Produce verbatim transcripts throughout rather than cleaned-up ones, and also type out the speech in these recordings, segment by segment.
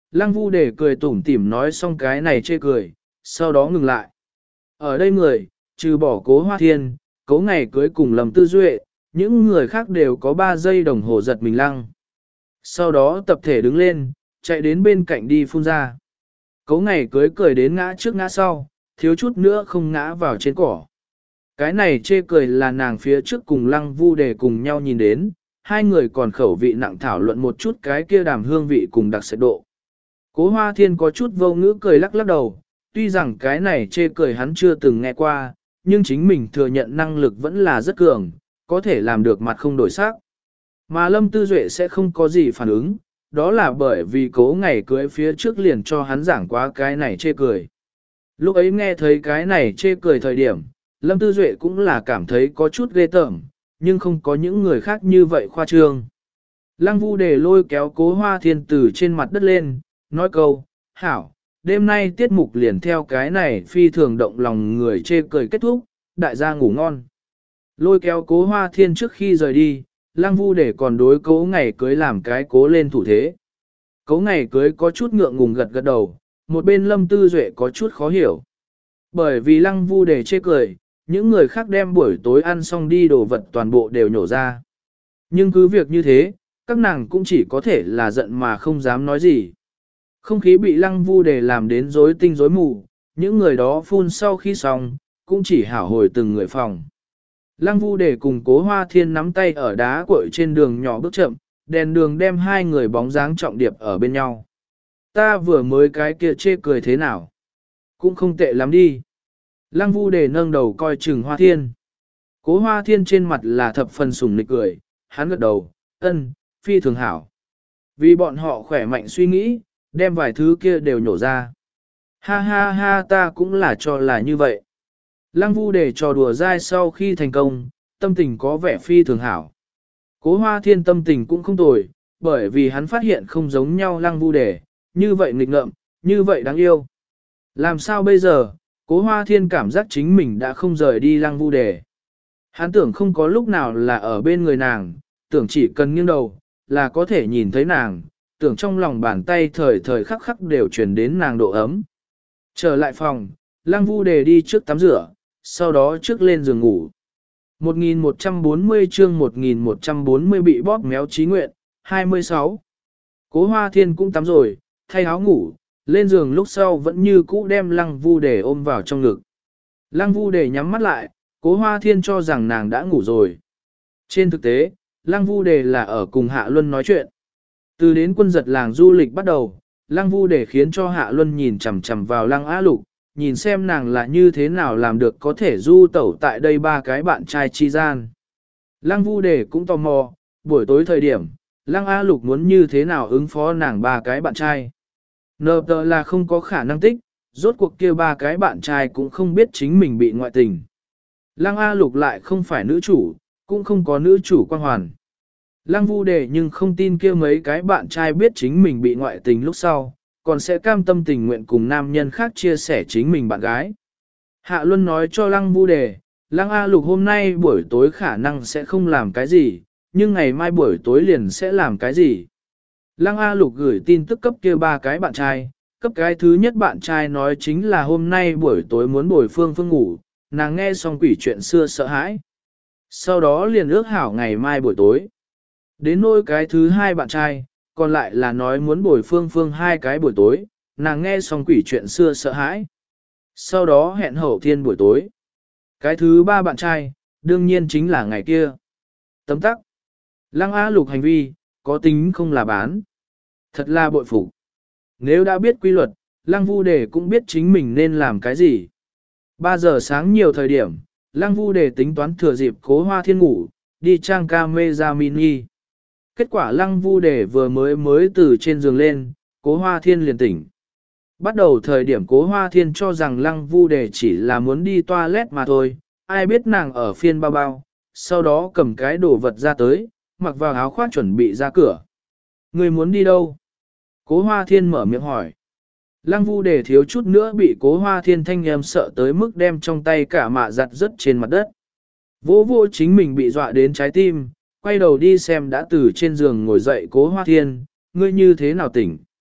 Lăng Vu Đề cười tủm tỉm nói xong cái này chê cười, sau đó ngừng lại. Ở đây người, trừ bỏ Cố Hoa Thiên, Cố Ngày Cưới cùng Lâm Tư Duệ, những người khác đều có ba giây đồng hồ giật mình lăng. Sau đó tập thể đứng lên, chạy đến bên cạnh đi phun ra. Cố Ngày Cưới cười đến ngã trước ngã sau, thiếu chút nữa không ngã vào trên cỏ. Cái này chê cười là nàng phía trước cùng Lăng Vu Đề cùng nhau nhìn đến, hai người còn khẩu vị nặng thảo luận một chút cái kia đàm hương vị cùng đặc sắc độ. Cố Hoa Thiên có chút vô ngữ cười lắc lắc đầu, tuy rằng cái này chê cười hắn chưa từng nghe qua, nhưng chính mình thừa nhận năng lực vẫn là rất cường, có thể làm được mặt không đổi sắc. Mà Lâm Tư Duệ sẽ không có gì phản ứng, đó là bởi vì Cố Ngày Cưới phía trước liền cho hắn giảng quá cái này chê cười. Lúc ấy nghe thấy cái này chê cười thời điểm, Lâm Tư Duệ cũng là cảm thấy có chút ghê tởm, nhưng không có những người khác như vậy khoa trương. Lăng Vu Đề lôi kéo Cố Hoa Thiên từ trên mặt đất lên, nói câu, hảo, đêm nay tiết mục liền theo cái này phi thường động lòng người chê cười kết thúc, đại gia ngủ ngon. Lôi kéo Cố Hoa Thiên trước khi rời đi, Lăng Vu Đề còn đối Cố Ngày Cưới làm cái cố lên thủ thế. Cố Ngày Cưới có chút ngượng ngùng gật gật đầu, một bên Lâm Tư Duệ có chút khó hiểu. Bởi vì Lăng Vu Đề chê cười, những người khác đem buổi tối ăn xong đi đồ vật toàn bộ đều nhổ ra. Nhưng cứ việc như thế, các nàng cũng chỉ có thể là giận mà không dám nói gì. Không khí bị Lăng Vu Đề làm đến rối tinh rối mù, những người đó phun sau khi xong, cũng chỉ hảo hồi từng người phòng. Lăng Vu Đề cùng Cố Hoa Thiên nắm tay ở đá cội trên đường nhỏ bước chậm, đèn đường đem hai người bóng dáng trọng điệp ở bên nhau. Ta vừa mới cái kia chê cười thế nào? Cũng không tệ lắm đi. Lăng Vu Đề nâng đầu coi chừng Hoa Thiên. Cố Hoa Thiên trên mặt là thập phần sủng nịch cười, hắn gật đầu, ân, phi thường hảo. Vì bọn họ khỏe mạnh suy nghĩ, đem vài thứ kia đều nhổ ra. Ha ha ha ta cũng là cho là như vậy. Lăng Vu Đề trò đùa dai sau khi thành công, tâm tình có vẻ phi thường hảo. Cố Hoa Thiên tâm tình cũng không tồi, bởi vì hắn phát hiện không giống nhau Lăng Vu Đề, như vậy nghịch ngợm, như vậy đáng yêu. Làm sao bây giờ, Cố Hoa Thiên cảm giác chính mình đã không rời đi Lăng Vu Đề. Hắn tưởng không có lúc nào là ở bên người nàng, tưởng chỉ cần nghiêng đầu, là có thể nhìn thấy nàng, tưởng trong lòng bàn tay thời thời khắc khắc đều truyền đến nàng độ ấm. Trở lại phòng, Lăng Vu Đề đi trước tắm rửa, sau đó trước lên giường ngủ. một nghìn một trăm bốn mươi chương một nghìn một trăm bốn mươi bị bóp méo trí nguyện, hai mươi sáu. Cố Hoa Thiên cũng tắm rồi, thay áo ngủ, lên giường lúc sau vẫn như cũ đem Lăng Vu Đề ôm vào trong ngực. Lăng Vu Đề nhắm mắt lại, Cố Hoa Thiên cho rằng nàng đã ngủ rồi. Trên thực tế, Lăng Vu Đề là ở cùng Hạ Luân nói chuyện. Từ đến quân giật làng du lịch bắt đầu, Lăng Vu Đề khiến cho Hạ Luân nhìn chằm chằm vào Lăng Á Lục, nhìn xem nàng là như thế nào làm được có thể du tẩu tại đây ba cái bạn trai chi gian. Lăng Vu Đề cũng tò mò, buổi tối thời điểm, Lăng Á Lục muốn như thế nào ứng phó nàng ba cái bạn trai. Nờ tờ là không có khả năng tích, rốt cuộc kia ba cái bạn trai cũng không biết chính mình bị ngoại tình. Lăng A Lục lại không phải nữ chủ, cũng không có nữ chủ quan hoàn. Lăng Vu Đề nhưng không tin kia mấy cái bạn trai biết chính mình bị ngoại tình lúc sau, còn sẽ cam tâm tình nguyện cùng nam nhân khác chia sẻ chính mình bạn gái. Hạ Luân nói cho Lăng Vu Đề, Lăng A Lục hôm nay buổi tối khả năng sẽ không làm cái gì, nhưng ngày mai buổi tối liền sẽ làm cái gì. Lăng A Lục gửi tin tức cấp kia ba cái bạn trai, cấp cái thứ nhất bạn trai nói chính là hôm nay buổi tối muốn bồi Phương Phương ngủ, nàng nghe xong quỷ chuyện xưa sợ hãi. Sau đó liền ước hảo ngày mai buổi tối. Đến nỗi cái thứ hai bạn trai, còn lại là nói muốn bồi Phương Phương hai cái buổi tối, nàng nghe xong quỷ chuyện xưa sợ hãi. Sau đó hẹn hậu thiên buổi tối. Cái thứ ba bạn trai, đương nhiên chính là ngày kia. Tấm tắc. Lăng A Lục hành vi, có tính không là bán. Thật là bội phục. Nếu đã biết quy luật, Lăng Vu Đề cũng biết chính mình nên làm cái gì. ba giờ sáng nhiều thời điểm, Lăng Vu Đề tính toán thừa dịp Cố Hoa Thiên ngủ, đi trang camera mini. Kết quả Lăng Vu Đề vừa mới mới từ trên giường lên, Cố Hoa Thiên liền tỉnh. Bắt đầu thời điểm Cố Hoa Thiên cho rằng Lăng Vu Đề chỉ là muốn đi toilet mà thôi, ai biết nàng ở phiên bao bao, sau đó cầm cái đồ vật ra tới, mặc vào áo khoác chuẩn bị ra cửa. Người muốn đi đâu? Cố Hoa Thiên mở miệng hỏi. Lăng Vu Đề thiếu chút nữa bị Cố Hoa Thiên thanh em sợ tới mức đem trong tay cả mạ giặt rớt trên mặt đất. Vô vô chính mình bị dọa đến trái tim, quay đầu đi xem đã từ trên giường ngồi dậy Cố Hoa Thiên, ngươi như thế nào tỉnh.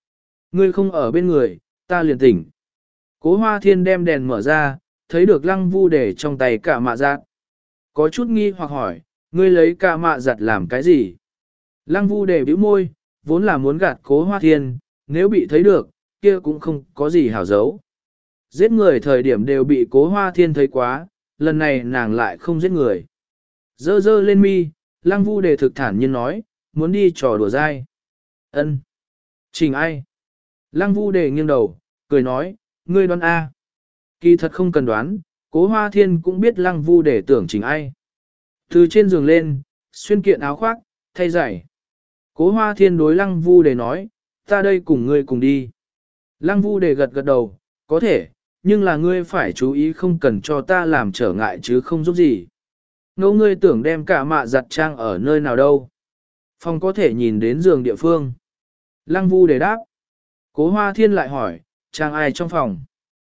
Ngươi không ở bên người, ta liền tỉnh. Cố Hoa Thiên đem đèn mở ra, thấy được Lăng Vu Đề trong tay cả mạ giặt. Có chút nghi hoặc hỏi, ngươi lấy cả mạ giặt làm cái gì? Lăng Vu Đề bĩu môi, vốn là muốn gạt Cố Hoa Thiên, nếu bị thấy được, kia cũng không có gì hảo giấu. Giết người thời điểm đều bị Cố Hoa Thiên thấy quá, lần này nàng lại không giết người. Dơ dơ lên mi, Lăng Vu Đề thực thản nhiên nói, muốn đi trò đùa dai. Ân. Trình ai? Lăng Vu Đề nghiêng đầu, cười nói, ngươi đoán A. Kỳ thật không cần đoán, Cố Hoa Thiên cũng biết Lăng Vu Đề tưởng trình ai. Từ trên giường lên, xuyên kiện áo khoác, thay giày. Cố Hoa Thiên đối Lăng Vu Đề nói, ta đây cùng ngươi cùng đi. Lăng Vu Đề gật gật đầu, có thể, nhưng là ngươi phải chú ý không cần cho ta làm trở ngại chứ không giúp gì. Ngẫu ngươi tưởng đem cả mạ giặt trang ở nơi nào đâu. Phòng có thể nhìn đến giường địa phương. Lăng Vu Đề đáp. Cố Hoa Thiên lại hỏi, trang ai trong phòng?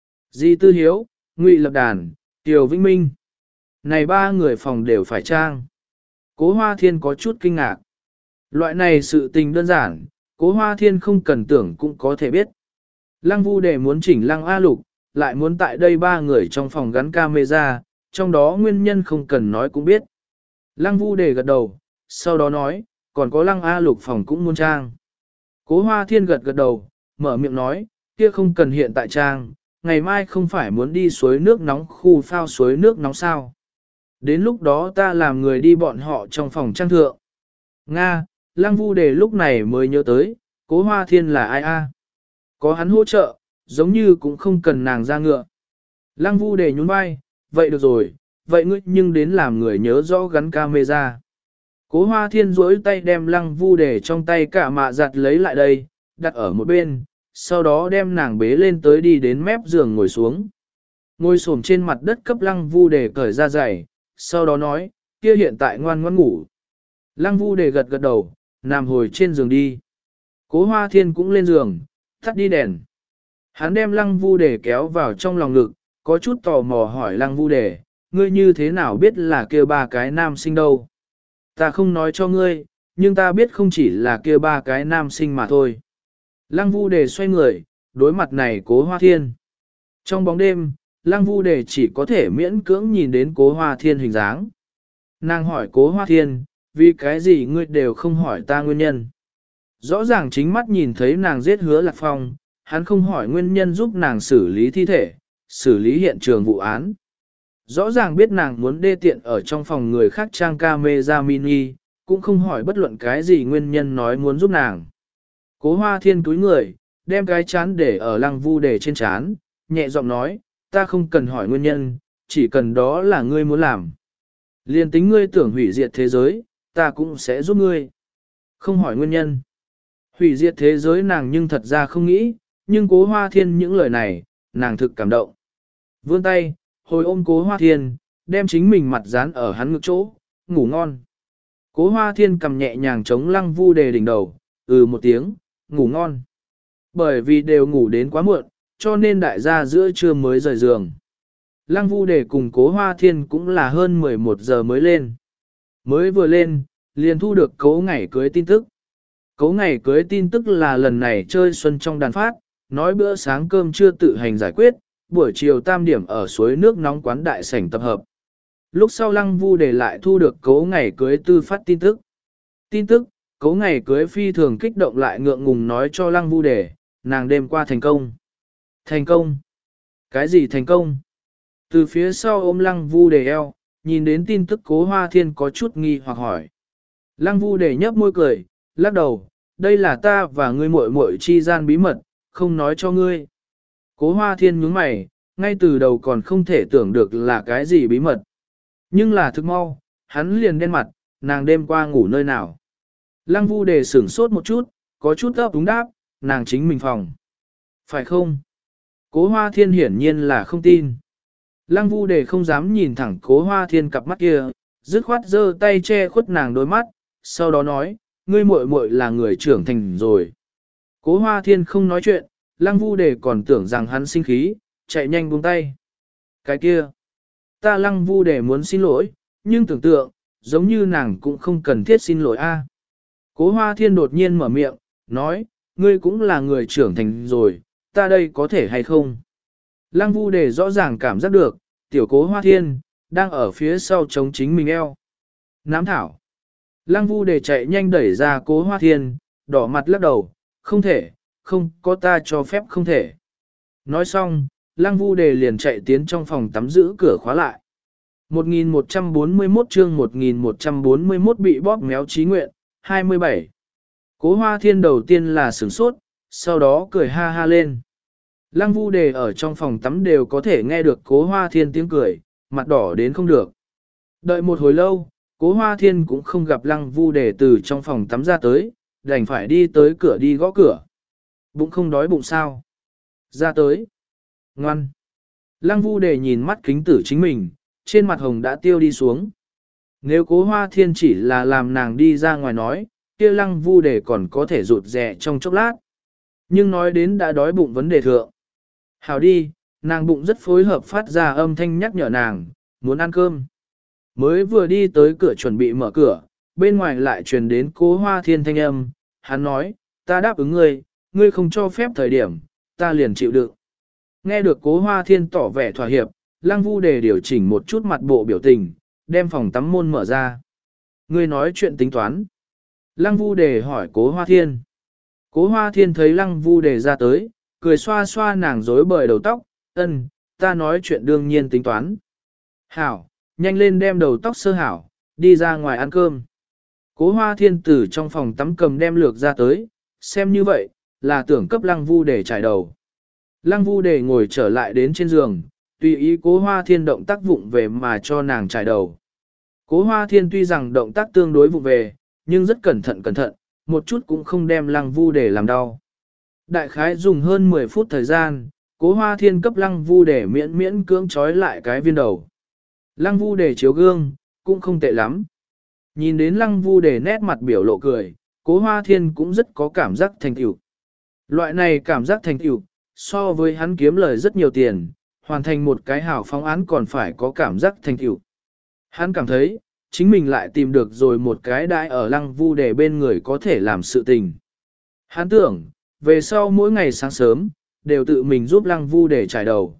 Di Tư Hiếu, Ngụy Lập Đàn, Kiều Vĩnh Minh. Này ba người phòng đều phải trang. Cố Hoa Thiên có chút kinh ngạc. Loại này sự tình đơn giản, Cố Hoa Thiên không cần tưởng cũng có thể biết. Lăng Vu Đề muốn chỉnh Lăng A Lục, lại muốn tại đây ba người trong phòng gắn camera, trong đó nguyên nhân không cần nói cũng biết. Lăng Vu Đề gật đầu, sau đó nói, còn có Lăng A Lục phòng cũng muốn trang. Cố Hoa Thiên gật gật đầu, mở miệng nói, kia không cần hiện tại trang, ngày mai không phải muốn đi suối nước nóng khu phao suối nước nóng sao. Đến lúc đó ta làm người đi bọn họ trong phòng trang thượng. Nga, Lăng Vu Đề lúc này mới nhớ tới, Cố Hoa Thiên là ai a? Có hắn hỗ trợ, giống như cũng không cần nàng ra ngựa. Lăng Vu Đề nhún vai, vậy được rồi, vậy ngươi nhưng đến làm người nhớ rõ gắn camera. Cố Hoa Thiên duỗi tay đem Lăng Vu Đề trong tay cả mạ giặt lấy lại đây, đặt ở một bên, sau đó đem nàng bế lên tới đi đến mép giường ngồi xuống. Ngồi xổm trên mặt đất cấp Lăng Vu Đề cởi ra giày, sau đó nói, kia hiện tại ngoan ngoãn ngủ. Lăng Vu Đề gật gật đầu, nằm hồi trên giường đi. Cố Hoa Thiên cũng lên giường, tắt đi đèn. Hắn đem Lăng Vu Đề kéo vào trong lòng ngực, có chút tò mò hỏi Lăng Vu Đề, ngươi như thế nào biết là kia ba cái nam sinh đâu? Ta không nói cho ngươi, nhưng ta biết không chỉ là kia ba cái nam sinh mà thôi. Lăng Vu Đề xoay người, đối mặt này Cố Hoa Thiên. Trong bóng đêm, Lăng Vu Đề chỉ có thể miễn cưỡng nhìn đến Cố Hoa Thiên hình dáng. Nàng hỏi Cố Hoa Thiên, vì cái gì ngươi đều không hỏi ta nguyên nhân? Rõ ràng chính mắt nhìn thấy nàng giết Hứa Lạc Phong, hắn không hỏi nguyên nhân giúp nàng xử lý thi thể, xử lý hiện trường vụ án. Rõ ràng biết nàng muốn đê tiện ở trong phòng người khác trang camera mini, cũng không hỏi bất luận cái gì nguyên nhân nói muốn giúp nàng. Cố Hoa Thiên túi người, đem cái chán để ở Lăng Vu Đề trên chán, nhẹ giọng nói, ta không cần hỏi nguyên nhân, chỉ cần đó là ngươi muốn làm. Liên tính ngươi tưởng hủy diệt thế giới, ta cũng sẽ giúp ngươi. Không hỏi nguyên nhân. Hủy diệt thế giới nàng nhưng thật ra không nghĩ, nhưng Cố Hoa Thiên những lời này, nàng thực cảm động. Vươn tay, hồi ôm Cố Hoa Thiên, đem chính mình mặt dán ở hắn ngực chỗ, ngủ ngon. Cố Hoa Thiên cầm nhẹ nhàng chống Lăng Vu Đề đỉnh đầu, ừ một tiếng, ngủ ngon. Bởi vì đều ngủ đến quá muộn, cho nên đại gia giữa trưa mới rời giường. Lăng Vu Đề cùng Cố Hoa Thiên cũng là hơn mười một giờ mới lên. Mới vừa lên, liền thu được Cố ngày cưới tin tức. Cố ngày cưới tin tức là lần này chơi xuân trong đàn phát, nói bữa sáng cơm chưa tự hành giải quyết, buổi chiều tam điểm ở suối nước nóng quán đại sảnh tập hợp. Lúc sau Lăng Vu Đề lại thu được Cố ngày cưới tư phát tin tức. Tin tức, Cố ngày cưới phi thường kích động lại ngượng ngùng nói cho Lăng Vu Đề, nàng đêm qua thành công. Thành công? Cái gì thành công? Từ phía sau ôm Lăng Vu Đề eo, nhìn đến tin tức Cố Hoa Thiên có chút nghi hoặc hỏi. Lăng Vu Đề nhấp môi cười, lắc đầu, đây là ta và ngươi muội muội chi gian bí mật, không nói cho ngươi. Cố Hoa Thiên nhướng mày, ngay từ đầu còn không thể tưởng được là cái gì bí mật. Nhưng là thực mau, hắn liền đen mặt, nàng đêm qua ngủ nơi nào. Lăng Vu Đề sửng sốt một chút, có chút ấp đúng đáp, nàng chính mình phòng. Phải không? Cố Hoa Thiên hiển nhiên là không tin. Lăng Vu Đề không dám nhìn thẳng Cố Hoa Thiên cặp mắt kia, dứt khoát giơ tay che khuất nàng đôi mắt, sau đó nói, ngươi muội muội là người trưởng thành rồi. Cố Hoa Thiên không nói chuyện, Lăng Vu Đề còn tưởng rằng hắn sinh khí, chạy nhanh buông tay. Cái kia, ta Lăng Vu Đề muốn xin lỗi, nhưng tưởng tượng, giống như nàng cũng không cần thiết xin lỗi a. Cố Hoa Thiên đột nhiên mở miệng, nói, ngươi cũng là người trưởng thành rồi, ta đây có thể hay không? Lăng Vu Đề rõ ràng cảm giác được, tiểu Cố Hoa Thiên, đang ở phía sau chống chính mình eo. Nám thảo. Lăng Vu Đề chạy nhanh đẩy ra Cố Hoa Thiên, đỏ mặt lắc đầu, không thể, không có ta cho phép không thể. Nói xong, Lăng Vu Đề liền chạy tiến trong phòng tắm giữ cửa khóa lại. một nghìn một trăm bốn mươi mốt chương một nghìn một trăm bốn mươi mốt bị bóp méo trí nguyện, hai mươi bảy. Cố Hoa Thiên đầu tiên là sửng sốt, sau đó cười ha ha lên. Lăng Vu Đề ở trong phòng tắm đều có thể nghe được Cố Hoa Thiên tiếng cười, mặt đỏ đến không được. Đợi một hồi lâu, Cố Hoa Thiên cũng không gặp Lăng Vu Đề từ trong phòng tắm ra tới, đành phải đi tới cửa đi gõ cửa. Bụng không đói bụng sao? Ra tới. Ngoan. Lăng Vu Đề nhìn mắt kính tử chính mình, trên mặt hồng đã tiêu đi xuống. Nếu Cố Hoa Thiên chỉ là làm nàng đi ra ngoài nói, kia Lăng Vu Đề còn có thể rụt rè trong chốc lát. Nhưng nói đến đã đói bụng vấn đề thượng. Hảo đi, nàng bụng rất phối hợp phát ra âm thanh nhắc nhở nàng, muốn ăn cơm. Mới vừa đi tới cửa chuẩn bị mở cửa, bên ngoài lại truyền đến Cố Hoa Thiên thanh âm, hắn nói, ta đáp ứng ngươi, ngươi không cho phép thời điểm, ta liền chịu đựng. Nghe được Cố Hoa Thiên tỏ vẻ thỏa hiệp, Lăng Vu Đề điều chỉnh một chút mặt bộ biểu tình, đem phòng tắm môn mở ra. Ngươi nói chuyện tính toán. Lăng Vu Đề hỏi Cố Hoa Thiên. Cố Hoa Thiên thấy Lăng Vu Đề ra tới, cười xoa xoa nàng rối bời đầu tóc, ân, ta nói chuyện đương nhiên tính toán. Hảo, nhanh lên đem đầu tóc sơ hảo, đi ra ngoài ăn cơm. Cố Hoa Thiên từ trong phòng tắm cầm đem lược ra tới, xem như vậy, là tưởng cấp Lăng Vu Đề trải đầu. Lăng Vu Đề ngồi trở lại đến trên giường, tùy ý Cố Hoa Thiên động tác vụng về mà cho nàng trải đầu. Cố Hoa Thiên tuy rằng động tác tương đối vụng về, nhưng rất cẩn thận cẩn thận, một chút cũng không đem Lăng Vu Đề làm đau. Đại khái dùng hơn mười phút thời gian, Cố Hoa Thiên cấp Lăng Vu Đề miễn miễn cưỡng trói lại cái viên đầu. Lăng Vu Đề chiếu gương, cũng không tệ lắm. Nhìn đến Lăng Vu Đề nét mặt biểu lộ cười, Cố Hoa Thiên cũng rất có cảm giác thành tựu. Loại này cảm giác thành tựu, so với hắn kiếm lời rất nhiều tiền, hoàn thành một cái hảo phóng án còn phải có cảm giác thành tựu. Hắn cảm thấy, chính mình lại tìm được rồi một cái đại ở Lăng Vu Đề bên người có thể làm sự tình. Hắn tưởng, về sau mỗi ngày sáng sớm, đều tự mình giúp Lăng Vu Đề trải đầu.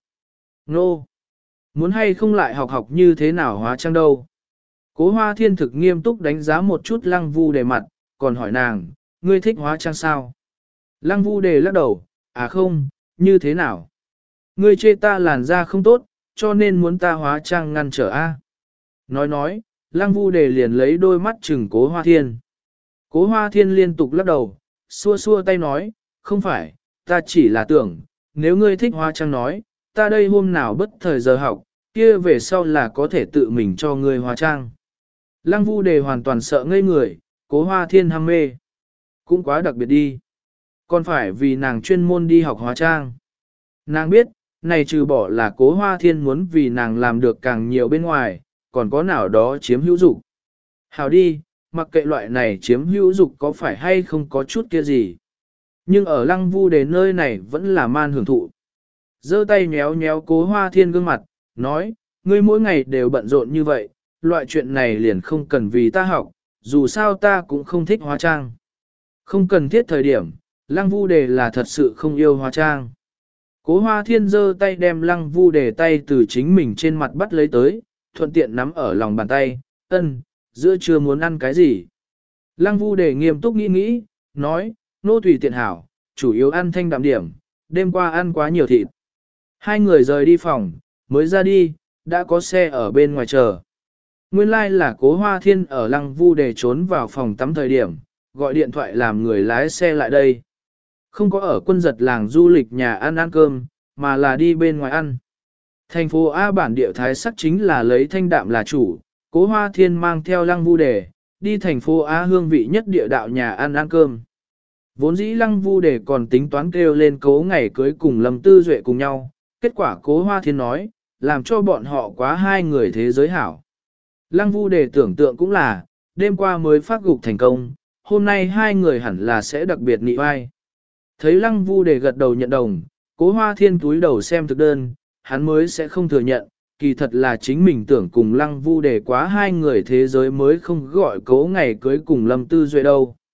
Nô! Muốn hay không lại học học như thế nào hóa trang đâu? Cố Hoa Thiên thực nghiêm túc đánh giá một chút Lăng Vu Đề mặt, còn hỏi nàng, ngươi thích hóa trang sao? Lăng Vu Đề lắc đầu, à không, như thế nào? Ngươi chê ta làn da không tốt, cho nên muốn ta hóa trang ngăn trở a. Nói nói, Lăng Vu Đề liền lấy đôi mắt chừng Cố Hoa Thiên. Cố Hoa Thiên liên tục lắc đầu, xua xua tay nói, không phải, ta chỉ là tưởng, nếu ngươi thích hóa trang nói, ta đây hôm nào bất thời giờ học, kia về sau là có thể tự mình cho ngươi hóa trang. Lăng Vu Đề hoàn toàn sợ ngây người, Cố Hoa Thiên ham mê. Cũng quá đặc biệt đi. Còn phải vì nàng chuyên môn đi học hóa trang. Nàng biết, này trừ bỏ là Cố Hoa Thiên muốn vì nàng làm được càng nhiều bên ngoài, còn có nào đó chiếm hữu dục. Hảo đi, mặc kệ loại này chiếm hữu dục có phải hay không có chút kia gì. Nhưng ở Lăng Vu Đề nơi này vẫn là man hưởng thụ. Giơ tay nhéo nhéo Cố Hoa Thiên gương mặt, nói, ngươi mỗi ngày đều bận rộn như vậy, loại chuyện này liền không cần vì ta học, dù sao ta cũng không thích hóa trang. Không cần thiết thời điểm, Lăng Vu Đề là thật sự không yêu hóa trang. Cố Hoa Thiên giơ tay đem Lăng Vu Đề tay từ chính mình trên mặt bắt lấy tới, thuận tiện nắm ở lòng bàn tay, ân, giữa trưa muốn ăn cái gì? Lăng Vu Đề nghiêm túc nghĩ nghĩ, nói, nô tùy tiện hảo, chủ yếu ăn thanh đạm điểm, đêm qua ăn quá nhiều thịt. Hai người rời đi phòng, mới ra đi, đã có xe ở bên ngoài chờ. Nguyên lai like là Cố Hoa Thiên ở Lăng Vu Đề trốn vào phòng tắm thời điểm, gọi điện thoại làm người lái xe lại đây. Không có ở quân giật làng du lịch nhà ăn ăn cơm, mà là đi bên ngoài ăn. Thành phố A bản địa thái sắc chính là lấy thanh đạm là chủ, Cố Hoa Thiên mang theo Lăng Vu Đề, đi thành phố A hương vị nhất địa đạo nhà ăn ăn cơm. Vốn dĩ Lăng Vu Đề còn tính toán kêu lên Cố ngày cưới cùng Lâm Tư Duệ cùng nhau, kết quả Cố Hoa Thiên nói, làm cho bọn họ quá hai người thế giới hảo. Lăng Vu Đề tưởng tượng cũng là, đêm qua mới phát gục thành công, hôm nay hai người hẳn là sẽ đặc biệt nị vai. Thấy Lăng Vu Đề gật đầu nhận đồng, Cố Hoa Thiên túi đầu xem thực đơn, hắn mới sẽ không thừa nhận, kỳ thật là chính mình tưởng cùng Lăng Vu Đề quá hai người thế giới mới không gọi Cố ngày cưới cùng Lâm Tư Duệ đâu.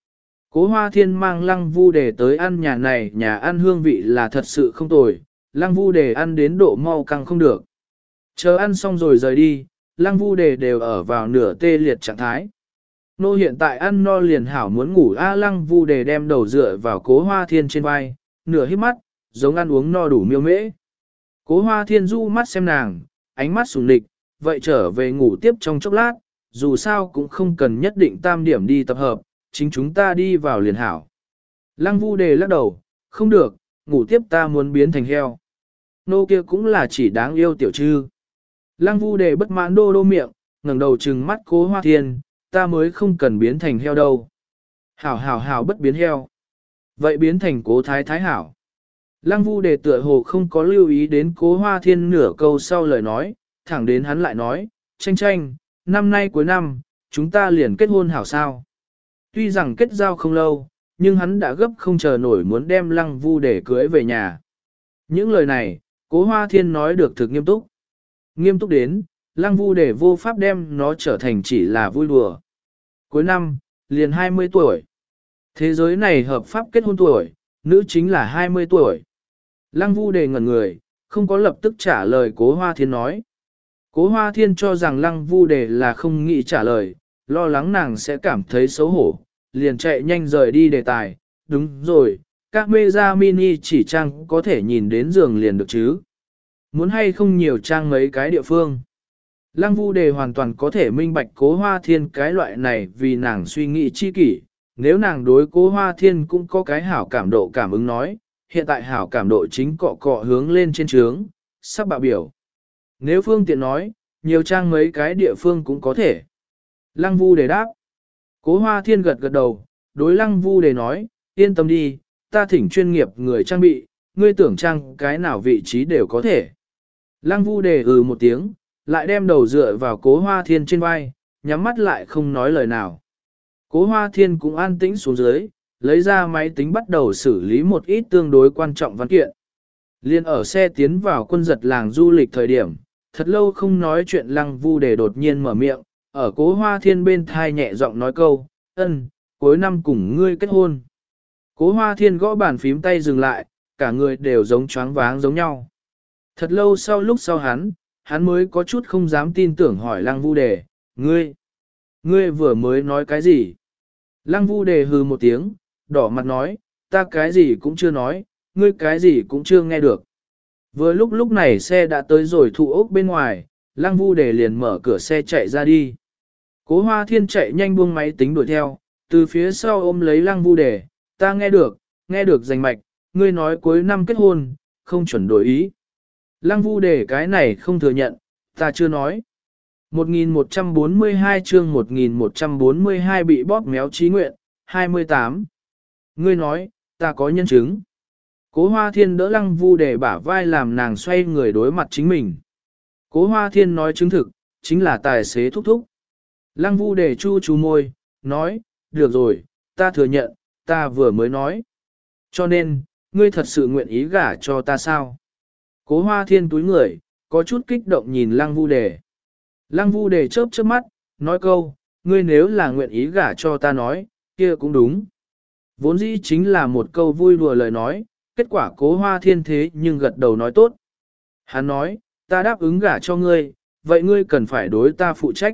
Cố Hoa Thiên mang Lăng Vu Đề tới ăn nhà này, nhà ăn hương vị là thật sự không tồi, Lăng Vu Đề ăn đến độ mau căng không được. Chờ ăn xong rồi rời đi, Lăng Vu Đề đều ở vào nửa tê liệt trạng thái. Nô hiện tại ăn no liền hảo muốn ngủ, A Lăng Vu Đề đem đầu dựa vào Cố Hoa Thiên trên vai, nửa hít mắt, giống ăn uống no đủ miêu mễ. Cố Hoa Thiên du mắt xem nàng, ánh mắt sủng nịch, vậy trở về ngủ tiếp trong chốc lát, dù sao cũng không cần nhất định tam điểm đi tập hợp, chính chúng ta đi vào liền hảo. Lăng Vu Đề lắc đầu, không được, ngủ tiếp ta muốn biến thành heo. Nô kia cũng là chỉ đáng yêu tiểu trư. Lăng Vu Đề bất mãn đô đô miệng, ngẩng đầu trừng mắt Cố Hoa Thiên, ta mới không cần biến thành heo đâu. Hảo hảo hảo bất biến heo. Vậy biến thành Cố Thái Thái hảo. Lăng Vu Đề tựa hồ không có lưu ý đến Cố Hoa Thiên nửa câu sau lời nói, thẳng đến hắn lại nói, tranh tranh, năm nay cuối năm, chúng ta liền kết hôn hảo sao. Tuy rằng kết giao không lâu, nhưng hắn đã gấp không chờ nổi muốn đem Lăng Vu Đề cưới về nhà. Những lời này, Cố Hoa Thiên nói được thực nghiêm túc. Nghiêm túc đến, Lăng Vu Đề vô pháp đem nó trở thành chỉ là vui đùa. Cuối năm, liền hai mươi tuổi. Thế giới này hợp pháp kết hôn tuổi, nữ chính là hai mươi tuổi. Lăng Vu Đề ngẩn người, không có lập tức trả lời Cố Hoa Thiên nói. Cố Hoa Thiên cho rằng Lăng Vu Đề là không nghĩ trả lời, lo lắng nàng sẽ cảm thấy xấu hổ, liền chạy nhanh rời đi đề tài. Đúng rồi, các mê ra mini chỉ trang có thể nhìn đến giường liền được chứ. Muốn hay không nhiều trang mấy cái địa phương. Lăng Vu Đề hoàn toàn có thể minh bạch Cố Hoa Thiên cái loại này vì nàng suy nghĩ chi kỷ. Nếu nàng đối Cố Hoa Thiên cũng có cái hảo cảm độ cảm ứng nói, hiện tại hảo cảm độ chính cọ cọ hướng lên trên trướng, sắp bạo biểu. Nếu phương tiện nói, nhiều trang mấy cái địa phương cũng có thể. Lăng Vu Đề đáp. Cố Hoa Thiên gật gật đầu, đối Lăng Vu Đề nói, yên tâm đi, ta thỉnh chuyên nghiệp người trang bị, ngươi tưởng trang cái nào vị trí đều có thể. Lăng Vu Đề ừ một tiếng, lại đem đầu dựa vào Cố Hoa Thiên trên vai, nhắm mắt lại không nói lời nào. Cố Hoa Thiên cũng an tĩnh xuống dưới, lấy ra máy tính bắt đầu xử lý một ít tương đối quan trọng văn kiện. Liên ở xe tiến vào quân giật làng du lịch thời điểm, thật lâu không nói chuyện Lăng Vu Đề đột nhiên mở miệng, ở Cố Hoa Thiên bên thai nhẹ giọng nói câu, ân, cuối năm cùng ngươi kết hôn. Cố Hoa Thiên gõ bàn phím tay dừng lại, cả người đều giống choáng váng giống nhau. Thật lâu sau lúc sau hắn, hắn mới có chút không dám tin tưởng hỏi Lăng Vu Đề, ngươi, ngươi vừa mới nói cái gì? Lăng Vu Đề hừ một tiếng, đỏ mặt nói, ta cái gì cũng chưa nói, ngươi cái gì cũng chưa nghe được. Vừa lúc lúc này xe đã tới rồi thụ ốc bên ngoài, Lăng Vu Đề liền mở cửa xe chạy ra đi. Cố Hoa Thiên chạy nhanh buông máy tính đuổi theo, từ phía sau ôm lấy Lăng Vu Đề, ta nghe được, nghe được rành mạch, ngươi nói cuối năm kết hôn, không chuẩn đổi ý. Lăng Vu Đề cái này không thừa nhận, ta chưa nói. một nghìn một trăm bốn mươi hai chương một nghìn một trăm bốn mươi hai bị bóp méo trí nguyện, hai mươi tám. Ngươi nói, ta có nhân chứng. Cố Hoa Thiên đỡ Lăng Vu Đề bả vai làm nàng xoay người đối mặt chính mình. Cố Hoa Thiên nói chứng thực, chính là tài xế thúc thúc. Lăng Vu Đề chu chú môi, nói, được rồi, ta thừa nhận, ta vừa mới nói. Cho nên, ngươi thật sự nguyện ý gả cho ta sao? Cố Hoa Thiên túi người, có chút kích động nhìn Lăng Vu Đề. Lăng Vu Đề chớp chớp mắt, nói câu, ngươi nếu là nguyện ý gả cho ta nói, kia cũng đúng. Vốn dĩ chính là một câu vui đùa lời nói, kết quả Cố Hoa Thiên thế nhưng gật đầu nói tốt. Hắn nói, ta đáp ứng gả cho ngươi, vậy ngươi cần phải đối ta phụ trách.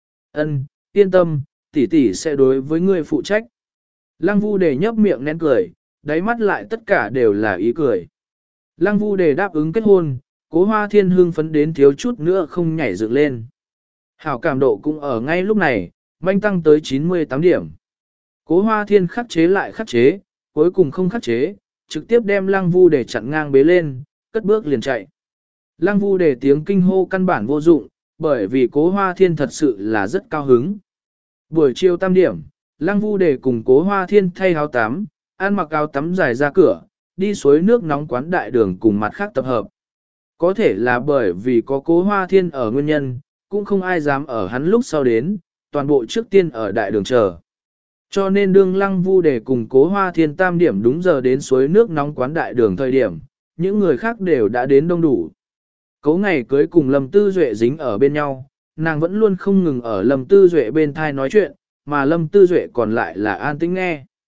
Ân, yên tâm, tỷ tỷ sẽ đối với ngươi phụ trách. Lăng Vu Đề nhấp miệng nén cười, đáy mắt lại tất cả đều là ý cười. Lăng Vu Đề đáp ứng kết hôn, Cố Hoa Thiên hưng phấn đến thiếu chút nữa không nhảy dựng lên. Hảo cảm độ cũng ở ngay lúc này, manh tăng tới chín mươi tám điểm. Cố Hoa Thiên khắc chế lại khắc chế, cuối cùng không khắc chế, trực tiếp đem Lăng Vu Đề chặn ngang bế lên, cất bước liền chạy. Lăng Vu Đề tiếng kinh hô căn bản vô dụng, bởi vì Cố Hoa Thiên thật sự là rất cao hứng. Buổi chiều tam điểm, Lăng Vu Đề cùng Cố Hoa Thiên thay áo tắm, ăn mặc áo tắm dài ra cửa, đi suối nước nóng quán đại đường cùng mặt khác tập hợp. Có thể là bởi vì có Cố Hoa Thiên ở nguyên nhân, cũng không ai dám ở hắn lúc sau đến, toàn bộ trước tiên ở đại đường chờ. Cho nên đương Lăng Vu Đề cùng Cố Hoa Thiên tam điểm đúng giờ đến suối nước nóng quán đại đường thời điểm, những người khác đều đã đến đông đủ. Cấu ngày cưới cùng Lâm Tư Duệ dính ở bên nhau, nàng vẫn luôn không ngừng ở Lâm Tư Duệ bên thai nói chuyện, mà Lâm Tư Duệ còn lại là an tĩnh nghe.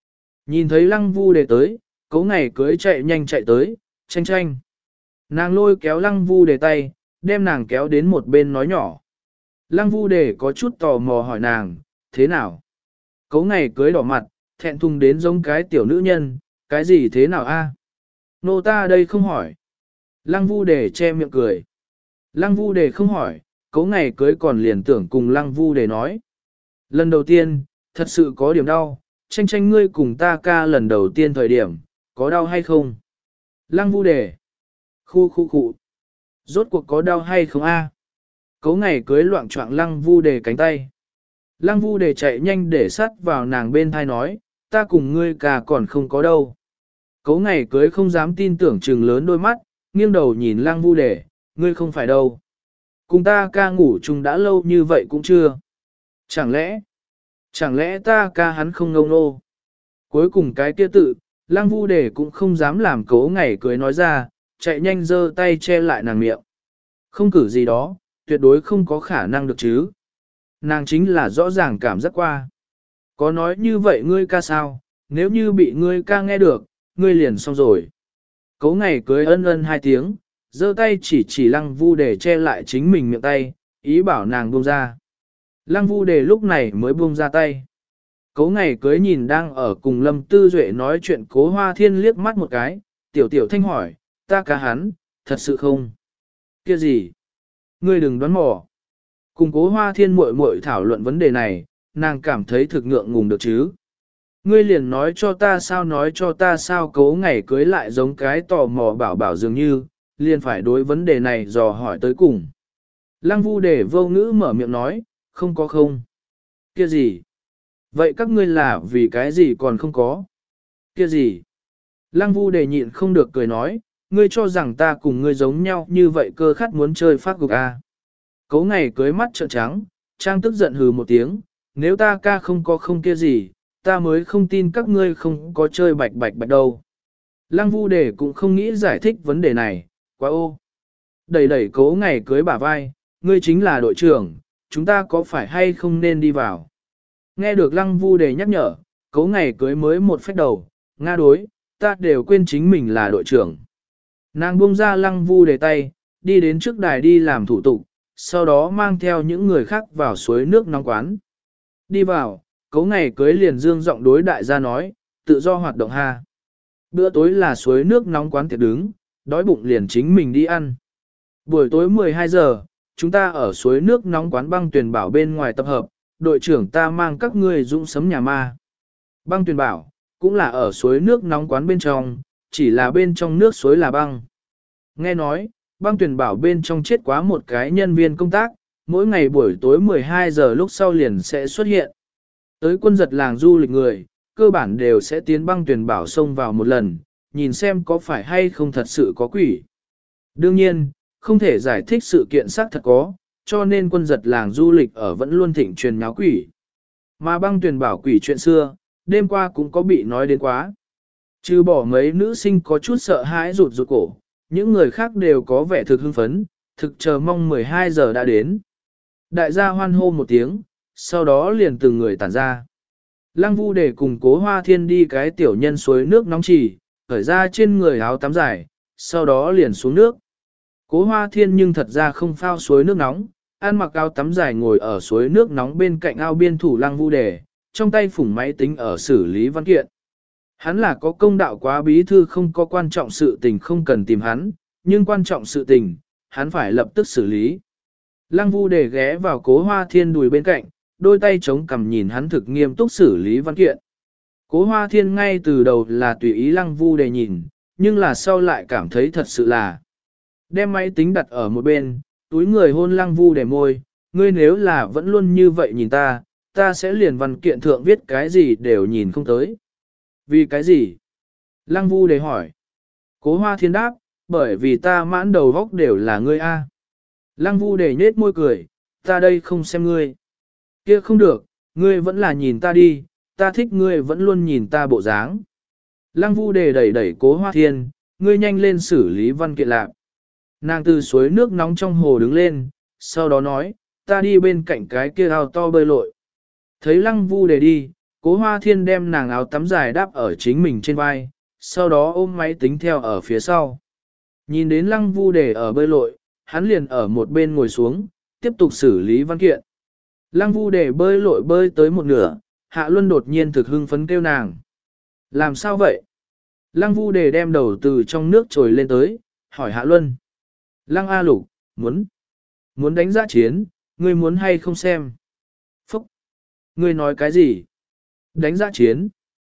Nhìn thấy lăng vu đề tới, cấu ngày cưới chạy nhanh chạy tới, tranh tranh. Nàng lôi kéo lăng vu đề tay, đem nàng kéo đến một bên nói nhỏ. Lăng vu đề có chút tò mò hỏi nàng, thế nào? Cấu ngày cưới đỏ mặt, thẹn thùng đến giống cái tiểu nữ nhân, cái gì thế nào a? Nô ta đây không hỏi. Lăng vu đề che miệng cười. Lăng vu đề không hỏi, cấu ngày cưới còn liền tưởng cùng lăng vu đề nói. Lần đầu tiên, thật sự có điểm đau, tranh tranh ngươi cùng ta ca lần đầu tiên thời điểm, có đau hay không? Lăng vu đề. Khu khu khu. Rốt cuộc có đau hay không a? Cấu ngày cưới loạn choạng lăng vu đề cánh tay. Lăng vu đề chạy nhanh để sắt vào nàng bên thai nói, ta cùng ngươi ca còn không có đâu. Cấu ngày cưới không dám tin tưởng trừng lớn đôi mắt, nghiêng đầu nhìn lăng vu đề, ngươi không phải đâu. Cùng ta ca ngủ chung đã lâu như vậy cũng chưa. Chẳng lẽ, chẳng lẽ ta ca hắn không ngông nô. Cuối cùng cái kia tự, lăng vu đề cũng không dám làm cấu ngày cưới nói ra, chạy nhanh giơ tay che lại nàng miệng. Không cử gì đó, tuyệt đối không có khả năng được chứ. Nàng chính là rõ ràng cảm giác qua. Có nói như vậy ngươi ca sao, nếu như bị ngươi ca nghe được, ngươi liền xong rồi. Cấu ngày cưới ân ân hai tiếng, giơ tay chỉ chỉ lăng vu để che lại chính mình miệng tay, ý bảo nàng buông ra. Lăng vu đề lúc này mới buông ra tay. Cấu ngày cưới nhìn đang ở cùng Lâm Tư Duệ nói chuyện Cố Hoa Thiên liếc mắt một cái, tiểu tiểu thanh hỏi, ta ca hắn, thật sự không? Kia gì? Ngươi đừng đoán mò. Cùng Cố Hoa Thiên muội muội thảo luận vấn đề này, nàng cảm thấy thực ngượng ngùng được chứ. Ngươi liền nói cho ta sao nói cho ta sao Cố ngày cưới lại giống cái tò mò bảo bảo dường như, liền phải đối vấn đề này dò hỏi tới cùng. Lăng vu để vô ngữ mở miệng nói, không có không. Kia gì? Vậy các ngươi là vì cái gì còn không có? Kia gì? Lăng vu đề nhịn không được cười nói, ngươi cho rằng ta cùng ngươi giống nhau như vậy cơ khát muốn chơi phát gục à. Cấu ngày cưới mắt trợn trắng, trang tức giận hừ một tiếng, nếu ta ca không có không kia gì, ta mới không tin các ngươi không có chơi bạch bạch bạch đâu. Lăng vu đề cũng không nghĩ giải thích vấn đề này, quá ô. Đẩy đẩy cấu ngày cưới bả vai, ngươi chính là đội trưởng, chúng ta có phải hay không nên đi vào? Nghe được lăng vu đề nhắc nhở, cấu ngày cưới mới một phách đầu, nga đối, ta đều quên chính mình là đội trưởng. Nàng buông ra lăng vu đề tay, đi đến trước đài đi làm thủ tục, sau đó mang theo những người khác vào suối nước nóng quán. Đi vào, cấu ngày cưới liền dương giọng đối đại gia nói, tự do hoạt động ha. Bữa tối là suối nước nóng quán tiệc đứng, đói bụng liền chính mình đi ăn. Buổi tối mười hai giờ, chúng ta ở suối nước nóng quán băng tuyển bảo bên ngoài tập hợp, đội trưởng ta mang các ngươi dũng sấm nhà ma. Băng tuyển bảo, cũng là ở suối nước nóng quán bên trong, chỉ là bên trong nước suối là băng. Nghe nói, băng tuyển bảo bên trong chết quá một cái nhân viên công tác, mỗi ngày buổi tối mười hai giờ lúc sau liền sẽ xuất hiện. Tới quân giật làng du lịch người, cơ bản đều sẽ tiến băng tuyển bảo xông vào một lần, nhìn xem có phải hay không thật sự có quỷ. Đương nhiên, không thể giải thích sự kiện xác thật có, cho nên quân giật làng du lịch ở vẫn luôn thịnh truyền nháo quỷ. Mà băng tuyển bảo quỷ chuyện xưa, đêm qua cũng có bị nói đến quá. Trừ bỏ mấy nữ sinh có chút sợ hãi rụt rụt cổ, những người khác đều có vẻ thực hưng phấn, thực chờ mong mười hai giờ đã đến. Đại gia hoan hô một tiếng, sau đó liền từng người tản ra. Lăng vu để cùng Cố Hoa Thiên đi cái tiểu nhân suối nước nóng chỉ, khởi ra trên người áo tắm dài, sau đó liền xuống nước. Cố Hoa Thiên nhưng thật ra không phao suối nước nóng, ăn mặc áo tắm dài ngồi ở suối nước nóng bên cạnh ao biên thủ lăng vu đề, trong tay phủng máy tính ở xử lý văn kiện. Hắn là có công đạo quá bí thư không có quan trọng sự tình không cần tìm hắn, nhưng quan trọng sự tình, hắn phải lập tức xử lý. Lăng vu đề ghé vào Cố Hoa Thiên đùi bên cạnh, đôi tay chống cằm nhìn hắn thực nghiêm túc xử lý văn kiện. Cố Hoa Thiên ngay từ đầu là tùy ý lăng vu đề nhìn, nhưng là sau lại cảm thấy thật sự là. Đem máy tính đặt ở một bên, túi người hôn lăng vu đề môi, ngươi nếu là vẫn luôn như vậy nhìn ta, ta sẽ liền văn kiện thượng viết cái gì đều nhìn không tới. Vì cái gì? Lăng vu đề hỏi. Cố Hoa Thiên đáp, bởi vì ta mãn đầu góc đều là ngươi a. Lăng vu đề nhết môi cười, ta đây không xem ngươi. Kia không được, ngươi vẫn là nhìn ta đi, ta thích ngươi vẫn luôn nhìn ta bộ dáng. Lăng vu đề đẩy đẩy Cố Hoa Thiên, ngươi nhanh lên xử lý văn kiện lạc. Nàng từ suối nước nóng trong hồ đứng lên, sau đó nói, ta đi bên cạnh cái kia ao to bơi lội. Thấy lăng vu đề đi, Cố Hoa Thiên đem nàng áo tắm dài đáp ở chính mình trên vai, sau đó ôm máy tính theo ở phía sau. Nhìn đến Lăng Vu Đề ở bơi lội, hắn liền ở một bên ngồi xuống, tiếp tục xử lý văn kiện. Lăng Vu Đề bơi lội bơi tới một nửa, Hạ Luân đột nhiên thực hưng phấn kêu nàng. Làm sao vậy? Lăng Vu Đề đem đầu từ trong nước trồi lên tới, hỏi Hạ Luân. Lăng A Lục, muốn, muốn đánh giá chiến, ngươi muốn hay không xem? Phúc! Ngươi nói cái gì? Đánh giá chiến.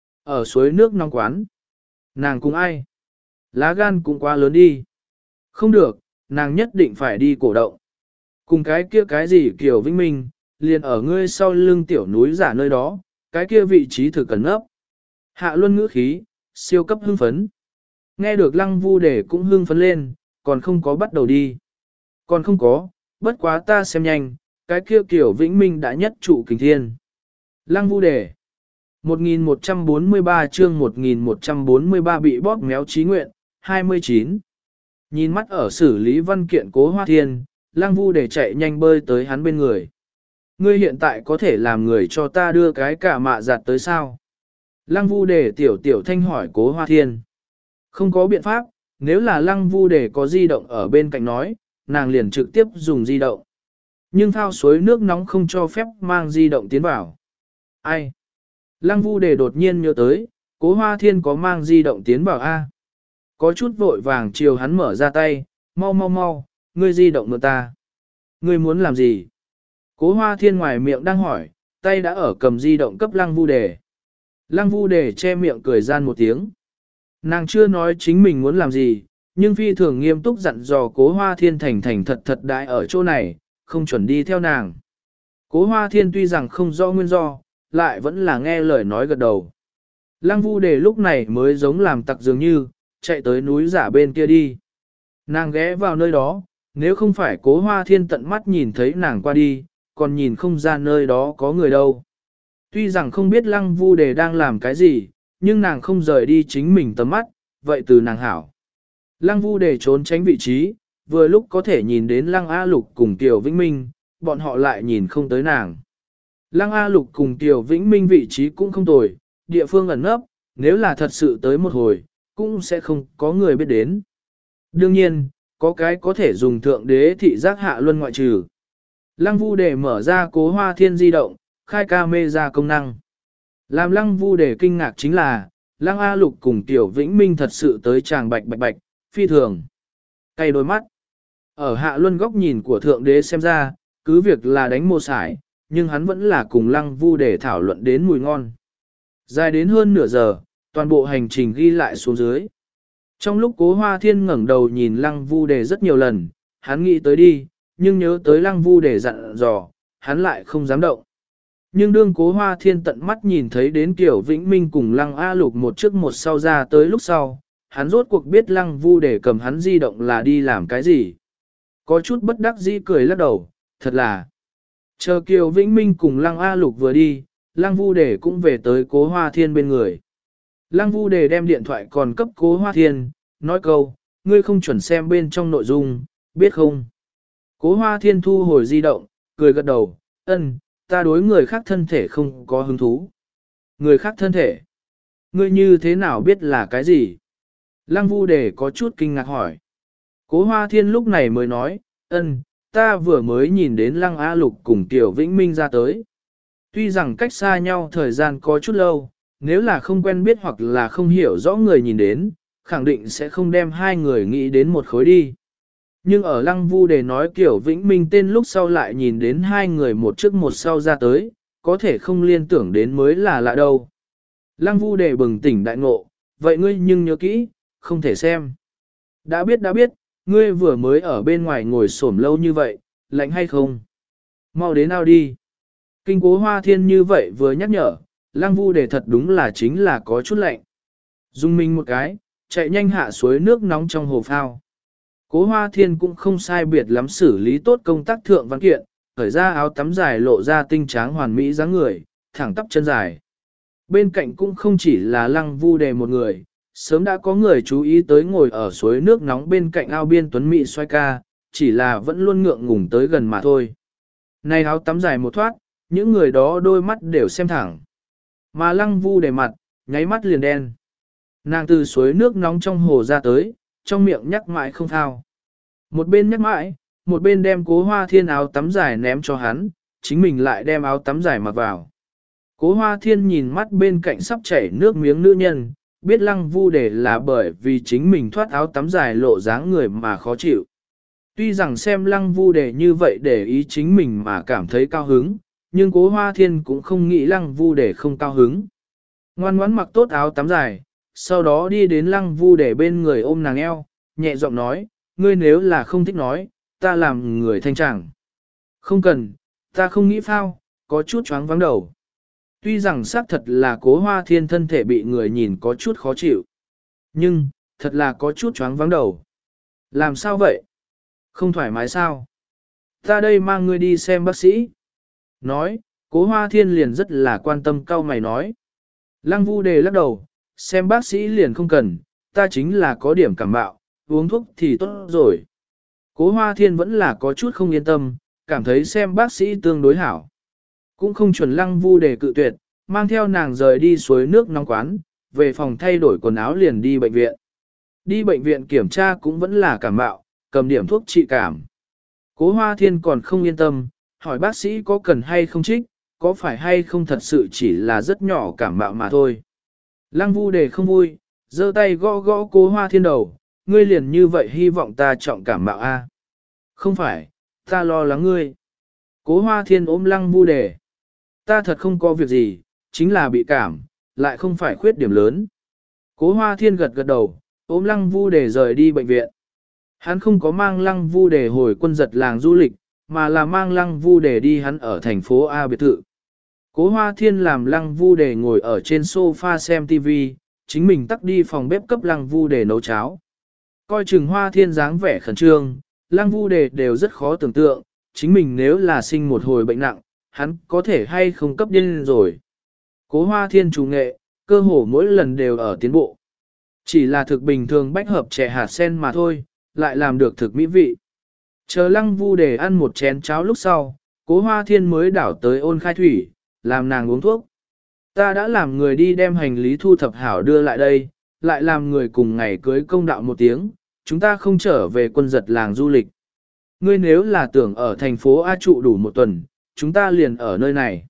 Ở suối nước nóng quán. Nàng cùng ai? Lá gan cũng quá lớn đi. Không được, nàng nhất định phải đi cổ động. Cùng cái kia cái gì kiểu Vĩnh Minh, liền ở ngươi sau lưng tiểu núi giả nơi đó, cái kia vị trí thực cẩn ấp. Hạ Luân ngữ khí, siêu cấp hưng phấn. Nghe được Lăng Vu Đề cũng hưng phấn lên, còn không có bắt đầu đi. Còn không có, bất quá ta xem nhanh, cái kia kiểu Vĩnh Minh đã nhất trụ kình thiên. Lăng Vu Đề một nghìn một trăm bốn mươi ba chương một nghìn một trăm bốn mươi ba bị bóp méo trí nguyện, hai mươi chín. Nhìn mắt ở xử lý văn kiện Cố Hoa Thiên, Lăng Vu Đề chạy nhanh bơi tới hắn bên người. Ngươi hiện tại có thể làm người cho ta đưa cái cả mạ giặt tới sao? Lăng Vu Đề tiểu tiểu thanh hỏi Cố Hoa Thiên. Không có biện pháp, nếu là Lăng Vu Đề có di động ở bên cạnh nói, nàng liền trực tiếp dùng di động. Nhưng thao suối nước nóng không cho phép mang di động tiến vào. Ai? Lăng Vu Đề đột nhiên nhớ tới, Cố Hoa Thiên có mang di động tiến vào A. Có chút vội vàng chiều hắn mở ra tay, mau mau mau, ngươi di động mượn ta. Ngươi muốn làm gì? Cố Hoa Thiên ngoài miệng đang hỏi, tay đã ở cầm di động cấp Lăng Vu Đề. Lăng Vu Đề che miệng cười gian một tiếng. Nàng chưa nói chính mình muốn làm gì, nhưng phi thường nghiêm túc dặn dò Cố Hoa Thiên thành thành thật thật đại ở chỗ này, không chuẩn đi theo nàng. Cố Hoa Thiên tuy rằng không rõ nguyên do, lại vẫn là nghe lời nói gật đầu. Lăng Vu Đề lúc này mới giống làm tặc dường như, chạy tới núi giả bên kia đi. Nàng ghé vào nơi đó, nếu không phải Cố Hoa Thiên tận mắt nhìn thấy nàng qua đi, còn nhìn không ra nơi đó có người đâu. Tuy rằng không biết Lăng Vu Đề đang làm cái gì, nhưng nàng không rời đi chính mình tầm mắt, vậy từ nàng hảo. Lăng Vu Đề trốn tránh vị trí, vừa lúc có thể nhìn đến Lăng A Lục cùng Tiểu Vĩnh Minh, bọn họ lại nhìn không tới nàng. Lăng A Lục cùng Tiểu Vĩnh Minh vị trí cũng không tồi, địa phương ẩn nấp, nếu là thật sự tới một hồi, cũng sẽ không có người biết đến. Đương nhiên, có cái có thể dùng thượng đế thị giác Hạ Luân ngoại trừ. Lăng Vu Đề mở ra Cố Hoa Thiên di động, khai camera công năng. Làm Lăng Vu Đề kinh ngạc chính là, Lăng A Lục cùng Tiểu Vĩnh Minh thật sự tới chàng bạch bạch bạch, phi thường. Cay đôi mắt. Ở Hạ Luân góc nhìn của thượng đế xem ra, cứ việc là đánh mô sải, nhưng hắn vẫn là cùng Lăng Vu Đề thảo luận đến mùi ngon. Dài đến hơn nửa giờ, toàn bộ hành trình ghi lại xuống dưới. Trong lúc Cố Hoa Thiên ngẩng đầu nhìn Lăng Vu Đề rất nhiều lần, hắn nghĩ tới đi, nhưng nhớ tới Lăng Vu Đề dặn dò, hắn lại không dám động. Nhưng đương Cố Hoa Thiên tận mắt nhìn thấy đến Tiểu Vĩnh Minh cùng Lăng A Lục một trước một sau ra tới lúc sau, hắn rốt cuộc biết Lăng Vu Đề cầm hắn di động là đi làm cái gì. Có chút bất đắc dĩ cười lắc đầu, thật là. Chờ Kiều Vĩnh Minh cùng Lăng A Lục vừa đi, Lăng Vu Đề cũng về tới Cố Hoa Thiên bên người. Lăng Vu Đề đem điện thoại còn cấp Cố Hoa Thiên, nói câu, ngươi không chuẩn xem bên trong nội dung, biết không? Cố Hoa Thiên thu hồi di động, cười gật đầu, ân, ta đối người khác thân thể không có hứng thú. Người khác thân thể? Ngươi như thế nào biết là cái gì? Lăng Vu Đề có chút kinh ngạc hỏi. Cố Hoa Thiên lúc này mới nói, ân, ta vừa mới nhìn đến Lăng A Lục cùng Tiểu Vĩnh Minh ra tới. Tuy rằng cách xa nhau thời gian có chút lâu, nếu là không quen biết hoặc là không hiểu rõ người nhìn đến, khẳng định sẽ không đem hai người nghĩ đến một khối đi. Nhưng ở Lăng Vu Đề nói Tiểu Vĩnh Minh tên lúc sau lại nhìn đến hai người một trước một sau ra tới, có thể không liên tưởng đến mới là lạ đâu. Lăng Vu Đề bừng tỉnh đại ngộ, vậy ngươi nhưng nhớ kỹ, không thể xem. Đã biết đã biết, ngươi vừa mới ở bên ngoài ngồi xổm lâu như vậy, lạnh hay không? Mau đến nào đi. Kinh Cố Hoa Thiên như vậy vừa nhắc nhở, Lăng Vu Đề thật đúng là chính là có chút lạnh. Dung mình một cái, chạy nhanh hạ suối nước nóng trong hồ phao. Cố Hoa Thiên cũng không sai biệt lắm xử lý tốt công tác thượng văn kiện, khởi ra áo tắm dài lộ ra tinh tráng hoàn mỹ dáng người, thẳng tắp chân dài. Bên cạnh cũng không chỉ là Lăng Vu Đề một người, sớm đã có người chú ý tới ngồi ở suối nước nóng bên cạnh ao biên tuấn mỹ xoay ca, chỉ là vẫn luôn ngượng ngùng tới gần mà thôi. Này áo tắm dài một thoát, những người đó đôi mắt đều xem thẳng. Mà lăng vu để mặt, nháy mắt liền đen. Nàng từ suối nước nóng trong hồ ra tới, trong miệng nhắc mãi không thao. Một bên nhắc mãi, một bên đem Cố Hoa Thiên áo tắm dài ném cho hắn, chính mình lại đem áo tắm dài mặc vào. Cố Hoa Thiên nhìn mắt bên cạnh sắp chảy nước miếng nữ nhân, biết lăng vu để là bởi vì chính mình thoát áo tắm dài lộ dáng người mà khó chịu. Tuy rằng xem lăng vu để như vậy để ý chính mình mà cảm thấy cao hứng, nhưng Cố Hoa Thiên cũng không nghĩ lăng vu để không cao hứng. Ngoan ngoãn mặc tốt áo tắm dài, sau đó đi đến lăng vu để bên người ôm nàng eo, nhẹ giọng nói, ngươi nếu là không thích nói, ta làm người thanh chẳng. Không cần, ta không nghĩ phao, có chút choáng vắng đầu. Tuy rằng xác thật là Cố Hoa Thiên thân thể bị người nhìn có chút khó chịu. Nhưng, thật là có chút choáng vắng đầu. Làm sao vậy? Không thoải mái sao? Ta đây mang ngươi đi xem bác sĩ. Nói, Cố Hoa Thiên liền rất là quan tâm cau mày nói. Lăng Vu Đề lắc đầu, xem bác sĩ liền không cần, ta chính là có điểm cảm bạo, uống thuốc thì tốt rồi. Cố Hoa Thiên vẫn là có chút không yên tâm, cảm thấy xem bác sĩ tương đối hảo. Cũng không chuẩn Lăng Vu Đề cự tuyệt, mang theo nàng rời đi suối nước nóng quán, về phòng thay đổi quần áo liền đi bệnh viện. Đi bệnh viện kiểm tra cũng vẫn là cảm bạo, cầm điểm thuốc trị cảm. Cố Hoa Thiên còn không yên tâm, hỏi bác sĩ có cần hay không trích, có phải hay không thật sự chỉ là rất nhỏ cảm bạo mà thôi. Lăng Vu Đề không vui, giơ tay gõ gõ Cố Hoa Thiên đầu, ngươi liền như vậy hy vọng ta trọng cảm bạo a? Không phải, ta lo lắng ngươi. Cố Hoa Thiên ôm Lăng Vu Đề. Ta thật không có việc gì, chính là bị cảm, lại không phải khuyết điểm lớn. Cố Hoa Thiên gật gật đầu, ôm Lăng Vu Đề rời đi bệnh viện. Hắn không có mang Lăng Vu Đề hồi Quân Giật làng du lịch, mà là mang Lăng Vu Đề đi hắn ở thành phố A biệt thự. Cố Hoa Thiên làm Lăng Vu Đề ngồi ở trên sofa xem ti vi, chính mình tắt đi phòng bếp cấp Lăng Vu Đề nấu cháo. Coi chừng Hoa Thiên dáng vẻ khẩn trương, Lăng Vu Đề đều rất khó tưởng tượng, chính mình nếu là sinh một hồi bệnh nặng, hắn có thể hay không cấp điên rồi. Cố Hoa Thiên chủ nghệ, cơ hồ mỗi lần đều ở tiến bộ. Chỉ là thực bình thường bách hợp chè hạt sen mà thôi, lại làm được thực mỹ vị. Chờ Lăng Vu Đề ăn một chén cháo lúc sau, Cố Hoa Thiên mới đảo tới Ôn Khai Thủy, làm nàng uống thuốc. Ta đã làm người đi đem hành lý thu thập hảo đưa lại đây, lại làm người cùng ngày cưới công đạo một tiếng, chúng ta không trở về Quân Giật làng du lịch. Ngươi nếu là tưởng ở thành phố A trụ đủ một tuần, chúng ta liền ở nơi này.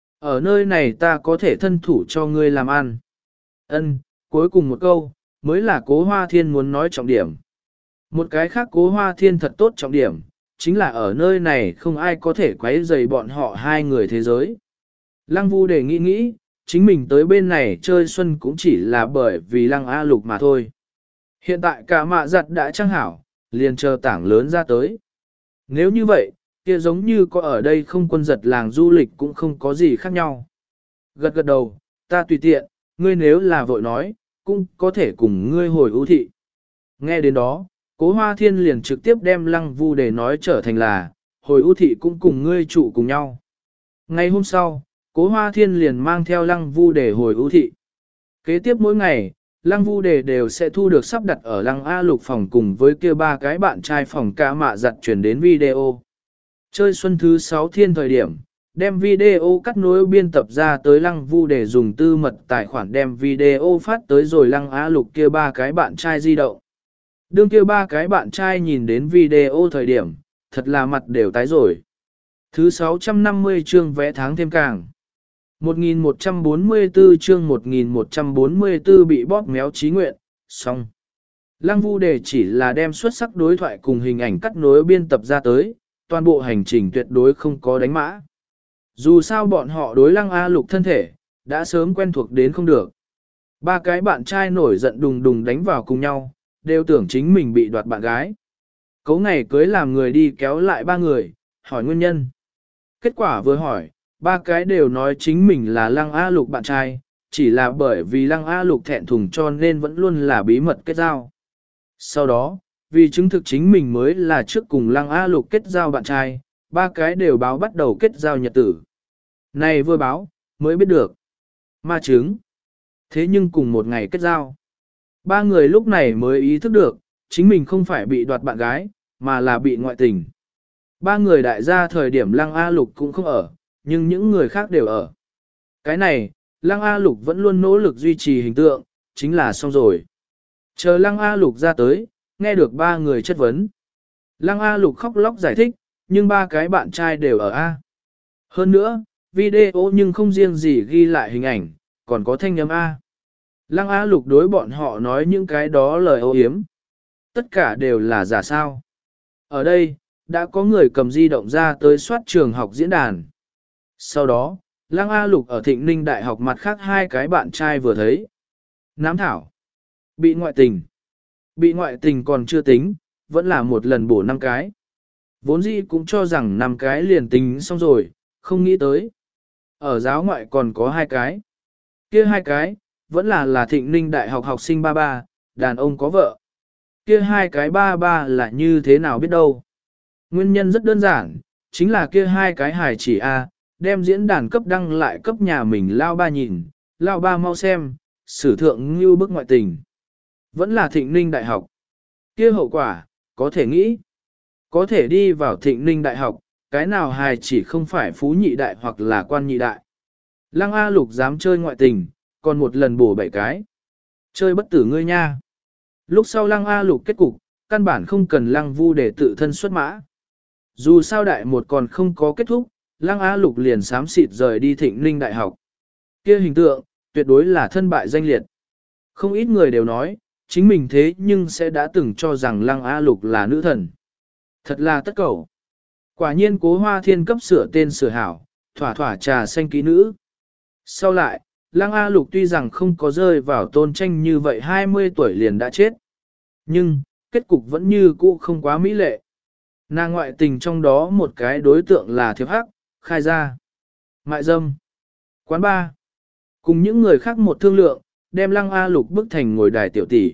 Ở nơi này ta có thể thân thủ cho ngươi làm ăn. Ân, cuối cùng một câu, mới là Cố Hoa Thiên muốn nói trọng điểm. Một cái khác Cố Hoa Thiên thật tốt trọng điểm, chính là ở nơi này không ai có thể quấy rầy bọn họ hai người thế giới. Lăng Vu Đề nghĩ nghĩ, chính mình tới bên này chơi xuân cũng chỉ là bởi vì Lăng A Lục mà thôi. Hiện tại cả mạ giặt đã trang hảo, liền chờ tảng lớn ra tới. Nếu như vậy, kia giống như có ở đây không Quân Giật làng du lịch cũng không có gì khác nhau. Gật gật đầu, ta tùy tiện, ngươi nếu là vội nói, cũng có thể cùng ngươi hồi ưu thị. Nghe đến đó, Cố Hoa Thiên liền trực tiếp đem Lăng Vu Đề nói trở thành là, hồi ưu thị cũng cùng ngươi trụ cùng nhau. Ngày hôm sau, Cố Hoa Thiên liền mang theo Lăng Vu Đề hồi ưu thị. Kế tiếp mỗi ngày, Lăng Vu Đề đều sẽ thu được sắp đặt ở Lăng A Lục phòng cùng với kia ba cái bạn trai phòng cả mạ giặt chuyển đến video. Chơi xuân thứ sáu thiên thời điểm, đem video cắt nối biên tập ra tới Lăng Vu để dùng tư mật tài khoản đem video phát tới rồi Lăng Á Lục kia ba cái bạn trai di động. Đương kia ba cái bạn trai nhìn đến video thời điểm, thật là mặt đều tái rồi. Thứ sáu trăm năm mươi chương vẽ tháng thêm càng. một nghìn một trăm bốn mươi tư chương một nghìn một trăm bốn mươi tư bị bóp méo trí nguyện, xong. Lăng Vu để chỉ là đem xuất sắc đối thoại cùng hình ảnh cắt nối biên tập ra tới, toàn bộ hành trình tuyệt đối không có đánh mã. Dù sao bọn họ đối Lăng A Lục thân thể, đã sớm quen thuộc đến không được. Ba cái bạn trai nổi giận đùng đùng đánh vào cùng nhau, đều tưởng chính mình bị đoạt bạn gái. Cấu ngày cưới làm người đi kéo lại ba người, hỏi nguyên nhân. Kết quả vừa hỏi, ba cái đều nói chính mình là Lăng A Lục bạn trai, chỉ là bởi vì Lăng A Lục thẹn thùng cho nên vẫn luôn là bí mật kết giao. Sau đó, vì chứng thực chính mình mới là trước cùng Lăng A Lục kết giao bạn trai, ba cái đều báo bắt đầu kết giao nhật tử. Này vừa báo, mới biết được. Ma chứng. Thế nhưng cùng một ngày kết giao. Ba người lúc này mới ý thức được, chính mình không phải bị đoạt bạn gái, mà là bị ngoại tình. Ba người đại gia thời điểm Lăng A Lục cũng không ở, nhưng những người khác đều ở. Cái này, Lăng A Lục vẫn luôn nỗ lực duy trì hình tượng, chính là xong rồi. Chờ Lăng A Lục ra tới, nghe được ba người chất vấn. Lăng A Lục khóc lóc giải thích, nhưng ba cái bạn trai đều ở A. Hơn nữa, video nhưng không riêng gì ghi lại hình ảnh, còn có thanh âm A. Lăng A Lục đối bọn họ nói những cái đó lời ô hiếm. Tất cả đều là giả sao. Ở đây, đã có người cầm di động ra tới soát trường học diễn đàn. Sau đó, Lăng A Lục ở Thịnh Ninh Đại học mặt khác hai cái bạn trai vừa thấy. Nám thảo. Bị ngoại tình. Bị ngoại tình còn chưa tính, vẫn là một lần bổ năm cái. Vốn dĩ cũng cho rằng năm cái liền tính xong rồi, không nghĩ tới. Ở giáo ngoại còn có hai cái. Kia hai cái, vẫn là là Thịnh Ninh Đại học học sinh ba ba, đàn ông có vợ. Kia hai cái ba ba là như thế nào biết đâu. Nguyên nhân rất đơn giản, chính là kia hai cái hài chỉ A, đem diễn đàn cấp đăng lại cấp nhà mình lao ba nhìn, lao ba mau xem, sử thượng như bức ngoại tình. Vẫn là Thịnh Ninh Đại học. Kia hậu quả, có thể nghĩ. Có thể đi vào Thịnh Ninh Đại học, cái nào hài chỉ không phải phú nhị đại hoặc là quan nhị đại. Lăng A Lục dám chơi ngoại tình, còn một lần bổ bảy cái. Chơi bất tử ngươi nha. Lúc sau Lăng A Lục kết cục, căn bản không cần Lăng Vu để tự thân xuất mã. Dù sao đại một còn không có kết thúc, Lăng A Lục liền xám xịt rời đi Thịnh Ninh Đại học. Kia hình tượng, tuyệt đối là thân bại danh liệt. Không ít người đều nói, chính mình thế nhưng sẽ đã từng cho rằng Lăng A Lục là nữ thần. Thật là tất cầu. Quả nhiên Cố Hoa Thiên cấp sửa tên sửa hảo, thỏa thỏa trà xanh ký nữ. Sau lại, Lăng A Lục tuy rằng không có rơi vào tôn tranh như vậy hai mươi tuổi liền đã chết. Nhưng, kết cục vẫn như cũ không quá mỹ lệ. Nàng ngoại tình trong đó một cái đối tượng là Thiệp Hắc, khai ra. Mại dâm. Quán ba. Cùng những người khác một thương lượng, đem Lăng A Lục bức thành ngồi đài tiểu tỷ.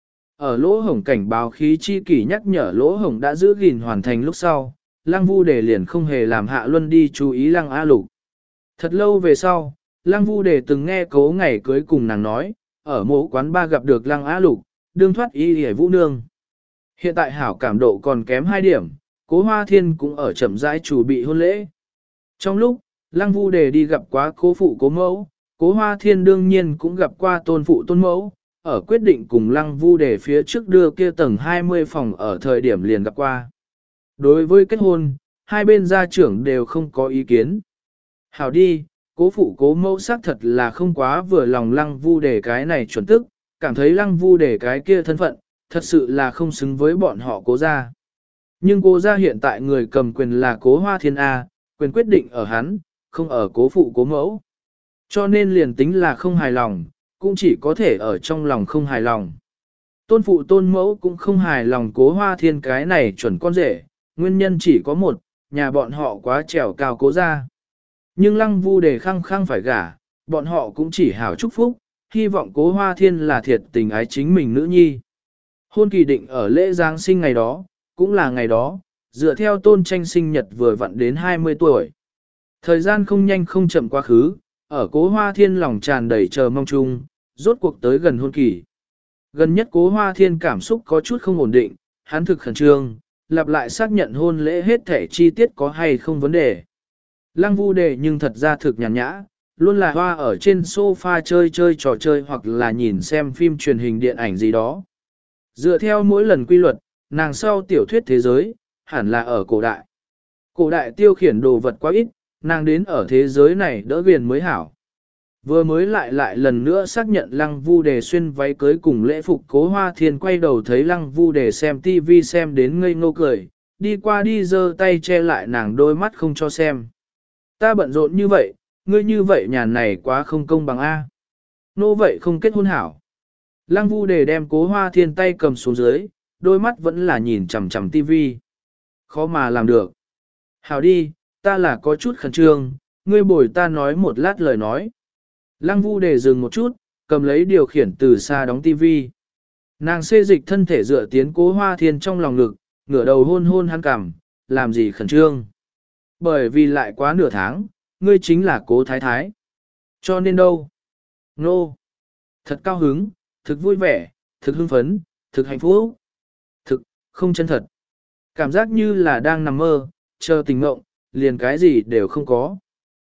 Ở lỗ hổng cảnh báo khí chi kỷ nhắc nhở lỗ hổng đã giữ gìn hoàn thành lúc sau, Lăng Vu Đề liền không hề làm Hạ Luân đi chú ý Lăng A Lục. Thật lâu về sau, Lăng Vu Đề từng nghe Cố ngày cưới cùng nàng nói, ở mộ quán ba gặp được Lăng A Lục, đương thoát y hề vũ nương. Hiện tại hảo cảm độ còn kém hai điểm, Cố Hoa Thiên cũng ở chậm rãi chủ bị hôn lễ. Trong lúc, Lăng Vu Đề đi gặp quá cố phụ cố mẫu, Cố Hoa Thiên đương nhiên cũng gặp qua tôn phụ tôn mẫu, ở quyết định cùng Lăng Vu Đề phía trước đưa kia tầng hai mươi phòng ở thời điểm liền gặp qua. Đối với kết hôn, hai bên gia trưởng đều không có ý kiến. Hảo đi, cố phụ cố mẫu xác thật là không quá vừa lòng Lăng Vu Đề cái này chuẩn tức, cảm thấy Lăng Vu Đề cái kia thân phận, thật sự là không xứng với bọn họ cố gia. Nhưng cố gia hiện tại người cầm quyền là Cố Hoa Thiên A, quyền quyết định ở hắn, không ở cố phụ cố mẫu. Cho nên liền tính là không hài lòng, cũng chỉ có thể ở trong lòng không hài lòng. Tôn phụ tôn mẫu cũng không hài lòng Cố Hoa Thiên cái này chuẩn con rể, nguyên nhân chỉ có một, nhà bọn họ quá trèo cao cố gia. Nhưng Lăng Vu Đề khăng khăng phải gả, bọn họ cũng chỉ hảo chúc phúc, hy vọng Cố Hoa Thiên là thiệt tình ái chính mình nữ nhi. Hôn kỳ định ở lễ Giáng sinh ngày đó, cũng là ngày đó, dựa theo tôn tranh sinh nhật vừa vặn đến hai mươi tuổi. Thời gian không nhanh không chậm quá khứ, ở Cố Hoa Thiên lòng tràn đầy chờ mong chung, rốt cuộc tới gần hôn kỳ. Gần nhất Cố Hoa Thiên cảm xúc có chút không ổn định, hắn thực khẩn trương, lặp lại xác nhận hôn lễ hết thể chi tiết có hay không vấn đề. Lăng Vu Đề nhưng thật ra thực nhàn nhã, luôn là hoa ở trên sofa chơi chơi trò chơi hoặc là nhìn xem phim truyền hình điện ảnh gì đó. Dựa theo mỗi lần quy luật, nàng sau tiểu thuyết thế giới, hẳn là ở cổ đại. Cổ đại tiêu khiển đồ vật quá ít, nàng đến ở thế giới này đỡ viền mới hảo. Vừa mới lại lại lần nữa xác nhận Lăng Vu Đề xuyên váy cưới cùng lễ phục Cố Hoa Thiên quay đầu thấy Lăng Vu Đề xem tivi xem đến ngây ngô cười, đi qua đi giơ tay che lại nàng đôi mắt không cho xem. Ta bận rộn như vậy, ngươi như vậy nhà này quá không công bằng A. Nô vậy không kết hôn hảo. Lăng Vu Đề đem Cố Hoa Thiên tay cầm xuống dưới, đôi mắt vẫn là nhìn chằm chằm tivi. Khó mà làm được. Hảo đi, ta là có chút khẩn trương, ngươi bồi ta nói một lát lời nói. Lăng Vu Đề dừng một chút, cầm lấy điều khiển từ xa đóng tivi. Nàng xê dịch thân thể dựa tiến Cố Hoa Thiên trong lòng ngực, ngửa đầu hôn hôn hắn cằm, làm gì khẩn trương. Bởi vì lại quá nửa tháng, ngươi chính là Cố Thái Thái. Cho nên đâu? Nô. No. Thật cao hứng, thực vui vẻ, thực hưng phấn, thực hạnh phúc. Thực, không chân thật. Cảm giác như là đang nằm mơ, chờ tình mộng, liền cái gì đều không có.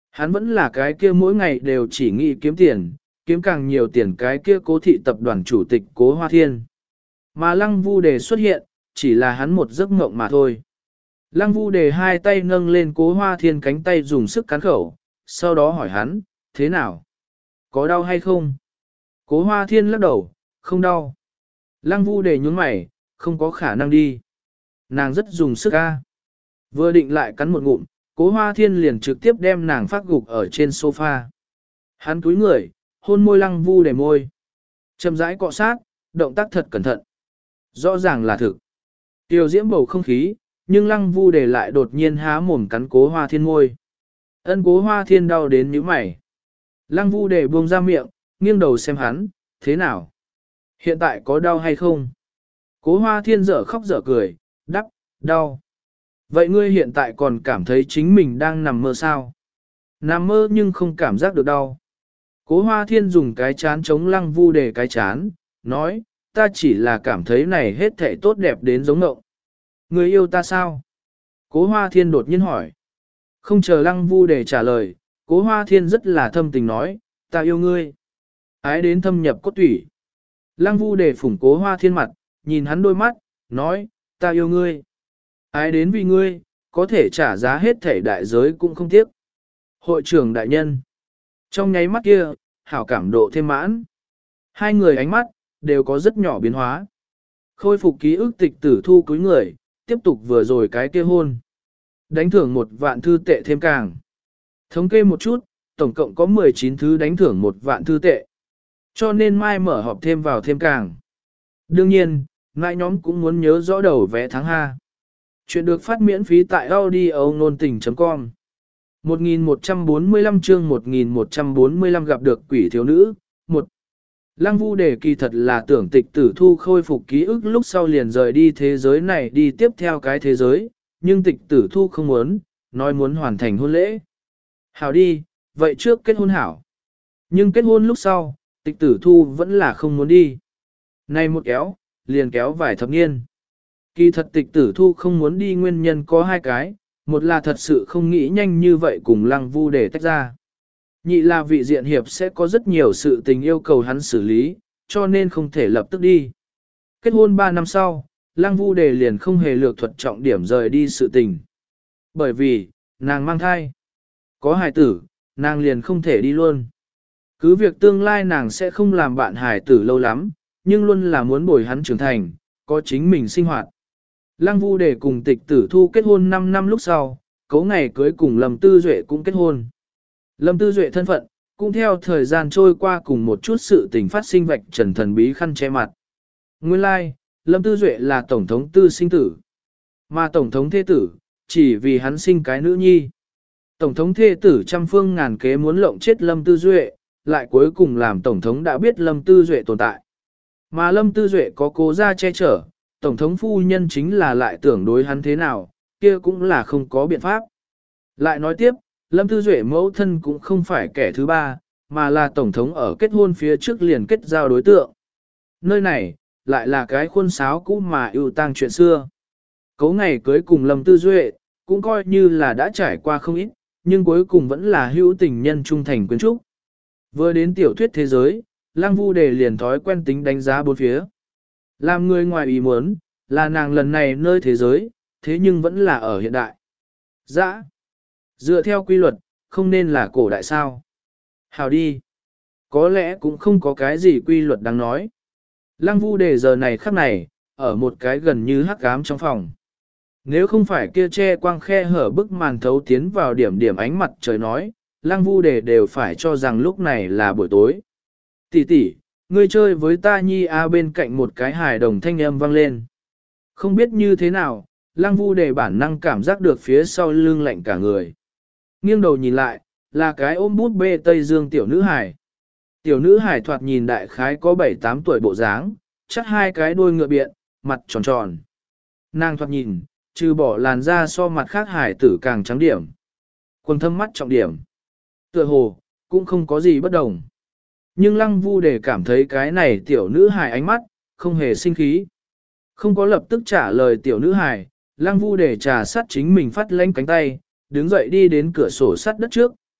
Hắn vẫn là cái kia mỗi ngày đều chỉ nghĩ kiếm tiền, kiếm càng nhiều tiền cái kia cố thị tập đoàn chủ tịch Cố Hoa Thiên. Mà Lăng Vu Đề xuất hiện, chỉ là hắn một giấc mộng mà thôi. Lăng Vu Đề hai tay nâng lên Cố Hoa Thiên cánh tay dùng sức cắn khẩu, sau đó hỏi hắn, thế nào? Có đau hay không? Cố Hoa Thiên lắc đầu, không đau. Lăng Vu Đề nhún mày, không có khả năng đi. Nàng rất dùng sức ca. Vừa định lại cắn một ngụm, Cố Hoa Thiên liền trực tiếp đem nàng phát gục ở trên sofa. Hắn cúi người, hôn môi Lăng Vu Đề môi. Chậm rãi cọ sát, động tác thật cẩn thận. Rõ ràng là thực. Tiêu diễm bầu không khí, nhưng Lăng Vu Đề lại đột nhiên há mồm cắn Cố Hoa Thiên môi. Ân Cố Hoa Thiên đau đến nhíu mày. Lăng Vu Đề buông ra miệng, nghiêng đầu xem hắn, thế nào? Hiện tại có đau hay không? Cố Hoa Thiên dở khóc dở cười, đắp, đau. Vậy ngươi hiện tại còn cảm thấy chính mình đang nằm mơ sao? Nằm mơ nhưng không cảm giác được đau. Cố Hoa Thiên dùng cái chán chống Lăng Vu Đề cái chán, nói, ta chỉ là cảm thấy này hết thảy tốt đẹp đến giống ngộng. Ngươi yêu ta sao? Cố Hoa Thiên đột nhiên hỏi. Không chờ Lăng Vu Đề trả lời, Cố Hoa Thiên rất là thâm tình nói, ta yêu ngươi. Ái đến thâm nhập cốt tủy. Lăng Vu Đề phủng Cố Hoa Thiên mặt, nhìn hắn đôi mắt, nói, ta yêu ngươi. Ái đến vì ngươi, có thể trả giá hết thảy đại giới cũng không tiếc. Hội trưởng đại nhân. Trong nháy mắt kia, hảo cảm độ thêm mãn. Hai người ánh mắt, đều có rất nhỏ biến hóa. Khôi phục ký ức Tịch Tử Thu cúi người, tiếp tục vừa rồi cái kia hôn. Đánh thưởng một vạn thư tệ thêm càng. Thống kê một chút, tổng cộng có mười chín thứ đánh thưởng một vạn thư tệ. Cho nên mai mở họp thêm vào thêm càng. Đương nhiên, ngại nhóm cũng muốn nhớ rõ đầu vé tháng ha. Chuyện được phát miễn phí tại audio nôn tình chấm com. một nghìn một trăm bốn mươi lăm chương một nghìn một trăm bốn mươi lăm gặp được quỷ thiếu nữ. một. Lăng Vu Đề kỳ thật là tưởng Tịch Tử Thu khôi phục ký ức lúc sau liền rời đi thế giới này đi tiếp theo cái thế giới, nhưng Tịch Tử Thu không muốn, nói muốn hoàn thành hôn lễ. Hảo đi, vậy trước kết hôn hảo. Nhưng kết hôn lúc sau, Tịch Tử Thu vẫn là không muốn đi. Này một kéo, liền kéo vài thập niên. Kỳ thật Tịch Tử Thu không muốn đi nguyên nhân có hai cái, một là thật sự không nghĩ nhanh như vậy cùng Lăng Vu Đề tách ra. Nhị là vị diện hiệp sẽ có rất nhiều sự tình yêu cầu hắn xử lý, cho nên không thể lập tức đi. Kết hôn ba năm sau, Lăng Vu Đề liền không hề lược thuật trọng điểm rời đi sự tình. Bởi vì, nàng mang thai. Có hài tử, nàng liền không thể đi luôn. Cứ việc tương lai nàng sẽ không làm bạn hài tử lâu lắm, nhưng luôn là muốn bồi hắn trưởng thành, có chính mình sinh hoạt. Lăng Vu Đề cùng Tịch Tử Thu kết hôn năm năm lúc sau, cấu ngày cưới cùng Lâm Tư Duệ cũng kết hôn. Lâm Tư Duệ thân phận, cũng theo thời gian trôi qua cùng một chút sự tình phát sinh vạch trần thần bí khăn che mặt. Nguyên lai, like, Lâm Tư Duệ là Tổng thống tư sinh tử, mà Tổng thống thế tử, chỉ vì hắn sinh cái nữ nhi. Tổng thống thế tử trăm phương ngàn kế muốn lộng chết Lâm Tư Duệ, lại cuối cùng làm Tổng thống đã biết Lâm Tư Duệ tồn tại. Mà Lâm Tư Duệ có cố ra che chở, Tổng thống phu nhân chính là lại tưởng đối hắn thế nào, kia cũng là không có biện pháp. Lại nói tiếp, Lâm Tư Duệ mẫu thân cũng không phải kẻ thứ ba, mà là Tổng thống ở kết hôn phía trước liền kết giao đối tượng. Nơi này, lại là cái khuôn sáo cũ mà ưu tang chuyện xưa. Cấu ngày cưới cùng Lâm Tư Duệ, cũng coi như là đã trải qua không ít, nhưng cuối cùng vẫn là hữu tình nhân trung thành quyến trúc. Vừa đến tiểu thuyết thế giới, Lăng Vu Đề liền thói quen tính đánh giá bốn phía. Làm người ngoài ý muốn, là nàng lần này nơi thế giới, thế nhưng vẫn là ở hiện đại. Dã. Dựa theo quy luật, không nên là cổ đại sao. Hào đi. Có lẽ cũng không có cái gì quy luật đáng nói. Lăng Vu Đề giờ này khắc này, ở một cái gần như hắc ám trong phòng. Nếu không phải kia che quang khe hở bức màn thấu tiến vào điểm điểm ánh mặt trời nói, Lăng Vu Đề đều phải cho rằng lúc này là buổi tối. Tỷ tỷ, ngươi chơi với ta nhi a bên cạnh một cái hài đồng thanh âm vang lên. Không biết như thế nào, Lăng Vu Đề bản năng cảm giác được phía sau lưng lạnh cả người. Nghiêng đầu nhìn lại, là cái ôm bút bê Tây Dương tiểu nữ hải. Tiểu nữ hải thoạt nhìn đại khái có bảy tám tuổi bộ dáng, chắc hai cái đuôi ngựa biện, mặt tròn tròn. Nàng thoạt nhìn, trừ bỏ làn da so mặt khác hải tử càng trắng điểm. Quần thâm mắt trọng điểm. Tựa hồ, cũng không có gì bất đồng. Nhưng Lăng Vu Đề cảm thấy cái này tiểu nữ hài ánh mắt, không hề sinh khí. Không có lập tức trả lời tiểu nữ hài, Lăng Vu Đề trà sát chính mình phát lênh cánh tay, đứng dậy đi đến cửa sổ sắt đất trước,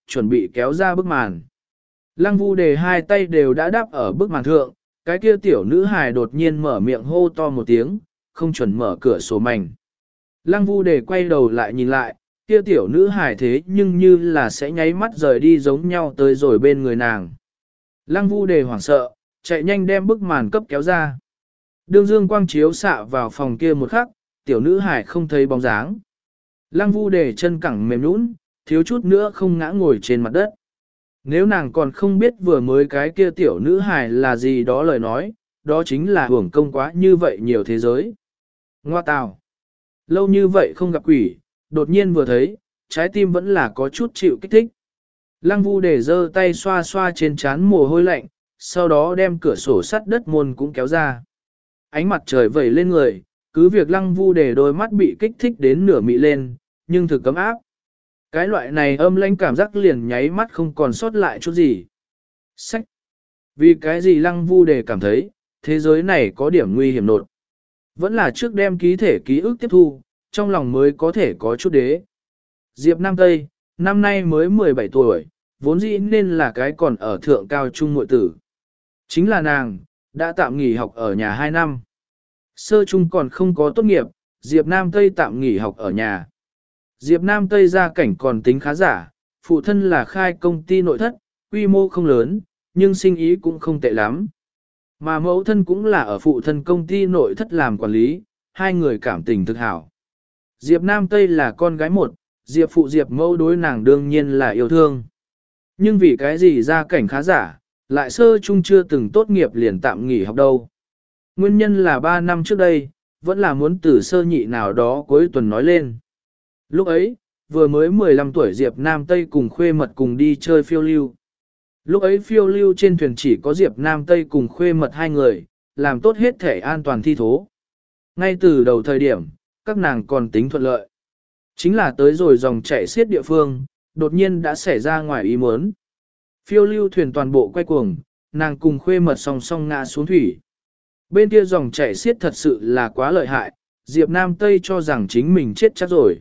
chuẩn bị kéo ra bức màn. Lăng Vu Đề hai tay đều đã đáp ở bức màn thượng, cái kia tiểu nữ hài đột nhiên mở miệng hô to một tiếng, không chuẩn mở cửa sổ mảnh. Lăng Vu Đề quay đầu lại nhìn lại, kia tiểu nữ hài thế nhưng như là sẽ nháy mắt rời đi giống nhau tới rồi bên người nàng. Lăng Vu Đề hoảng sợ, chạy nhanh đem bức màn cấp kéo ra. Đường dương quang chiếu xạ vào phòng kia một khắc, tiểu nữ hài không thấy bóng dáng. Lăng Vu Đề chân cẳng mềm nhũn, thiếu chút nữa không ngã ngồi trên mặt đất. Nếu nàng còn không biết vừa mới cái kia tiểu nữ hài là gì đó lời nói, đó chính là hưởng công quá như vậy nhiều thế giới. Ngoa tào. Lâu như vậy không gặp quỷ, đột nhiên vừa thấy, trái tim vẫn là có chút chịu kích thích. Lăng Vu Đề giơ tay xoa xoa trên trán mồ hôi lạnh, sau đó đem cửa sổ sắt đất môn cũng kéo ra. Ánh mặt trời vẩy lên người, cứ việc Lăng Vu Đề đôi mắt bị kích thích đến nửa mị lên, nhưng thực cấm áp. Cái loại này âm lãnh cảm giác liền nháy mắt không còn sót lại chút gì. Sách! Vì cái gì Lăng Vu Đề cảm thấy, thế giới này có điểm nguy hiểm nột. Vẫn là trước đem ký thể ký ức tiếp thu, trong lòng mới có thể có chút đế. Diệp Nam Tây, năm nay mới mười bảy tuổi, vốn dĩ nên là cái còn ở thượng cao trung muội tử. Chính là nàng, đã tạm nghỉ học ở nhà hai năm. Sơ trung còn không có tốt nghiệp, Diệp Nam Tây tạm nghỉ học ở nhà. Diệp Nam Tây gia cảnh còn tính khá giả, phụ thân là khai công ty nội thất, quy mô không lớn, nhưng sinh ý cũng không tệ lắm. Mà mẫu thân cũng là ở phụ thân công ty nội thất làm quản lý, hai người cảm tình thực hảo. Diệp Nam Tây là con gái một, Diệp phụ Diệp mẫu đối nàng đương nhiên là yêu thương. Nhưng vì cái gì gia cảnh khá giả, lại sơ chung chưa từng tốt nghiệp liền tạm nghỉ học đâu. Nguyên nhân là ba năm trước đây, vẫn là muốn từ sơ nhị nào đó cuối tuần nói lên. Lúc ấy, vừa mới mười lăm tuổi Diệp Nam Tây cùng khuê mật cùng đi chơi phiêu lưu. Lúc ấy phiêu lưu trên thuyền chỉ có Diệp Nam Tây cùng khuê mật hai người, làm tốt hết thể an toàn thi thố. Ngay từ đầu thời điểm, các nàng còn tính thuận lợi. Chính là tới rồi dòng chảy xiết địa phương, đột nhiên đã xảy ra ngoài ý muốn. Phiêu lưu thuyền toàn bộ quay cuồng, nàng cùng khuê mật song song ngã xuống thủy. Bên kia dòng chảy xiết thật sự là quá lợi hại, Diệp Nam Tây cho rằng chính mình chết chắc rồi.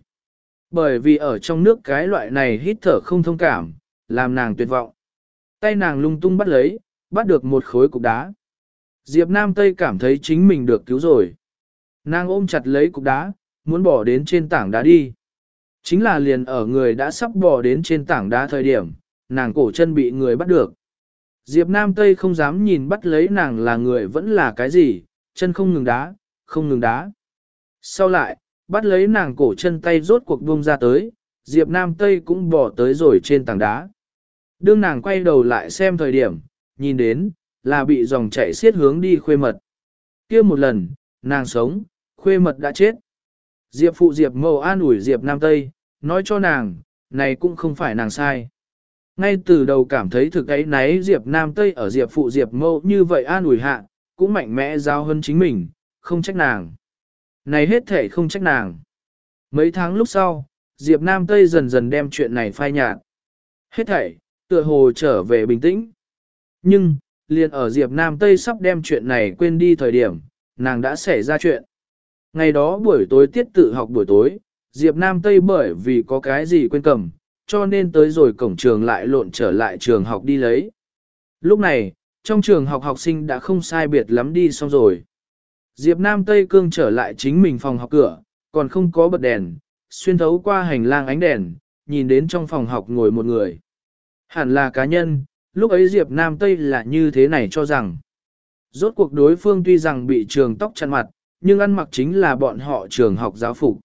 Bởi vì ở trong nước cái loại này hít thở không thông cảm, làm nàng tuyệt vọng. Tay nàng lung tung bắt lấy, bắt được một khối cục đá. Diệp Nam Tây cảm thấy chính mình được cứu rồi. Nàng ôm chặt lấy cục đá, muốn bỏ đến trên tảng đá đi. Chính là liền ở người đã sắp bỏ đến trên tảng đá thời điểm, nàng cổ chân bị người bắt được. Diệp Nam Tây không dám nhìn bắt lấy nàng là người vẫn là cái gì, chân không ngừng đá, không ngừng đá. Sau lại, bắt lấy nàng cổ chân tay rốt cuộc buông ra tới, Diệp Nam Tây cũng bỏ tới rồi trên tảng đá. Đương nàng quay đầu lại xem thời điểm, nhìn đến, là bị dòng chảy xiết hướng đi khuê mật. Kia một lần, nàng sống, khuê mật đã chết. Diệp phụ Diệp mẫu an ủi Diệp Nam Tây, nói cho nàng, này cũng không phải nàng sai. Ngay từ đầu cảm thấy thực ấy náy Diệp Nam Tây ở Diệp phụ Diệp mẫu như vậy an ủi hạ, cũng mạnh mẽ giao hơn chính mình, không trách nàng. Này hết thể không trách nàng. Mấy tháng lúc sau, Diệp Nam Tây dần dần đem chuyện này phai nhạt. Hết thảy, tựa hồ trở về bình tĩnh. Nhưng, liền ở Diệp Nam Tây sắp đem chuyện này quên đi thời điểm, nàng đã xảy ra chuyện. Ngày đó buổi tối tiết tự học buổi tối, Diệp Nam Tây bởi vì có cái gì quên cầm, cho nên tới rồi cổng trường lại lộn trở lại trường học đi lấy. Lúc này, trong trường học học sinh đã không sai biệt lắm đi xong rồi. Diệp Nam Tây cương trở lại chính mình phòng học cửa, còn không có bật đèn, xuyên thấu qua hành lang ánh đèn, nhìn đến trong phòng học ngồi một người. Hẳn là cá nhân, lúc ấy Diệp Nam Tây là như thế này cho rằng. Rốt cuộc đối phương tuy rằng bị trường tóc chặn mặt, nhưng ăn mặc chính là bọn họ trường học giáo phục.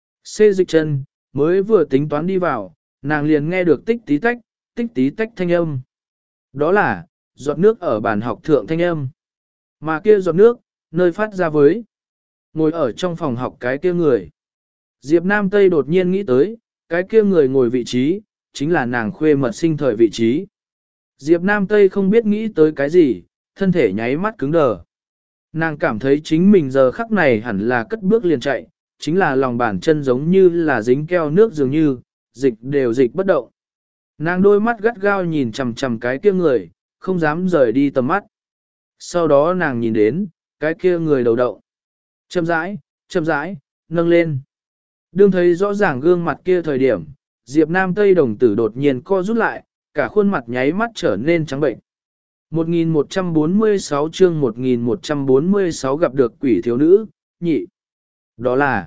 Xê dịch chân, mới vừa tính toán đi vào, nàng liền nghe được tích tí tách, tích tí tách thanh âm. Đó là, giọt nước ở bàn học thượng thanh âm. Mà kia giọt nước, nơi phát ra với. Ngồi ở trong phòng học cái kia người. Diệp Nam Tây đột nhiên nghĩ tới, cái kia người ngồi vị trí, chính là nàng khuê mật sinh thời vị trí. Diệp Nam Tây không biết nghĩ tới cái gì, thân thể nháy mắt cứng đờ. Nàng cảm thấy chính mình giờ khắc này hẳn là cất bước liền chạy, chính là lòng bàn chân giống như là dính keo nước dường như, dịch đều dịch bất động. Nàng đôi mắt gắt gao nhìn chằm chằm cái kia người, không dám rời đi tầm mắt. Sau đó nàng nhìn đến, cái kia người đầu động. Chậm rãi, chậm rãi, nâng lên. Đương thấy rõ ràng gương mặt kia thời điểm, Diệp Nam Tây đồng tử đột nhiên co rút lại, cả khuôn mặt nháy mắt trở nên trắng bệnh. một nghìn một trăm bốn mươi sáu chương một nghìn một trăm bốn mươi sáu gặp được quỷ thiếu nữ, nhị. Đó là,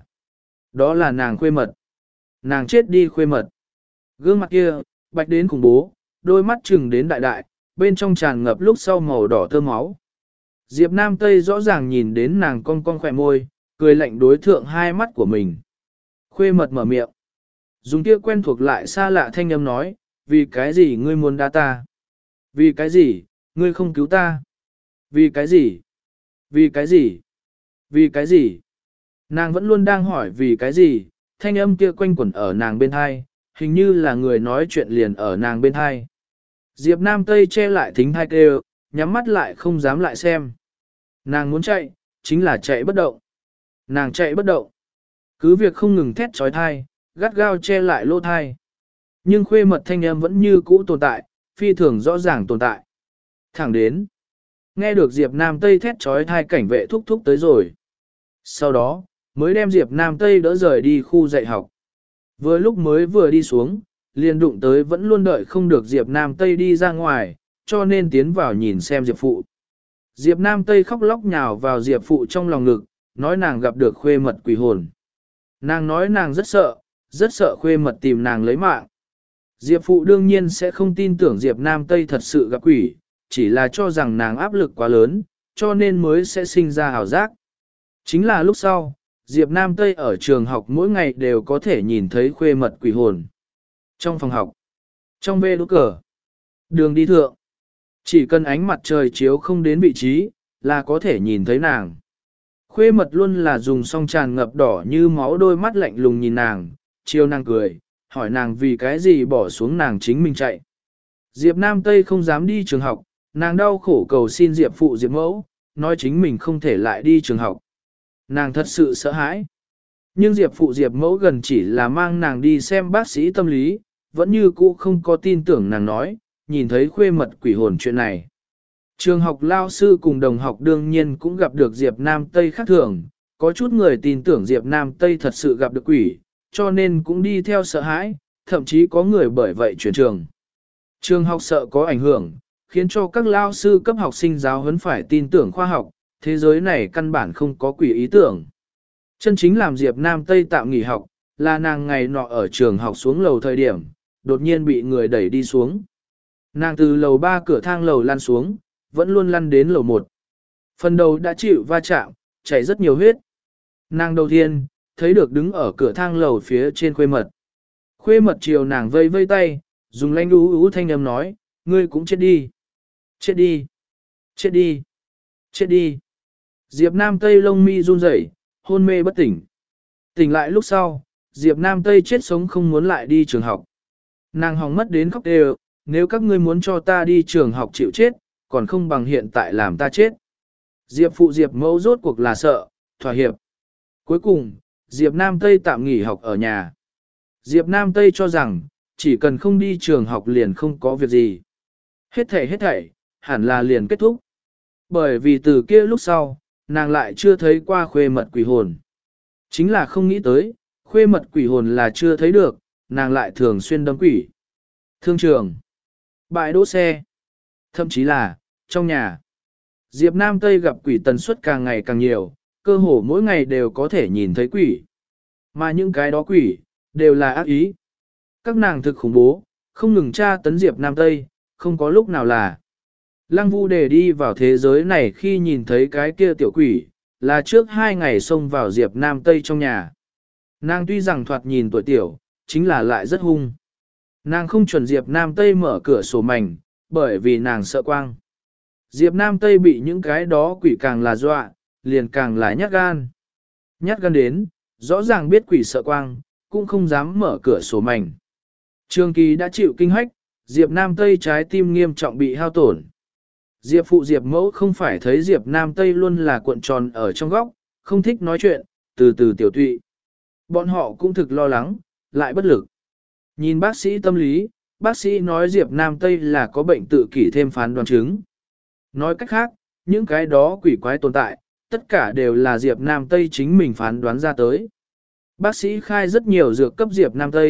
đó là nàng khuê mật. Nàng chết đi khuê mật. Gương mặt kia, bạch đến khủng bố, đôi mắt trừng đến đại đại, bên trong tràn ngập lúc sau màu đỏ thơm máu. Diệp Nam Tây rõ ràng nhìn đến nàng cong cong khỏe môi, cười lạnh đối thượng hai mắt của mình. Khuê mật mở miệng. Dùng kia quen thuộc lại xa lạ thanh âm nói, vì cái gì ngươi muốn đá ta? Vì cái gì, ngươi không cứu ta? Vì cái gì? Vì cái gì? Vì cái gì? Nàng vẫn luôn đang hỏi vì cái gì, thanh âm kia quanh quẩn ở nàng bên hai, hình như là người nói chuyện liền ở nàng bên hai. Diệp Nam Tây che lại thính hai kêu, nhắm mắt lại không dám lại xem. Nàng muốn chạy, chính là chạy bất động. Nàng chạy bất động. Cứ việc không ngừng thét trói thai, gắt gao che lại lỗ thai. Nhưng khuê mật thanh âm vẫn như cũ tồn tại, phi thường rõ ràng tồn tại. Thẳng đến. Nghe được Diệp Nam Tây thét trói thai cảnh vệ thúc thúc tới rồi. Sau đó, mới đem Diệp Nam Tây đỡ rời đi khu dạy học. Vừa lúc mới vừa đi xuống, liền đụng tới vẫn luôn đợi không được Diệp Nam Tây đi ra ngoài, cho nên tiến vào nhìn xem Diệp Phụ. Diệp Nam Tây khóc lóc nhào vào Diệp Phụ trong lòng ngực, nói nàng gặp được khuê mật quỷ hồn. Nàng nói nàng rất sợ, rất sợ khuê mật tìm nàng lấy mạng. Diệp Phụ đương nhiên sẽ không tin tưởng Diệp Nam Tây thật sự gặp quỷ, chỉ là cho rằng nàng áp lực quá lớn, cho nên mới sẽ sinh ra ảo giác. Chính là lúc sau, Diệp Nam Tây ở trường học mỗi ngày đều có thể nhìn thấy khuê mật quỷ hồn. Trong phòng học, trong bê đỗ cờ, đường đi thượng, chỉ cần ánh mặt trời chiếu không đến vị trí, là có thể nhìn thấy nàng. Khuê mật luôn là dùng song tràn ngập đỏ như máu đôi mắt lạnh lùng nhìn nàng, chiều nàng cười, hỏi nàng vì cái gì bỏ xuống nàng chính mình chạy. Diệp Nam Tây không dám đi trường học, nàng đau khổ cầu xin Diệp Phụ Diệp Mẫu, nói chính mình không thể lại đi trường học. Nàng thật sự sợ hãi. Nhưng Diệp Phụ Diệp Mẫu gần chỉ là mang nàng đi xem bác sĩ tâm lý, vẫn như cũ không có tin tưởng nàng nói, nhìn thấy khuê mật quỷ hồn chuyện này. Trường học lao sư cùng đồng học đương nhiên cũng gặp được Diệp Nam Tây khác thường, có chút người tin tưởng Diệp Nam Tây thật sự gặp được quỷ, cho nên cũng đi theo sợ hãi, thậm chí có người bởi vậy chuyển trường. Trường học sợ có ảnh hưởng, khiến cho các lao sư cấp học sinh giáo huấn phải tin tưởng khoa học, thế giới này căn bản không có quỷ ý tưởng. Chân chính làm Diệp Nam Tây tạm nghỉ học, là nàng ngày nọ ở trường học xuống lầu thời điểm, đột nhiên bị người đẩy đi xuống. Nàng từ lầu ba cửa thang lầu lăn xuống, vẫn luôn lăn đến lầu một. Phần đầu đã chịu va chạm, chảy rất nhiều huyết. Nàng đầu tiên, thấy được đứng ở cửa thang lầu phía trên khuê mật. Khuê mật chiều nàng vây vây tay, dùng lanh ú ú thanh âm nói, ngươi cũng chết đi. Chết đi. Chết đi. Chết đi. Diệp Nam Tây lông mi run rẩy, hôn mê bất tỉnh. Tỉnh lại lúc sau, Diệp Nam Tây chết sống không muốn lại đi trường học. Nàng hòng mất đến khóc đều, nếu các ngươi muốn cho ta đi trường học chịu chết, còn không bằng hiện tại làm ta chết. Diệp Phụ Diệp Mẫu rốt cuộc là sợ, thỏa hiệp. Cuối cùng, Diệp Nam Tây tạm nghỉ học ở nhà. Diệp Nam Tây cho rằng, chỉ cần không đi trường học liền không có việc gì. Hết thảy hết thảy, hẳn là liền kết thúc. Bởi vì từ kia lúc sau, nàng lại chưa thấy qua khuê mật quỷ hồn. Chính là không nghĩ tới, khuê mật quỷ hồn là chưa thấy được, nàng lại thường xuyên đấm quỷ. Thương trường, bãi đỗ xe, thậm chí là, trong nhà. Diệp Nam Tây gặp quỷ tần suất càng ngày càng nhiều, cơ hồ mỗi ngày đều có thể nhìn thấy quỷ. Mà những cái đó quỷ, đều là ác ý. Các nàng thực khủng bố, không ngừng tra tấn Diệp Nam Tây, không có lúc nào là. Lăng Vu Đề đi vào thế giới này khi nhìn thấy cái kia tiểu quỷ, là trước hai ngày xông vào Diệp Nam Tây trong nhà. Nàng tuy rằng thoạt nhìn tuổi tiểu, chính là lại rất hung. Nàng không chuẩn Diệp Nam Tây mở cửa sổ mảnh, bởi vì nàng sợ quang. Diệp Nam Tây bị những cái đó quỷ càng là dọa, liền càng là nhát gan. Nhát gan đến, rõ ràng biết quỷ sợ quang, cũng không dám mở cửa sổ mảnh. Trường Kỳ đã chịu kinh hách, Diệp Nam Tây trái tim nghiêm trọng bị hao tổn. Diệp Phụ Diệp Mẫu không phải thấy Diệp Nam Tây luôn là cuộn tròn ở trong góc, không thích nói chuyện, từ từ tiểu tụy. Bọn họ cũng thực lo lắng, lại bất lực. Nhìn bác sĩ tâm lý, bác sĩ nói Diệp Nam Tây là có bệnh tự kỷ thêm phán đoán chứng. Nói cách khác, những cái đó quỷ quái tồn tại, tất cả đều là Diệp Nam Tây chính mình phán đoán ra tới. Bác sĩ khai rất nhiều dược cấp Diệp Nam Tây,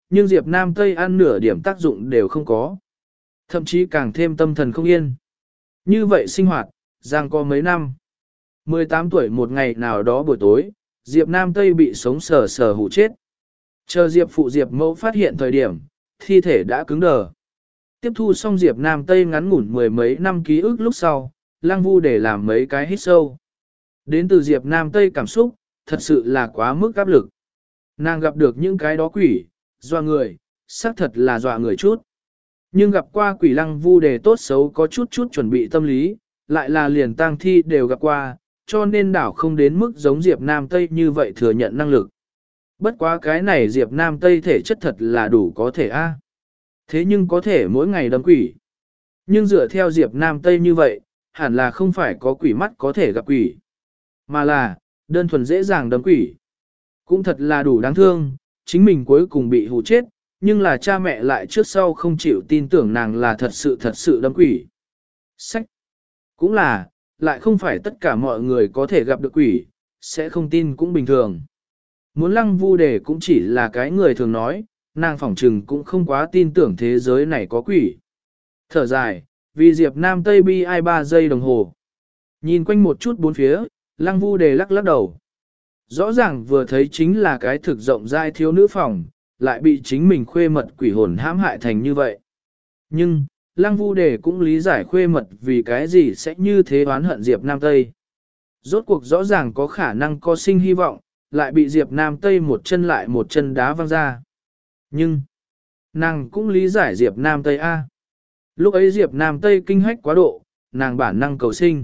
nhưng Diệp Nam Tây ăn nửa điểm tác dụng đều không có. Thậm chí càng thêm tâm thần không yên. Như vậy sinh hoạt, giang có mấy năm. mười tám tuổi một ngày nào đó buổi tối, Diệp Nam Tây bị sống sờ sờ hụ chết. Chờ Diệp phụ Diệp mẫu phát hiện thời điểm, thi thể đã cứng đờ. Tiếp thu xong Diệp Nam Tây ngắn ngủn mười mấy năm ký ức lúc sau, Lăng Vu để làm mấy cái hít sâu. Đến từ Diệp Nam Tây cảm xúc, thật sự là quá mức áp lực. Nàng gặp được những cái đó quỷ, dọa người, xác thật là dọa người chút. Nhưng gặp qua quỷ Lăng Vu để tốt xấu có chút chút chuẩn bị tâm lý, lại là liền tang thi đều gặp qua, cho nên đảo không đến mức giống Diệp Nam Tây như vậy thừa nhận năng lực. Bất quá cái này Diệp Nam Tây thể chất thật là đủ có thể a. Thế nhưng có thể mỗi ngày đâm quỷ. Nhưng dựa theo Diệp Nam Tây như vậy, hẳn là không phải có quỷ mắt có thể gặp quỷ. Mà là, đơn thuần dễ dàng đâm quỷ. Cũng thật là đủ đáng thương, chính mình cuối cùng bị hù chết, nhưng là cha mẹ lại trước sau không chịu tin tưởng nàng là thật sự thật sự đâm quỷ. Sách. Cũng là, lại không phải tất cả mọi người có thể gặp được quỷ, sẽ không tin cũng bình thường. Muốn Lăng Vu Đề cũng chỉ là cái người thường nói, nàng phỏng trừng cũng không quá tin tưởng thế giới này có quỷ. Thở dài, vì Diệp Nam Tây bi ai ba giây đồng hồ. Nhìn quanh một chút bốn phía, Lăng Vu Đề lắc lắc đầu. Rõ ràng vừa thấy chính là cái thực rộng rãi thiếu nữ phòng, lại bị chính mình khuê mật quỷ hồn hãm hại thành như vậy. Nhưng, Lăng Vu Đề cũng lý giải khuê mật vì cái gì sẽ như thế oán hận Diệp Nam Tây. Rốt cuộc rõ ràng có khả năng có sinh hy vọng, lại bị Diệp Nam Tây một chân lại một chân đá văng ra. Nhưng, nàng cũng lý giải Diệp Nam Tây A. Lúc ấy Diệp Nam Tây kinh hách quá độ, nàng bản năng cầu sinh.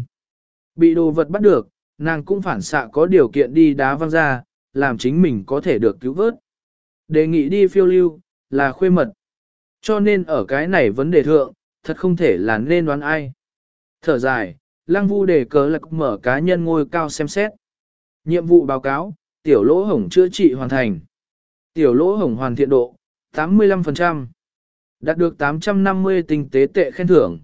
Bị đồ vật bắt được, nàng cũng phản xạ có điều kiện đi đá văng ra, làm chính mình có thể được cứu vớt. Đề nghị đi phiêu lưu, là khuê mật. Cho nên ở cái này vấn đề thượng, thật không thể là nên đoán ai. Thở dài, Lăng Vu Đề cớ lạc mở cá nhân ngôi cao xem xét. Nhiệm vụ báo cáo, tiểu lỗ hổng chữa trị hoàn thành. Tiểu lỗ hổng hoàn thiện độ, tám mươi lăm phần trăm. Đạt được tám trăm năm mươi tinh tế tệ khen thưởng.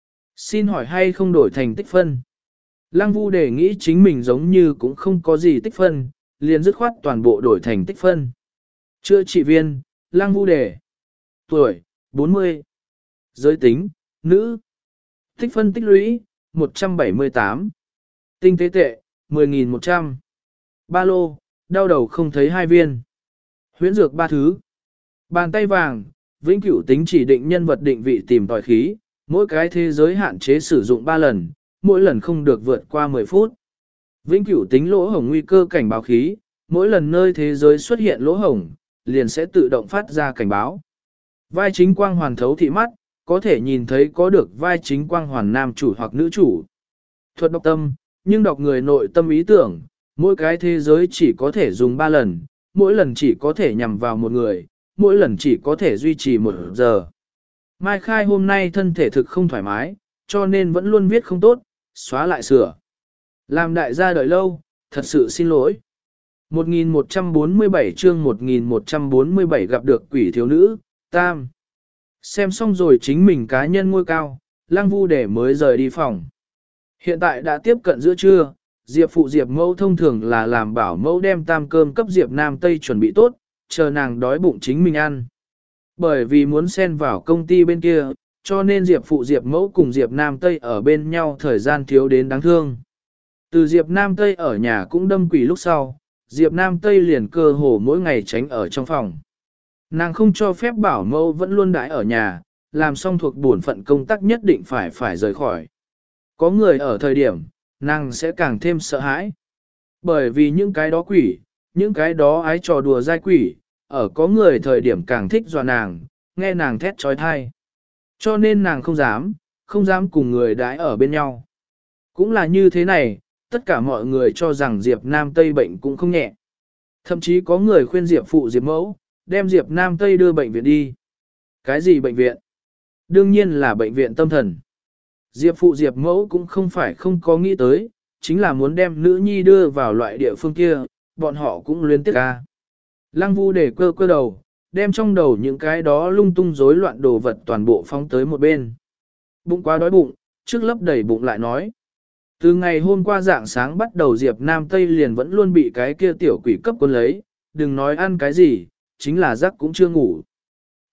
Xin hỏi hay không đổi thành tích phân? Lăng Vu Đề nghĩ chính mình giống như cũng không có gì tích phân, liền dứt khoát toàn bộ đổi thành tích phân. Chữa trị viên, Lăng Vu Đề. Tuổi, bốn mươi. Giới tính, nữ. Tích phân tích lũy, một trăm bảy mươi tám. Tinh tế tệ, mười nghìn một trăm. Ba lô, đau đầu không thấy hai viên. Huyễn dược ba thứ. Bàn tay vàng, vĩnh cửu tính chỉ định nhân vật định vị tìm tòi khí, mỗi cái thế giới hạn chế sử dụng ba lần, mỗi lần không được vượt qua mười phút. Vĩnh cửu tính lỗ hổng nguy cơ cảnh báo khí, mỗi lần nơi thế giới xuất hiện lỗ hổng, liền sẽ tự động phát ra cảnh báo. Vai chính quang hoàn thấu thị mắt, có thể nhìn thấy có được vai chính quang hoàn nam chủ hoặc nữ chủ. Thuật đọc tâm, nhưng đọc người nội tâm ý tưởng, mỗi cái thế giới chỉ có thể dùng ba lần, mỗi lần chỉ có thể nhằm vào một người, mỗi lần chỉ có thể duy trì một giờ. Mai Khai hôm nay thân thể thực không thoải mái, cho nên vẫn luôn viết không tốt, xóa lại sửa. Làm đại gia đợi lâu, thật sự xin lỗi. một nghìn một trăm bốn mươi bảy chương một nghìn một trăm bốn mươi bảy gặp được quỷ thiếu nữ, tam. Xem xong rồi chính mình cá nhân ngôi cao, Lăng Vu Đề mới rời đi phòng. Hiện tại đã tiếp cận giữa trưa, Diệp phụ Diệp mẫu thông thường là làm bảo mẫu đem tam cơm cấp Diệp Nam Tây chuẩn bị tốt, chờ nàng đói bụng chính mình ăn. Bởi vì muốn xen vào công ty bên kia, cho nên Diệp phụ Diệp mẫu cùng Diệp Nam Tây ở bên nhau thời gian thiếu đến đáng thương. Từ Diệp Nam Tây ở nhà cũng đâm quỷ lúc sau, Diệp Nam Tây liền cơ hồ mỗi ngày tránh ở trong phòng. Nàng không cho phép bảo mẫu vẫn luôn đãi ở nhà, làm xong thuộc bổn phận công tác nhất định phải phải rời khỏi. Có người ở thời điểm, nàng sẽ càng thêm sợ hãi. Bởi vì những cái đó quỷ, những cái đó ái trò đùa dai quỷ, ở có người thời điểm càng thích dọa nàng, nghe nàng thét trói thai. Cho nên nàng không dám, không dám cùng người đãi ở bên nhau. Cũng là như thế này, tất cả mọi người cho rằng Diệp Nam Tây bệnh cũng không nhẹ. Thậm chí có người khuyên Diệp phụ Diệp mẫu, đem Diệp Nam Tây đưa bệnh viện đi. Cái gì bệnh viện? Đương nhiên là bệnh viện tâm thần. Diệp phụ Diệp mẫu cũng không phải không có nghĩ tới, chính là muốn đem nữ nhi đưa vào loại địa phương kia, bọn họ cũng luyến tiếc ca. Lăng Vu để cơ cơ đầu, đem trong đầu những cái đó lung tung rối loạn đồ vật toàn bộ phóng tới một bên. Bụng quá đói bụng, trước lấp đầy bụng lại nói. Từ ngày hôm qua dạng sáng bắt đầu Diệp Nam Tây liền vẫn luôn bị cái kia tiểu quỷ cấp quân lấy, đừng nói ăn cái gì, chính là giấc cũng chưa ngủ.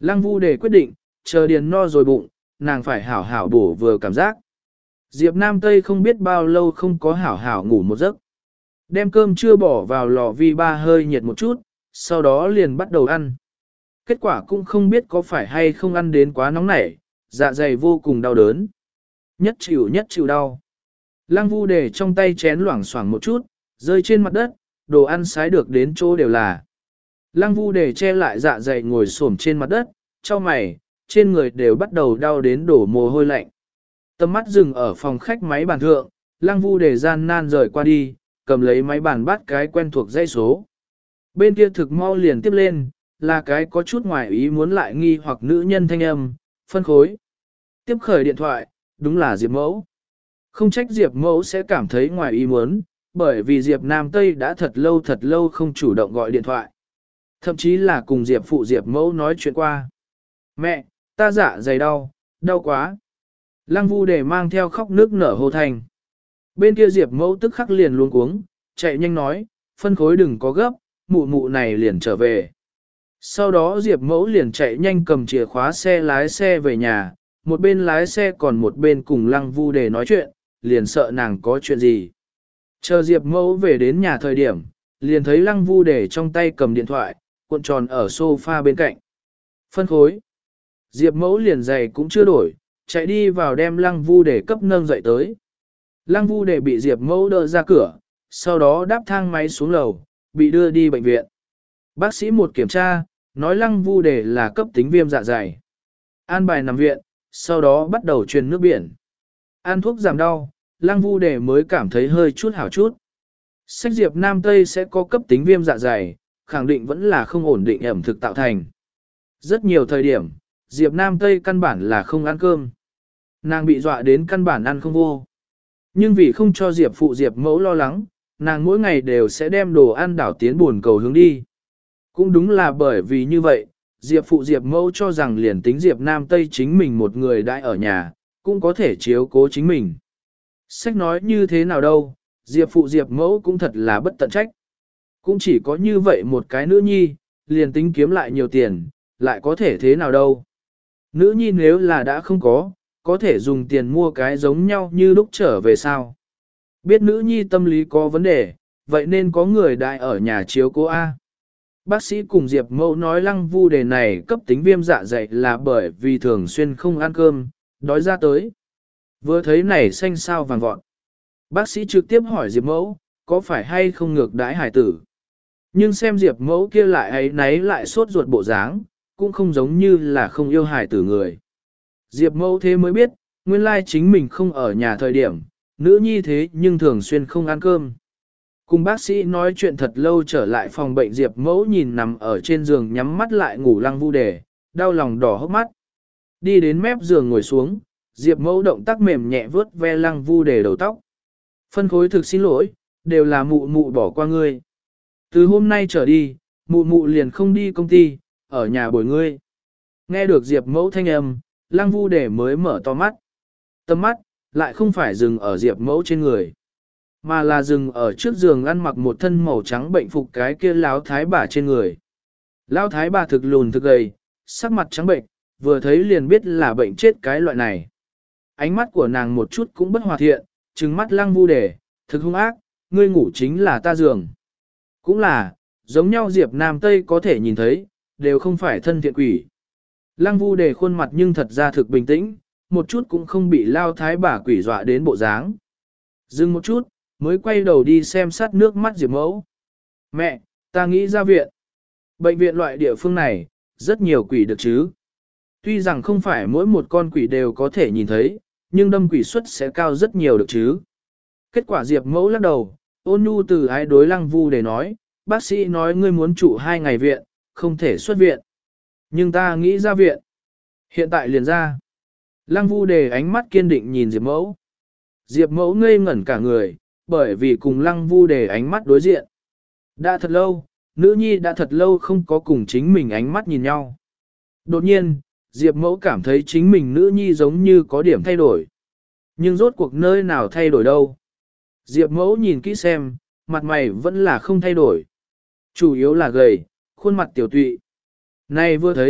Lăng Vu Đề quyết định, chờ điền no rồi bụng, nàng phải hảo hảo bổ vừa cảm giác. Diệp Nam Tây không biết bao lâu không có hảo hảo ngủ một giấc. Đem cơm chưa bỏ vào lò vi ba hơi nhiệt một chút, sau đó liền bắt đầu ăn. Kết quả cũng không biết có phải hay không ăn đến quá nóng nảy, dạ dày vô cùng đau đớn. Nhất chịu nhất chịu đau. Lăng Vu Đề trong tay chén loảng xoảng một chút, rơi trên mặt đất, đồ ăn sái được đến chỗ đều là. Lăng Vu Đề che lại dạ dày ngồi xổm trên mặt đất, cho mày, trên người đều bắt đầu đau đến đổ mồ hôi lạnh. Tầm mắt dừng ở phòng khách máy bàn thượng, Lăng Vu Đề gian nan rời qua đi, cầm lấy máy bàn bắt cái quen thuộc dãy số. Bên kia thực mau liền tiếp lên, là cái có chút ngoài ý muốn lại nghi hoặc nữ nhân thanh âm, phân khối. Tiếp khởi điện thoại, đúng là Diệp Mẫu. Không trách Diệp Mẫu sẽ cảm thấy ngoài ý muốn, bởi vì Diệp Nam Tây đã thật lâu thật lâu không chủ động gọi điện thoại. Thậm chí là cùng Diệp phụ Diệp Mẫu nói chuyện qua. Mẹ, ta dạ dày đau, đau quá. Lăng Vu Đề mang theo khóc nước nở hô thành. Bên kia Diệp Mẫu tức khắc liền luống cuống, chạy nhanh nói, phân khối đừng có gấp, mụ mụ này liền trở về. Sau đó Diệp Mẫu liền chạy nhanh cầm chìa khóa xe lái xe về nhà, một bên lái xe còn một bên cùng Lăng Vu Đề nói chuyện, liền sợ nàng có chuyện gì. Chờ Diệp Mẫu về đến nhà thời điểm, liền thấy Lăng Vu Đề trong tay cầm điện thoại, cuộn tròn ở sofa bên cạnh. Phân khối. Diệp Mẫu liền giày cũng chưa đổi, chạy đi vào đem Lăng Vu Đề cấp nâng dậy tới. Lăng Vu Đề bị Diệp Mẫu đỡ ra cửa, sau đó đáp thang máy xuống lầu, bị đưa đi bệnh viện. Bác sĩ một kiểm tra, nói Lăng Vu Đề là cấp tính viêm dạ dày. An bài nằm viện, sau đó bắt đầu truyền nước biển. Ăn thuốc giảm đau, Lăng Vu Đề mới cảm thấy hơi chút hảo chút. Sách Diệp Nam Tây sẽ có cấp tính viêm dạ dày, khẳng định vẫn là không ổn định ẩm thực tạo thành. Rất nhiều thời điểm, Diệp Nam Tây căn bản là không ăn cơm. Nàng bị dọa đến căn bản ăn không vô. Nhưng vì không cho Diệp phụ Diệp mẫu lo lắng, nàng mỗi ngày đều sẽ đem đồ ăn đảo tiến buồn cầu hướng đi. Cũng đúng là bởi vì như vậy, Diệp phụ Diệp mẫu cho rằng liền tính Diệp Nam Tây chính mình một người đãi ở nhà, cũng có thể chiếu cố chính mình. Sách nói như thế nào đâu, Diệp phụ Diệp mẫu cũng thật là bất tận trách. Cũng chỉ có như vậy một cái nữ nhi, liền tính kiếm lại nhiều tiền, lại có thể thế nào đâu. Nữ nhi nếu là đã không có, có thể dùng tiền mua cái giống nhau như lúc trở về sao. Biết nữ nhi tâm lý có vấn đề, vậy nên có người đại ở nhà chiếu cố A. Bác sĩ cùng Diệp mẫu nói Lăng Vu Đề này cấp tính viêm dạ dày là bởi vì thường xuyên không ăn cơm, đói ra tới. Vừa thấy này xanh sao vàng vọt. Bác sĩ trực tiếp hỏi Diệp mẫu, có phải hay không ngược đãi hải tử. Nhưng xem Diệp mẫu kia lại ấy náy lại sốt ruột bộ dáng, cũng không giống như là không yêu hải tử người. Diệp mẫu thế mới biết, nguyên lai chính mình không ở nhà thời điểm, nữ nhi thế nhưng thường xuyên không ăn cơm. Cùng bác sĩ nói chuyện thật lâu trở lại phòng bệnh Diệp mẫu nhìn nằm ở trên giường nhắm mắt lại ngủ Lăng Vu Đề, đau lòng đỏ hốc mắt. Đi đến mép giường ngồi xuống, Diệp mẫu động tác mềm nhẹ vớt ve Lăng Vu Đề đầu tóc. Phân khối thực xin lỗi, đều là mụ mụ bỏ qua ngươi. Từ hôm nay trở đi, mụ mụ liền không đi công ty, ở nhà bồi ngươi. Nghe được Diệp mẫu thanh âm, Lăng Vu Đề mới mở to mắt. Tầm mắt, lại không phải dừng ở Diệp mẫu trên người, mà là dừng ở trước giường ăn mặc một thân màu trắng bệnh phục cái kia láo thái bà trên người. Lão thái bà thực lùn thực gầy, sắc mặt trắng bệnh, vừa thấy liền biết là bệnh chết cái loại này. Ánh mắt của nàng một chút cũng bất hòa thiện, trừng mắt Lăng Vu Đề, thực hung ác, ngươi ngủ chính là ta giường. Cũng là, giống nhau Diệp Nam Tây có thể nhìn thấy, đều không phải thân thiện quỷ. Lăng Vu Đề khuôn mặt nhưng thật ra thực bình tĩnh, một chút cũng không bị lao thái bà quỷ dọa đến bộ dáng. Dừng một chút, mới quay đầu đi xem sát nước mắt Diệp mẫu. Mẹ, ta nghĩ ra viện. Bệnh viện loại địa phương này, rất nhiều quỷ được chứ. Tuy rằng không phải mỗi một con quỷ đều có thể nhìn thấy, nhưng đâm quỷ suất sẽ cao rất nhiều được chứ. Kết quả Diệp mẫu lắc đầu, ôn nhu từ ái đối Lăng Vu Đề nói, bác sĩ nói ngươi muốn trụ hai ngày viện, không thể xuất viện. Nhưng ta nghĩ ra viện. Hiện tại liền ra. Lăng Vu Đề ánh mắt kiên định nhìn Diệp mẫu. Diệp mẫu ngây ngẩn cả người, bởi vì cùng Lăng Vu Đề ánh mắt đối diện. Đã thật lâu, nữ nhi đã thật lâu không có cùng chính mình ánh mắt nhìn nhau. Đột nhiên, Diệp mẫu cảm thấy chính mình nữ nhi giống như có điểm thay đổi. Nhưng rốt cuộc nơi nào thay đổi đâu. Diệp mẫu nhìn kỹ xem, mặt mày vẫn là không thay đổi. Chủ yếu là gầy, khuôn mặt tiểu tụy. Này vừa thấy,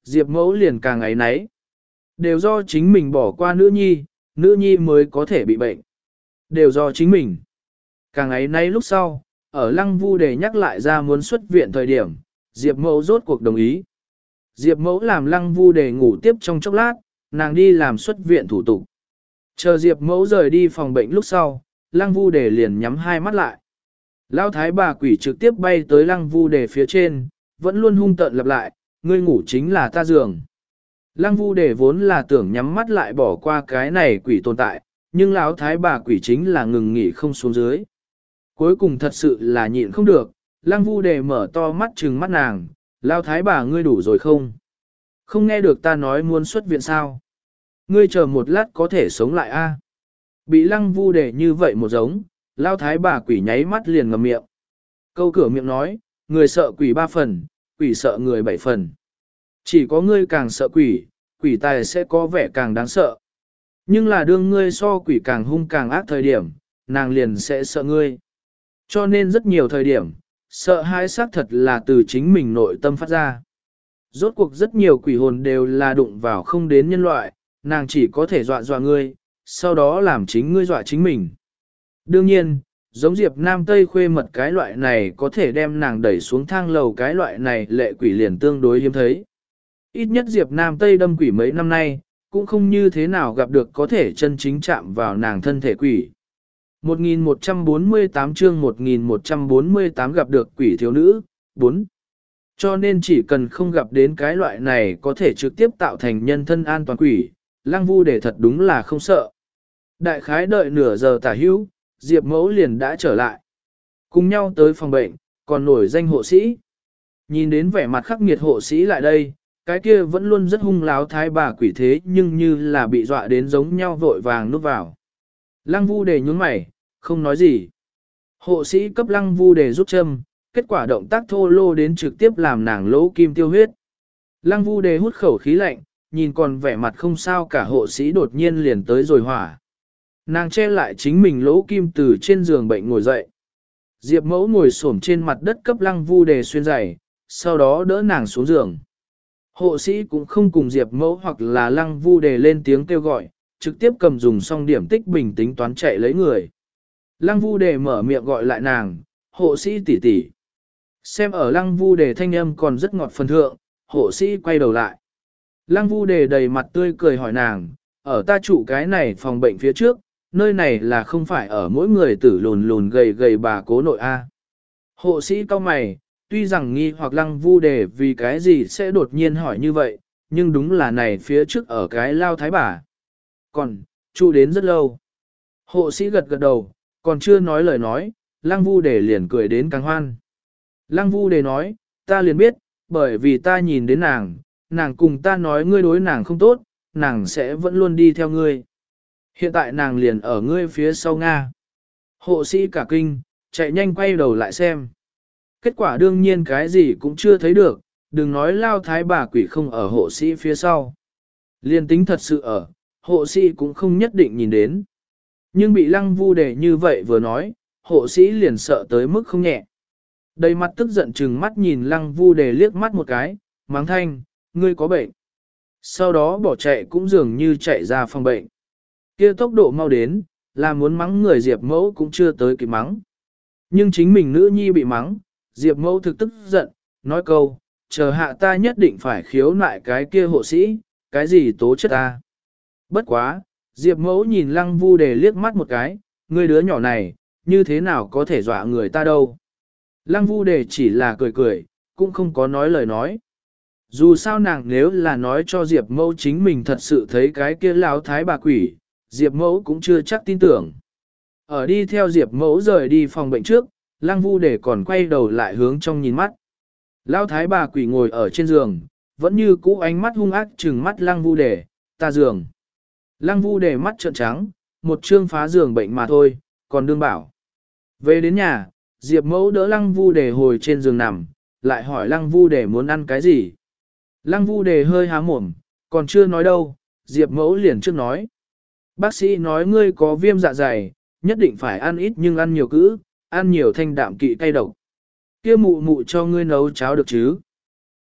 Diệp mẫu liền càng ấy náy. Đều do chính mình bỏ qua nữ nhi, nữ nhi mới có thể bị bệnh. Đều do chính mình. Càng ấy náy lúc sau, ở Lăng Vu Đề nhắc lại ra muốn xuất viện thời điểm, Diệp mẫu rốt cuộc đồng ý. Diệp mẫu làm Lăng Vu Đề ngủ tiếp trong chốc lát, nàng đi làm xuất viện thủ tục. Chờ Diệp mẫu rời đi phòng bệnh lúc sau, Lăng Vu Đề liền nhắm hai mắt lại. Lão thái bà quỷ trực tiếp bay tới Lăng Vu Đề phía trên, vẫn luôn hung tợn lặp lại, ngươi ngủ chính là ta giường. Lăng Vu Đề vốn là tưởng nhắm mắt lại bỏ qua cái này quỷ tồn tại, nhưng lão thái bà quỷ chính là ngừng nghỉ không xuống dưới. Cuối cùng thật sự là nhịn không được, Lăng Vu Đề mở to mắt trừng mắt nàng, lão thái bà ngươi đủ rồi không? Không nghe được ta nói muốn xuất viện sao? Ngươi chờ một lát có thể sống lại a? Bị Lăng Vu Đề như vậy một giống, lão thái bà quỷ nháy mắt liền ngậm miệng. Câu cửa miệng nói, người sợ quỷ ba phần, quỷ sợ người bảy phần. Chỉ có ngươi càng sợ quỷ, quỷ tài sẽ có vẻ càng đáng sợ. Nhưng là đương ngươi so quỷ càng hung càng ác thời điểm, nàng liền sẽ sợ ngươi. Cho nên rất nhiều thời điểm, sợ hãi xác thật là từ chính mình nội tâm phát ra. Rốt cuộc rất nhiều quỷ hồn đều là đụng vào không đến nhân loại, nàng chỉ có thể dọa dọa ngươi, sau đó làm chính ngươi dọa chính mình. Đương nhiên, giống Diệp Nam Tây khuê mật cái loại này có thể đem nàng đẩy xuống thang lầu cái loại này lệ quỷ liền tương đối hiếm thấy. Ít nhất Diệp Nam Tây đâm quỷ mấy năm nay, cũng không như thế nào gặp được có thể chân chính chạm vào nàng thân thể quỷ. một nghìn một trăm bốn mươi tám chương một nghìn một trăm bốn mươi tám gặp được quỷ thiếu nữ, bốn. Cho nên chỉ cần không gặp đến cái loại này có thể trực tiếp tạo thành nhân thân an toàn quỷ, Lăng Vu Đề thật đúng là không sợ. Đại khái đợi nửa giờ tả hữu, Diệp mẫu liền đã trở lại. Cùng nhau tới phòng bệnh, còn nổi danh hộ sĩ. Nhìn đến vẻ mặt khắc nghiệt hộ sĩ lại đây, cái kia vẫn luôn rất hung láo thái bà quỷ thế nhưng như là bị dọa đến giống nhau vội vàng núp vào. Lăng Vu Đề nhún mày, không nói gì. Hộ sĩ cấp Lăng Vu Đề rút châm, kết quả động tác thô lô đến trực tiếp làm nàng lỗ kim tiêu huyết. Lăng Vu Đề hút khẩu khí lạnh, nhìn còn vẻ mặt không sao cả hộ sĩ đột nhiên liền tới rồi hỏa. Nàng che lại chính mình lỗ kim từ trên giường bệnh ngồi dậy. Diệp mẫu ngồi xổm trên mặt đất cấp Lăng Vu Đề xuyên giày, sau đó đỡ nàng xuống giường. Hộ sĩ cũng không cùng Diệp mẫu hoặc là Lăng Vu Đề lên tiếng kêu gọi, trực tiếp cầm dùng xong điểm tích bình tính toán chạy lấy người. Lăng Vu Đề mở miệng gọi lại nàng, hộ sĩ tỷ tỷ. Xem ở Lăng Vu Đề thanh âm còn rất ngọt phần thượng, hộ sĩ quay đầu lại. Lăng Vu Đề đầy mặt tươi cười hỏi nàng, ở ta trụ cái này phòng bệnh phía trước, nơi này là không phải ở mỗi người tử lùn lùn gầy gầy bà cố nội A. Hộ sĩ cau mày, tuy rằng nghi hoặc Lăng Vu Đề vì cái gì sẽ đột nhiên hỏi như vậy, nhưng đúng là này phía trước ở cái lao thái bà. Còn, trụ đến rất lâu. Hộ sĩ gật gật đầu, còn chưa nói lời nói, Lăng Vu Đề liền cười đến càng hoan. Lăng Vu Đề nói, ta liền biết, bởi vì ta nhìn đến nàng, nàng cùng ta nói ngươi đối nàng không tốt, nàng sẽ vẫn luôn đi theo ngươi. Hiện tại nàng liền ở ngươi phía sau Nga. Hộ sĩ cả kinh, chạy nhanh quay đầu lại xem. Kết quả đương nhiên cái gì cũng chưa thấy được, đừng nói lao thái bà quỷ không ở hộ sĩ phía sau. Liên tính thật sự ở, hộ sĩ cũng không nhất định nhìn đến. Nhưng bị Lăng Vu Đề như vậy vừa nói, hộ sĩ liền sợ tới mức không nhẹ. Đầy mặt tức giận chừng mắt nhìn Lăng Vu Đề liếc mắt một cái, mắng thanh, ngươi có bệnh. Sau đó bỏ chạy cũng dường như chạy ra phòng bệnh. Kia tốc độ mau đến, là muốn mắng người Diệp mẫu cũng chưa tới kịp mắng. Nhưng chính mình nữ nhi bị mắng, Diệp mẫu thực tức giận, nói câu, chờ hạ ta nhất định phải khiếu nại cái kia hộ sĩ, cái gì tố chất ta. Bất quá, Diệp mẫu nhìn Lăng Vu Đề liếc mắt một cái, ngươi đứa nhỏ này, như thế nào có thể dọa người ta đâu. Lăng Vu Đề chỉ là cười cười, cũng không có nói lời nói. Dù sao nàng nếu là nói cho Diệp mẫu chính mình thật sự thấy cái kia lão thái bà quỷ, Diệp mẫu cũng chưa chắc tin tưởng. Ở đi theo Diệp mẫu rời đi phòng bệnh trước, Lăng Vu Đề còn quay đầu lại hướng trong nhìn mắt. Lão thái bà quỷ ngồi ở trên giường, vẫn như cũ ánh mắt hung ác trừng mắt Lăng Vu Đề, ta giường. Lăng Vu Đề mắt trợn trắng, một chương phá giường bệnh mà thôi, còn đương bảo. Về đến nhà, Diệp mẫu đỡ Lăng Vu Đề hồi trên giường nằm, lại hỏi Lăng Vu Đề muốn ăn cái gì. Lăng Vu Đề hơi há mồm, còn chưa nói đâu, Diệp mẫu liền trước nói. Bác sĩ nói ngươi có viêm dạ dày, nhất định phải ăn ít nhưng ăn nhiều cữ, ăn nhiều thanh đạm kỵ cay độc. Kia mụ mụ cho ngươi nấu cháo được chứ?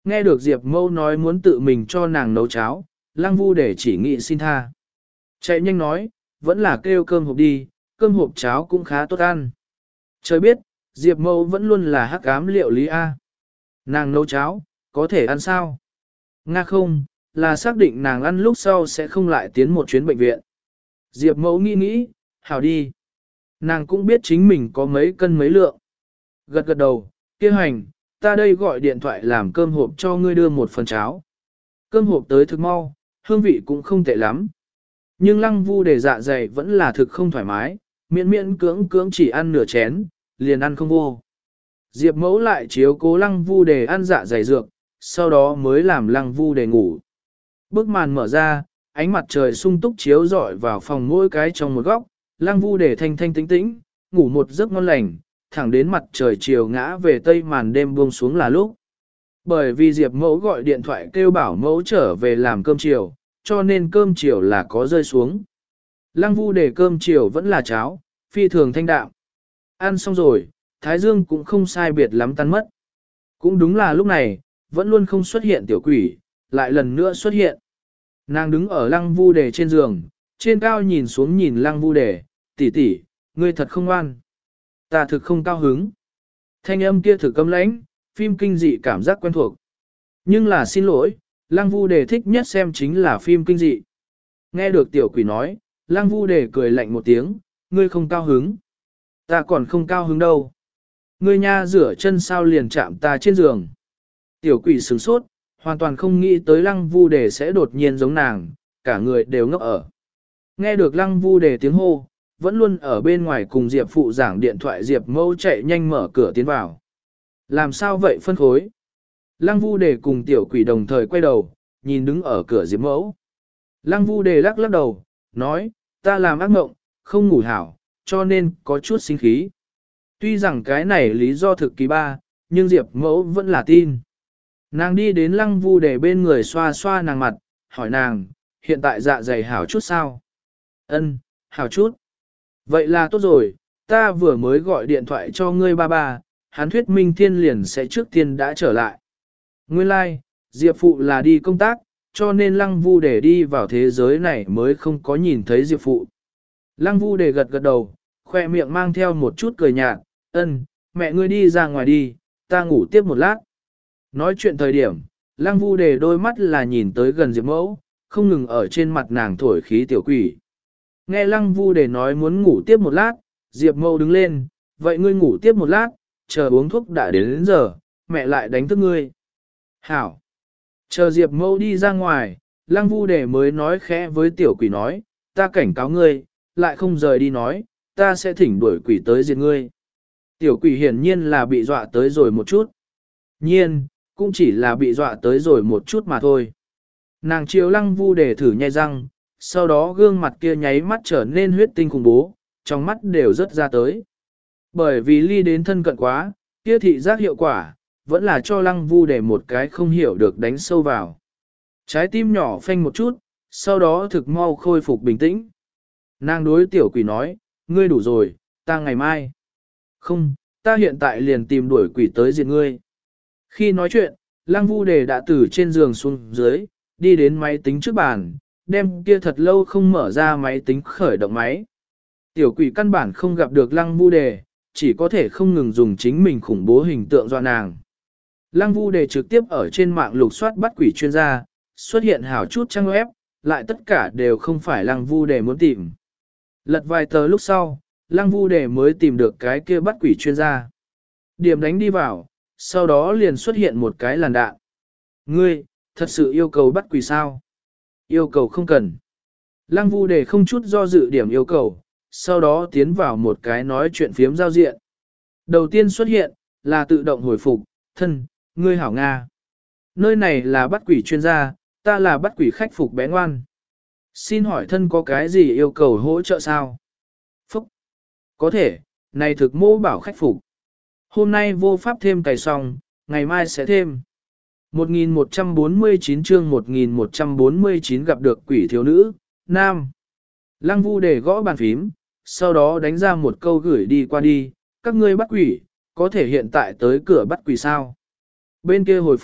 Nghe được Diệp Mẫu nói muốn tự mình cho nàng nấu cháo, Lăng Vu để chỉ nghĩ xin tha. Chạy nhanh nói, vẫn là kêu cơm hộp đi, cơm hộp cháo cũng khá tốt ăn. Trời biết, Diệp Mẫu vẫn luôn là hắc ám liệu lý A. Nàng nấu cháo, có thể ăn sao? Nga không, là xác định nàng ăn lúc sau sẽ không lại tiến một chuyến bệnh viện. Diệp Mẫu nghĩ nghĩ, hảo đi. Nàng cũng biết chính mình có mấy cân mấy lượng. Gật gật đầu, kia hành, ta đây gọi điện thoại làm cơm hộp cho ngươi đưa một phần cháo. Cơm hộp tới thực mau, hương vị cũng không tệ lắm. Nhưng Lăng Vu để dạ dày vẫn là thực không thoải mái, miễn miễn cưỡng cưỡng chỉ ăn nửa chén, liền ăn không vô. Diệp Mẫu lại chiếu cố Lăng Vu để ăn dạ dày dược, sau đó mới làm Lăng Vu để ngủ. Bức màn mở ra, ánh mặt trời sung túc chiếu rọi vào phòng mỗi cái trong một góc, Lăng Vu để thanh thanh tĩnh tĩnh, ngủ một giấc ngon lành, thẳng đến mặt trời chiều ngã về tây màn đêm buông xuống là lúc. Bởi vì Diệp Mẫu gọi điện thoại kêu bảo mẫu trở về làm cơm chiều, cho nên cơm chiều là có rơi xuống. Lăng Vu để cơm chiều vẫn là cháo, phi thường thanh đạm. Ăn xong rồi, Thái Dương cũng không sai biệt lắm tan mất. Cũng đúng là lúc này, vẫn luôn không xuất hiện tiểu quỷ, lại lần nữa xuất hiện. Nàng đứng ở Lăng Vu đề trên giường, trên cao nhìn xuống nhìn Lăng Vu đề, tỷ tỷ, ngươi thật không ngoan. Ta thực không cao hứng. Thanh âm kia thực cấm lãnh, phim kinh dị cảm giác quen thuộc. Nhưng là xin lỗi, Lăng Vu đề thích nhất xem chính là phim kinh dị. Nghe được tiểu quỷ nói, Lăng Vu đề cười lạnh một tiếng, ngươi không cao hứng. Ta còn không cao hứng đâu. Ngươi nha rửa chân sao liền chạm ta trên giường. Tiểu quỷ sửng sốt, hoàn toàn không nghĩ tới Lăng Vu đề sẽ đột nhiên giống nàng, cả người đều ngốc ở. Nghe được Lăng Vu đề tiếng hô, vẫn luôn ở bên ngoài cùng Diệp phụ giảng điện thoại Diệp Mẫu chạy nhanh mở cửa tiến vào. Làm sao vậy phân khối? Lăng Vu đề cùng tiểu quỷ đồng thời quay đầu, nhìn đứng ở cửa Diệp Mẫu. Lăng Vu đề lắc lắc đầu, nói, ta làm ác mộng, không ngủ hảo, cho nên có chút sinh khí. Tuy rằng cái này lý do thực kỳ ba, nhưng Diệp Mẫu vẫn là tin. Nàng đi đến Lăng Vu đề bên người xoa xoa nàng mặt, hỏi nàng, hiện tại dạ dày hảo chút sao? Ân, hảo chút. Vậy là tốt rồi, ta vừa mới gọi điện thoại cho ngươi ba ba, hắn thuyết minh thiên liền sẽ trước tiên đã trở lại. Nguyên lai, like, Diệp Phụ là đi công tác, cho nên Lăng Vu để đi vào thế giới này mới không có nhìn thấy Diệp Phụ. Lăng Vu để gật gật đầu, khoe miệng mang theo một chút cười nhạt, ân, mẹ ngươi đi ra ngoài đi, ta ngủ tiếp một lát. Nói chuyện thời điểm, Lăng Vu để đôi mắt là nhìn tới gần Diệp Mẫu, không ngừng ở trên mặt nàng thổi khí tiểu quỷ. Nghe Lăng Vu để nói muốn ngủ tiếp một lát, Diệp Mẫu đứng lên, vậy ngươi ngủ tiếp một lát, chờ uống thuốc đã đến, đến giờ, mẹ lại đánh thức ngươi. Hảo! Chờ Diệp Mẫu đi ra ngoài, Lăng Vu để mới nói khẽ với tiểu quỷ nói, ta cảnh cáo ngươi, lại không rời đi nói, ta sẽ thỉnh đuổi quỷ tới diệt ngươi. Tiểu quỷ hiển nhiên là bị dọa tới rồi một chút. Nhiên, cũng chỉ là bị dọa tới rồi một chút mà thôi. Nàng chiều Lăng Vu để thử nhai răng, sau đó gương mặt kia nháy mắt trở nên huyết tinh khủng bố, trong mắt đều rớt ra tới. Bởi vì ly đến thân cận quá, kia thị giác hiệu quả, vẫn là cho Lăng Vu để một cái không hiểu được đánh sâu vào. Trái tim nhỏ phanh một chút, sau đó thực mau khôi phục bình tĩnh. Nàng đối tiểu quỷ nói, ngươi đủ rồi, ta ngày mai. Không, ta hiện tại liền tìm đuổi quỷ tới diệt ngươi. Khi nói chuyện, Lăng Vu đề đã từ trên giường xuống dưới, đi đến máy tính trước bàn, đem kia thật lâu không mở ra máy tính khởi động máy. Tiểu quỷ căn bản không gặp được Lăng Vu đề, chỉ có thể không ngừng dùng chính mình khủng bố hình tượng dọa nàng. Lăng Vu đề trực tiếp ở trên mạng lục soát bắt quỷ chuyên gia, xuất hiện hảo chút trang web, lại tất cả đều không phải Lăng Vu đề muốn tìm. Lật vài tờ lúc sau, Lăng Vu đề mới tìm được cái kia bắt quỷ chuyên gia. Điểm đánh đi vào, sau đó liền xuất hiện một cái làn đạn. Ngươi, thật sự yêu cầu bắt quỷ sao? Yêu cầu không cần. Lăng Vu đề không chút do dự điểm yêu cầu, sau đó tiến vào một cái nói chuyện phiếm giao diện. Đầu tiên xuất hiện, là tự động hồi phục, thân, ngươi hảo Nga. Nơi này là bắt quỷ chuyên gia, ta là bắt quỷ khách phục bé ngoan. Xin hỏi thân có cái gì yêu cầu hỗ trợ sao? Phúc! Có thể, này thực mô bảo khách phục. Hôm nay vô pháp thêm cày xong, ngày mai sẽ thêm. một nghìn một trăm bốn mươi chín chương một nghìn một trăm bốn mươi chín gặp được quỷ thiếu nữ, nam. Lăng Vu để gõ bàn phím, sau đó đánh ra một câu gửi đi qua đi, các ngươi bắt quỷ, có thể hiện tại tới cửa bắt quỷ sao? Bên kia hồi phục,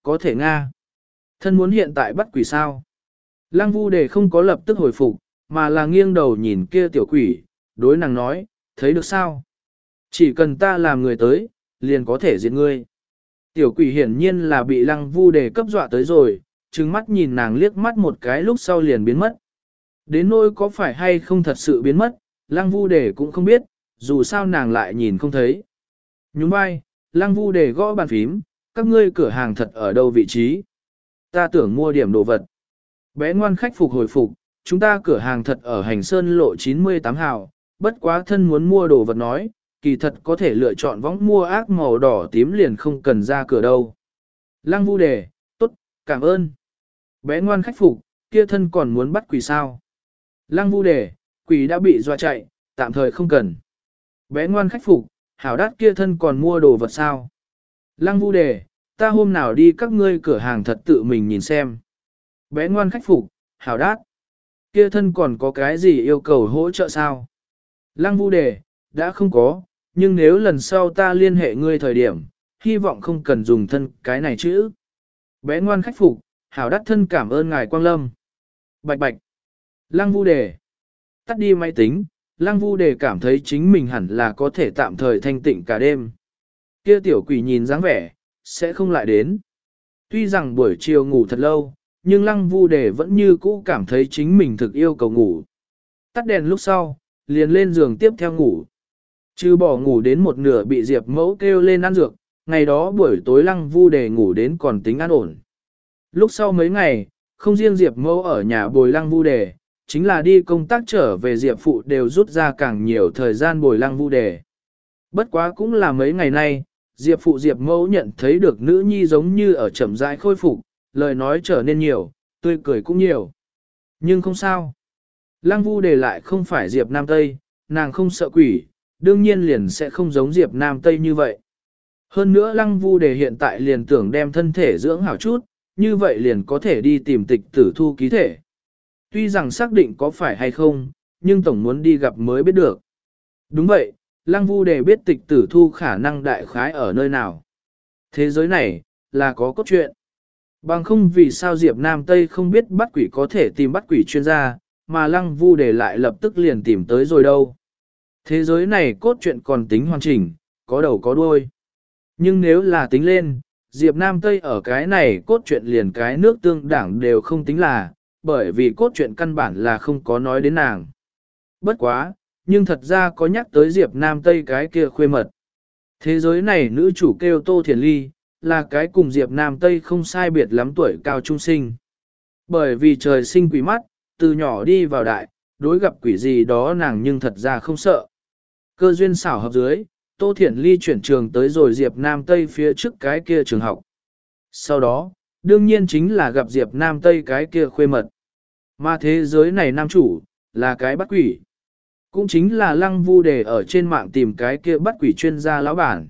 có thể Nga. Thân muốn hiện tại bắt quỷ sao? Lăng Vu Đề không có lập tức hồi phục, mà là nghiêng đầu nhìn kia tiểu quỷ, đối nàng nói, thấy được sao? Chỉ cần ta làm người tới, liền có thể giết ngươi. Tiểu quỷ hiển nhiên là bị Lăng Vu Đề cấp dọa tới rồi, trừng mắt nhìn nàng liếc mắt một cái lúc sau liền biến mất. Đến nỗi có phải hay không thật sự biến mất, Lăng Vu Đề cũng không biết, dù sao nàng lại nhìn không thấy. Nhún vai, Lăng Vu Đề gõ bàn phím, các ngươi cửa hàng thật ở đâu vị trí? Ta tưởng mua điểm đồ vật. Bé ngoan khách phục hồi phục, chúng ta cửa hàng thật ở hành sơn lộ chín mươi tám hào, bất quá thân muốn mua đồ vật nói, kỳ thật có thể lựa chọn võng mua ác màu đỏ tím liền không cần ra cửa đâu. Lăng Vu Đề, tốt, cảm ơn. Bé ngoan khách phục, kia thân còn muốn bắt quỷ sao? Lăng Vu Đề, quỷ đã bị dọa chạy, tạm thời không cần. Bé ngoan khách phục, hảo đát kia thân còn mua đồ vật sao? Lăng Vu Đề, ta hôm nào đi các ngươi cửa hàng thật tự mình nhìn xem. Bé ngoan khách phục, hảo đát. Kia thân còn có cái gì yêu cầu hỗ trợ sao? Lăng Vu Đề, đã không có, nhưng nếu lần sau ta liên hệ ngươi thời điểm, hy vọng không cần dùng thân cái này chữ. Bé ngoan khách phục, hảo đát thân cảm ơn ngài Quang Lâm. Bạch bạch. Lăng Vu Đề. Tắt đi máy tính, Lăng Vu Đề cảm thấy chính mình hẳn là có thể tạm thời thanh tịnh cả đêm. Kia tiểu quỷ nhìn dáng vẻ, sẽ không lại đến. Tuy rằng buổi chiều ngủ thật lâu, nhưng Lăng Vu Đề vẫn như cũ cảm thấy chính mình thực yêu cầu ngủ. Tắt đèn lúc sau, liền lên giường tiếp theo ngủ. Chứ bỏ ngủ đến một nửa bị Diệp Mẫu kêu lên ăn dược, ngày đó buổi tối Lăng Vu Đề ngủ đến còn tính an ổn. Lúc sau mấy ngày, không riêng Diệp Mẫu ở nhà bồi Lăng Vu Đề, chính là đi công tác trở về Diệp Phụ đều rút ra càng nhiều thời gian bồi Lăng Vu Đề. Bất quá cũng là mấy ngày nay, Diệp Phụ Diệp Mẫu nhận thấy được nữ nhi giống như ở chậm rãi khôi phục, lời nói trở nên nhiều, tươi cười cũng nhiều. Nhưng không sao. Lăng Vu Đề lại không phải Diệp Nam Tây, nàng không sợ quỷ, đương nhiên liền sẽ không giống Diệp Nam Tây như vậy. Hơn nữa Lăng Vu Đề hiện tại liền tưởng đem thân thể dưỡng hảo chút, như vậy liền có thể đi tìm tịch tử thu ký thể. Tuy rằng xác định có phải hay không, nhưng tổng muốn đi gặp mới biết được. Đúng vậy, Lăng Vu Đề biết tịch tử thu khả năng đại khái ở nơi nào. Thế giới này, là có cốt truyện. Bằng không vì sao Diệp Nam Tây không biết bắt quỷ có thể tìm bắt quỷ chuyên gia, mà Lăng Vu Đề lại lập tức liền tìm tới rồi đâu. Thế giới này cốt truyện còn tính hoàn chỉnh, có đầu có đuôi. Nhưng nếu là tính lên, Diệp Nam Tây ở cái này cốt truyện liền cái nước tương đảng đều không tính là, bởi vì cốt truyện căn bản là không có nói đến nàng. Bất quá, nhưng thật ra có nhắc tới Diệp Nam Tây cái kia khuê mật. Thế giới này nữ chủ kêu Tô Thiển Ly, là cái cùng Diệp Nam Tây không sai biệt lắm tuổi cao trung sinh. Bởi vì trời sinh quỷ mắt, từ nhỏ đi vào đại, đối gặp quỷ gì đó nàng nhưng thật ra không sợ. Cơ duyên xảo hợp dưới, Tô Thiển Ly chuyển trường tới rồi Diệp Nam Tây phía trước cái kia trường học. Sau đó, đương nhiên chính là gặp Diệp Nam Tây cái kia khuê mật. Mà thế giới này nam chủ, là cái bắt quỷ. Cũng chính là Lăng Vu Đề ở trên mạng tìm cái kia bắt quỷ chuyên gia lão bản.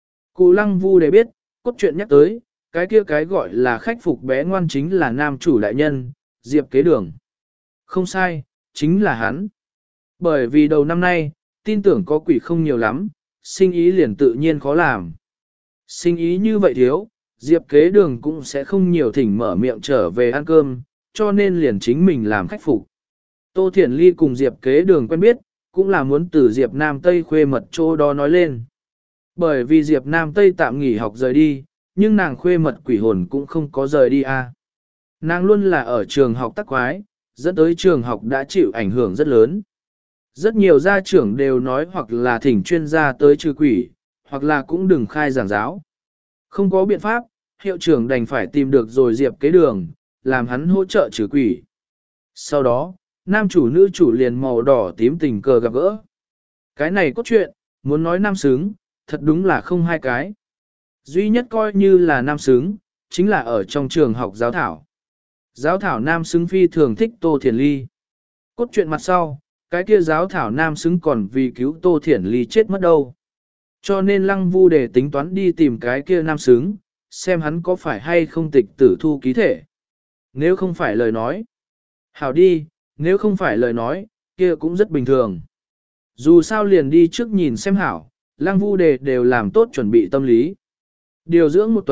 Cụ Lăng Vu Đề biết, cốt truyện nhắc tới, cái kia cái gọi là khách phục bé ngoan chính là nam chủ đại nhân, Diệp Kế Đường. Không sai, chính là hắn. Bởi vì đầu năm nay, tin tưởng có quỷ không nhiều lắm, sinh ý liền tự nhiên khó làm. Sinh ý như vậy thiếu, Diệp Kế Đường cũng sẽ không nhiều thỉnh mở miệng trở về ăn cơm, cho nên liền chính mình làm khách phục. Tô Thiển Ly cùng Diệp Kế Đường quen biết, cũng là muốn từ Diệp Nam Tây khuê mật chỗ đó nói lên. Bởi vì Diệp Nam Tây tạm nghỉ học rời đi, nhưng nàng khuê mật quỷ hồn cũng không có rời đi à. Nàng luôn là ở trường học tắc quái, dẫn tới trường học đã chịu ảnh hưởng rất lớn. Rất nhiều gia trưởng đều nói hoặc là thỉnh chuyên gia tới trừ quỷ, hoặc là cũng đừng khai giảng giáo. Không có biện pháp, hiệu trưởng đành phải tìm được rồi Diệp Kế Đường, làm hắn hỗ trợ trừ quỷ. Sau đó, nam chủ nữ chủ liền màu đỏ tím tình cờ gặp gỡ. Cái này cốt truyện, muốn nói nam xứng, thật đúng là không hai cái. Duy nhất coi như là nam xứng, chính là ở trong trường học giáo thảo. Giáo thảo nam xứng phi thường thích Tô Thiển Ly. Cốt truyện mặt sau, cái kia giáo thảo nam xứng còn vì cứu Tô Thiển Ly chết mất đâu. Cho nên Lăng Vu Đề tính toán đi tìm cái kia nam xứng, xem hắn có phải hay không tịch tử thu ký thể. Nếu không phải lời nói, hảo đi, nếu không phải lời nói, kia cũng rất bình thường. Dù sao liền đi trước nhìn xem hảo, Lăng Vu Đề đều làm tốt chuẩn bị tâm lý. Điều dưỡng một tuần,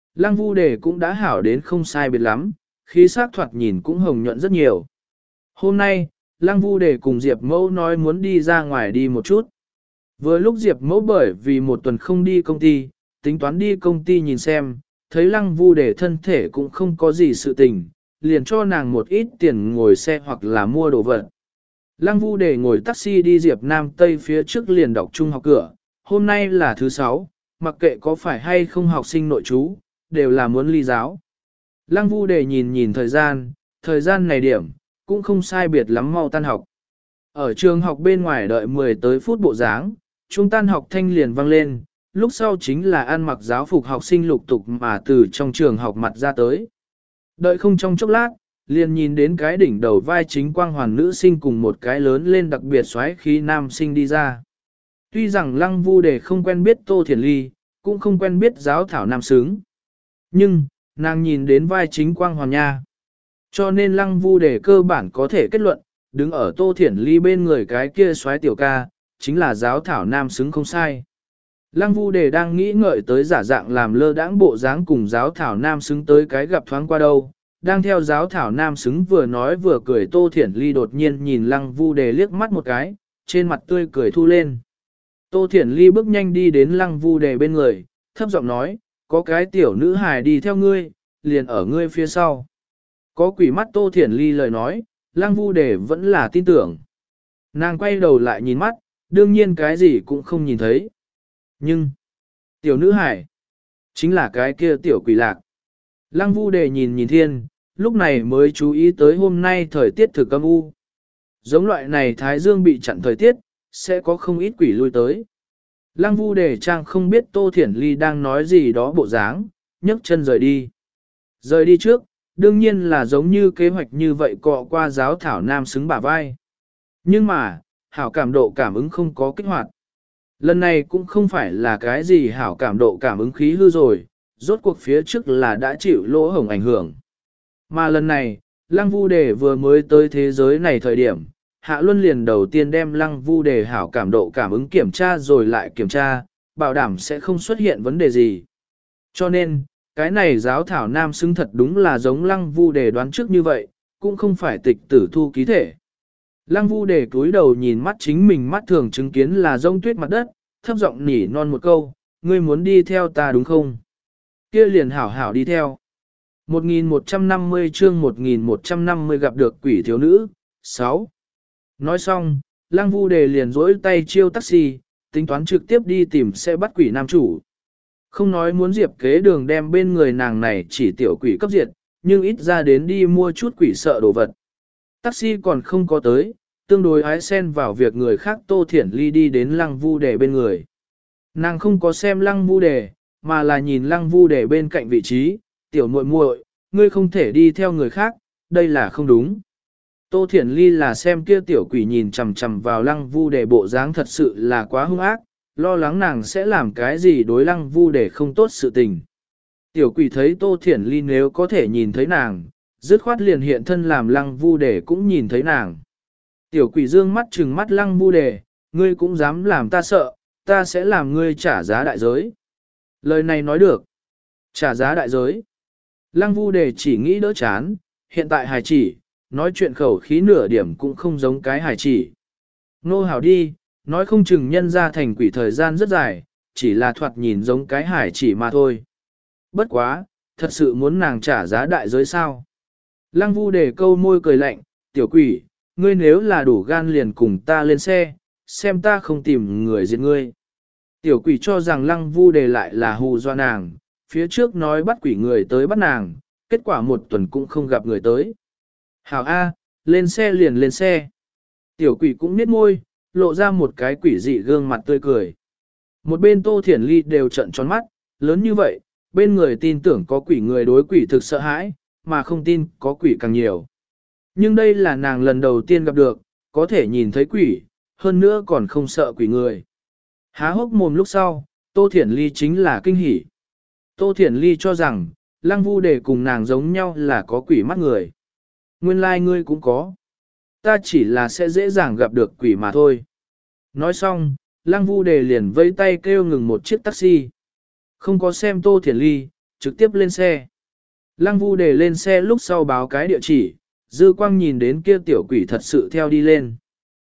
Lăng Vu Đề cũng đã hảo đến không sai biệt lắm, khí sắc thoạt nhìn cũng hồng nhuận rất nhiều. Hôm nay, Lăng Vu Đề cùng Diệp Mẫu nói muốn đi ra ngoài đi một chút. Vừa lúc Diệp Mẫu bởi vì một tuần không đi công ty, tính toán đi công ty nhìn xem, thấy Lăng Vu Đề thân thể cũng không có gì sự tình, liền cho nàng một ít tiền ngồi xe hoặc là mua đồ vật. Lăng Vu Đề ngồi taxi đi Diệp Nam Tây phía trước liền đọc trung học cửa, hôm nay là thứ sáu, mặc kệ có phải hay không học sinh nội trú, đều là muốn ly giáo. Lăng Vu Đề nhìn nhìn thời gian, thời gian này điểm, cũng không sai biệt lắm mau tan học. Ở trường học bên ngoài đợi mười tới phút bộ dáng, trung tan học thanh liền vang lên, lúc sau chính là ăn mặc giáo phục học sinh lục tục mà từ trong trường học mặt ra tới. Đợi không trong chốc lát, liền nhìn đến cái đỉnh đầu vai chính quang hoàn nữ sinh cùng một cái lớn lên đặc biệt xoáy khí nam sinh đi ra. Tuy rằng Lăng Vu Đề không quen biết Tô Thiển Ly, cũng không quen biết giáo thảo nam xứng. Nhưng, nàng nhìn đến vai chính quang hoàn nha. Cho nên Lăng Vu Đề cơ bản có thể kết luận, đứng ở Tô Thiển Ly bên người cái kia xoáy tiểu ca, chính là giáo thảo nam xứng không sai. Lăng Vu Đề đang nghĩ ngợi tới giả dạng làm lơ đãng bộ dáng cùng giáo thảo nam xứng tới cái gặp thoáng qua đâu. Đang theo giáo thảo nam xứng vừa nói vừa cười Tô Thiển Ly đột nhiên nhìn Lăng Vu Đề liếc mắt một cái, trên mặt tươi cười thu lên. Tô Thiển Ly bước nhanh đi đến Lăng Vu Đề bên người, thấp giọng nói, có cái tiểu nữ hài đi theo ngươi, liền ở ngươi phía sau. Có quỷ mắt Tô Thiển Ly lời nói, Lăng Vu Đề vẫn là tin tưởng. Nàng quay đầu lại nhìn mắt, đương nhiên cái gì cũng không nhìn thấy. Nhưng, tiểu nữ hải, chính là cái kia tiểu quỷ lạc. Lăng Vu Đề nhìn nhìn thiên, lúc này mới chú ý tới hôm nay thời tiết thực âm u. Giống loại này thái dương bị chặn thời tiết, sẽ có không ít quỷ lui tới. Lăng Vu Đề trang không biết Tô Thiển Ly đang nói gì đó bộ dáng, nhấc chân rời đi. Rời đi trước, đương nhiên là giống như kế hoạch như vậy cọ qua giáo thảo nam xứng bả vai. Nhưng mà, hảo cảm độ cảm ứng không có kích hoạt. Lần này cũng không phải là cái gì hảo cảm độ cảm ứng khí hư rồi, rốt cuộc phía trước là đã chịu lỗ hổng ảnh hưởng. Mà lần này, Lăng Vu Đề vừa mới tới thế giới này thời điểm, Hạ Luân liền đầu tiên đem Lăng Vu Đề hảo cảm độ cảm ứng kiểm tra rồi lại kiểm tra, bảo đảm sẽ không xuất hiện vấn đề gì. Cho nên, cái này giáo thảo nam xứng thật đúng là giống Lăng Vu Đề đoán trước như vậy, cũng không phải tịch tử thu ký thể. Lăng Vu Đề cúi đầu nhìn mắt chính mình mắt thường chứng kiến là rông tuyết mặt đất, thấp giọng nỉ non một câu, ngươi muốn đi theo ta đúng không? Kia liền hảo hảo đi theo. một nghìn một trăm năm mươi chương một nghìn một trăm năm mươi gặp được quỷ thiếu nữ, sáu. Nói xong, Lăng Vu Đề liền dỗi tay chiêu taxi, tính toán trực tiếp đi tìm xe bắt quỷ nam chủ. Không nói muốn Diệp kế đường đem bên người nàng này chỉ tiểu quỷ cấp diệt, nhưng ít ra đến đi mua chút quỷ sợ đồ vật. Taxi còn không có tới, tương đối ái xen vào việc người khác Tô Thiển Ly đi đến Lăng Vu Đề bên người. Nàng không có xem Lăng Vu Đề, mà là nhìn Lăng Vu Đề bên cạnh vị trí, tiểu muội muội, ngươi không thể đi theo người khác, đây là không đúng. Tô Thiển Ly là xem kia tiểu quỷ nhìn chằm chằm vào Lăng Vu Đề bộ dáng thật sự là quá hung ác, lo lắng nàng sẽ làm cái gì đối Lăng Vu Đề không tốt sự tình. Tiểu quỷ thấy Tô Thiển Ly nếu có thể nhìn thấy nàng, dứt khoát liền hiện thân làm Lăng Vu Đề cũng nhìn thấy nàng. Tiểu quỷ dương mắt trừng mắt Lăng Vu Đề, ngươi cũng dám làm ta sợ, ta sẽ làm ngươi trả giá đại giới. Lời này nói được. Trả giá đại giới. Lăng Vu Đề chỉ nghĩ đỡ chán, hiện tại hài chỉ, nói chuyện khẩu khí nửa điểm cũng không giống cái hài chỉ. Nô hảo đi, nói không chừng nhân ra thành quỷ thời gian rất dài, chỉ là thoạt nhìn giống cái hài chỉ mà thôi. Bất quá, thật sự muốn nàng trả giá đại giới sao? Lăng Vu Đề câu môi cười lạnh, tiểu quỷ, ngươi nếu là đủ gan liền cùng ta lên xe, xem ta không tìm người giết ngươi. Tiểu quỷ cho rằng Lăng Vu Đề lại là hù do nàng, phía trước nói bắt quỷ người tới bắt nàng, kết quả một tuần cũng không gặp người tới. Hảo A, lên xe liền lên xe. Tiểu quỷ cũng niết môi, lộ ra một cái quỷ dị gương mặt tươi cười. Một bên Tô Thiển Ly đều trận tròn mắt, lớn như vậy, bên người tin tưởng có quỷ người đối quỷ thực sợ hãi, mà không tin có quỷ càng nhiều. Nhưng đây là nàng lần đầu tiên gặp được, có thể nhìn thấy quỷ, hơn nữa còn không sợ quỷ người. Há hốc mồm lúc sau, Tô Thiển Ly chính là kinh hỉ. Tô Thiển Ly cho rằng, Lăng Vu Đề cùng nàng giống nhau là có quỷ mắt người. Nguyên lai like ngươi cũng có. Ta chỉ là sẽ dễ dàng gặp được quỷ mà thôi. Nói xong, Lăng Vu Đề liền vẫy tay kêu ngừng một chiếc taxi. Không có xem Tô Thiển Ly, trực tiếp lên xe. Lăng Vu Đề lên xe lúc sau báo cái địa chỉ, dư quang nhìn đến kia tiểu quỷ thật sự theo đi lên.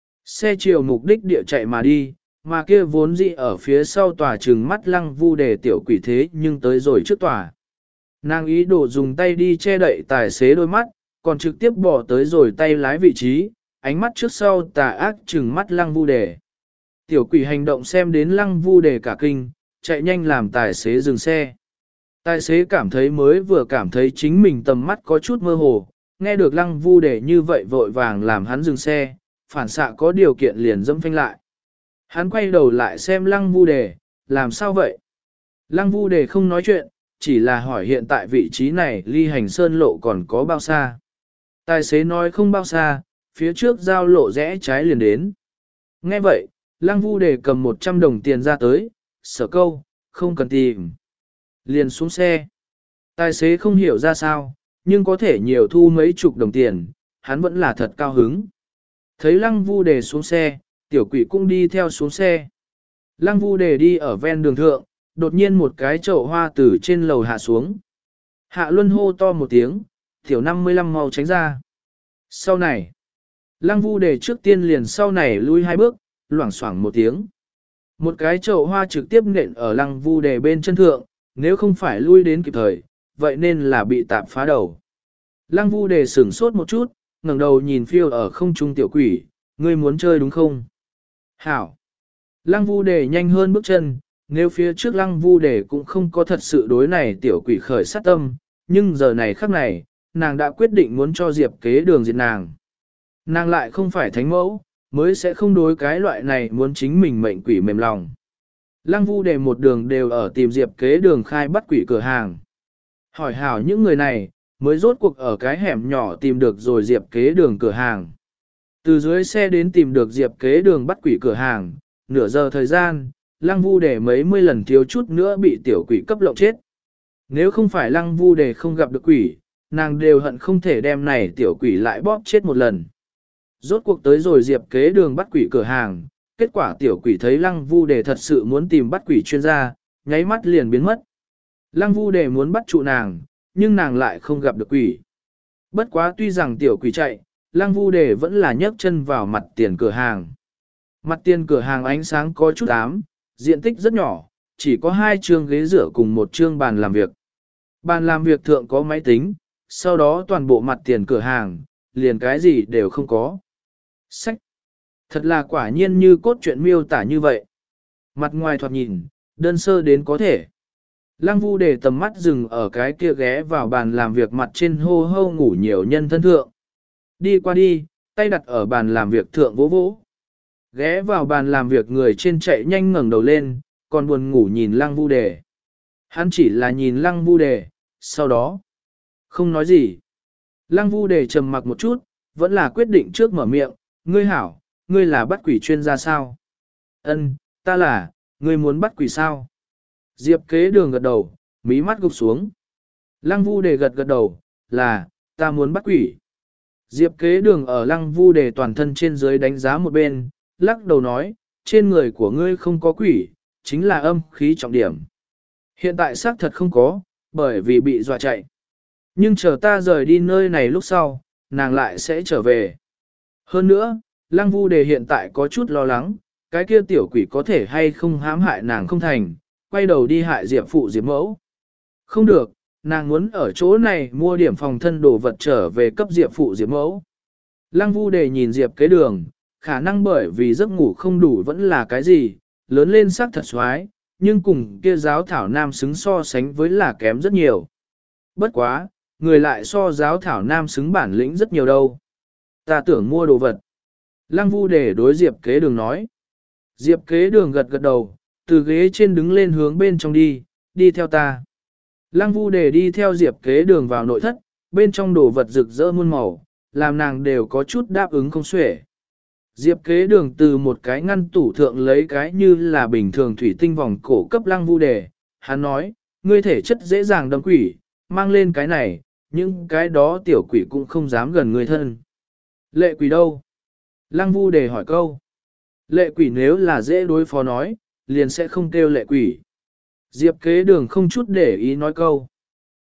Xe chiều mục đích địa chạy mà đi, mà kia vốn dĩ ở phía sau tòa trừng mắt Lăng Vu Đề tiểu quỷ thế nhưng tới rồi trước tòa. Nàng ý đồ dùng tay đi che đậy tài xế đôi mắt, còn trực tiếp bỏ tới rồi tay lái vị trí, ánh mắt trước sau tà ác trừng mắt Lăng Vu Đề. Tiểu quỷ hành động xem đến Lăng Vu Đề cả kinh, chạy nhanh làm tài xế dừng xe. Tài xế cảm thấy mới vừa cảm thấy chính mình tầm mắt có chút mơ hồ, nghe được Lăng Vu Đề như vậy vội vàng làm hắn dừng xe, phản xạ có điều kiện liền dẫm phanh lại. Hắn quay đầu lại xem Lăng Vu Đề, làm sao vậy? Lăng Vu Đề không nói chuyện, chỉ là hỏi hiện tại vị trí này ly hành sơn lộ còn có bao xa. Tài xế nói không bao xa, phía trước giao lộ rẽ trái liền đến. Nghe vậy, Lăng Vu Đề cầm một trăm đồng tiền ra tới, sở câu, không cần tìm. Liền xuống xe. Tài xế không hiểu ra sao, nhưng có thể nhiều thu mấy chục đồng tiền, hắn vẫn là thật cao hứng. Thấy Lăng Vu Đề xuống xe, tiểu quỷ cũng đi theo xuống xe. Lăng Vu Đề đi ở ven đường thượng, đột nhiên một cái chậu hoa từ trên lầu hạ xuống. Hạ Luân hô to một tiếng, tiểu năm mươi lăm mau tránh ra. Sau này, Lăng Vu Đề trước tiên liền sau này lui hai bước, loảng xoảng một tiếng. Một cái chậu hoa trực tiếp nện ở Lăng Vu Đề bên chân thượng, nếu không phải lui đến kịp thời, vậy nên là bị tạp phá đầu. Lăng Vu Đề sửng sốt một chút, ngẩng đầu nhìn phiêu ở không trung tiểu quỷ, ngươi muốn chơi đúng không? Hảo! Lăng Vu Đề nhanh hơn bước chân, nếu phía trước Lăng Vu Đề cũng không có thật sự đối này tiểu quỷ khởi sát tâm, nhưng giờ này khắc này, nàng đã quyết định muốn cho Diệp Kế Đường diệt nàng. Nàng lại không phải thánh mẫu, mới sẽ không đối cái loại này muốn chính mình mệnh quỷ mềm lòng. Lăng Vu Đề một đường đều ở tìm Diệp Kế Đường khai bắt quỷ cửa hàng. Hỏi hảo những người này, mới rốt cuộc ở cái hẻm nhỏ tìm được rồi Diệp Kế Đường cửa hàng. Từ dưới xe đến tìm được Diệp Kế Đường bắt quỷ cửa hàng, nửa giờ thời gian, Lăng Vu Đề mấy mươi lần thiếu chút nữa bị tiểu quỷ cấp lộng chết. Nếu không phải Lăng Vu Đề không gặp được quỷ, nàng đều hận không thể đem này tiểu quỷ lại bóp chết một lần. Rốt cuộc tới rồi Diệp Kế Đường bắt quỷ cửa hàng, kết quả tiểu quỷ thấy Lăng Vu Đề thật sự muốn tìm bắt quỷ chuyên gia, nháy mắt liền biến mất. Lăng Vu Đề muốn bắt trụ nàng, nhưng nàng lại không gặp được quỷ. Bất quá tuy rằng tiểu quỷ chạy, Lăng Vu Đề vẫn là nhấc chân vào mặt tiền cửa hàng. Mặt tiền cửa hàng ánh sáng có chút ám, diện tích rất nhỏ, chỉ có hai chương ghế rửa cùng một chương bàn làm việc. Bàn làm việc thượng có máy tính, sau đó toàn bộ mặt tiền cửa hàng, liền cái gì đều không có. Sách! Thật là quả nhiên như cốt truyện miêu tả như vậy. Mặt ngoài thoạt nhìn, đơn sơ đến có thể. Lăng Vu Đề tầm mắt dừng ở cái kia ghé vào bàn làm việc mặt trên hô hô ngủ nhiều nhân thân thượng. Đi qua đi, tay đặt ở bàn làm việc thượng vỗ vỗ. Ghé vào bàn làm việc người trên chạy nhanh ngẩng đầu lên, còn buồn ngủ nhìn Lăng Vu Đề. Hắn chỉ là nhìn Lăng Vu Đề, sau đó, không nói gì. Lăng Vu Đề trầm mặc một chút, vẫn là quyết định trước mở miệng, ngươi hảo, ngươi là bắt quỷ chuyên gia sao? Ân, ta là, ngươi muốn bắt quỷ sao? Diệp Kế Đường gật đầu, mí mắt gục xuống. Lăng Vu Đề gật gật đầu, là, ta muốn bắt quỷ. Diệp Kế Đường ở Lăng Vu Đề toàn thân trên dưới đánh giá một bên, lắc đầu nói, trên người của ngươi không có quỷ, chính là âm khí trọng điểm. Hiện tại xác thật không có, bởi vì bị dọa chạy. Nhưng chờ ta rời đi nơi này lúc sau, nàng lại sẽ trở về. Hơn nữa, Lăng Vu Đề hiện tại có chút lo lắng, cái kia tiểu quỷ có thể hay không hãm hại nàng không thành, quay đầu đi hại Diệp phụ Diệp mẫu. Không được, nàng muốn ở chỗ này mua điểm phòng thân đồ vật trở về cấp Diệp phụ Diệp mẫu. Lăng Vu Đề nhìn Diệp Kế Đường, khả năng bởi vì giấc ngủ không đủ vẫn là cái gì, lớn lên sắc thật xoái, nhưng cùng kia giáo thảo nam xứng so sánh với là kém rất nhiều. Bất quá, người lại so giáo thảo nam xứng bản lĩnh rất nhiều đâu. Ta tưởng mua đồ vật. Lăng Vu Đề đối Diệp Kế Đường nói. Diệp Kế Đường gật gật đầu, từ ghế trên đứng lên hướng bên trong đi, đi theo ta. Lăng Vu Đề đi theo Diệp Kế Đường vào nội thất, bên trong đồ vật rực rỡ muôn màu, làm nàng đều có chút đáp ứng không xuể. Diệp Kế Đường từ một cái ngăn tủ thượng lấy cái như là bình thường thủy tinh vòng cổ cấp Lăng Vu Đề, hắn nói, ngươi thể chất dễ dàng đâm quỷ, mang lên cái này, nhưng cái đó tiểu quỷ cũng không dám gần người thân. Lệ quỷ đâu? Lăng Vu Đề hỏi câu. Lệ quỷ nếu là dễ đối phó nói, liền sẽ không kêu lệ quỷ. Diệp Kế Đường không chút để ý nói câu.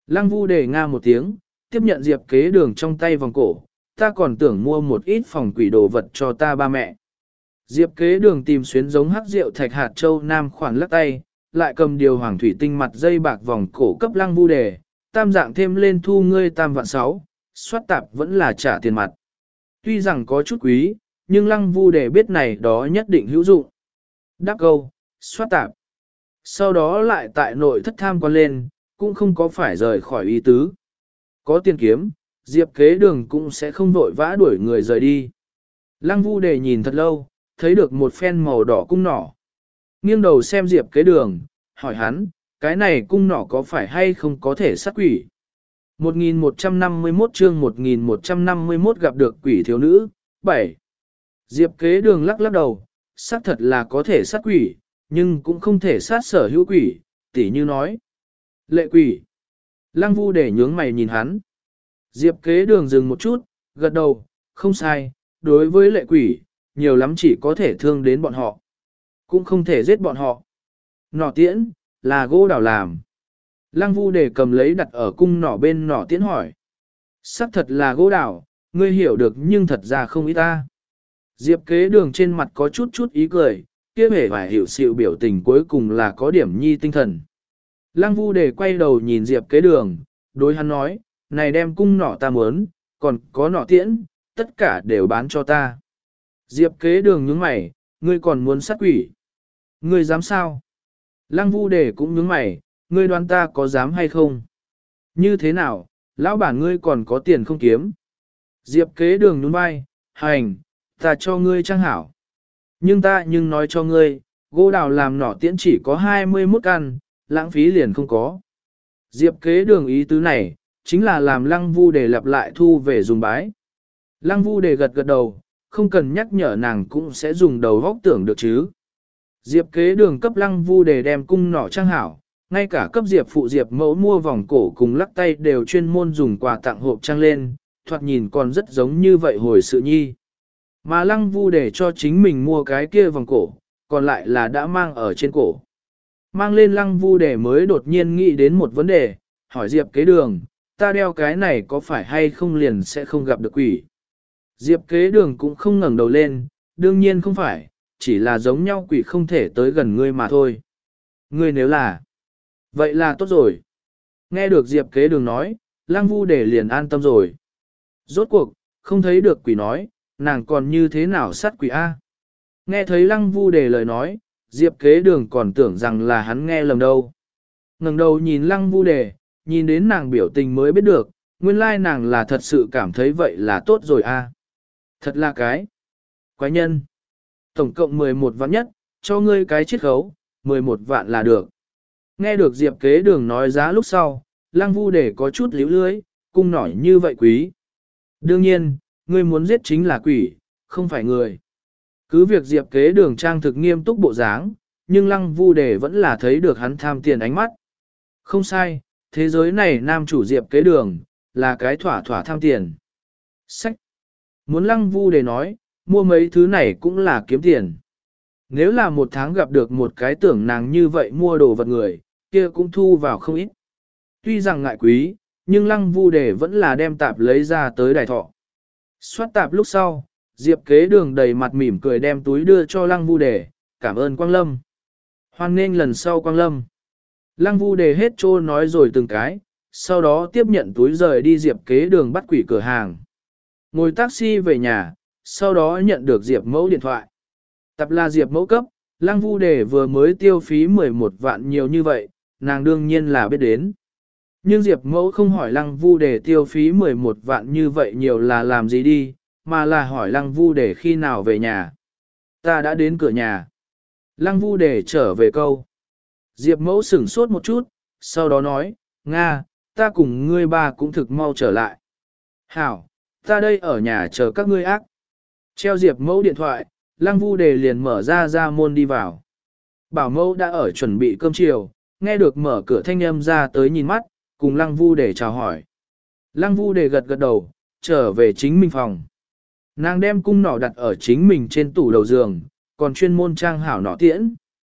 Lăng Vu đề nga một tiếng, tiếp nhận Diệp Kế Đường trong tay vòng cổ, ta còn tưởng mua một ít phòng quỷ đồ vật cho ta ba mẹ. Diệp Kế Đường tìm xuyến giống hắc rượu thạch hạt châu nam khoản lắc tay, lại cầm điều hoàng thủy tinh mặt dây bạc vòng cổ cấp Lăng Vu đề, tam dạng thêm lên thu ngươi tam vạn sáu, soát tạp vẫn là trả tiền mặt. Tuy rằng có chút quý, nhưng Lăng Vu đề biết này đó nhất định hữu dụng. Đáp câu, soát tạp. Sau đó lại tại nội thất tham quan lên, cũng không có phải rời khỏi ý tứ. Có tiền kiếm, Diệp Kế Đường cũng sẽ không vội vã đuổi người rời đi. Lăng Vu đề nhìn thật lâu, thấy được một phen màu đỏ cung nỏ. Nghiêng đầu xem Diệp Kế Đường, hỏi hắn, cái này cung nỏ có phải hay không có thể sát quỷ? một nghìn một trăm năm mươi mốt chương một nghìn một trăm năm mươi mốt gặp được quỷ thiếu nữ, bảy. Diệp Kế Đường lắc lắc đầu, xác thật là có thể sát quỷ, nhưng cũng không thể sát sở hữu quỷ, tỉ như nói. Lệ quỷ. Lăng Vu để nhướng mày nhìn hắn. Diệp Kế Đường dừng một chút, gật đầu, không sai, đối với lệ quỷ, nhiều lắm chỉ có thể thương đến bọn họ. Cũng không thể giết bọn họ. Nỏ tiễn, là gỗ đào làm. Lăng Vu để cầm lấy đặt ở cung nỏ bên nỏ tiễn hỏi. Sắc thật là gỗ đào, ngươi hiểu được nhưng thật ra không ý ta. Diệp Kế Đường trên mặt có chút chút ý cười, kia hề phải hiểu sự biểu tình cuối cùng là có điểm nhi tinh thần. Lăng Vu để quay đầu nhìn Diệp Kế Đường, đối hắn nói, này đem cung nỏ ta muốn, còn có nỏ tiễn, tất cả đều bán cho ta. Diệp Kế Đường nhướng mày, ngươi còn muốn sát quỷ. Ngươi dám sao? Lăng Vu để cũng nhướng mày, ngươi đoán ta có dám hay không? Như thế nào, lão bản ngươi còn có tiền không kiếm? Diệp Kế Đường nhún vai, hành, ta cho ngươi trang hảo. Nhưng ta nhưng nói cho ngươi, gỗ đào làm nỏ tiễn chỉ có hai mươi mốt căn, lãng phí liền không có. Diệp Kế Đường ý tứ này, chính là làm Lăng Vu để lặp lại thu về dùng bái. Lăng Vu để gật gật đầu, không cần nhắc nhở nàng cũng sẽ dùng đầu góc tưởng được chứ. Diệp Kế Đường cấp Lăng Vu để đem cung nỏ trang hảo, ngay cả cấp Diệp phụ Diệp mẫu mua vòng cổ cùng lắc tay đều chuyên môn dùng quà tặng hộp trang lên, thoạt nhìn còn rất giống như vậy hồi sự nhi. Mà Lăng Vu để cho chính mình mua cái kia vòng cổ, còn lại là đã mang ở trên cổ. Mang lên Lăng Vu để mới đột nhiên nghĩ đến một vấn đề, hỏi Diệp Kế Đường, ta đeo cái này có phải hay không liền sẽ không gặp được quỷ. Diệp Kế Đường cũng không ngẩng đầu lên, đương nhiên không phải, chỉ là giống nhau quỷ không thể tới gần ngươi mà thôi. Ngươi nếu là, vậy là tốt rồi. Nghe được Diệp Kế Đường nói, Lăng Vu để liền an tâm rồi. Rốt cuộc, không thấy được quỷ nói, nàng còn như thế nào sát quỷ A. Nghe thấy Lăng Vu để lời nói, Diệp Kế Đường còn tưởng rằng là hắn nghe lầm đâu. Ngẩng đầu nhìn Lăng Vu đề, nhìn đến nàng biểu tình mới biết được, nguyên lai nàng là thật sự cảm thấy vậy là tốt rồi a. Thật là cái quái nhân. Tổng cộng mười một vạn nhất, cho ngươi cái chiết khấu, mười một vạn là được. Nghe được Diệp Kế Đường nói giá lúc sau, Lăng Vu đề có chút líu lưới, cung nổi như vậy quý. Đương nhiên, ngươi muốn giết chính là quỷ, không phải người. Cứ việc Diệp Kế Đường trang thực nghiêm túc bộ dáng, nhưng Lăng Vu đề vẫn là thấy được hắn tham tiền ánh mắt. Không sai, thế giới này nam chủ Diệp Kế Đường, là cái thỏa thỏa tham tiền. Sách! Muốn Lăng Vu đề nói, mua mấy thứ này cũng là kiếm tiền. Nếu là một tháng gặp được một cái tưởng nàng như vậy mua đồ vật người, kia cũng thu vào không ít. Tuy rằng ngại quý, nhưng Lăng Vu đề vẫn là đem tạp lấy ra tới đài thọ. Xoát tạp lúc sau, Diệp Kế Đường đầy mặt mỉm cười đem túi đưa cho Lăng Vu đề, cảm ơn Quang Lâm. Hoan nghênh lần sau Quang Lâm. Lăng Vu đề hết trô nói rồi từng cái, sau đó tiếp nhận túi rời đi Diệp Kế Đường bắt quỷ cửa hàng. Ngồi taxi về nhà, sau đó nhận được Diệp mẫu điện thoại. Tập là Diệp mẫu cấp, Lăng Vu đề vừa mới tiêu phí mười một vạn nhiều như vậy, nàng đương nhiên là biết đến. Nhưng Diệp mẫu không hỏi Lăng Vu đề tiêu phí mười một vạn như vậy nhiều là làm gì đi, mà là hỏi Lăng Vu đề khi nào về nhà. Ta đã đến cửa nhà. Lăng Vu đề trở về câu. Diệp mẫu sửng sốt một chút, sau đó nói, Nga, ta cùng ngươi ba cũng thực mau trở lại. Hảo, ta đây ở nhà chờ các ngươi ác. Treo Diệp mẫu điện thoại, Lăng Vu đề liền mở ra ra môn đi vào. Bảo mẫu đã ở chuẩn bị cơm chiều, nghe được mở cửa thanh âm ra tới nhìn mắt, cùng Lăng Vu đề chào hỏi. Lăng Vu đề gật gật đầu, trở về chính mình phòng. Nàng đem cung nỏ đặt ở chính mình trên tủ đầu giường, còn chuyên môn trang hảo nỏ tiễn.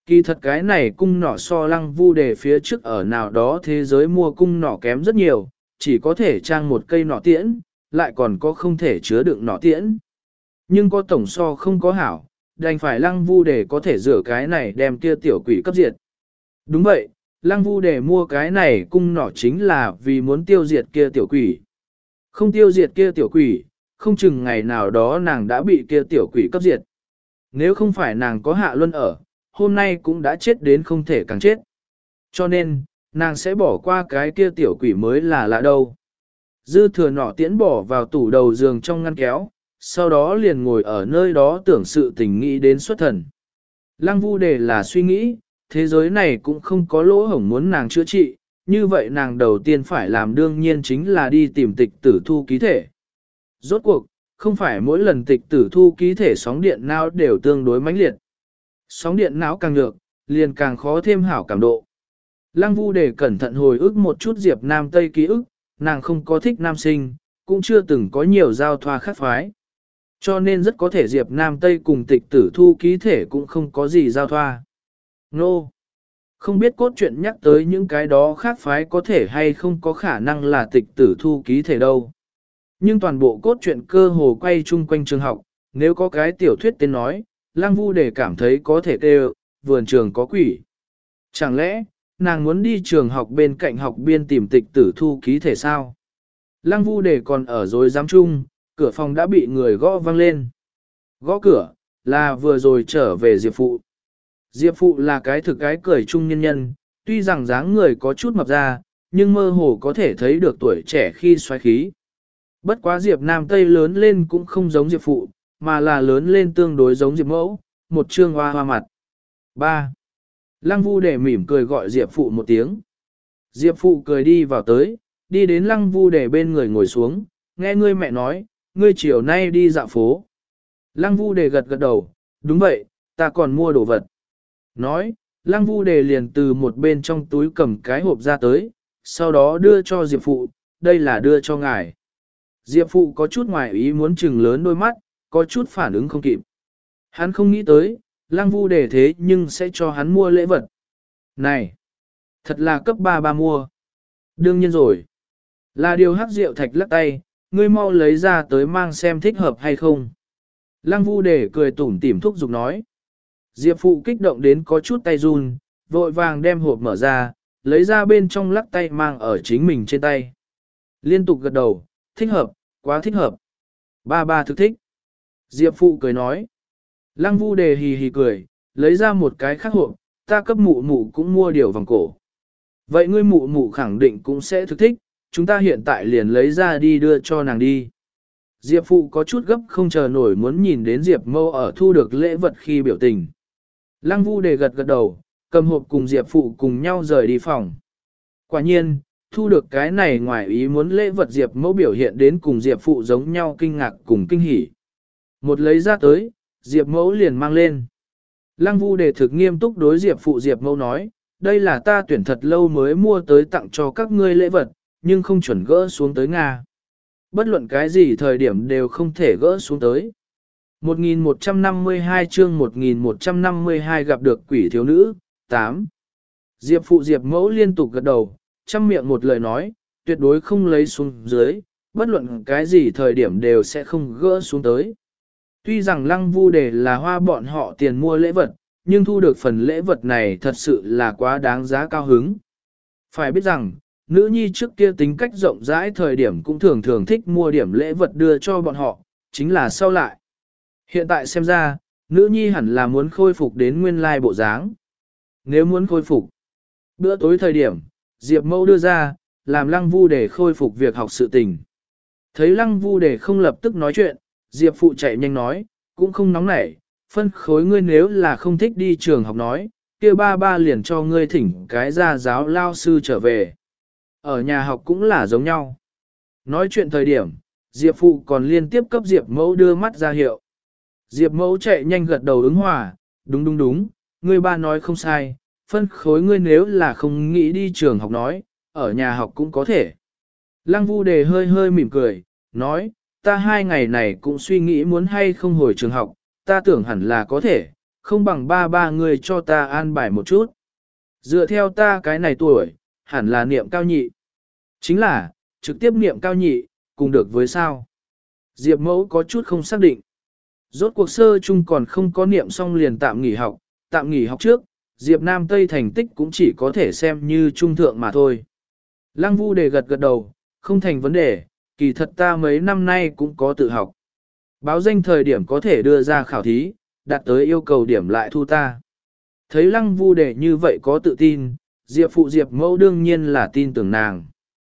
Kỳ thật cái này cung nỏ so lăng vu đề phía trước ở nào đó thế giới mua cung nỏ kém rất nhiều, chỉ có thể trang một cây nỏ tiễn, lại còn có không thể chứa đựng nỏ tiễn. Nhưng có tổng so không có hảo, đành phải lăng vu đề có thể rửa cái này đem kia tiểu quỷ cấp diệt. Đúng vậy, lăng vu đề mua cái này cung nỏ chính là vì muốn tiêu diệt kia tiểu quỷ. Không tiêu diệt kia tiểu quỷ, không chừng ngày nào đó nàng đã bị kia tiểu quỷ cấp diệt. Nếu không phải nàng có hạ luân ở, hôm nay cũng đã chết đến không thể càng chết. Cho nên, nàng sẽ bỏ qua cái kia tiểu quỷ mới là lạ đâu. Dư thừa nỏ tiễn bỏ vào tủ đầu giường trong ngăn kéo, sau đó liền ngồi ở nơi đó tưởng sự tình nghĩ đến xuất thần. Lăng vu đề là suy nghĩ, thế giới này cũng không có lỗ hổng muốn nàng chữa trị, như vậy nàng đầu tiên phải làm đương nhiên chính là đi tìm tịch tử thu ký thể. Rốt cuộc, không phải mỗi lần tịch tử thu ký thể sóng điện não đều tương đối mãnh liệt. Sóng điện não càng nhược, liền càng khó thêm hảo cảm độ. Lăng vu đề cẩn thận hồi ức một chút Diệp Nam Tây ký ức, nàng không có thích nam sinh, cũng chưa từng có nhiều giao thoa khác phái. Cho nên rất có thể Diệp Nam Tây cùng tịch tử thu ký thể cũng không có gì giao thoa. Nô! No. Không biết cốt truyện nhắc tới những cái đó khác phái có thể hay không có khả năng là tịch tử thu ký thể đâu. Nhưng toàn bộ cốt truyện cơ hồ quay chung quanh trường học, nếu có cái tiểu thuyết tên nói, Lăng Vu Đề cảm thấy có thể kêu, vườn trường có quỷ. Chẳng lẽ, nàng muốn đi trường học bên cạnh học biên tìm tịch tử thu ký thể sao? Lăng Vu Đề còn ở dối giám chung, cửa phòng đã bị người gõ vang lên. Gõ cửa, là vừa rồi trở về Diệp Phụ. Diệp Phụ là cái thực cái cười trung nhân nhân, tuy rằng dáng người có chút mập ra, nhưng mơ hồ có thể thấy được tuổi trẻ khi xoáy khí. Bất quá Diệp Nam Tây lớn lên cũng không giống Diệp Phụ, mà là lớn lên tương đối giống Diệp Mẫu, một trương hoa hoa mặt. ba. Lăng Vu Đề mỉm cười gọi Diệp Phụ một tiếng. Diệp Phụ cười đi vào tới, đi đến Lăng Vu Đề bên người ngồi xuống, nghe ngươi mẹ nói, ngươi chiều nay đi dạo phố. Lăng Vu Đề gật gật đầu, đúng vậy, ta còn mua đồ vật. Nói, Lăng Vu Đề liền từ một bên trong túi cầm cái hộp ra tới, sau đó đưa cho Diệp Phụ, đây là đưa cho ngài. Diệp Phụ có chút ngoài ý muốn chừng lớn đôi mắt, có chút phản ứng không kịp. Hắn không nghĩ tới, Lăng Vu Đề thế nhưng sẽ cho hắn mua lễ vật. Này, thật là cấp ba ba mua. Đương nhiên rồi. Là điều hắc rượu thạch lắc tay, ngươi mau lấy ra tới mang xem thích hợp hay không. Lăng Vu Đề cười tủm tỉm thúc giục nói. Diệp Phụ kích động đến có chút tay run, vội vàng đem hộp mở ra, lấy ra bên trong lắc tay mang ở chính mình trên tay. Liên tục gật đầu, thích hợp, quá thích hợp. Ba ba thực thích. Diệp Phụ cười nói. Lăng Vu Đề hì hì cười, lấy ra một cái khác hộp, ta cấp mụ mụ cũng mua điều vòng cổ. Vậy ngươi mụ mụ khẳng định cũng sẽ thực thích, chúng ta hiện tại liền lấy ra đi đưa cho nàng đi. Diệp Phụ có chút gấp không chờ nổi muốn nhìn đến Diệp Mâu ở thu được lễ vật khi biểu tình. Lăng Vu Đề gật gật đầu, cầm hộp cùng Diệp Phụ cùng nhau rời đi phòng. Quả nhiên, thu được cái này ngoài ý muốn lễ vật Diệp Mẫu biểu hiện đến cùng Diệp Phụ giống nhau kinh ngạc cùng kinh hỉ. Một lấy ra tới, Diệp Mẫu liền mang lên. Lăng Vu Đề thực nghiêm túc đối Diệp Phụ Diệp Mẫu nói, đây là ta tuyển thật lâu mới mua tới tặng cho các ngươi lễ vật, nhưng không chuẩn gỡ xuống tới Nga. Bất luận cái gì thời điểm đều không thể gỡ xuống tới. một nghìn một trăm năm mươi hai chương một nghìn một trăm năm mươi hai gặp được quỷ thiếu nữ, tám. Diệp Phụ Diệp Mẫu liên tục gật đầu, chăm miệng một lời nói, tuyệt đối không lấy xuống dưới, bất luận cái gì thời điểm đều sẽ không gỡ xuống tới. Tuy rằng Lăng Vu Đề là hoa bọn họ tiền mua lễ vật, nhưng thu được phần lễ vật này thật sự là quá đáng giá cao hứng. Phải biết rằng, nữ nhi trước kia tính cách rộng rãi thời điểm cũng thường thường thích mua điểm lễ vật đưa cho bọn họ, chính là sau lại. Hiện tại xem ra, nữ nhi hẳn là muốn khôi phục đến nguyên lai bộ dáng. Nếu muốn khôi phục, bữa tối thời điểm, Diệp Mẫu đưa ra, làm Lăng Vu Đề khôi phục việc học sự tình. Thấy Lăng Vu Đề không lập tức nói chuyện, Diệp Phụ chạy nhanh nói, cũng không nóng nảy, phân khối ngươi nếu là không thích đi trường học nói, kia ba ba liền cho ngươi thỉnh cái gia giáo lao sư trở về. Ở nhà học cũng là giống nhau. Nói chuyện thời điểm, Diệp Phụ còn liên tiếp cấp Diệp Mẫu đưa mắt ra hiệu. Diệp Mẫu chạy nhanh gật đầu ứng hòa, đúng đúng đúng, ngươi ba nói không sai, phân khối ngươi nếu là không nghĩ đi trường học nói, ở nhà học cũng có thể. Lăng Vu Đề hơi hơi mỉm cười, nói, ta hai ngày này cũng suy nghĩ muốn hay không hồi trường học, ta tưởng hẳn là có thể, không bằng ba ba người cho ta an bài một chút. Dựa theo ta cái này tuổi, hẳn là niệm cao nhị. Chính là, trực tiếp niệm cao nhị, cùng được với sao. Diệp mẫu có chút không xác định. Rốt cuộc sơ chung còn không có niệm xong liền tạm nghỉ học, tạm nghỉ học trước, Diệp Nam Tây thành tích cũng chỉ có thể xem như trung thượng mà thôi. Lăng Vu Đề gật gật đầu, không thành vấn đề, kỳ thật ta mấy năm nay cũng có tự học. Báo danh thời điểm có thể đưa ra khảo thí, đạt tới yêu cầu điểm lại thu ta. Thấy Lăng Vu Đề như vậy có tự tin, Diệp phụ Diệp mẫu đương nhiên là tin tưởng nàng.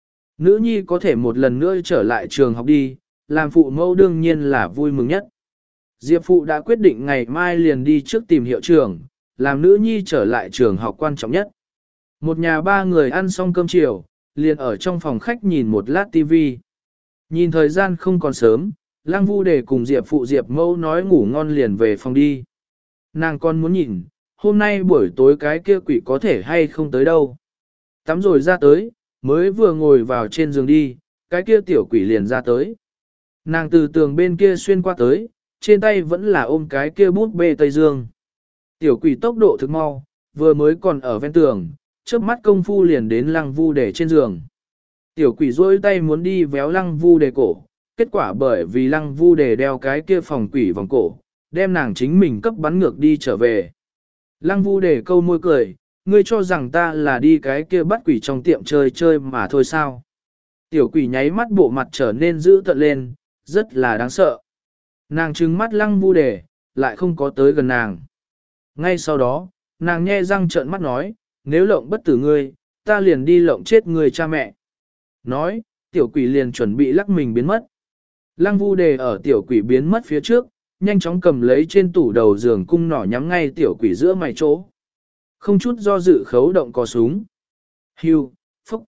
Nữ nhi có thể một lần nữa trở lại trường học đi, làm phụ mẫu đương nhiên là vui mừng nhất. Diệp phụ đã quyết định ngày mai liền đi trước tìm hiệu trưởng, làm nữ nhi trở lại trường học quan trọng nhất. Một nhà ba người ăn xong cơm chiều, liền ở trong phòng khách nhìn một lát tivi. Nhìn thời gian không còn sớm, Lăng Vu Đề cùng Diệp phụ Diệp mẫu nói ngủ ngon liền về phòng đi. Nàng còn muốn nhìn, hôm nay buổi tối cái kia quỷ có thể hay không tới đâu. Tắm rồi ra tới, mới vừa ngồi vào trên giường đi, cái kia tiểu quỷ liền ra tới. Nàng từ tường bên kia xuyên qua tới, trên tay vẫn là ôm cái kia bút bê Tây Dương. Tiểu quỷ tốc độ thực mau, vừa mới còn ở ven tường, chớp mắt công phu liền đến Lăng Vu Đề trên giường. Tiểu quỷ rôi tay muốn đi véo Lăng Vu Đề cổ, kết quả bởi vì Lăng Vu Đề đeo cái kia phòng quỷ vòng cổ, đem nàng chính mình cấp bắn ngược đi trở về. Lăng Vu Đề câu môi cười, ngươi cho rằng ta là đi cái kia bắt quỷ trong tiệm chơi chơi mà thôi sao. Tiểu quỷ nháy mắt bộ mặt trở nên dữ tợn lên, rất là đáng sợ. Nàng trừng mắt Lăng Vu Đề, lại không có tới gần nàng. Ngay sau đó, nàng nhe răng trợn mắt nói, nếu lộng bất tử ngươi, ta liền đi lộng chết ngươi cha mẹ. Nói, tiểu quỷ liền chuẩn bị lắc mình biến mất. Lăng Vu Đề ở tiểu quỷ biến mất phía trước, nhanh chóng cầm lấy trên tủ đầu giường cung nỏ nhắm ngay tiểu quỷ giữa mày chỗ. Không chút do dự khấu động cò súng. Hưu, phúc,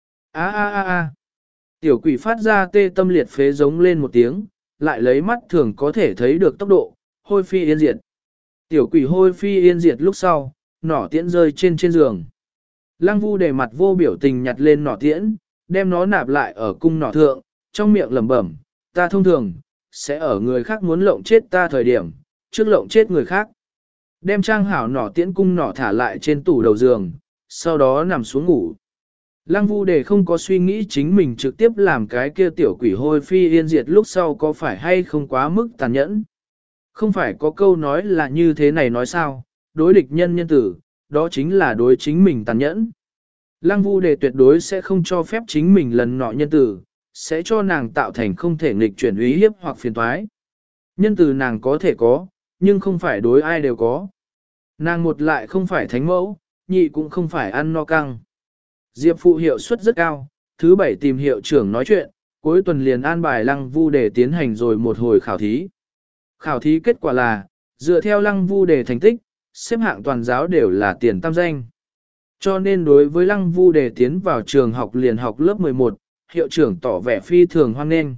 a a a a. Tiểu quỷ phát ra tê tâm liệt phế giống lên một tiếng, lại lấy mắt thường có thể thấy được tốc độ, hôi phi yên diệt. Tiểu quỷ hôi phi yên diệt lúc sau, nỏ tiễn rơi trên trên giường. Lăng Vu Đề mặt vô biểu tình nhặt lên nỏ tiễn, đem nó nạp lại ở cung nỏ thượng, trong miệng lẩm bẩm, ta thông thường, sẽ ở người khác muốn lộng chết ta thời điểm, trước lộng chết người khác. Đem trang hảo nỏ tiễn cung nỏ thả lại trên tủ đầu giường, sau đó nằm xuống ngủ. Lăng Vu Đề không có suy nghĩ chính mình trực tiếp làm cái kia tiểu quỷ hôi phi yên diệt lúc sau có phải hay không quá mức tàn nhẫn. Không phải có câu nói là như thế này nói sao, đối địch nhân nhân tử, đó chính là đối chính mình tàn nhẫn. Lăng Vu Đề tuyệt đối sẽ không cho phép chính mình lần nọ nhân tử, sẽ cho nàng tạo thành không thể nghịch chuyển ý hiếp hoặc phiền toái. Nhân tử nàng có thể có, nhưng không phải đối ai đều có. Nàng một lại không phải thánh mẫu, nhị cũng không phải ăn no căng. Diệp phụ hiệu suất rất cao, thứ bảy tìm hiệu trưởng nói chuyện, cuối tuần liền an bài Lăng Vu Đề tiến hành rồi một hồi khảo thí. Khảo thí kết quả là, dựa theo Lăng Vu Đề thành tích, xếp hạng toàn giáo đều là tiền tam danh. Cho nên đối với Lăng Vu Đề tiến vào trường học liền học lớp mười một, hiệu trưởng tỏ vẻ phi thường hoan nghênh.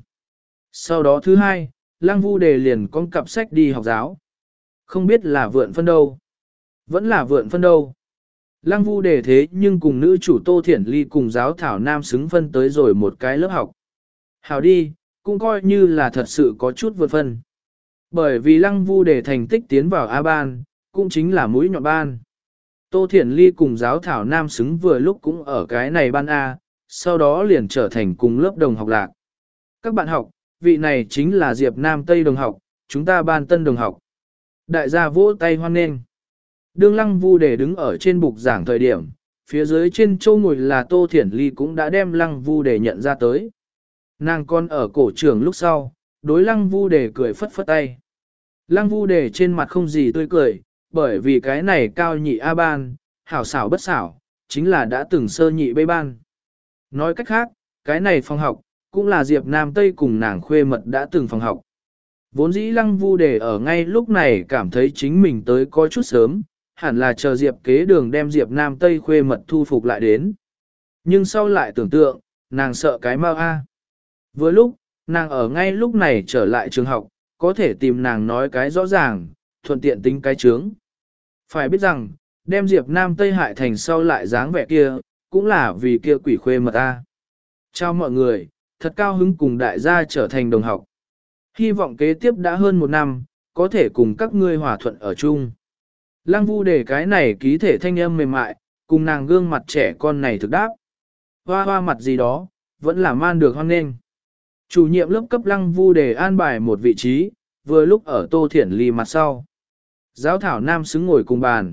Sau đó thứ hai, Lăng Vu Đề liền con cặp sách đi học giáo. Không biết là vượn phân đâu. Vẫn là vượn phân đâu. Lăng Vu Đề thế nhưng cùng nữ chủ Tô Thiển Ly cùng giáo thảo nam xứng phân tới rồi một cái lớp học. Hảo đi, cũng coi như là thật sự có chút vượt phân. Bởi vì Lăng Vu Đề thành tích tiến vào A ban, cũng chính là mũi nhọn ban. Tô Thiển Ly cùng giáo thảo nam xứng vừa lúc cũng ở cái này ban A, sau đó liền trở thành cùng lớp đồng học lạc. Các bạn học, vị này chính là Diệp Nam Tây đồng học, chúng ta ban tân đồng học. Đại gia vỗ tay hoan nghênh. Đương Lăng Vu Đề đứng ở trên bục giảng thời điểm, phía dưới trên châu ngồi là Tô Thiển Ly cũng đã đem Lăng Vu Đề nhận ra tới. Nàng con ở cổ trường lúc sau, đối Lăng Vu Đề cười phất phất tay. Lăng Vu Đề trên mặt không gì tươi cười, bởi vì cái này cao nhị A ban, hảo xảo bất xảo, chính là đã từng sơ nhị bê ban. Nói cách khác, cái này phòng học, cũng là Diệp Nam Tây cùng nàng khuê mật đã từng phòng học. Vốn dĩ Lăng Vu Đề ở ngay lúc này cảm thấy chính mình tới có chút sớm, hẳn là chờ Diệp kế đường đem Diệp Nam Tây khuê mật thu phục lại đến. Nhưng sau lại tưởng tượng, nàng sợ cái mau a. Vừa lúc, nàng ở ngay lúc này trở lại trường học, có thể tìm nàng nói cái rõ ràng, thuận tiện tính cái chướng. Phải biết rằng, đem Diệp Nam Tây hại thành sau lại dáng vẻ kia, cũng là vì kia quỷ khuê mật a. Chào mọi người, thật cao hứng cùng đại gia trở thành đồng học. Hy vọng kế tiếp đã hơn một năm, có thể cùng các ngươi hòa thuận ở chung. Lăng Vu để cái này ký thể thanh âm mềm mại, cùng nàng gương mặt trẻ con này thực đáp. Hoa hoa mặt gì đó, vẫn là man được hoan nghênh. Chủ nhiệm lớp cấp Lăng Vu để an bài một vị trí, vừa lúc ở Tô Thiển Ly mặt sau. Giáo thảo nam xứng ngồi cùng bàn.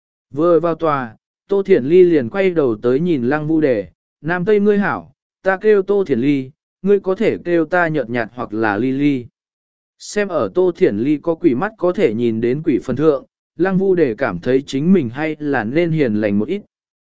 Vừa vào tòa, Tô Thiển Ly liền quay đầu tới nhìn Lăng Vu đề, nam tây ngươi hảo, ta kêu Tô Thiển Ly, ngươi có thể kêu ta nhợt nhạt hoặc là Ly Ly. Xem ở Tô Thiển Ly có quỷ mắt có thể nhìn đến quỷ phần thượng, Lăng Vu đề cảm thấy chính mình hay là nên hiền lành một ít.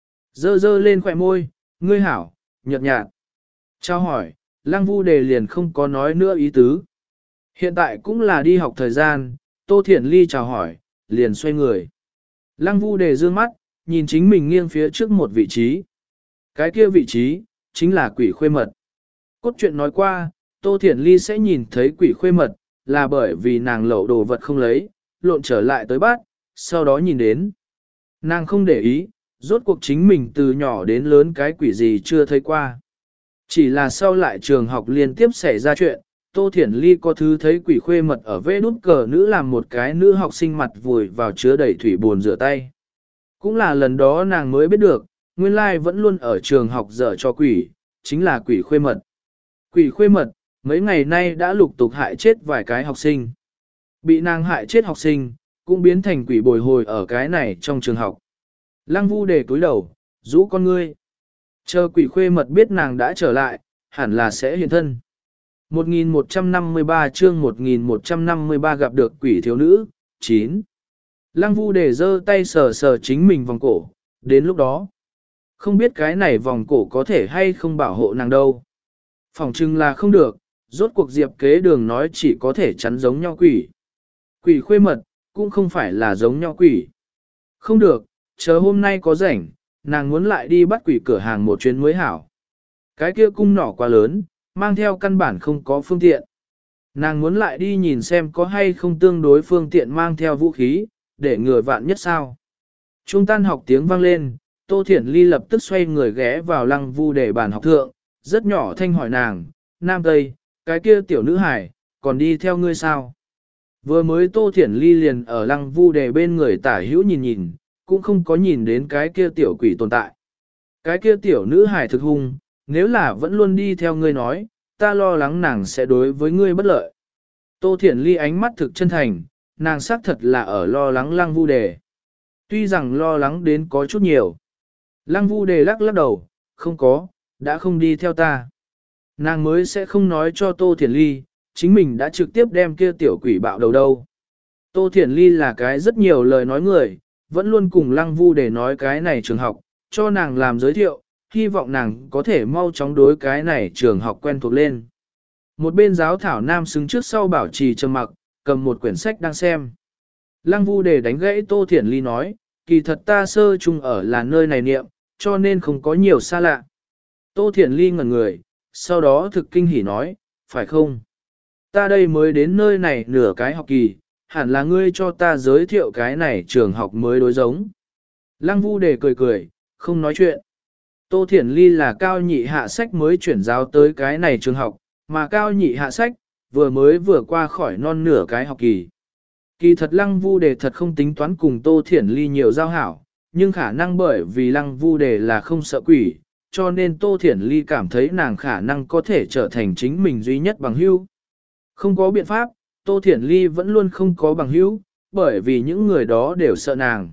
Dơ dơ lên khỏe môi, ngươi hảo, nhợt nhạt. Trao hỏi, Lăng Vu đề liền không có nói nữa ý tứ. Hiện tại cũng là đi học thời gian, Tô Thiển Ly chào hỏi, liền xoay người. Lăng Vu đề dương mắt, nhìn chính mình nghiêng phía trước một vị trí. Cái kia vị trí, chính là quỷ khuê mật. Cốt truyện nói qua, Tô Thiển Ly sẽ nhìn thấy quỷ khuê mật, là bởi vì nàng lậu đồ vật không lấy, lộn trở lại tới bát, sau đó nhìn đến. Nàng không để ý, rốt cuộc chính mình từ nhỏ đến lớn cái quỷ gì chưa thấy qua. Chỉ là sau lại trường học liên tiếp xảy ra chuyện, Tô Thiển Ly có thứ thấy quỷ khuê mật ở vê đút cờ nữ làm một cái nữ học sinh mặt vùi vào chứa đầy thủy buồn rửa tay. Cũng là lần đó nàng mới biết được, nguyên lai vẫn luôn ở trường học dở cho quỷ, chính là quỷ khuê mật. Quỷ khuê mật, mấy ngày nay đã lục tục hại chết vài cái học sinh. Bị nàng hại chết học sinh, cũng biến thành quỷ bồi hồi ở cái này trong trường học. Lăng Vu để túi đầu, rũ con ngươi. Chờ quỷ khuê mật biết nàng đã trở lại, hẳn là sẽ hiện thân. một nghìn một trăm năm mươi ba chương một nghìn một trăm năm mươi ba gặp được quỷ thiếu nữ, chín. Lăng Vu để giơ tay sờ sờ chính mình vòng cổ, đến lúc đó. Không biết cái này vòng cổ có thể hay không bảo hộ nàng đâu. Phỏng chừng là không được, rốt cuộc Diệp kế đường nói chỉ có thể chắn giống nhau quỷ. Quỷ khuê mật, cũng không phải là giống nhau quỷ. Không được, chờ hôm nay có rảnh, nàng muốn lại đi bắt quỷ cửa hàng một chuyến mới hảo. Cái kia cung nỏ quá lớn, mang theo căn bản không có phương tiện. Nàng muốn lại đi nhìn xem có hay không tương đối phương tiện mang theo vũ khí, để ngừa vạn nhất sao. Trung tan học tiếng vang lên, Tô Thiển Ly lập tức xoay người ghé vào Lăng Vu để bàn học thượng, rất nhỏ thanh hỏi nàng, Nam Tây, cái kia tiểu nữ hải, còn đi theo ngươi sao? Vừa mới Tô Thiển Ly liền ở Lăng Vu để bên người tả hữu nhìn nhìn, cũng không có nhìn đến cái kia tiểu quỷ tồn tại. Cái kia tiểu nữ hải thực hung, nếu là vẫn luôn đi theo ngươi nói, ta lo lắng nàng sẽ đối với ngươi bất lợi. Tô Thiển Ly ánh mắt thực chân thành, nàng xác thật là ở lo lắng Lăng Vu đề. Tuy rằng lo lắng đến có chút nhiều. Lăng Vu đề lắc lắc đầu, không có, đã không đi theo ta. Nàng mới sẽ không nói cho Tô Thiển Ly, chính mình đã trực tiếp đem kia tiểu quỷ bạo đầu đâu. Tô Thiển Ly là cái rất nhiều lời nói người, vẫn luôn cùng Lăng Vu đề nói cái này trường học, cho nàng làm giới thiệu, hy vọng nàng có thể mau chóng đối cái này trường học quen thuộc lên. Một bên giáo thảo nam xứng trước sau bảo trì trầm mặc, cầm một quyển sách đang xem. Lăng Vu đề đánh gãy Tô Thiển Ly nói, kỳ thật ta sơ chung ở là nơi này niệm, cho nên không có nhiều xa lạ. Tô Thiển Ly ngẩn người, sau đó thực kinh hỉ nói, phải không? Ta đây mới đến nơi này nửa cái học kỳ, hẳn là ngươi cho ta giới thiệu cái này trường học mới đối giống. Lăng Vu đề cười cười, không nói chuyện. Tô Thiển Ly là cao nhị hạ sách mới chuyển giáo tới cái này trường học, mà cao nhị hạ sách, vừa mới vừa qua khỏi non nửa cái học kỳ. Kỳ thật Lăng Vu đề thật không tính toán cùng Tô Thiển Ly nhiều giao hảo, nhưng khả năng bởi vì Lăng Vu đề là không sợ quỷ, cho nên Tô Thiển Ly cảm thấy nàng khả năng có thể trở thành chính mình duy nhất bằng hữu. Không có biện pháp, Tô Thiển Ly vẫn luôn không có bằng hữu, bởi vì những người đó đều sợ nàng.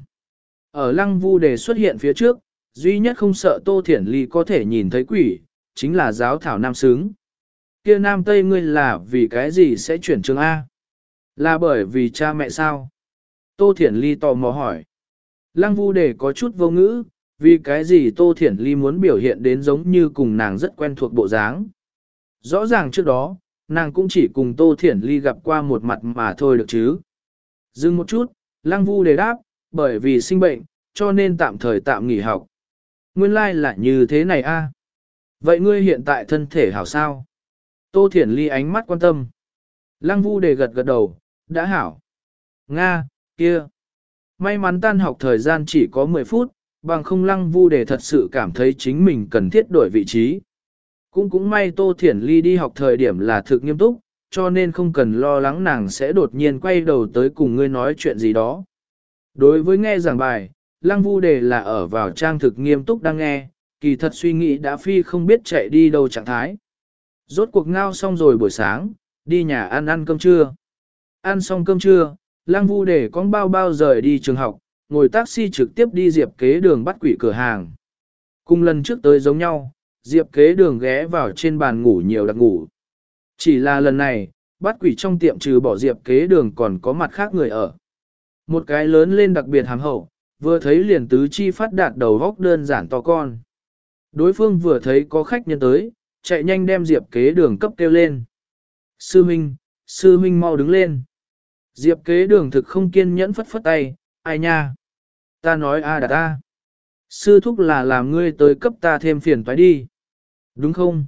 Ở Lăng Vu đề xuất hiện phía trước, duy nhất không sợ Tô Thiển Ly có thể nhìn thấy quỷ, chính là giáo thảo nam xứng. Kia Nam Tây ngươi là vì cái gì sẽ chuyển trường A? Là bởi vì cha mẹ sao? Tô Thiển Ly tò mò hỏi. Lăng Vu đề có chút vô ngữ, vì cái gì Tô Thiển Ly muốn biểu hiện đến giống như cùng nàng rất quen thuộc bộ dáng. Rõ ràng trước đó, nàng cũng chỉ cùng Tô Thiển Ly gặp qua một mặt mà thôi được chứ. Dừng một chút, Lăng Vu đề đáp, bởi vì sinh bệnh, cho nên tạm thời tạm nghỉ học. Nguyên lai like là như thế này a. Vậy ngươi hiện tại thân thể hảo sao? Tô Thiển Ly ánh mắt quan tâm. Lăng Vu đề gật gật đầu, đã hảo. Nga, kia. May mắn tan học thời gian chỉ có mười phút, bằng không Lăng Vu đề thật sự cảm thấy chính mình cần thiết đổi vị trí. Cũng cũng may Tô Thiển Ly đi học thời điểm là thực nghiêm túc, cho nên không cần lo lắng nàng sẽ đột nhiên quay đầu tới cùng ngươi nói chuyện gì đó. Đối với nghe giảng bài, Lăng Vu Đề là ở vào trang thực nghiêm túc đang nghe, kỳ thật suy nghĩ đã phi không biết chạy đi đâu trạng thái. Rốt cuộc ngao xong rồi buổi sáng, đi nhà ăn ăn cơm trưa. Ăn xong cơm trưa, Lăng Vu Đề con bao bao rời đi trường học, ngồi taxi trực tiếp đi Diệp Kế Đường bắt quỷ cửa hàng. Cùng lần trước tới giống nhau, Diệp Kế Đường ghé vào trên bàn ngủ nhiều đặc ngủ. Chỉ là lần này, bắt quỷ trong tiệm trừ bỏ Diệp Kế Đường còn có mặt khác người ở. Một cái lớn lên đặc biệt hàm hậu, vừa thấy liền tứ chi phát đạt đầu góc đơn giản to con. Đối phương vừa thấy có khách nhân tới, chạy nhanh đem Diệp Kế Đường cấp kêu lên. Sư Minh, Sư Minh mau đứng lên. Diệp Kế Đường thực không kiên nhẫn phất phất tay, ai nha? Ta nói a đạt ta. Sư thúc là làm ngươi tới cấp ta thêm phiền toái đi. Đúng không?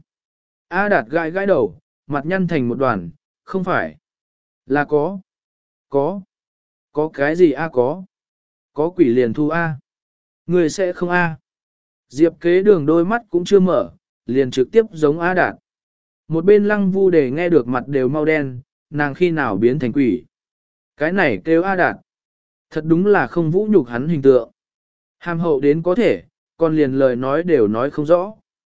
A đạt gãi gãi đầu, mặt nhăn thành một đoàn, không phải. Là có. Có. Có cái gì a có? Có quỷ liền thu a. Ngươi sẽ không a. Diệp Kế Đường đôi mắt cũng chưa mở, liền trực tiếp giống A Đạt. Một bên Lăng Vu Đề nghe được mặt đều mau đen, nàng khi nào biến thành quỷ. Cái này kêu A Đạt. Thật đúng là không vũ nhục hắn hình tượng. Hàm hậu đến có thể, còn liền lời nói đều nói không rõ.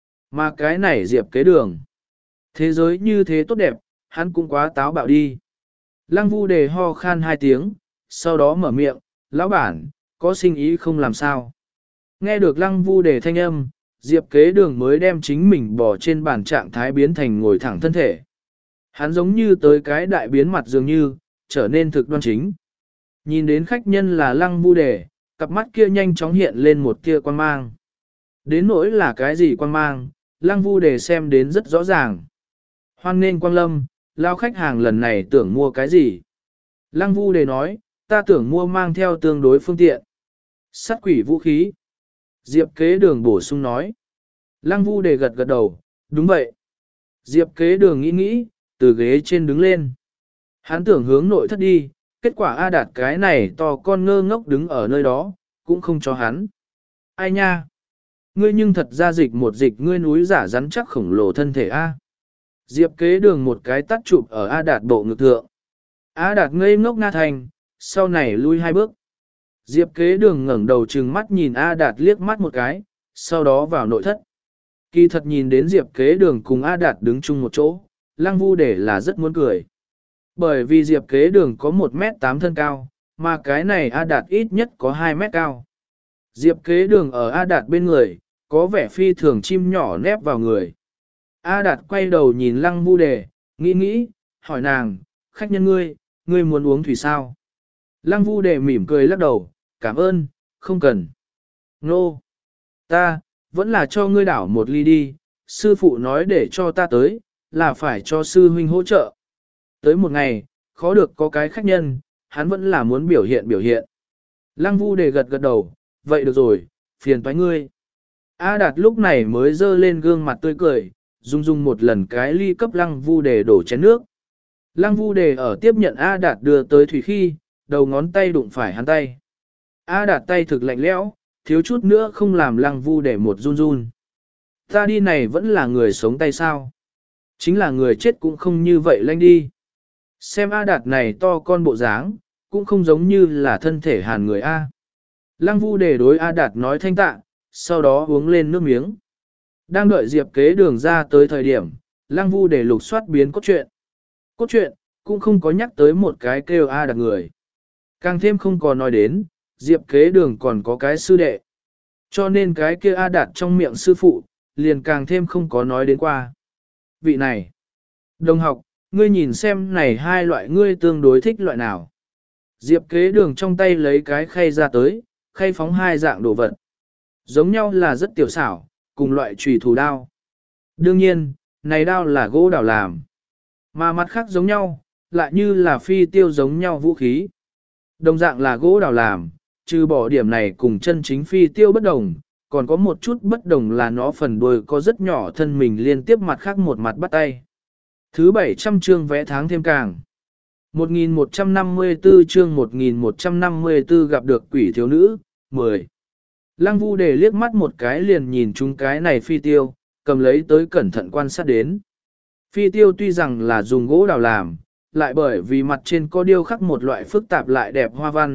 Mà cái này Diệp Kế Đường. Thế giới như thế tốt đẹp, hắn cũng quá táo bạo đi. Lăng Vu Đề ho khan hai tiếng, sau đó mở miệng, lão bản, có sinh ý không làm sao. Nghe được Lăng Vu Đề thanh âm, Diệp Kế Đường mới đem chính mình bỏ trên bàn trạng thái biến thành ngồi thẳng thân thể. Hắn giống như tới cái đại biến mặt dường như, trở nên thực đoan chính. Nhìn đến khách nhân là Lăng Vu Đề, cặp mắt kia nhanh chóng hiện lên một tia quan mang. Đến nỗi là cái gì quan mang, Lăng Vu Đề xem đến rất rõ ràng. Hoan nên Quang Lâm, lao khách hàng lần này tưởng mua cái gì? Lăng Vu Đề nói, ta tưởng mua mang theo tương đối phương tiện. Sát quỷ vũ khí. Diệp Kế Đường bổ sung nói. Lăng Vu Đề gật gật đầu, đúng vậy. Diệp Kế Đường nghĩ nghĩ, từ ghế trên đứng lên. Hắn tưởng hướng nội thất đi, kết quả A Đạt cái này to con ngơ ngốc đứng ở nơi đó, cũng không cho hắn. Ai nha? Ngươi nhưng thật ra dịch một dịch ngươi núi giả rắn chắc khổng lồ thân thể A. Diệp Kế Đường một cái tắt chụp ở A Đạt bộ ngực thượng. A Đạt ngây ngốc nga thành, sau này lui hai bước. Diệp Kế Đường ngẩng đầu trừng mắt nhìn A Đạt liếc mắt một cái, sau đó vào nội thất. Kỳ thật nhìn đến Diệp Kế Đường cùng A Đạt đứng chung một chỗ, Lăng Vu Đề là rất muốn cười. Bởi vì Diệp Kế Đường có một mét tám thân cao, mà cái này A Đạt ít nhất có hai mét cao. Diệp Kế Đường ở A Đạt bên người, có vẻ phi thường chim nhỏ nép vào người. A Đạt quay đầu nhìn Lăng Vu Đề, nghĩ nghĩ, hỏi nàng, khách nhân ngươi, ngươi muốn uống thủy sao? Lăng Vu Đề mỉm cười lắc đầu, cảm ơn, không cần. Nô, ta, vẫn là cho ngươi đảo một ly đi, sư phụ nói để cho ta tới, là phải cho sư huynh hỗ trợ. Tới một ngày, khó được có cái khách nhân, hắn vẫn là muốn biểu hiện biểu hiện. Lăng Vu Đề gật gật đầu, vậy được rồi, phiền toái ngươi. A Đạt lúc này mới dơ lên gương mặt tươi cười, dung dung một lần cái ly cấp Lăng Vu Đề đổ chén nước. Lăng Vu Đề ở tiếp nhận A Đạt đưa tới thủy khi, đầu ngón tay đụng phải hắn tay. A Đạt tay thực lạnh lẽo, thiếu chút nữa không làm Lăng Vu Đề một run run. Ta đi này vẫn là người sống tay sao? Chính là người chết cũng không như vậy lanh đi. Xem A Đạt này to con bộ dáng, cũng không giống như là thân thể hàn người A. Lăng Vu Đề đối A Đạt nói thanh tạ, sau đó uống lên nước miếng. Đang đợi Diệp Kế Đường ra tới thời điểm, Lăng Vu Đề lục soát biến cốt truyện. Cốt truyện, cũng không có nhắc tới một cái kêu A Đạt người. Càng thêm không có nói đến, Diệp Kế Đường còn có cái sư đệ. Cho nên cái kia A Đạt trong miệng sư phụ, liền càng thêm không có nói đến qua. Vị này, đồng học, ngươi nhìn xem này hai loại ngươi tương đối thích loại nào. Diệp Kế Đường trong tay lấy cái khay ra tới, khay phóng hai dạng đồ vật. Giống nhau là rất tiểu xảo, cùng loại chùy thủ đao. Đương nhiên, này đao là gỗ đào làm. Mà mặt khác giống nhau, lại như là phi tiêu giống nhau vũ khí. Đồng dạng là gỗ đào làm, trừ bỏ điểm này cùng chân chính phi tiêu bất đồng, còn có một chút bất đồng là nó phần đuôi có rất nhỏ thân mình liên tiếp mặt khác một mặt bắt tay. Thứ bảy trăm chương vẽ tháng thêm càng. một nghìn một trăm năm mươi tư chương một nghìn một trăm năm mươi tư gặp được quỷ thiếu nữ, mười. Lăng Vu Đề liếc mắt một cái liền nhìn chúng cái này phi tiêu, cầm lấy tới cẩn thận quan sát đến. Phi tiêu tuy rằng là dùng gỗ đào làm, lại bởi vì mặt trên có điêu khắc một loại phức tạp lại đẹp hoa văn,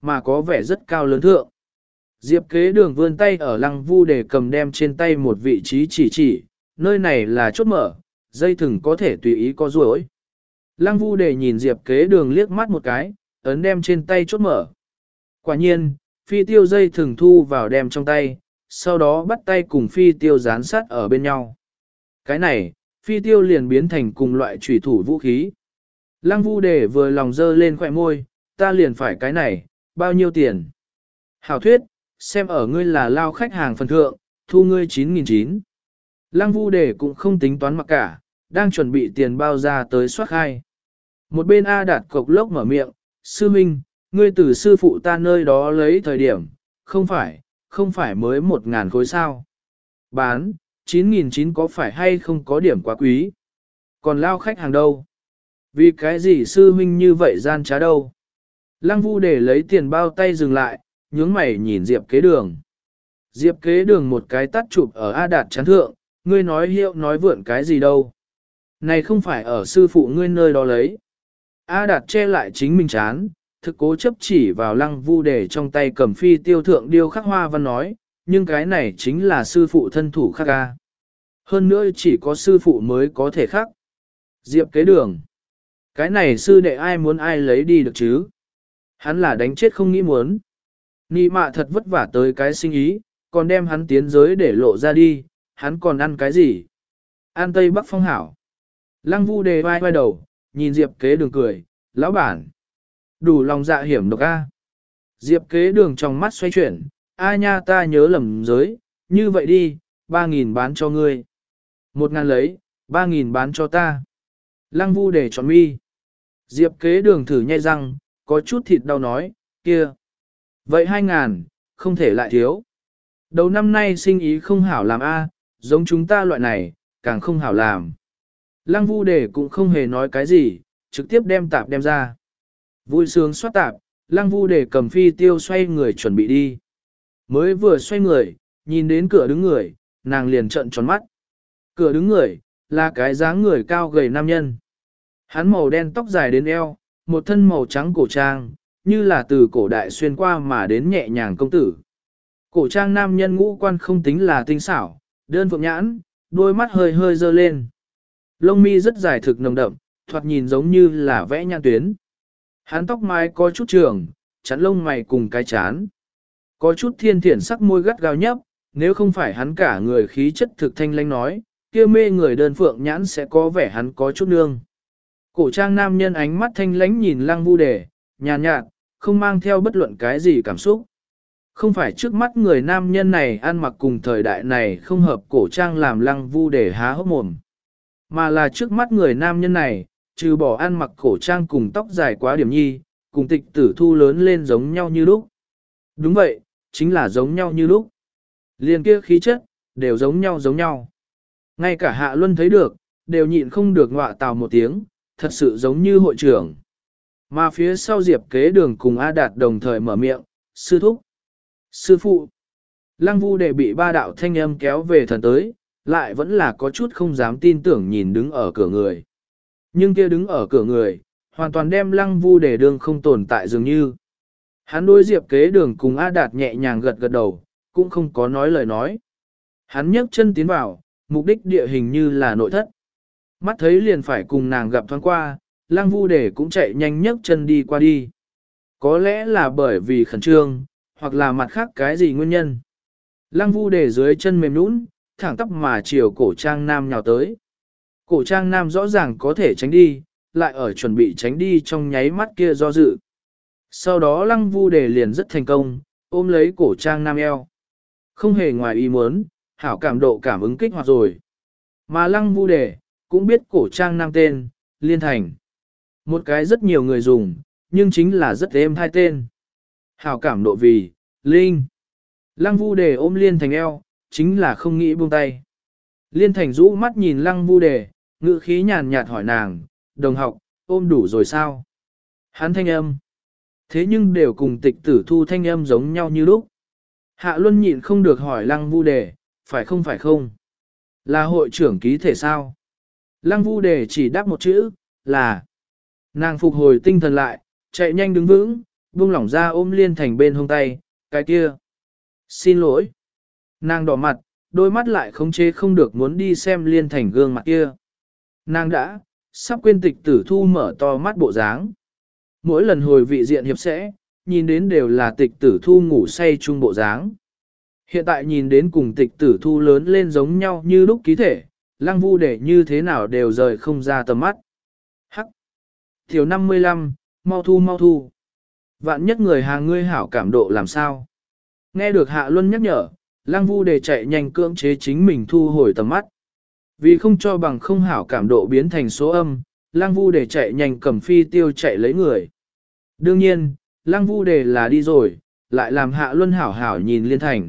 mà có vẻ rất cao lớn thượng. Diệp kế đường vươn tay ở lăng vu để cầm đem trên tay một vị trí chỉ chỉ, nơi này là chốt mở, dây thừng có thể tùy ý có duỗi. Lăng vu để nhìn diệp kế đường liếc mắt một cái, ấn đem trên tay chốt mở. Quả nhiên, phi tiêu dây thừng thu vào đem trong tay, sau đó bắt tay cùng phi tiêu dán sát ở bên nhau. Cái này, phi tiêu liền biến thành cùng loại chủy thủ vũ khí. Lăng vu để vừa lòng dơ lên khỏe môi, ta liền phải cái này, bao nhiêu tiền? Hảo thuyết, xem ở ngươi là lao khách hàng phần thượng, thu ngươi chín nghìn chín. Lăng vu để cũng không tính toán mặc cả, đang chuẩn bị tiền bao ra tới soát khai. Một bên A Đạt cộc lốc mở miệng, sư minh, ngươi từ sư phụ ta nơi đó lấy thời điểm, không phải, không phải mới một ngàn khối sao. Bán, chín nghìn chín có phải hay không có điểm quá quý? Còn lao khách hàng đâu? Vì cái gì sư huynh như vậy gian trá đâu? Lăng vu để lấy tiền bao tay dừng lại, nhướng mày nhìn Diệp kế đường. Diệp kế đường một cái tắt chụp ở A Đạt chán thượng, ngươi nói hiệu nói vượn cái gì đâu. Này không phải ở sư phụ ngươi nơi đó lấy. A Đạt che lại chính mình chán, thực cố chấp chỉ vào lăng vu để trong tay cầm phi tiêu thượng điêu khắc hoa văn nói, nhưng cái này chính là sư phụ thân thủ khắc ca. Hơn nữa chỉ có sư phụ mới có thể khắc. Diệp kế đường. Cái này sư đệ ai muốn ai lấy đi được chứ? Hắn là đánh chết không nghĩ muốn. Nị mạ thật vất vả tới cái sinh ý, còn đem hắn tiến giới để lộ ra đi, hắn còn ăn cái gì? Ăn Tây Bắc phong hảo. Lăng vu đề vai vai đầu, nhìn Diệp kế đường cười, lão bản. Đủ lòng dạ hiểm độc a. Diệp kế đường trong mắt xoay chuyển, a nha ta nhớ lầm giới, như vậy đi, ba nghìn bán cho ngươi. Một ngàn lấy, ba nghìn bán cho ta. Lăng vu để chọn mi. Diệp kế đường thử nhai răng, có chút thịt đau nói, kia. Vậy hai ngàn, không thể lại thiếu. Đầu năm nay sinh ý không hảo làm a, giống chúng ta loại này, càng không hảo làm. Lăng vu để cũng không hề nói cái gì, trực tiếp đem tạp đem ra. Vui sướng xoát tạp, lăng vu để cầm phi tiêu xoay người chuẩn bị đi. Mới vừa xoay người, nhìn đến cửa đứng người, nàng liền trợn tròn mắt. Cửa đứng người, là cái dáng người cao gầy nam nhân. Hắn màu đen tóc dài đến eo, một thân màu trắng cổ trang, như là từ cổ đại xuyên qua mà đến nhẹ nhàng công tử. Cổ trang nam nhân ngũ quan không tính là tinh xảo, đơn phượng nhãn, đôi mắt hơi hơi dơ lên. Lông mi rất dài thực nồng đậm, thoạt nhìn giống như là vẽ nhãn tuyến. Hắn tóc mái có chút trường, chắn lông mày cùng cái chán. Có chút thiên thiển sắc môi gắt gao nhấp, nếu không phải hắn cả người khí chất thực thanh lãnh nói, kia mê người đơn phượng nhãn sẽ có vẻ hắn có chút nương. Cổ trang nam nhân ánh mắt thanh lãnh nhìn lăng vu đề, nhàn nhạt, không mang theo bất luận cái gì cảm xúc. Không phải trước mắt người nam nhân này ăn mặc cùng thời đại này không hợp cổ trang làm lăng vu đề há hốc mồm. Mà là trước mắt người nam nhân này, trừ bỏ ăn mặc cổ trang cùng tóc dài quá điểm nhi, cùng tịch tử thu lớn lên giống nhau như lúc. Đúng vậy, chính là giống nhau như lúc. Liền kia khí chất, đều giống nhau giống nhau. Ngay cả Hạ Luân thấy được, đều nhịn không được ngọa tào một tiếng, thật sự giống như hội trưởng. Mà phía sau Diệp kế đường cùng A Đạt đồng thời mở miệng, sư thúc, sư phụ. Lăng vu đề bị ba đạo thanh âm kéo về thần tới, lại vẫn là có chút không dám tin tưởng nhìn đứng ở cửa người. Nhưng kia đứng ở cửa người, hoàn toàn đem lăng vu đề đường không tồn tại dường như. Hắn đối Diệp kế đường cùng A Đạt nhẹ nhàng gật gật đầu, cũng không có nói lời nói. Hắn nhấc chân tiến vào, mục đích địa hình như là nội thất. Mắt thấy liền phải cùng nàng gặp thoáng qua, lăng vu đề cũng chạy nhanh nhấc chân đi qua đi. Có lẽ là bởi vì khẩn trương, hoặc là mặt khác cái gì nguyên nhân. Lăng vu đề dưới chân mềm nũng, thẳng tắp mà chiều cổ trang nam nhào tới. Cổ trang nam rõ ràng có thể tránh đi, lại ở chuẩn bị tránh đi trong nháy mắt kia do dự. Sau đó lăng vu đề liền rất thành công, ôm lấy cổ trang nam eo. Không hề ngoài ý muốn, hảo cảm độ cảm ứng kích hoạt rồi. Mà lăng vu đề, cũng biết cổ trang nam tên, Liên Thành. Một cái rất nhiều người dùng, nhưng chính là rất êm hai tên. Hảo cảm độ vì, Linh. Lăng vu đề ôm Liên Thành eo, chính là không nghĩ buông tay. Liên Thành rũ mắt nhìn lăng vu đề, ngữ khí nhàn nhạt hỏi nàng, đồng học, ôm đủ rồi sao? Hắn thanh âm. Thế nhưng đều cùng tịch tử thu thanh âm giống nhau như lúc. Hạ Luân nhịn không được hỏi lăng vu đề, phải không phải không? Là hội trưởng ký thể sao? Lăng vu đề chỉ đáp một chữ, là. Nàng phục hồi tinh thần lại, chạy nhanh đứng vững, buông lỏng ra ôm Liên Thành bên hông tay, cái kia. Xin lỗi. Nàng đỏ mặt, đôi mắt lại khống chế không được muốn đi xem Liên Thành gương mặt kia. Nàng đã, sắp quên tịch tử thu mở to mắt bộ dáng. Mỗi lần hồi vị diện hiệp sẽ, nhìn đến đều là tịch tử thu ngủ say chung bộ dáng. Hiện tại nhìn đến cùng tịch tử thu lớn lên giống nhau như lúc ký thể, Lăng Vu để như thế nào đều rời không ra tầm mắt. Hắc! Thiếu năm mươi lăm, mau thu mau thu. Vạn nhất người hàng ngươi hảo cảm độ làm sao? Nghe được Hạ Luân nhắc nhở, Lăng Vu để chạy nhanh cưỡng chế chính mình thu hồi tầm mắt. Vì không cho bằng không hảo cảm độ biến thành số âm, Lăng Vu để chạy nhanh cầm phi tiêu chạy lấy người. Đương nhiên, Lăng Vu để là đi rồi, lại làm Hạ Luân hảo hảo nhìn Liên Thành.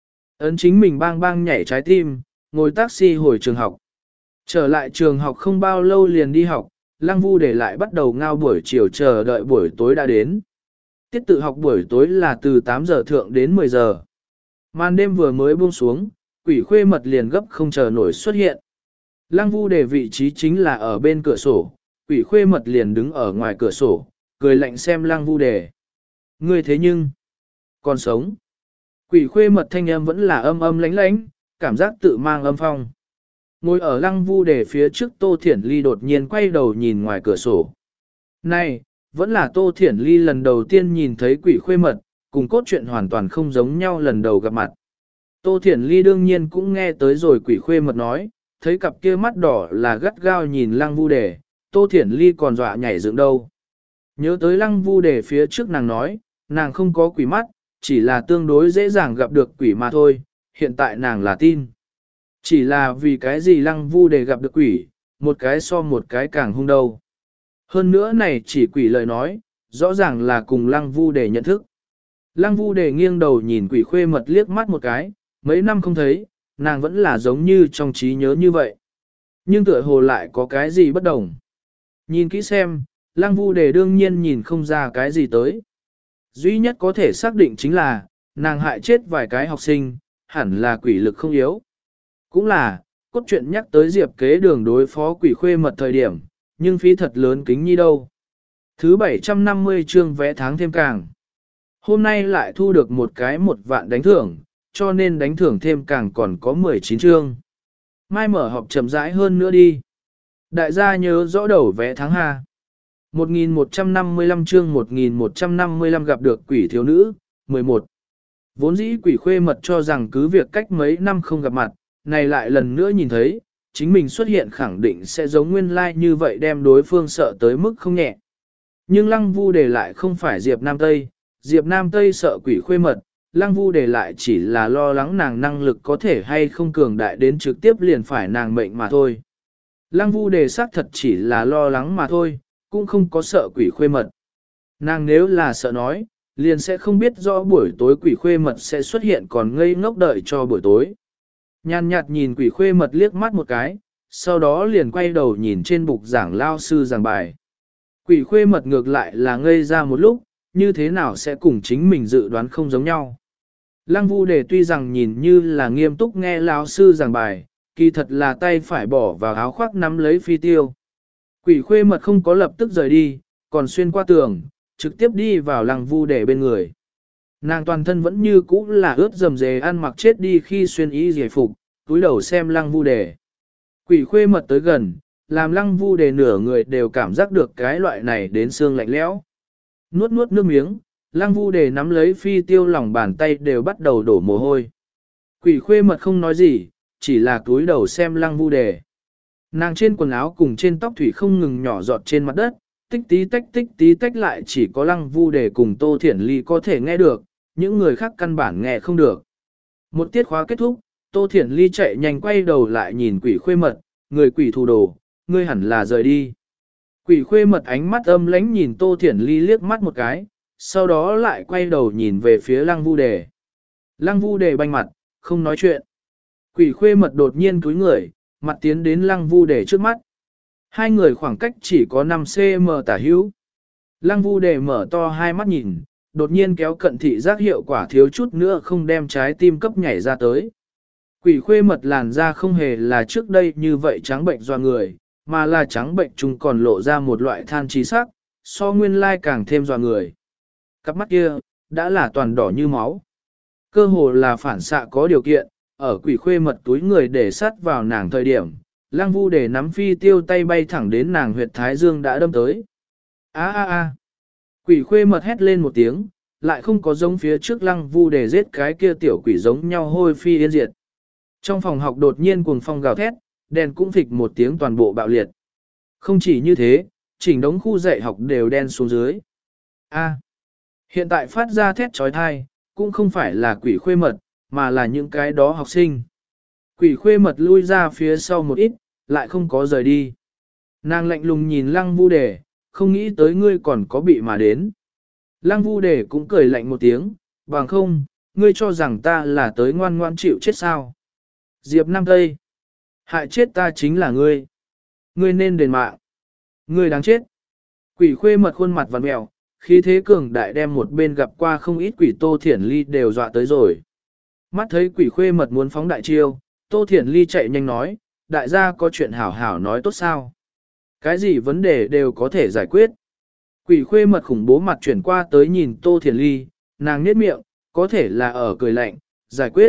Ấn chính mình bang bang nhảy trái tim, ngồi taxi hồi trường học. Trở lại trường học không bao lâu liền đi học, Lăng Vu để lại bắt đầu ngao buổi chiều chờ đợi buổi tối đã đến. Tiết tự học buổi tối là từ tám giờ thượng đến mười giờ. Màn đêm vừa mới buông xuống, quỷ khuê mật liền gấp không chờ nổi xuất hiện. Lăng Vu để vị trí chính là ở bên cửa sổ, quỷ khuê mật liền đứng ở ngoài cửa sổ, cười lạnh xem Lăng Vu để. Ngươi thế nhưng, còn sống. Quỷ khuê mật thanh âm vẫn là âm âm lánh lánh, cảm giác tự mang âm phong. Ngồi ở Lăng Vu để phía trước Tô Thiển Ly đột nhiên quay đầu nhìn ngoài cửa sổ. Này, vẫn là Tô Thiển Ly lần đầu tiên nhìn thấy quỷ khuê mật, cùng cốt truyện hoàn toàn không giống nhau lần đầu gặp mặt. Tô Thiển Ly đương nhiên cũng nghe tới rồi quỷ khuê mật nói, thấy cặp kia mắt đỏ là gắt gao nhìn Lăng Vu để, Tô Thiển Ly còn dọa nhảy dựng đâu. Nhớ tới Lăng Vu để phía trước nàng nói, nàng không có quỷ mắt, chỉ là tương đối dễ dàng gặp được quỷ mà thôi, hiện tại nàng là tin. Chỉ là vì cái gì Lăng Vu để gặp được quỷ, một cái so một cái càng hung đâu. Hơn nữa này chỉ quỷ lời nói, rõ ràng là cùng Lăng Vu để nhận thức. Lăng Vu để nghiêng đầu nhìn quỷ khuê mật liếc mắt một cái, mấy năm không thấy, nàng vẫn là giống như trong trí nhớ như vậy. Nhưng tựa hồ lại có cái gì bất đồng. Nhìn kỹ xem, Lăng Vu để đương nhiên nhìn không ra cái gì tới. Duy nhất có thể xác định chính là, nàng hại chết vài cái học sinh, hẳn là quỷ lực không yếu. Cũng là, cốt truyện nhắc tới Diệp Kế Đường đối phó quỷ khuê mật thời điểm, nhưng phí thật lớn kính nhi đâu. Thứ bảy trăm năm mươi chương vẽ tháng thêm càng. Hôm nay lại thu được một cái một vạn đánh thưởng, cho nên đánh thưởng thêm càng còn có mười chín chương. Mai mở họp chậm rãi hơn nữa đi. Đại gia nhớ rõ đầu vẽ tháng ha. một nghìn một trăm năm mươi lăm chương một nghìn một trăm năm mươi lăm gặp được quỷ thiếu nữ, mười một. Vốn dĩ quỷ khuê mật cho rằng cứ việc cách mấy năm không gặp mặt, này lại lần nữa nhìn thấy, chính mình xuất hiện khẳng định sẽ giống nguyên lai like như vậy đem đối phương sợ tới mức không nhẹ. Nhưng Lăng Vu để lại không phải Diệp Nam Tây, Diệp Nam Tây sợ quỷ khuê mật, Lăng Vu để lại chỉ là lo lắng nàng năng lực có thể hay không cường đại đến trực tiếp liền phải nàng mệnh mà thôi. Lăng Vu đề xác thật chỉ là lo lắng mà thôi, cũng không có sợ quỷ khuê mật. Nàng nếu là sợ nói, liền sẽ không biết rõ buổi tối quỷ khuê mật sẽ xuất hiện còn ngây ngốc đợi cho buổi tối. Nhàn nhạt nhìn quỷ khuê mật liếc mắt một cái, sau đó liền quay đầu nhìn trên bục giảng lao sư giảng bài. Quỷ khuê mật ngược lại là ngây ra một lúc, như thế nào sẽ cùng chính mình dự đoán không giống nhau. Lăng Vu đề tuy rằng nhìn như là nghiêm túc nghe lao sư giảng bài, kỳ thật là tay phải bỏ vào áo khoác nắm lấy phi tiêu. Quỷ khuê mật không có lập tức rời đi, còn xuyên qua tường, trực tiếp đi vào Lăng Vu đề bên người. Nàng toàn thân vẫn như cũ là ướt dầm dề ăn mặc chết đi khi xuyên y giải phục, túi đầu xem Lăng Vu đề. Quỷ khuê mật tới gần, làm Lăng Vu đề nửa người đều cảm giác được cái loại này đến xương lạnh lẽo. Nuốt nuốt nước miếng, Lăng Vu đề nắm lấy phi tiêu lòng bàn tay đều bắt đầu đổ mồ hôi. Quỷ khuê mật không nói gì, chỉ là túi đầu xem Lăng Vu đề. Nàng trên quần áo cùng trên tóc thủy không ngừng nhỏ giọt trên mặt đất, tích tí tách tích tí tách lại chỉ có Lăng Vu đề cùng Tô Thiển Ly có thể nghe được, những người khác căn bản nghe không được. Một tiết khóa kết thúc, Tô Thiển Ly chạy nhanh quay đầu lại nhìn quỷ khuê mật, người quỷ thù đồ, ngươi hẳn là rời đi. Quỷ khuê mật ánh mắt âm lánh nhìn Tô Thiển Ly liếc mắt một cái, sau đó lại quay đầu nhìn về phía Lăng Vu đề. Lăng Vu đề banh mặt, không nói chuyện. Quỷ khuê mật đột nhiên cúi người, mặt tiến đến Lăng Vu đề trước mắt. Hai người khoảng cách chỉ có năm xăng-ti-mét tả hữu. Lăng Vu đề mở to hai mắt nhìn, đột nhiên kéo cận thị giác hiệu quả thiếu chút nữa không đem trái tim cấp nhảy ra tới. Quỷ khuê mật làn da không hề là trước đây như vậy trắng bệnh doa người, mà là trắng bệnh chung còn lộ ra một loại than trí sắc, so nguyên lai càng thêm doa người. cặp mắt kia, đã là toàn đỏ như máu. Cơ hồ là phản xạ có điều kiện, ở quỷ khuê mật túi người để sát vào nàng thời điểm, Lăng Vu Đề nắm phi tiêu tay bay thẳng đến nàng huyệt thái dương đã đâm tới. A a a. Quỷ khuê mật hét lên một tiếng, lại không có giống phía trước Lăng Vu Đề giết cái kia tiểu quỷ giống nhau hôi phi yên diệt. Trong phòng học đột nhiên cuồng phong gào thét, đèn cũng phịch một tiếng toàn bộ bạo liệt. Không chỉ như thế, chỉnh đống khu dạy học đều đen xuống dưới. A. Hiện tại phát ra thét trói thai, cũng không phải là quỷ khuê mật, mà là những cái đó học sinh. Quỷ khuê mật lui ra phía sau một ít, lại không có rời đi. Nàng lạnh lùng nhìn Lăng Vu Đề, không nghĩ tới ngươi còn có bị mà đến. Lăng Vu Đề cũng cười lạnh một tiếng, bằng không, ngươi cho rằng ta là tới ngoan ngoan chịu chết sao. Diệp Nam Tây, hại chết ta chính là ngươi. Ngươi nên đền mạng. Ngươi đáng chết. Quỷ khuê mật khuôn mặt vặn mèo, khí thế cường đại đem một bên gặp qua không ít quỷ Tô Thiển Ly đều dọa tới rồi. Mắt thấy quỷ khuê mật muốn phóng đại chiêu, Tô Thiển Ly chạy nhanh nói, đại gia có chuyện hảo hảo nói tốt sao. Cái gì vấn đề đều có thể giải quyết. Quỷ khuê mật khủng bố mặt chuyển qua tới nhìn Tô Thiển Ly, nàng nhếch miệng, có thể là ở cười lạnh, giải quyết.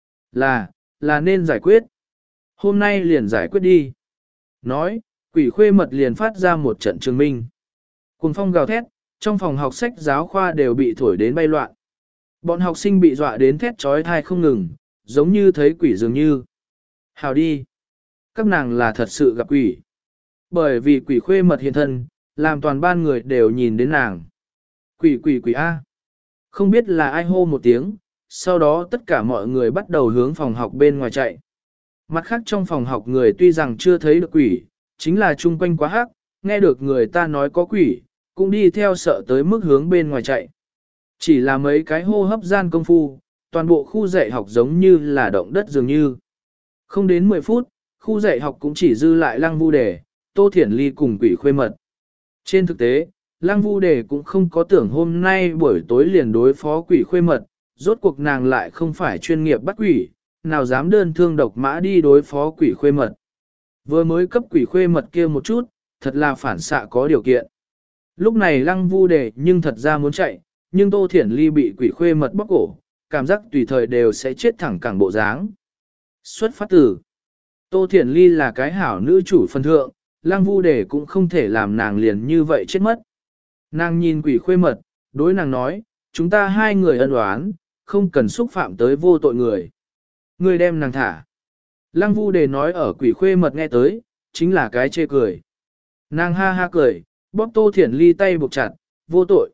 Là, là nên giải quyết. Hôm nay liền giải quyết đi. Nói, quỷ khuê mật liền phát ra một trận trường minh. Cùng phong gào thét, trong phòng học sách giáo khoa đều bị thổi đến bay loạn. Bọn học sinh bị dọa đến thét trói thai không ngừng, giống như thấy quỷ dường như. Hào đi. Các nàng là thật sự gặp quỷ. Bởi vì quỷ khuê mật hiện thân, làm toàn ban người đều nhìn đến nàng. Quỷ quỷ quỷ A. Không biết là ai hô một tiếng, sau đó tất cả mọi người bắt đầu hướng phòng học bên ngoài chạy. Mặt khác trong phòng học người tuy rằng chưa thấy được quỷ, chính là chung quanh quá hắc, nghe được người ta nói có quỷ, cũng đi theo sợ tới mức hướng bên ngoài chạy. Chỉ là mấy cái hô hấp gian công phu, toàn bộ khu dạy học giống như là động đất dường như. Không đến mười phút, khu dạy học cũng chỉ dư lại Lăng Vu Đề, Tô Thiển Ly cùng quỷ khuê mật. Trên thực tế, Lăng Vu Đề cũng không có tưởng hôm nay buổi tối liền đối phó quỷ khuê mật, rốt cuộc nàng lại không phải chuyên nghiệp bắt quỷ, nào dám đơn thương độc mã đi đối phó quỷ khuê mật. Vừa mới cấp quỷ khuê mật kia một chút, thật là phản xạ có điều kiện. Lúc này Lăng Vu Đề nhưng thật ra muốn chạy, nhưng Tô Thiển Ly bị quỷ khuê mật bóc cổ, cảm giác tùy thời đều sẽ chết thẳng cẳng bộ dáng. Xuất phát từ Tô Thiển Ly là cái hảo nữ chủ phân thượng, Lăng Vu Đề cũng không thể làm nàng liền như vậy chết mất. Nàng nhìn quỷ khuê mật, đối nàng nói, chúng ta hai người ân oán, không cần xúc phạm tới vô tội người. Người đem nàng thả. Lăng Vu Đề nói ở quỷ khuê mật nghe tới, chính là cái chê cười. Nàng ha ha cười, bóp Tô Thiển Ly tay buộc chặt, vô tội.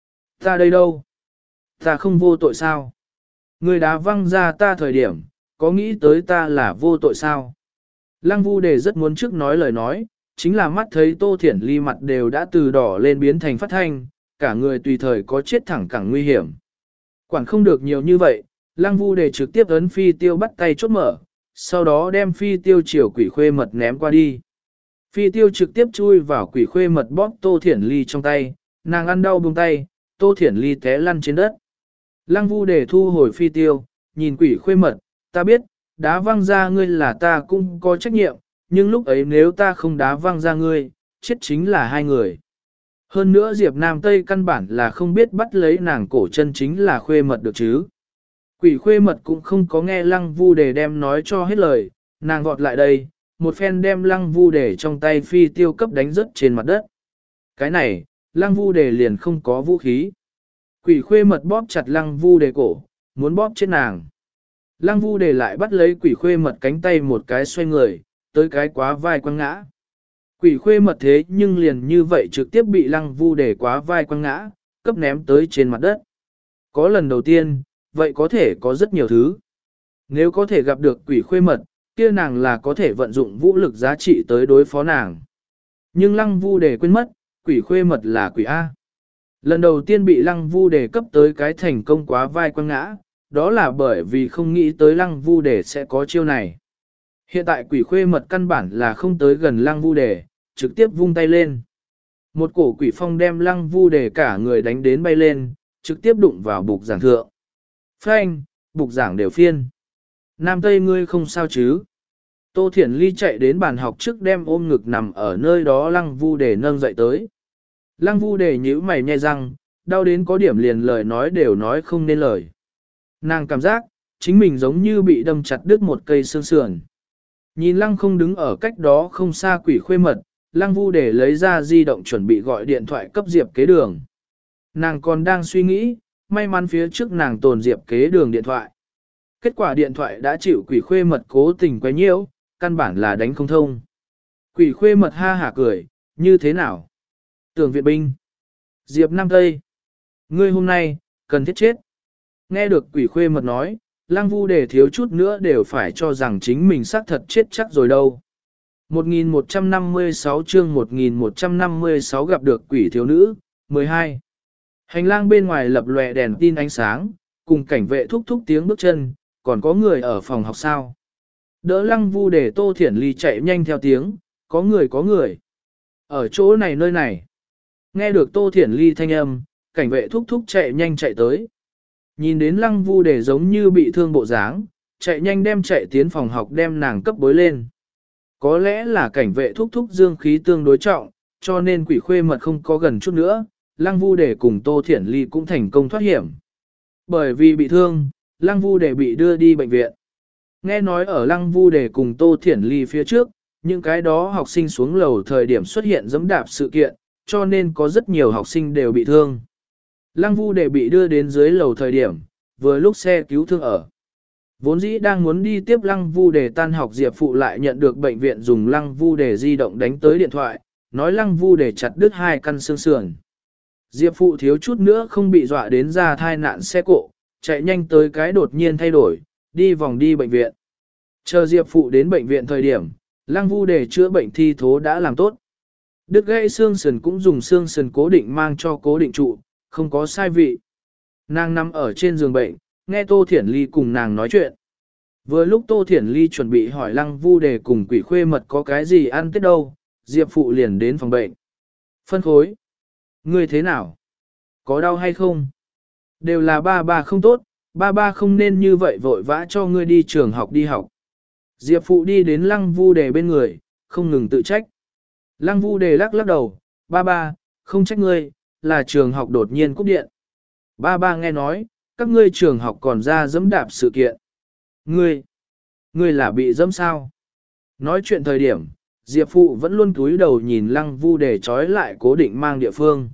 Ta đây đâu? Ta không vô tội sao? Người đá văng ra ta thời điểm, có nghĩ tới ta là vô tội sao? Lăng Vu Đề rất muốn trước nói lời nói, chính là mắt thấy Tô Thiển Ly mặt đều đã từ đỏ lên biến thành phát thanh, cả người tùy thời có chết thẳng cẳng nguy hiểm. Quản không được nhiều như vậy, Lăng Vu Đề trực tiếp ấn phi tiêu bắt tay chốt mở, sau đó đem phi tiêu chiều quỷ khuê mật ném qua đi. Phi tiêu trực tiếp chui vào quỷ khuê mật bóp Tô Thiển Ly trong tay, nàng ăn đau buông tay, Tô Thiển Ly té lăn trên đất. Lăng Vu Đề thu hồi phi tiêu, nhìn quỷ khuê mật, ta biết, đá văng ra ngươi là ta cũng có trách nhiệm, nhưng lúc ấy nếu ta không đá văng ra ngươi, chết chính là hai người. Hơn nữa Diệp Nam Tây căn bản là không biết bắt lấy nàng cổ chân chính là khuê mật được chứ. Quỷ khuê mật cũng không có nghe Lăng Vu Đề đem nói cho hết lời, nàng vọt lại đây, một phen đem Lăng Vu Đề trong tay phi tiêu cấp đánh rớt trên mặt đất. Cái này, Lăng Vu Đề liền không có vũ khí. Quỷ khuê mật bóp chặt Lăng Vu Đề cổ, muốn bóp chết nàng. Lăng Vu Đề lại bắt lấy quỷ khuê mật cánh tay một cái xoay người, tới cái quá vai quăng ngã. Quỷ khuê mật thế nhưng liền như vậy trực tiếp bị Lăng Vu Đề quá vai quăng ngã, cấp ném tới trên mặt đất. Có lần đầu tiên, vậy có thể có rất nhiều thứ. Nếu có thể gặp được quỷ khuê mật, kia nàng là có thể vận dụng vũ lực giá trị tới đối phó nàng. Nhưng Lăng Vu Đề quên mất, quỷ khuê mật là quỷ A. Lần đầu tiên bị Lăng Vu Đề cấp tới cái thành công quá vai quăng ngã, đó là bởi vì không nghĩ tới Lăng Vu Đề sẽ có chiêu này. Hiện tại quỷ khuê mật căn bản là không tới gần Lăng Vu Đề, trực tiếp vung tay lên. Một cổ quỷ phong đem Lăng Vu Đề cả người đánh đến bay lên, trực tiếp đụng vào bục giảng thượng. Phanh, bục giảng đều phiên. Nam Tây ngươi không sao chứ? Tô Thiển Ly chạy đến bàn học trước đem ôm ngực nằm ở nơi đó Lăng Vu Đề nâng dậy tới. Lăng Vu Đề nhíu mày nhai răng, đau đến có điểm liền lời nói đều nói không nên lời. Nàng cảm giác, chính mình giống như bị đâm chặt đứt một cây xương sườn. Nhìn lăng không đứng ở cách đó không xa quỷ khuê mật, lăng vu để lấy ra di động chuẩn bị gọi điện thoại cấp Diệp kế đường. Nàng còn đang suy nghĩ, may mắn phía trước nàng tồn Diệp kế đường điện thoại. Kết quả điện thoại đã chịu quỷ khuê mật cố tình quấy nhiễu, căn bản là đánh không thông. Quỷ khuê mật ha hả cười, như thế nào? Tưởng viện binh. Diệp Nam Tây. Ngươi hôm nay, cần thiết chết. Nghe được quỷ khuê mật nói, lăng vu để thiếu chút nữa đều phải cho rằng chính mình xác thật chết chắc rồi đâu. một nghìn một trăm năm mươi sáu chương một nghìn một trăm năm mươi sáu gặp được quỷ thiếu nữ, mười hai. Hành lang bên ngoài lập lòe đèn tin ánh sáng, cùng cảnh vệ thúc thúc tiếng bước chân, còn có người ở phòng học sao. Đỡ lăng vu để Tô Thiển Ly chạy nhanh theo tiếng, có người có người. Ở chỗ này nơi này. Nghe được Tô Thiển Ly thanh âm, cảnh vệ thúc thúc chạy nhanh chạy tới. Nhìn đến lăng vu để giống như bị thương bộ dáng, chạy nhanh đem chạy tiến phòng học đem nàng cấp bối lên. Có lẽ là cảnh vệ thúc thúc dương khí tương đối trọng, cho nên quỷ khuê mật không có gần chút nữa, lăng vu để cùng Tô Thiển Ly cũng thành công thoát hiểm. Bởi vì bị thương, lăng vu để bị đưa đi bệnh viện. Nghe nói ở lăng vu để cùng Tô Thiển Ly phía trước, những cái đó học sinh xuống lầu thời điểm xuất hiện giẫm đạp sự kiện, cho nên có rất nhiều học sinh đều bị thương. Lăng vu để bị đưa đến dưới lầu thời điểm, vừa lúc xe cứu thương ở. Vốn dĩ đang muốn đi tiếp lăng vu để tan học Diệp Phụ lại nhận được bệnh viện dùng lăng vu để di động đánh tới điện thoại, nói lăng vu để chặt đứt hai căn xương sườn. Diệp Phụ thiếu chút nữa không bị dọa đến ra thai nạn xe cộ, chạy nhanh tới cái đột nhiên thay đổi, đi vòng đi bệnh viện. Chờ Diệp Phụ đến bệnh viện thời điểm, lăng vu để chữa bệnh thi thố đã làm tốt. Đứt gãy xương sườn cũng dùng xương sườn cố định mang cho cố định trụ, không có sai vị. Nàng nằm ở trên giường bệnh, nghe Tô Thiển Ly cùng nàng nói chuyện. Vừa lúc Tô Thiển Ly chuẩn bị hỏi lăng vu để cùng quỷ khuê mật có cái gì ăn tết đâu, Diệp Phụ liền đến phòng bệnh. Phân khối. Ngươi thế nào? Có đau hay không? Đều là ba ba không tốt, ba ba không nên như vậy vội vã cho ngươi đi trường học đi học. Diệp Phụ đi đến lăng vu đề bên người, không ngừng tự trách. Lăng vu đề lắc lắc đầu, ba ba, không trách ngươi, là trường học đột nhiên cúp điện. Ba ba nghe nói, các ngươi trường học còn ra dẫm đạp sự kiện. Ngươi, ngươi là bị dẫm sao? Nói chuyện thời điểm, Diệp Phụ vẫn luôn cúi đầu nhìn lăng vu để trói lại cố định mang địa phương.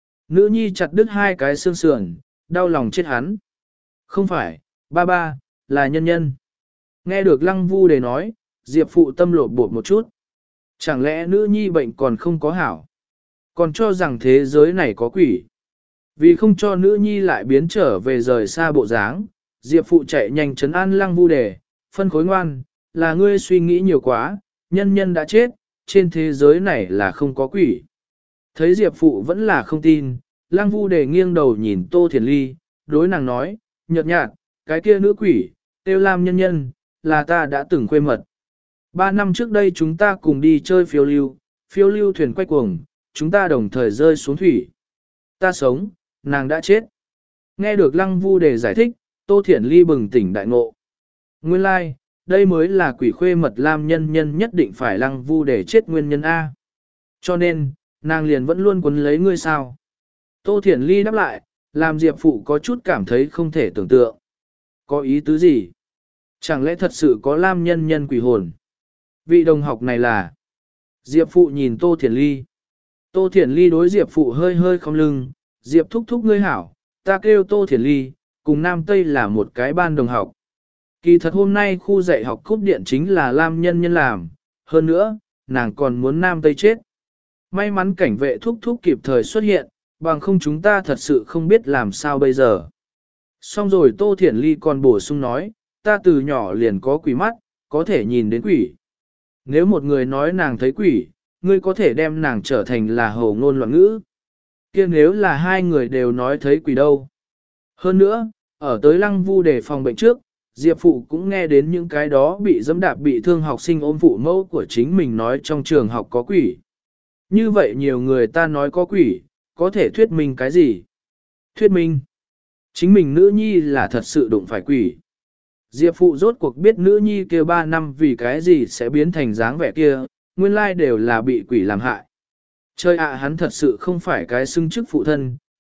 Nữ nhi chặt đứt hai cái xương sườn, đau lòng chết hắn. Không phải, ba ba, là nhân nhân. Nghe được lăng vu để nói, Diệp Phụ tâm lột bột một chút. Chẳng lẽ nữ nhi bệnh còn không có hảo? Còn cho rằng thế giới này có quỷ. Vì không cho nữ nhi lại biến trở về rời xa bộ dáng, Diệp Phụ chạy nhanh trấn an lăng vu đề, phân khối ngoan, là ngươi suy nghĩ nhiều quá, nhân nhân đã chết, trên thế giới này là không có quỷ. Thấy Diệp Phụ vẫn là không tin, lăng vu đề nghiêng đầu nhìn Tô Thiển Ly, đối nàng nói, nhợt nhạt, cái kia nữ quỷ, tiêu lam nhân nhân, là ta đã từng khuê mật. Ba năm trước đây chúng ta cùng đi chơi phiêu lưu, phiêu lưu thuyền quay cuồng, chúng ta đồng thời rơi xuống thủy. Ta sống, nàng đã chết. Nghe được lăng vu đề giải thích, Tô Thiển Ly bừng tỉnh đại ngộ. Nguyên lai, like, đây mới là quỷ khuê mật lam nhân nhân nhất định phải lăng vu đề chết nguyên nhân A. Cho nên, nàng liền vẫn luôn quấn lấy ngươi sao. Tô Thiển Ly đáp lại, làm Diệp Phụ có chút cảm thấy không thể tưởng tượng. Có ý tứ gì? Chẳng lẽ thật sự có lam nhân nhân quỷ hồn? Vị đồng học này là... Diệp Phụ nhìn Tô Thiển Ly. Tô Thiển Ly đối Diệp Phụ hơi hơi không lưng. Diệp thúc thúc ngươi hảo, ta kêu Tô Thiển Ly, cùng Nam Tây là một cái ban đồng học. Kỳ thật hôm nay khu dạy học cúp điện chính là lam nhân nhân làm. Hơn nữa, nàng còn muốn Nam Tây chết. May mắn cảnh vệ thúc thúc kịp thời xuất hiện, bằng không chúng ta thật sự không biết làm sao bây giờ. Xong rồi Tô Thiển Ly còn bổ sung nói, ta từ nhỏ liền có quỷ mắt, có thể nhìn đến quỷ. Nếu một người nói nàng thấy quỷ, ngươi có thể đem nàng trở thành là hồ ngôn loạn ngữ. Kia nếu là hai người đều nói thấy quỷ đâu. Hơn nữa, ở tới lăng vu để phòng bệnh trước, Diệp Phụ cũng nghe đến những cái đó bị dẫm đạp bị thương học sinh ôm phụ mẫu của chính mình nói trong trường học có quỷ. Như vậy nhiều người ta nói có quỷ, có thể thuyết minh cái gì? Thuyết minh, chính mình nữ nhi là thật sự đụng phải quỷ. Diệp Phụ rốt cuộc biết nữ nhi kia ba năm vì cái gì sẽ biến thành dáng vẻ kia, nguyên lai đều là bị quỷ làm hại. Trời ạ hắn thật sự không phải cái xưng chức phụ thân,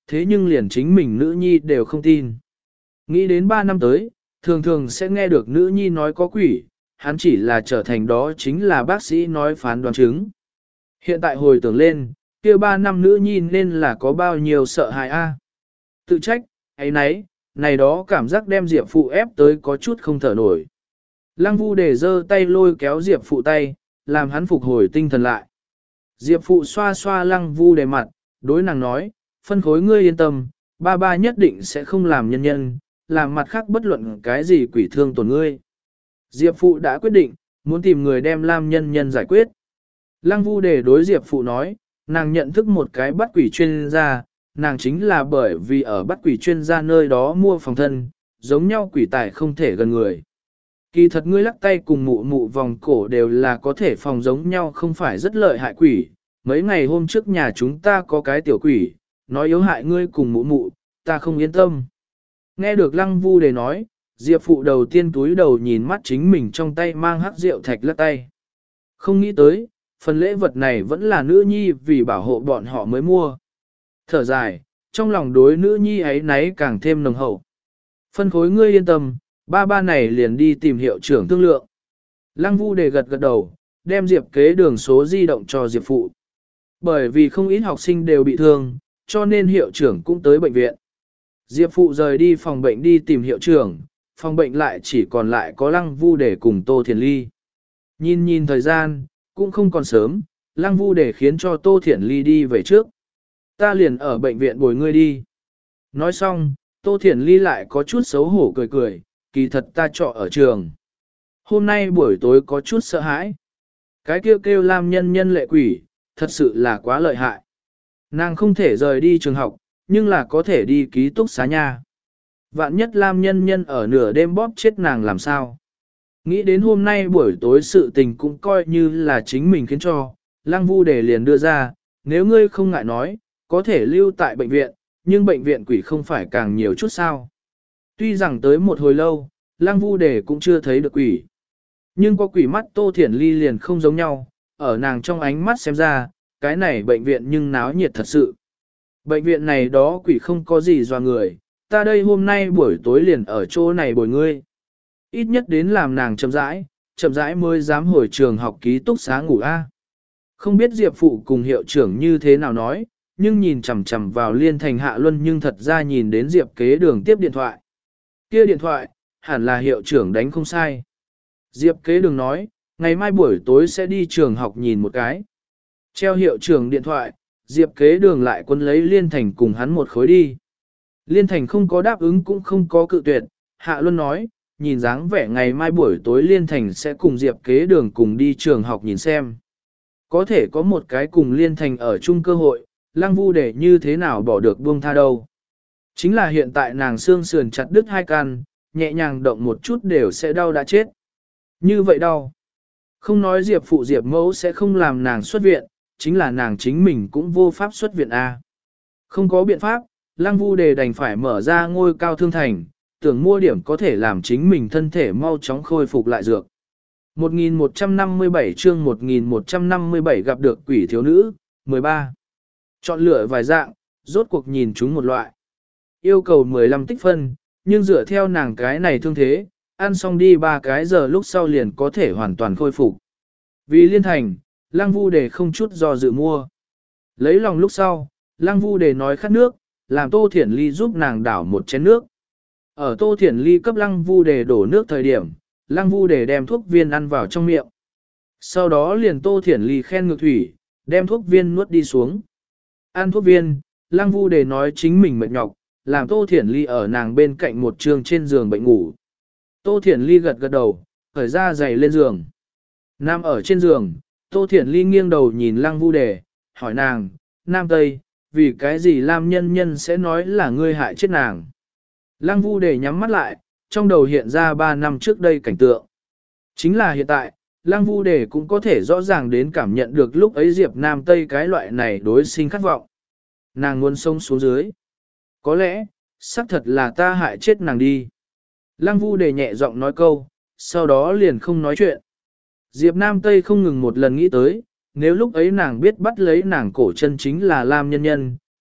thế nhưng liền chính mình nữ nhi đều không tin. Nghĩ đến ba năm tới, thường thường sẽ nghe được nữ nhi nói có quỷ, hắn chỉ là trở thành đó chính là bác sĩ nói phán đoán chứng. Hiện tại hồi tưởng lên, kia ba năm nữ nhi nên là có bao nhiêu sợ hãi a. Tự trách, ấy nấy, này đó cảm giác đem Diệp Phụ ép tới có chút không thở nổi. Lăng Vu để giơ tay lôi kéo Diệp Phụ tay, làm hắn phục hồi tinh thần lại. Diệp Phụ xoa xoa Lăng Vu để mặt, đối nàng nói, phân khối ngươi yên tâm, ba ba nhất định sẽ không làm nhân nhân, làm mặt khác bất luận cái gì quỷ thương tổn ngươi. Diệp Phụ đã quyết định, muốn tìm người đem Lam Nhân Nhân giải quyết. Lăng Vu để đối Diệp Phụ nói, nàng nhận thức một cái bắt quỷ chuyên gia, nàng chính là bởi vì ở bắt quỷ chuyên gia nơi đó mua phòng thân, giống nhau quỷ tài không thể gần người. Kỳ thật ngươi lắc tay cùng mụ mụ vòng cổ đều là có thể phòng giống nhau, không phải rất lợi hại quỷ. Mấy ngày hôm trước nhà chúng ta có cái tiểu quỷ, nói yếu hại ngươi cùng mụ mụ, ta không yên tâm. Nghe được Lăng Vu để nói, Diệp Phụ đầu tiên túi đầu nhìn mắt chính mình trong tay mang hắc rượu thạch lắc tay. Không nghĩ tới, phần lễ vật này vẫn là nữ nhi vì bảo hộ bọn họ mới mua. Thở dài, trong lòng đối nữ nhi ấy náy càng thêm nồng hậu. Phân khối ngươi yên tâm, ba ba này liền đi tìm hiệu trưởng thương lượng. Lăng Vu đề gật gật đầu, đem Diệp kế đường số di động cho Diệp Phụ. Bởi vì không ít học sinh đều bị thương, cho nên hiệu trưởng cũng tới bệnh viện. Diệp Phụ rời đi phòng bệnh đi tìm hiệu trưởng, phòng bệnh lại chỉ còn lại có Lăng Vu để cùng Tô Thiển Ly. Nhìn nhìn thời gian, cũng không còn sớm, Lăng Vu để khiến cho Tô Thiển Ly đi về trước. Ta liền ở bệnh viện bồi ngươi đi. Nói xong, Tô Thiển Ly lại có chút xấu hổ cười cười, kỳ thật ta trọ ở trường. Hôm nay buổi tối có chút sợ hãi. Cái kêu kêu Lam Nhân Nhân lệ quỷ, thật sự là quá lợi hại. Nàng không thể rời đi trường học, nhưng là có thể đi ký túc xá nha. Vạn nhất Lam Nhân Nhân ở nửa đêm bóp chết nàng làm sao. Nghĩ đến hôm nay buổi tối sự tình cũng coi như là chính mình khiến cho, Lăng Vu để liền đưa ra, nếu ngươi không ngại nói, có thể lưu tại bệnh viện, nhưng bệnh viện quỷ không phải càng nhiều chút sao. Tuy rằng tới một hồi lâu, Lăng Vu để cũng chưa thấy được quỷ. Nhưng có quỷ mắt Tô Thiển Ly liền không giống nhau, ở nàng trong ánh mắt xem ra, cái này bệnh viện nhưng náo nhiệt thật sự. Bệnh viện này đó quỷ không có gì doa người, ta đây hôm nay buổi tối liền ở chỗ này bồi ngươi. Ít nhất đến làm nàng chậm rãi, chậm rãi mới dám hồi trường học ký túc xá ngủ a. Không biết Diệp Phụ cùng hiệu trưởng như thế nào nói, nhưng nhìn chằm chằm vào Liên Thành Hạ Luân nhưng thật ra nhìn đến Diệp kế đường tiếp điện thoại. Kia điện thoại, hẳn là hiệu trưởng đánh không sai. Diệp kế đường nói, ngày mai buổi tối sẽ đi trường học nhìn một cái. Treo hiệu trưởng điện thoại, Diệp kế đường lại quân lấy Liên Thành cùng hắn một khối đi. Liên Thành không có đáp ứng cũng không có cự tuyệt, Hạ Luân nói, nhìn dáng vẻ ngày mai buổi tối Liên Thành sẽ cùng Diệp kế đường cùng đi trường học nhìn xem. Có thể có một cái cùng Liên Thành ở chung cơ hội, Lăng Vu để như thế nào bỏ được buông tha đâu. Chính là hiện tại nàng xương sườn chặt đứt hai căn, nhẹ nhàng động một chút đều sẽ đau đã chết. Như vậy đau. Không nói Diệp phụ Diệp mẫu sẽ không làm nàng xuất viện, chính là nàng chính mình cũng vô pháp xuất viện A. Không có biện pháp, Lăng Vu đề đành phải mở ra ngôi cao thương thành, tưởng mua điểm có thể làm chính mình thân thể mau chóng khôi phục lại dược. một nghìn một trăm năm mươi bảy chương một nghìn một trăm năm mươi bảy gặp được quỷ thiếu nữ, mười ba. Chọn lựa vài dạng, rốt cuộc nhìn chúng một loại. Yêu cầu mười lăm tích phân, nhưng dựa theo nàng cái này thương thế, ăn xong đi ba cái giờ lúc sau liền có thể hoàn toàn khôi phục. Vì Liên Thành, Lăng Vu đề không chút do dự mua. Lấy lòng lúc sau, Lăng Vu đề nói khát nước, làm Tô Thiển Ly giúp nàng đảo một chén nước. Ở Tô Thiển Ly cấp Lăng Vu đề đổ nước thời điểm, Lăng Vu đề đem thuốc viên ăn vào trong miệng. Sau đó liền Tô Thiển Ly khen ngược thủy, đem thuốc viên nuốt đi xuống. Ăn thuốc viên, Lăng Vu đề nói chính mình mệt nhọc, làm Tô Thiển Ly ở nàng bên cạnh một trường trên giường bệnh ngủ. Tô Thiển Ly gật gật đầu, khởi ra giày lên giường. Nam ở trên giường, Tô Thiển Ly nghiêng đầu nhìn Lăng Vu đề, hỏi nàng, Nam Tây, vì cái gì Lam Nhân Nhân sẽ nói là ngươi hại chết nàng. Lăng Vu đề nhắm mắt lại, trong đầu hiện ra ba năm trước đây cảnh tượng. Chính là hiện tại, Lăng Vu đề cũng có thể rõ ràng đến cảm nhận được lúc ấy Diệp Nam Tây cái loại này đối sinh khát vọng. Nàng muốn sông xuống dưới. Có lẽ, xác thật là ta hại chết nàng đi. Lăng Vu đề nhẹ giọng nói câu, sau đó liền không nói chuyện. Diệp Nam Tây không ngừng một lần nghĩ tới, nếu lúc ấy nàng biết bắt lấy nàng cổ chân chính là Lam Nhân Nhân,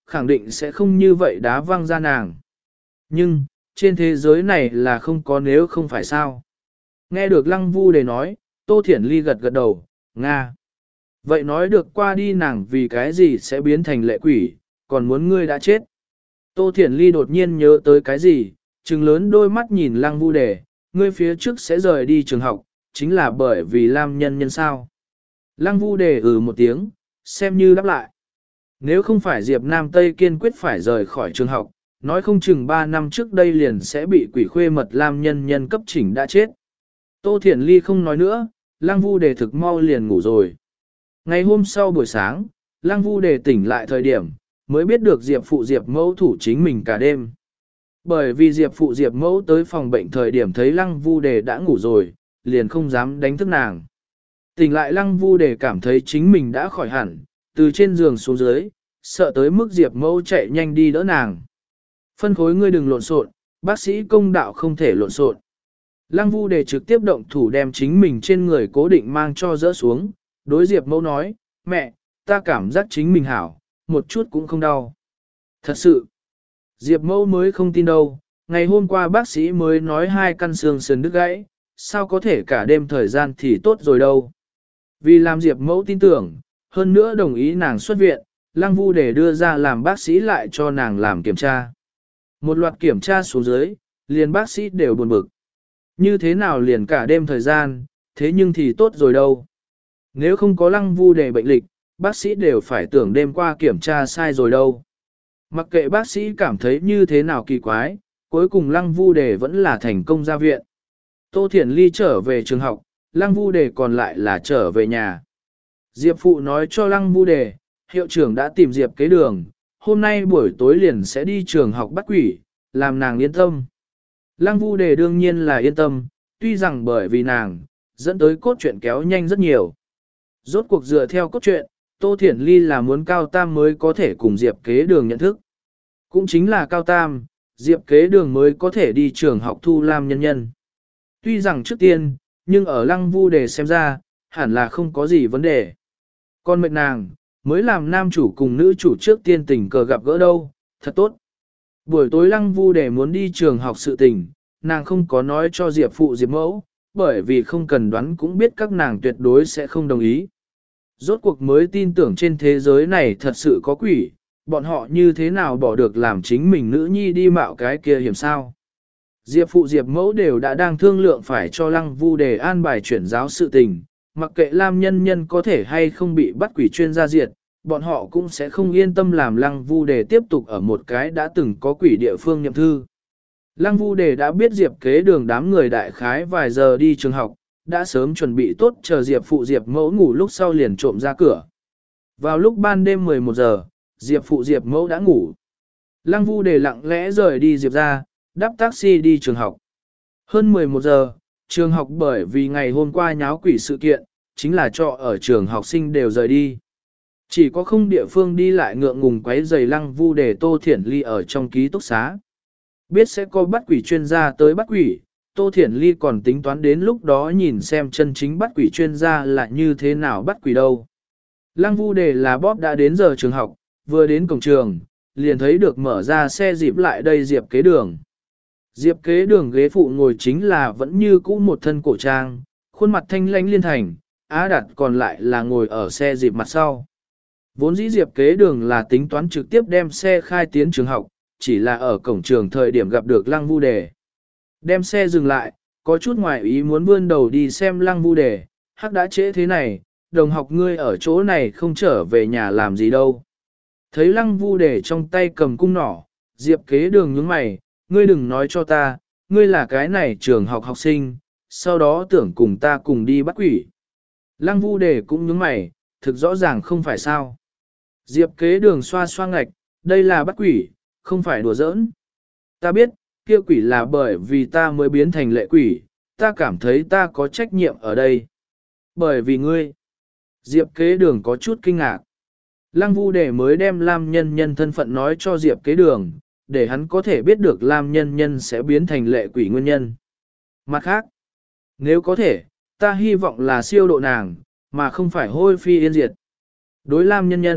khẳng định sẽ không như vậy đá văng ra nàng. Nhưng, trên thế giới này là không có nếu không phải sao. Nghe được Lăng Vu Đề nói, Tô Thiển Ly gật gật đầu, Nga. Vậy nói được qua đi nàng vì cái gì sẽ biến thành lệ quỷ, còn muốn ngươi đã chết. Tô Thiển Ly đột nhiên nhớ tới cái gì, trừng lớn đôi mắt nhìn Lăng Vu Đề, ngươi phía trước sẽ rời đi trường học, chính là bởi vì Lam Nhân Nhân sao. Lăng Vu Đề ừ một tiếng, xem như đáp lại. Nếu không phải Diệp Nam Tây kiên quyết phải rời khỏi trường học, nói không chừng ba năm trước đây liền sẽ bị quỷ khuê mật Lam Nhân Nhân cấp chỉnh đã chết. Tô Thiển Ly không nói nữa, Lăng Vu Đề thực mau liền ngủ rồi. Ngày hôm sau buổi sáng, Lăng Vu Đề tỉnh lại thời điểm, mới biết được Diệp phụ Diệp mẫu thủ chính mình cả đêm. Bởi vì Diệp phụ Diệp mẫu tới phòng bệnh thời điểm thấy Lăng Vu Đề đã ngủ rồi, liền không dám đánh thức nàng. Tỉnh lại Lăng Vu Đề cảm thấy chính mình đã khỏi hẳn, từ trên giường xuống dưới, sợ tới mức Diệp mẫu chạy nhanh đi đỡ nàng. Phân khối ngươi đừng lộn xộn, bác sĩ công đạo không thể lộn xộn. Lăng Vu Đề trực tiếp động thủ đem chính mình trên người cố định mang cho dỡ xuống, đối Diệp mẫu nói, mẹ, ta cảm giác chính mình hảo, một chút cũng không đau. Thật sự, Diệp mẫu mới không tin đâu, ngày hôm qua bác sĩ mới nói hai căn xương sườn đứt gãy, sao có thể cả đêm thời gian thì tốt rồi đâu. Vì làm Diệp mẫu tin tưởng, hơn nữa đồng ý nàng xuất viện, Lăng Vu Đề đưa ra làm bác sĩ lại cho nàng làm kiểm tra. Một loạt kiểm tra xuống dưới, liền bác sĩ đều buồn bực. Như thế nào liền cả đêm thời gian, thế nhưng thì tốt rồi đâu. Nếu không có Lăng Vu Đề bệnh lịch, bác sĩ đều phải tưởng đêm qua kiểm tra sai rồi đâu. Mặc kệ bác sĩ cảm thấy như thế nào kỳ quái, cuối cùng Lăng Vu Đề vẫn là thành công ra viện. Tô Thiển Ly trở về trường học, Lăng Vu Đề còn lại là trở về nhà. Diệp phụ nói cho Lăng Vu Đề, hiệu trưởng đã tìm Diệp kế đường, hôm nay buổi tối liền sẽ đi trường học bắt quỷ, làm nàng yên tâm. Lăng Vu Đề đương nhiên là yên tâm, tuy rằng bởi vì nàng, dẫn tới cốt truyện kéo nhanh rất nhiều. Rốt cuộc dựa theo cốt truyện, Tô Thiển Ly là muốn Cao Tam mới có thể cùng Diệp kế đường nhận thức. Cũng chính là Cao Tam, Diệp kế đường mới có thể đi trường học thu Lam Nhân Nhân. Tuy rằng trước tiên, nhưng ở Lăng Vu Đề xem ra, hẳn là không có gì vấn đề. Con mệnh nàng, mới làm nam chủ cùng nữ chủ trước tiên tình cờ gặp gỡ đâu, thật tốt. Buổi tối Lăng Vu Đề muốn đi trường học sự tình, nàng không có nói cho Diệp phụ Diệp mẫu, bởi vì không cần đoán cũng biết các nàng tuyệt đối sẽ không đồng ý. Rốt cuộc mới tin tưởng trên thế giới này thật sự có quỷ, bọn họ như thế nào bỏ được làm chính mình nữ nhi đi mạo cái kia hiểm sao. Diệp phụ Diệp mẫu đều đã đang thương lượng phải cho Lăng Vu Đề an bài chuyển giáo sự tình, mặc kệ Lam Nhân Nhân có thể hay không bị bắt quỷ chuyên gia diệt, bọn họ cũng sẽ không yên tâm làm Lăng Vu Đề tiếp tục ở một cái đã từng có quỷ địa phương nhậm thư. Lăng Vu Đề đã biết Diệp kế đường đám người đại khái vài giờ đi trường học, đã sớm chuẩn bị tốt chờ Diệp phụ Diệp mẫu ngủ lúc sau liền trộm ra cửa. Vào lúc ban đêm mười một giờ, Diệp phụ Diệp mẫu đã ngủ. Lăng Vu Đề lặng lẽ rời đi Diệp ra, đắp taxi đi trường học. Hơn mười một giờ, trường học bởi vì ngày hôm qua nháo quỷ sự kiện, chính là trọ ở trường học sinh đều rời đi. Chỉ có không địa phương đi lại ngượng ngùng quấy giày Lăng Vu Đề Tô Thiển Ly ở trong ký túc xá. Biết sẽ có bắt quỷ chuyên gia tới bắt quỷ, Tô Thiển Ly còn tính toán đến lúc đó nhìn xem chân chính bắt quỷ chuyên gia là như thế nào bắt quỷ đâu. Lăng Vu Đề là bóp đã đến giờ trường học, vừa đến cổng trường, liền thấy được mở ra xe dịp lại đây Diệp kế đường. Diệp kế đường ghế phụ ngồi chính là vẫn như cũ một thân cổ trang, khuôn mặt thanh lãnh liên thành, Á Đạt còn lại là ngồi ở xe dịp mặt sau. Vốn dĩ Diệp kế đường là tính toán trực tiếp đem xe khai tiến trường học, chỉ là ở cổng trường thời điểm gặp được Lăng Vu Đề. Đem xe dừng lại, có chút ngoài ý muốn vươn đầu đi xem Lăng Vu Đề, hắc đã trễ thế này, đồng học ngươi ở chỗ này không trở về nhà làm gì đâu. Thấy Lăng Vu Đề trong tay cầm cung nỏ, Diệp kế đường nhướng mày, ngươi đừng nói cho ta, ngươi là cái này trường học học sinh, sau đó tưởng cùng ta cùng đi bắt quỷ. Lăng Vu Đề cũng nhướng mày, thực rõ ràng không phải sao. Diệp kế đường xoa xoa ngạch, đây là bắt quỷ, không phải đùa giỡn. Ta biết, kia quỷ là bởi vì ta mới biến thành lệ quỷ, ta cảm thấy ta có trách nhiệm ở đây. Bởi vì ngươi, Diệp kế đường có chút kinh ngạc. Lăng Vu Đề mới đem Lam Nhân Nhân thân phận nói cho Diệp kế đường, để hắn có thể biết được Lam Nhân Nhân sẽ biến thành lệ quỷ nguyên nhân. Mặt khác, nếu có thể, ta hy vọng là siêu độ nàng, mà không phải hôi phi yên diệt. Đối Lam Nhân Nhân,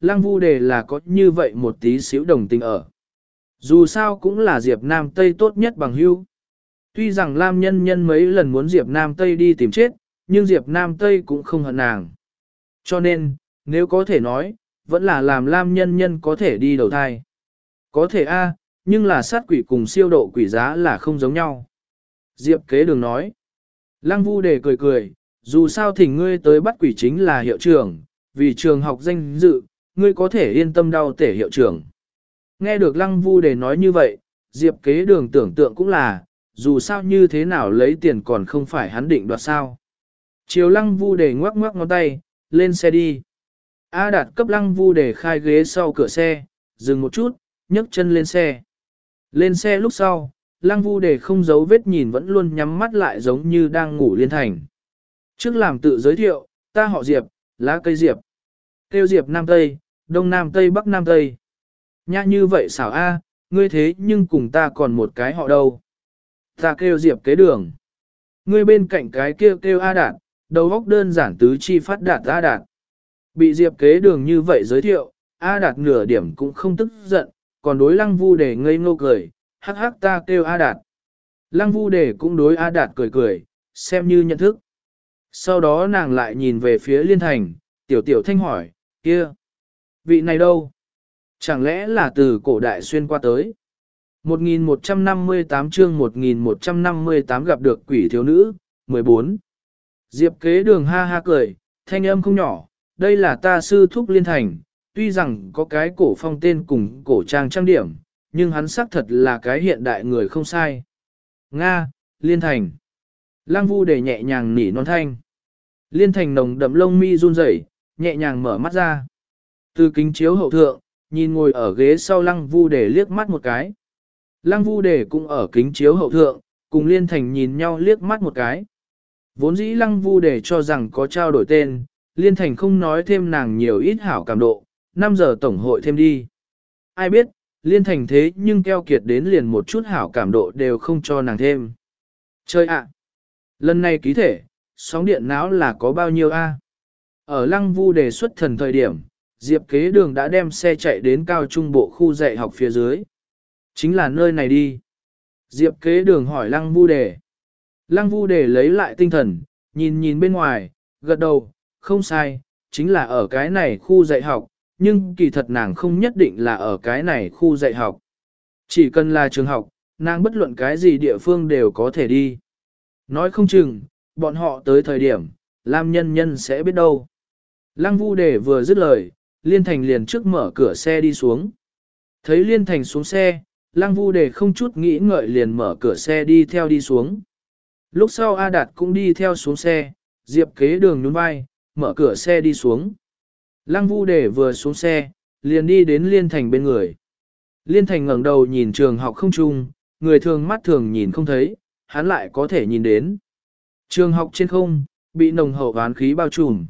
Lăng Vu Đề là có như vậy một tí xíu đồng tình ở. Dù sao cũng là Diệp Nam Tây tốt nhất bằng hữu. Tuy rằng Lam Nhân Nhân mấy lần muốn Diệp Nam Tây đi tìm chết, nhưng Diệp Nam Tây cũng không hận nàng. Cho nên, nếu có thể nói, vẫn là làm Lam Nhân Nhân có thể đi đầu thai. Có thể a, nhưng là sát quỷ cùng siêu độ quỷ giá là không giống nhau. Diệp Kế Đường nói. Lăng Vu Đề cười cười, dù sao thỉnh ngươi tới bắt quỷ chính là hiệu trưởng, vì trường học danh dự, ngươi có thể yên tâm đau tể hiệu trưởng. Nghe được Lăng Vu Đề nói như vậy, Diệp Kế Đường tưởng tượng cũng là, dù sao như thế nào lấy tiền còn không phải hắn định đoạt sao. Chiều Lăng Vu Đề ngoắc ngoắc ngón tay, lên xe đi. A Đạt cấp Lăng Vu Đề khai ghế sau cửa xe, dừng một chút, nhấc chân lên xe. Lên xe lúc sau, Lăng Vu Đề không giấu vết nhìn vẫn luôn nhắm mắt lại giống như đang ngủ Liên Thành. Trước làm tự giới thiệu, ta họ Diệp, lá cây Diệp. Kêu Diệp Nam Tây, Đông Nam Tây Bắc Nam Tây. Nha như vậy xảo a, ngươi thế nhưng cùng ta còn một cái họ đâu. Ta kêu Diệp Kế Đường. Ngươi bên cạnh cái kia kêu, kêu A Đạt, đầu óc đơn giản tứ chi phát đạt A Đạt. Bị Diệp Kế Đường như vậy giới thiệu, A Đạt nửa điểm cũng không tức giận, còn đối Lăng Vu Đề ngây ngô cười, hắc hắc ta kêu A Đạt. Lăng Vu Đề cũng đối A Đạt cười cười, xem như nhận thức. Sau đó nàng lại nhìn về phía Liên Thành, tiểu tiểu thanh hỏi, kia, vị này đâu? Chẳng lẽ là từ cổ đại xuyên qua tới? một nghìn một trăm năm mươi tám chương một nghìn một trăm năm mươi tám gặp được quỷ thiếu nữ, mười bốn. Diệp Kế Đường ha ha cười, thanh âm không nhỏ, đây là ta sư thúc Liên Thành, tuy rằng có cái cổ phong tên cùng cổ trang trang điểm, nhưng hắn xác thật là cái hiện đại người không sai. Nga, Liên Thành. Lăng Vu Đề nhẹ nhàng nỉ non thanh. Liên Thành nồng đậm lông mi run rẩy, nhẹ nhàng mở mắt ra. Từ kính chiếu hậu thượng, nhìn ngồi ở ghế sau Lăng Vu Đề liếc mắt một cái. Lăng Vu Đề cũng ở kính chiếu hậu thượng, cùng Liên Thành nhìn nhau liếc mắt một cái. Vốn dĩ Lăng Vu Đề cho rằng có trao đổi tên, Liên Thành không nói thêm nàng nhiều ít hảo cảm độ, năm giờ tổng hội thêm đi. Ai biết, Liên Thành thế nhưng keo kiệt đến liền một chút hảo cảm độ đều không cho nàng thêm. Chơi ạ! Lần này ký thể, sóng điện não là có bao nhiêu a? Ở Lăng Vu Đề xuất thần thời điểm, Diệp Kế Đường đã đem xe chạy đến cao trung bộ khu dạy học phía dưới. Chính là nơi này đi. Diệp Kế Đường hỏi Lăng Vu Đề. Lăng Vu Đề lấy lại tinh thần, nhìn nhìn bên ngoài, gật đầu, không sai, chính là ở cái này khu dạy học, nhưng kỳ thật nàng không nhất định là ở cái này khu dạy học. Chỉ cần là trường học, nàng bất luận cái gì địa phương đều có thể đi. Nói không chừng, bọn họ tới thời điểm, Lam Nhân Nhân sẽ biết đâu. Lăng Vu Đề vừa dứt lời, Liên Thành liền trước mở cửa xe đi xuống. Thấy Liên Thành xuống xe, Lăng Vu Đề không chút nghĩ ngợi liền mở cửa xe đi theo đi xuống. Lúc sau A Đạt cũng đi theo xuống xe, Diệp Kế Đường nhún vai, mở cửa xe đi xuống. Lăng Vu Đề vừa xuống xe, liền đi đến Liên Thành bên người. Liên Thành ngẩng đầu nhìn trường học không trung, người thường mắt thường nhìn không thấy, hắn lại có thể nhìn đến. Trường học trên không, bị nồng hậu oán khí bao trùm.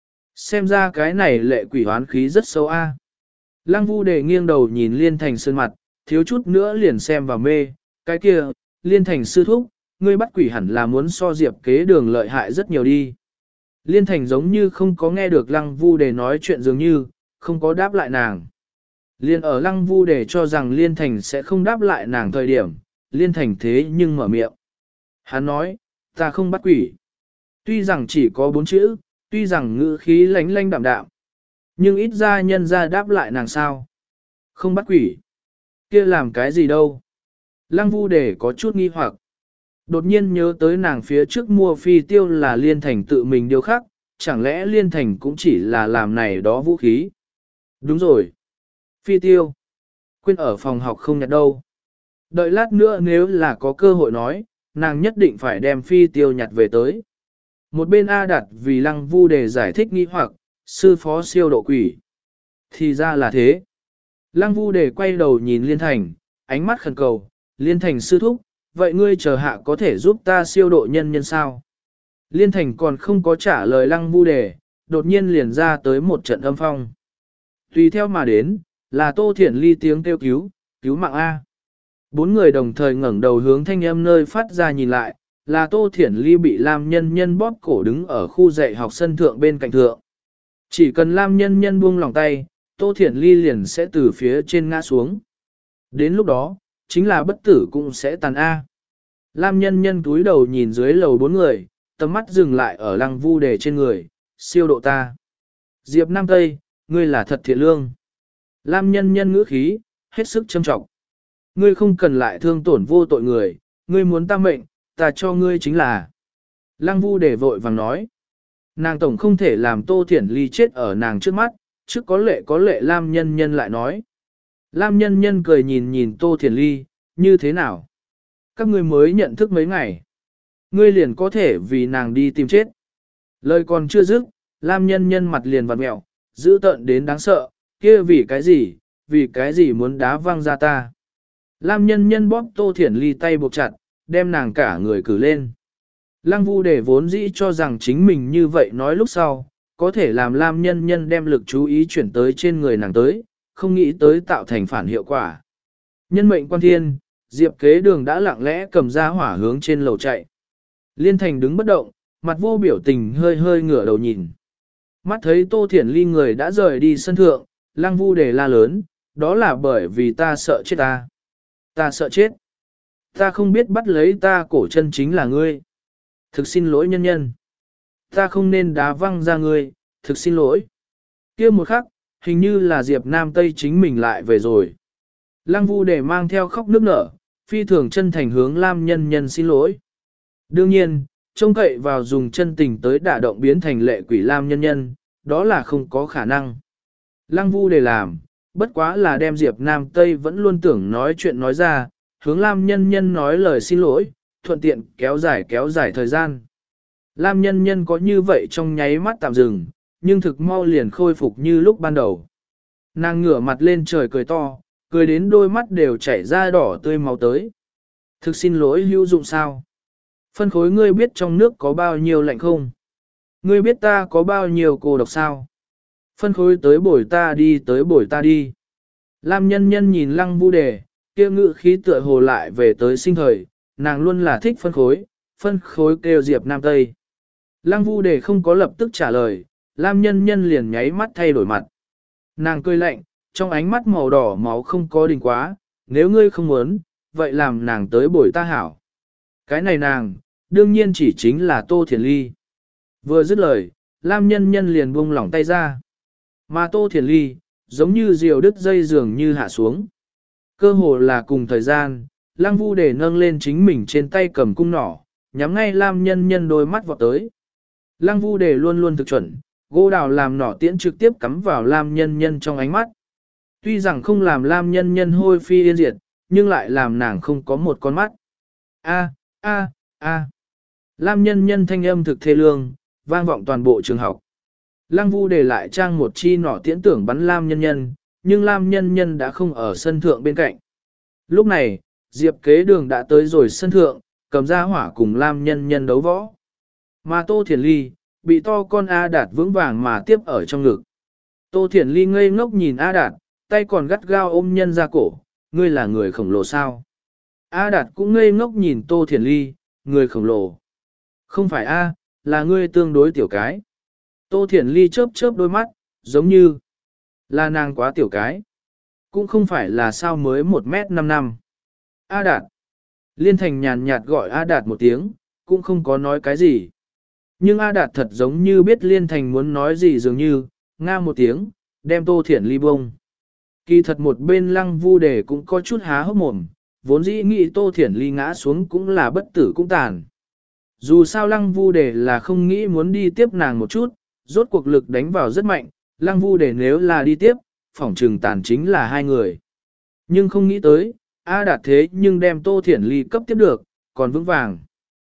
Xem ra cái này lệ quỷ oán khí rất sâu a. Lăng Vu Đề nghiêng đầu nhìn Liên Thành sơn mặt, thiếu chút nữa liền xem vào mê, cái kia, Liên Thành sư thúc, ngươi bắt quỷ hẳn là muốn so Diệp Kế Đường lợi hại rất nhiều đi. Liên Thành giống như không có nghe được Lăng Vu Đề nói chuyện dường như, không có đáp lại nàng. Liên ở Lăng Vu Đề cho rằng Liên Thành sẽ không đáp lại nàng thời điểm, Liên Thành thế nhưng mở miệng. Hắn nói, ta không bắt quỷ. Tuy rằng chỉ có bốn chữ, tuy rằng ngữ khí lánh lánh đạm đạm, nhưng ít ra nhân ra đáp lại nàng sao. Không bắt quỷ. Kia làm cái gì đâu. Lăng Vu Đề có chút nghi hoặc. Đột nhiên nhớ tới nàng phía trước mua phi tiêu là Liên Thành tự mình điều khắc, chẳng lẽ Liên Thành cũng chỉ là làm này đó vũ khí. Đúng rồi. Phi tiêu. Quên ở phòng học không nhặt đâu. Đợi lát nữa nếu là có cơ hội nói, nàng nhất định phải đem phi tiêu nhặt về tới. Một bên A Đạt vì Lăng Vu Đề giải thích nghi hoặc, sư phó siêu độ quỷ. Thì ra là thế. Lăng Vu Đề quay đầu nhìn Liên Thành, ánh mắt khẩn cầu, Liên Thành sư thúc, vậy ngươi chờ hạ có thể giúp ta siêu độ nhân nhân sao? Liên Thành còn không có trả lời Lăng Vu Đề, đột nhiên liền ra tới một trận âm phong. Tùy theo mà đến, là Tô Thiển Ly tiếng kêu cứu, cứu mạng A. Bốn người đồng thời ngẩng đầu hướng thanh âm nơi phát ra nhìn lại, là Tô Thiển Ly bị Lam Nhân Nhân bóp cổ đứng ở khu dạy học sân thượng bên cạnh thượng. Chỉ cần Lam Nhân Nhân buông lòng tay, Tô Thiển Ly liền sẽ từ phía trên ngã xuống. Đến lúc đó, chính là bất tử cũng sẽ tàn A. Lam nhân nhân túi đầu nhìn dưới lầu bốn người, tầm mắt dừng lại ở lăng vu đề trên người, siêu độ ta. Diệp Nam Tây, ngươi là thật thiện lương. Lam nhân nhân ngữ khí, hết sức châm trọng. Ngươi không cần lại thương tổn vô tội người, ngươi muốn ta mệnh, ta cho ngươi chính là. Lăng vu đề vội vàng nói. Nàng tổng không thể làm Tô Thiển Ly chết ở nàng trước mắt, trước có lệ có lệ Lam nhân nhân lại nói. Lam nhân nhân cười nhìn nhìn Tô Thiển Ly, như thế nào? Các ngươi mới nhận thức mấy ngày. Ngươi liền có thể vì nàng đi tìm chết. Lời còn chưa dứt, Lam nhân nhân mặt liền vặn mẹo, dữ tợn đến đáng sợ, kia vì cái gì, vì cái gì muốn đá văng ra ta. Lam nhân nhân bóp Tô Thiển Ly tay buộc chặt, đem nàng cả người cử lên. Lăng Vu Đề vốn dĩ cho rằng chính mình như vậy nói lúc sau, có thể làm Lam nhân nhân đem lực chú ý chuyển tới trên người nàng tới, không nghĩ tới tạo thành phản hiệu quả. Nhân mệnh quan thiên, Diệp kế đường đã lặng lẽ cầm ra hỏa hướng trên lầu chạy. Liên Thành đứng bất động, mặt vô biểu tình hơi hơi ngửa đầu nhìn. Mắt thấy Tô Thiển Ly người đã rời đi sân thượng, Lăng Vu Đề la lớn, đó là bởi vì ta sợ chết ta. Ta sợ chết. Ta không biết bắt lấy ta cổ chân chính là ngươi. Thực xin lỗi nhân nhân. Ta không nên đá văng ra ngươi, thực xin lỗi. Kia một khắc, hình như là Diệp Nam Tây chính mình lại về rồi. Lăng Vu Đề mang theo khóc nước nở, phi thường chân thành hướng Lam nhân nhân xin lỗi. Đương nhiên, trông cậy vào dùng chân tình tới đả động biến thành lệ quỷ Lam nhân nhân, đó là không có khả năng. Lăng Vu Đề làm, bất quá là đem Diệp Nam Tây vẫn luôn tưởng nói chuyện nói ra, hướng Lam nhân nhân nói lời xin lỗi, thuận tiện kéo dài kéo dài thời gian. Lam nhân nhân có như vậy trong nháy mắt tạm dừng, nhưng thực mau liền khôi phục như lúc ban đầu. Nàng ngửa mặt lên trời cười to, cười đến đôi mắt đều chảy ra đỏ tươi máu tới. Thực xin lỗi hữu dụng sao? Phân khối ngươi biết trong nước có bao nhiêu lạnh không? Ngươi biết ta có bao nhiêu cô độc sao? Phân khối tới bổi ta đi tới bổi ta đi. Lam nhân nhân nhìn Lăng Vu Đề, kia ngự khí tựa hồ lại về tới sinh thời, nàng luôn là thích phân khối, phân khối kêu Diệp Nam Tây. Lăng Vu Đề không có lập tức trả lời, Lam nhân nhân liền nháy mắt thay đổi mặt. Nàng cười lạnh, trong ánh mắt màu đỏ máu không có đình quá, nếu ngươi không muốn, vậy làm nàng tới bổi ta hảo. Cái này nàng, đương nhiên chỉ chính là Tô Thiển Ly. Vừa dứt lời, Lam nhân nhân liền buông lỏng tay ra. Mà Tô Thiển Ly, giống như diều đứt dây dường như hạ xuống. Cơ hồ là cùng thời gian, Lăng Vu Đề nâng lên chính mình trên tay cầm cung nỏ, nhắm ngay Lam nhân nhân đôi mắt vọt tới. Lăng Vu Đề luôn luôn thực chuẩn, gỗ đào làm nỏ tiễn trực tiếp cắm vào Lam nhân nhân trong ánh mắt. Tuy rằng không làm Lam nhân nhân hôi phi yên diệt, nhưng lại làm nàng không có một con mắt. A, a, a. Lam nhân nhân thanh âm thực thê lương, vang vọng toàn bộ trường học. Lăng Vu Đề lại trang một chi nỏ tiễn tưởng bắn Lam nhân nhân, nhưng Lam nhân nhân đã không ở sân thượng bên cạnh. Lúc này, Diệp kế đường đã tới rồi sân thượng, cầm ra hỏa cùng Lam nhân nhân đấu võ. Mà Tô Thiển Ly, bị to con A Đạt vững vàng mà tiếp ở trong ngực. Tô Thiển Ly ngây ngốc nhìn A Đạt, tay còn gắt gao ôm nhân ra cổ, ngươi là người khổng lồ sao? A Đạt cũng ngây ngốc nhìn Tô Thiển Ly, người khổng lồ. Không phải A, là ngươi tương đối tiểu cái. Tô Thiển Ly chớp chớp đôi mắt, giống như là nàng quá tiểu cái. Cũng không phải là sao mới một mét năm năm. A Đạt. Liên Thành nhàn nhạt gọi A Đạt một tiếng, cũng không có nói cái gì. Nhưng A Đạt thật giống như biết Liên Thành muốn nói gì dường như, nga một tiếng, đem Tô Thiển Ly bông. Kỳ thật một bên Lăng Vu Đề cũng có chút há hốc mồm, vốn dĩ nghĩ Tô Thiển Ly ngã xuống cũng là bất tử cũng tàn. Dù sao Lăng Vu Đề là không nghĩ muốn đi tiếp nàng một chút, rốt cuộc lực đánh vào rất mạnh, Lăng Vu Đề nếu là đi tiếp, phỏng trừng tàn chính là hai người. Nhưng không nghĩ tới, A Đạt thế nhưng đem Tô Thiển Ly cấp tiếp được, còn vững vàng.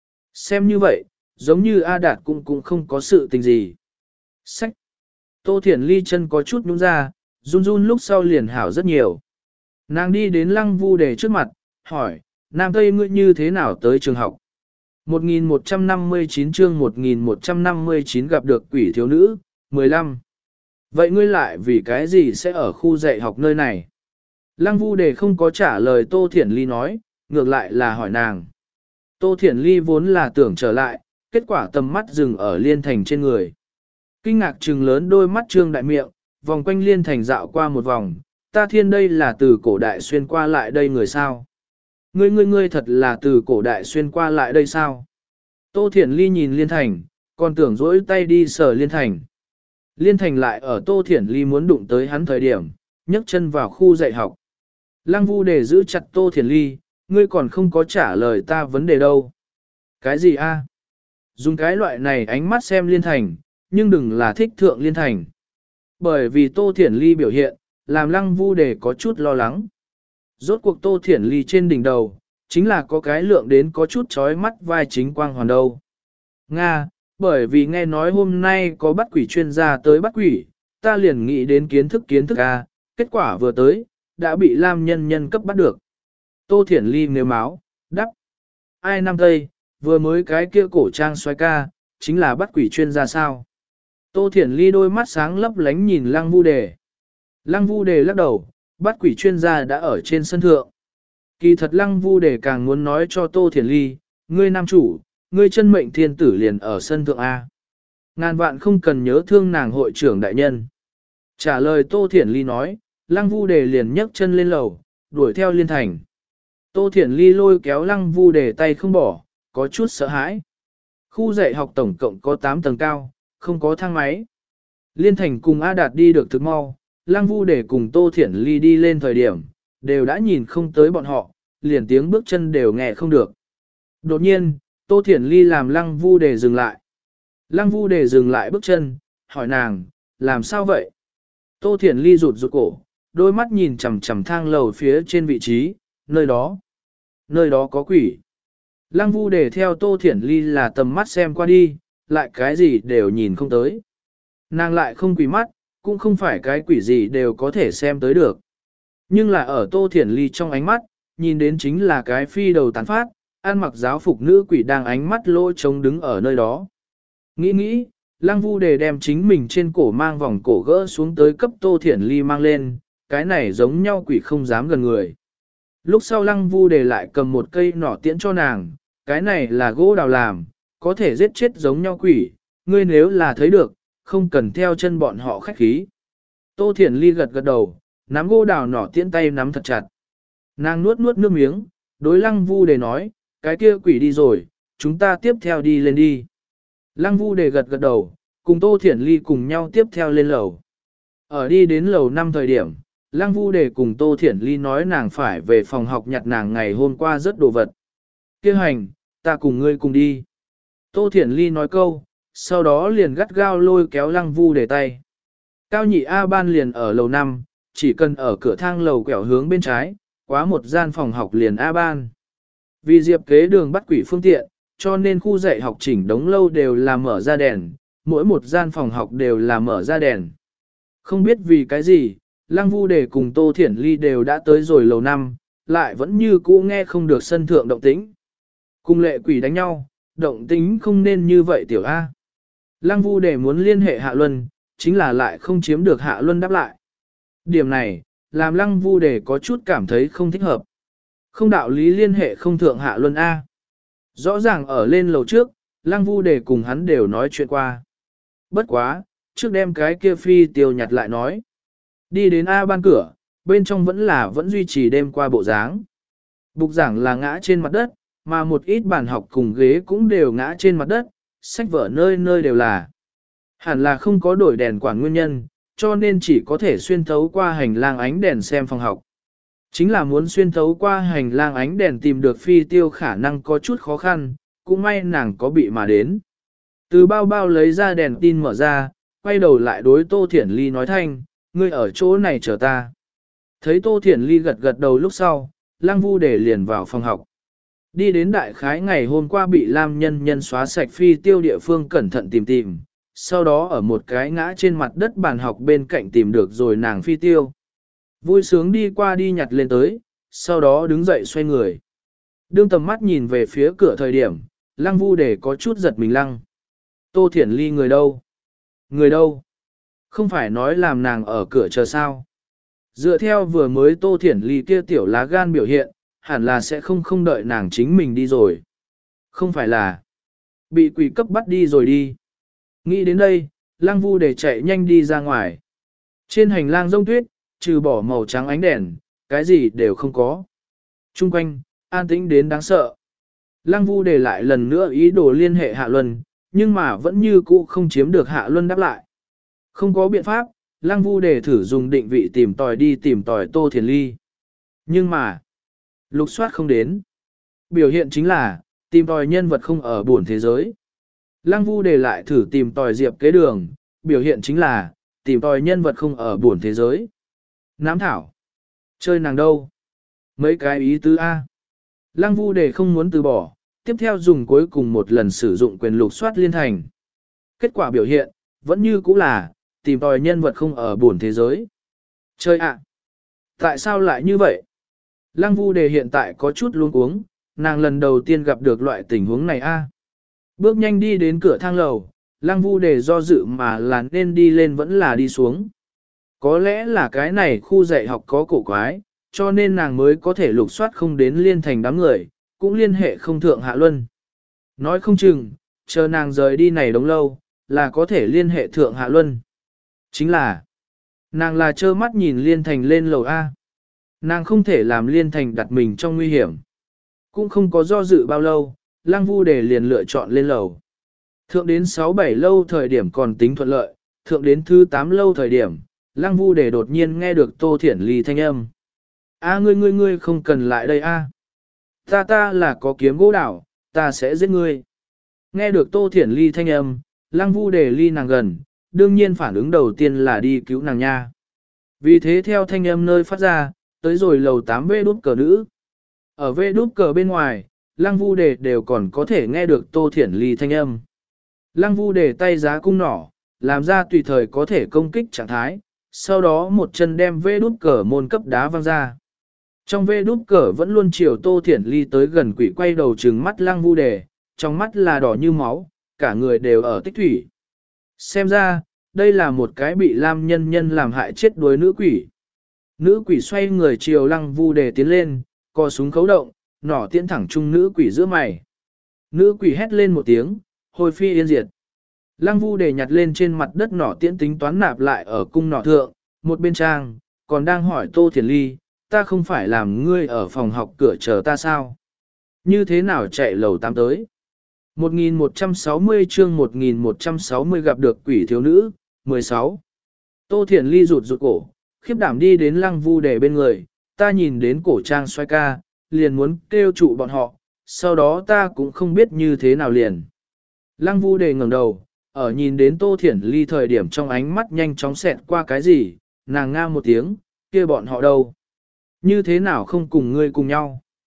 Xem như vậy, giống như A Đạt cũng cũng không có sự tình gì. Sách! Tô Thiển Ly chân có chút nhũn ra, run run lúc sau liền hảo rất nhiều. Nàng đi đến Lăng Vu Đề trước mặt, hỏi, Nam Tây ngươi như thế nào tới trường học? một nghìn một trăm năm mươi chín chương một nghìn một trăm năm mươi chín gặp được quỷ thiếu nữ, mười lăm. Vậy ngươi lại vì cái gì sẽ ở khu dạy học nơi này? Lăng Vu Đề không có trả lời Tô Thiển Ly nói, ngược lại là hỏi nàng. Tô Thiển Ly vốn là tưởng trở lại, kết quả tầm mắt dừng ở Liên Thành trên người. Kinh ngạc trừng lớn đôi mắt trương đại miệng, vòng quanh liên thành dạo qua một vòng, ta thiên đây là từ cổ đại xuyên qua lại đây người sao? Ngươi ngươi ngươi thật là từ cổ đại xuyên qua lại đây sao? Tô Thiển Ly nhìn Liên Thành, còn tưởng dỗi tay đi sờ Liên Thành. Liên Thành lại ở Tô Thiển Ly muốn đụng tới hắn thời điểm, nhấc chân vào khu dạy học. Lăng Vu Đề giữ chặt Tô Thiển Ly, ngươi còn không có trả lời ta vấn đề đâu. Cái gì a? Dùng cái loại này ánh mắt xem Liên Thành, nhưng đừng là thích thượng Liên Thành. Bởi vì Tô Thiển Ly biểu hiện, làm Lăng Vu Đề có chút lo lắng. Rốt cuộc Tô Thiển Ly trên đỉnh đầu, chính là có cái lượng đến có chút chói mắt vai chính quang hoàn đâu. Nga, bởi vì nghe nói hôm nay có bắt quỷ chuyên gia tới bắt quỷ, ta liền nghĩ đến kiến thức kiến thức a, kết quả vừa tới, đã bị Lam Nhân Nhân cấp bắt được. Tô Thiển Ly nếu máu, đắp. Ai năm tây, vừa mới cái kia cổ trang xoay ca, chính là bắt quỷ chuyên gia sao. Tô Thiển Ly đôi mắt sáng lấp lánh nhìn Lăng Vu Đề. Lăng Vu Đề lắc đầu, bắt quỷ chuyên gia đã ở trên sân thượng. Kỳ thật Lăng Vu Đề càng muốn nói cho Tô Thiển Ly, ngươi nam chủ, ngươi chân mệnh thiên tử liền ở sân thượng A. Ngàn vạn không cần nhớ thương nàng hội trưởng đại nhân. Trả lời Tô Thiển Ly nói, Lăng Vu Đề liền nhấc chân lên lầu, đuổi theo Liên Thành. Tô Thiển Ly lôi kéo Lăng Vu Đề tay không bỏ, có chút sợ hãi. Khu dạy học tổng cộng có tám tầng cao, không có thang máy. Liên Thành cùng A Đạt đi được thực mau, Lăng Vu Đề cùng Tô Thiển Ly đi lên thời điểm, đều đã nhìn không tới bọn họ, liền tiếng bước chân đều nghe không được. Đột nhiên, Tô Thiển Ly làm Lăng Vu Đề dừng lại. Lăng Vu Đề dừng lại bước chân, hỏi nàng, làm sao vậy? Tô Thiển Ly rụt rụt cổ, đôi mắt nhìn chằm chằm thang lầu phía trên vị trí, nơi đó. Nơi đó có quỷ. Lăng Vu Đề theo Tô Thiển Ly là tầm mắt xem qua đi, lại cái gì đều nhìn không tới. Nàng lại không quỷ mắt, cũng không phải cái quỷ gì đều có thể xem tới được. Nhưng là ở Tô Thiển Ly trong ánh mắt, nhìn đến chính là cái phi đầu tán phát, ăn mặc giáo phục nữ quỷ đang ánh mắt lỗ trống đứng ở nơi đó. Nghĩ nghĩ, Lăng Vu Đề đem chính mình trên cổ mang vòng cổ gỡ xuống tới cấp Tô Thiển Ly mang lên, cái này giống nhau quỷ không dám gần người. Lúc sau Lăng Vu Đề lại cầm một cây nỏ tiễn cho nàng, cái này là gỗ đào làm, có thể giết chết giống nhau quỷ, ngươi nếu là thấy được, không cần theo chân bọn họ khách khí. Tô Thiển Ly gật gật đầu, nắm gỗ đào nỏ tiễn tay nắm thật chặt. Nàng nuốt nuốt nước miếng, đối Lăng Vu Đề nói, cái kia quỷ đi rồi, chúng ta tiếp theo đi lên đi. Lăng Vu Đề gật gật đầu, cùng Tô Thiển Ly cùng nhau tiếp theo lên lầu. Ở đi đến lầu năm thời điểm, Lăng Vu Đề cùng Tô Thiển Ly nói nàng phải về phòng học nhặt nàng ngày hôm qua rất đồ vật. Kêu hành, ta cùng ngươi cùng đi. Tô Thiển Ly nói câu, sau đó liền gắt gao lôi kéo Lăng Vu Đề tay. Cao nhị A ban liền ở lầu năm, chỉ cần ở cửa thang lầu quẹo hướng bên trái, quá một gian phòng học liền A ban. Vì Diệp kế đường bắt quỷ phương tiện, cho nên khu dạy học chỉnh đống lâu đều là mở ra đèn, mỗi một gian phòng học đều là mở ra đèn. Không biết vì cái gì, Lăng Vu Đề cùng Tô Thiển Ly đều đã tới rồi lầu năm, lại vẫn như cũ nghe không được sân thượng động tĩnh. Cùng lệ quỷ đánh nhau, động tĩnh không nên như vậy tiểu A. Lăng Vu Đề muốn liên hệ Hạ Luân, chính là lại không chiếm được Hạ Luân đáp lại. Điểm này, làm Lăng Vu Đề có chút cảm thấy không thích hợp. Không đạo lý liên hệ không thượng Hạ Luân A. Rõ ràng ở lên lầu trước, Lăng Vu Đề cùng hắn đều nói chuyện qua. Bất quá, trước đem cái kia phi tiêu nhặt lại nói. Đi đến A ban cửa, bên trong vẫn là vẫn duy trì đêm qua bộ dáng. Bục giảng là ngã trên mặt đất, mà một ít bàn học cùng ghế cũng đều ngã trên mặt đất, sách vở nơi nơi đều là. Hẳn là không có đổi đèn quản nguyên nhân, cho nên chỉ có thể xuyên thấu qua hành lang ánh đèn xem phòng học. Chính là muốn xuyên thấu qua hành lang ánh đèn tìm được phi tiêu khả năng có chút khó khăn, cũng may nàng có bị mà đến. Từ bao bao lấy ra đèn tin mở ra, quay đầu lại đối Tô Thiển Ly nói thanh, ngươi ở chỗ này chờ ta. Thấy Tô Thiển Ly gật gật đầu lúc sau, Lăng Vu Đề liền vào phòng học. Đi đến đại khái ngày hôm qua bị Lam Nhân Nhân xóa sạch phi tiêu địa phương cẩn thận tìm tìm, sau đó ở một cái ngã trên mặt đất bàn học bên cạnh tìm được rồi nàng phi tiêu. Vui sướng đi qua đi nhặt lên tới, sau đó đứng dậy xoay người. Đương tầm mắt nhìn về phía cửa thời điểm, Lăng Vu Đề có chút giật mình lăng. Tô Thiển Ly người đâu? Người đâu? Không phải nói làm nàng ở cửa chờ sao? Dựa theo vừa mới Tô Thiển Ly kia tiểu lá gan biểu hiện, hẳn là sẽ không không đợi nàng chính mình đi rồi. Không phải là bị quỷ cấp bắt đi rồi đi. Nghĩ đến đây, Lăng Vu Đề chạy nhanh đi ra ngoài. Trên hành lang rông tuyết, trừ bỏ màu trắng ánh đèn, cái gì đều không có. Trung quanh, an tĩnh đến đáng sợ. Lăng Vu để lại lần nữa ý đồ liên hệ Hạ Luân, nhưng mà vẫn như cũ không chiếm được Hạ Luân đáp lại. Không có biện pháp, Lăng Vu để thử dùng định vị tìm tòi đi tìm tòi Tô Thiền Ly. Nhưng mà, lục soát không đến. Biểu hiện chính là, tìm tòi nhân vật không ở buồn thế giới. Lăng Vu để lại thử tìm tòi Diệp Kế Đường, biểu hiện chính là, tìm tòi nhân vật không ở buồn thế giới. Nám thảo. Chơi nàng đâu? Mấy cái ý tứ A. Lăng Vu để không muốn từ bỏ, tiếp theo dùng cuối cùng một lần sử dụng quyền lục soát liên thành. Kết quả biểu hiện, vẫn như cũ là, tìm tòi nhân vật không ở buồn thế giới. Chơi ạ! Tại sao lại như vậy? Lăng Vu đề hiện tại có chút luống cuống, nàng lần đầu tiên gặp được loại tình huống này a. Bước nhanh đi đến cửa thang lầu, Lăng Vu đề do dự mà là nên đi lên vẫn là đi xuống. Có lẽ là cái này khu dạy học có cổ quái, cho nên nàng mới có thể lục soát không đến liên thành đám người, cũng liên hệ không thượng Hạ Luân. Nói không chừng, chờ nàng rời đi này đống lâu, là có thể liên hệ thượng Hạ Luân. Chính là, nàng là trơ mắt nhìn liên thành lên lầu A. Nàng không thể làm liên thành đặt mình trong nguy hiểm. Cũng không có do dự bao lâu, Lăng Vu đề liền lựa chọn lên lầu. Thượng đến sáu bảy lâu thời điểm còn tính thuận lợi, thượng đến thứ tám lâu thời điểm, Lăng Vu đề đột nhiên nghe được Tô Thiển Ly thanh âm. A ngươi ngươi ngươi không cần lại đây a. Ta ta là có kiếm gỗ đảo, ta sẽ giết ngươi. Nghe được Tô Thiển Ly thanh âm, Lăng Vu đề ly nàng gần, đương nhiên phản ứng đầu tiên là đi cứu nàng nha. Vì thế theo thanh âm nơi phát ra, tới rồi lầu tám vê đút cờ nữ. Ở vê đút cờ bên ngoài, Lăng Vu đề đều còn có thể nghe được Tô Thiển Ly thanh âm. Lăng Vu đề tay giá cung nỏ, làm ra tùy thời có thể công kích trạng thái, sau đó một chân đem vê đút cờ môn cấp đá văng ra. Trong vê đút cờ vẫn luôn chiều Tô Thiển Ly tới gần quỷ quay đầu trừng mắt Lăng Vu đề, trong mắt là đỏ như máu, cả người đều ở tích thủy. Xem ra, đây là một cái bị Lam Nhân Nhân làm hại chết đuối nữ quỷ. Nữ quỷ xoay người chiều Lăng Vu đề tiến lên, co súng khấu động, nỏ tiễn thẳng chung nữ quỷ giữa mày. Nữ quỷ hét lên một tiếng, hồi phi yên diệt. Lăng Vu đề nhặt lên trên mặt đất nỏ tiễn tính toán nạp lại ở cung nỏ thượng, một bên trang, còn đang hỏi Tô Thiển Ly, ta không phải làm ngươi ở phòng học cửa chờ ta sao? Như thế nào chạy lầu tám tới? một nghìn một trăm sáu mươi chương một nghìn một trăm sáu mươi gặp được quỷ thiếu nữ, mười sáu. Tô Thiển Ly rụt rụt cổ, khiếp đảm đi đến Lăng Vu đề bên người, ta nhìn đến cổ trang xoay ca, liền muốn kêu trụ bọn họ, sau đó ta cũng không biết như thế nào liền. Lăng Vu đề ngẩng đầu, ở nhìn đến Tô Thiển Ly thời điểm trong ánh mắt nhanh chóng xẹt qua cái gì, nàng nga một tiếng, kia bọn họ đâu? Như thế nào không cùng ngươi cùng nhau?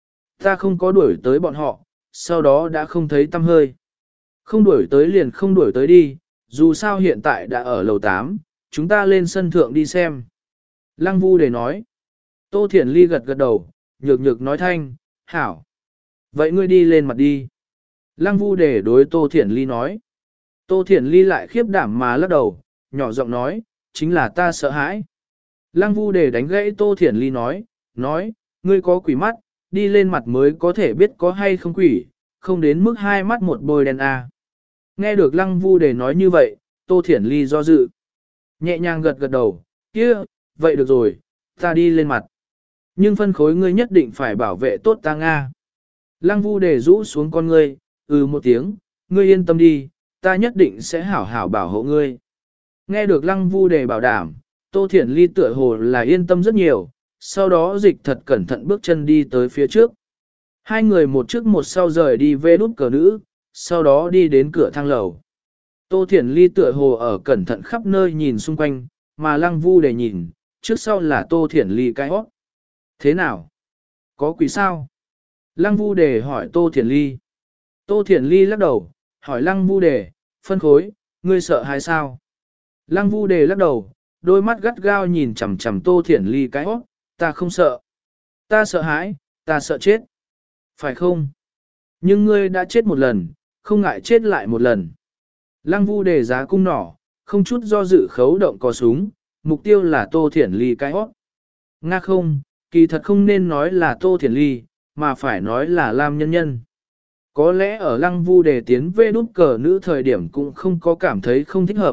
Ta không có đuổi tới bọn họ, sau đó đã không thấy tâm hơi. Không đuổi tới liền không đuổi tới đi, dù sao hiện tại đã ở lầu tám, chúng ta lên sân thượng đi xem. Lăng Vu đề nói. Tô Thiển Ly gật gật đầu, nhược nhược nói thanh, hảo. Vậy ngươi đi lên mặt đi. Lăng Vu đề đối Tô Thiển Ly nói. Tô Thiển Ly lại khiếp đảm mà lắc đầu, nhỏ giọng nói, chính là ta sợ hãi. Lăng Vu đề đánh gãy Tô Thiển Ly nói, nói, ngươi có quỷ mắt, đi lên mặt mới có thể biết có hay không quỷ, không đến mức hai mắt một bôi đen à. Nghe được Lăng Vu đề nói như vậy, Tô Thiển Ly do dự. Nhẹ nhàng gật gật đầu, kia, vậy được rồi, ta đi lên mặt. Nhưng phân khối ngươi nhất định phải bảo vệ tốt ta Nga. Lăng Vu đề rũ xuống con ngươi, ừ một tiếng, ngươi yên tâm đi, ta nhất định sẽ hảo hảo bảo hộ ngươi. Nghe được Lăng Vu đề bảo đảm, Tô Thiển Ly tựa hồ là yên tâm rất nhiều, sau đó dịch thật cẩn thận bước chân đi tới phía trước. Hai người một trước một sau rời đi về đút cờ nữ, sau đó đi đến cửa thang lầu. Tô Thiển Ly tựa hồ ở cẩn thận khắp nơi nhìn xung quanh, mà Lăng Vu đề nhìn, trước sau là Tô Thiển Ly cái hót. Thế nào? Có quỷ sao? Lăng Vu đề hỏi Tô Thiển Ly. Tô Thiển Ly lắc đầu, hỏi Lăng Vu đề, phân khối, ngươi sợ hay sao? Lăng Vu đề lắc đầu, đôi mắt gắt gao nhìn chằm chằm Tô Thiển Ly cái hót, ta không sợ. Ta sợ hãi, ta sợ chết. Phải không? Nhưng ngươi đã chết một lần, không ngại chết lại một lần. Lăng Vu đề giá cung nỏ, không chút do dự khấu động cò súng, mục tiêu là Tô Thiển Ly cái hót. Nga không, kỳ thật không nên nói là Tô Thiển Ly, mà phải nói là Lam Nhân Nhân. Có lẽ ở Lăng Vu đề tiến về đút cờ nữ thời điểm cũng không có cảm thấy không thích hợp,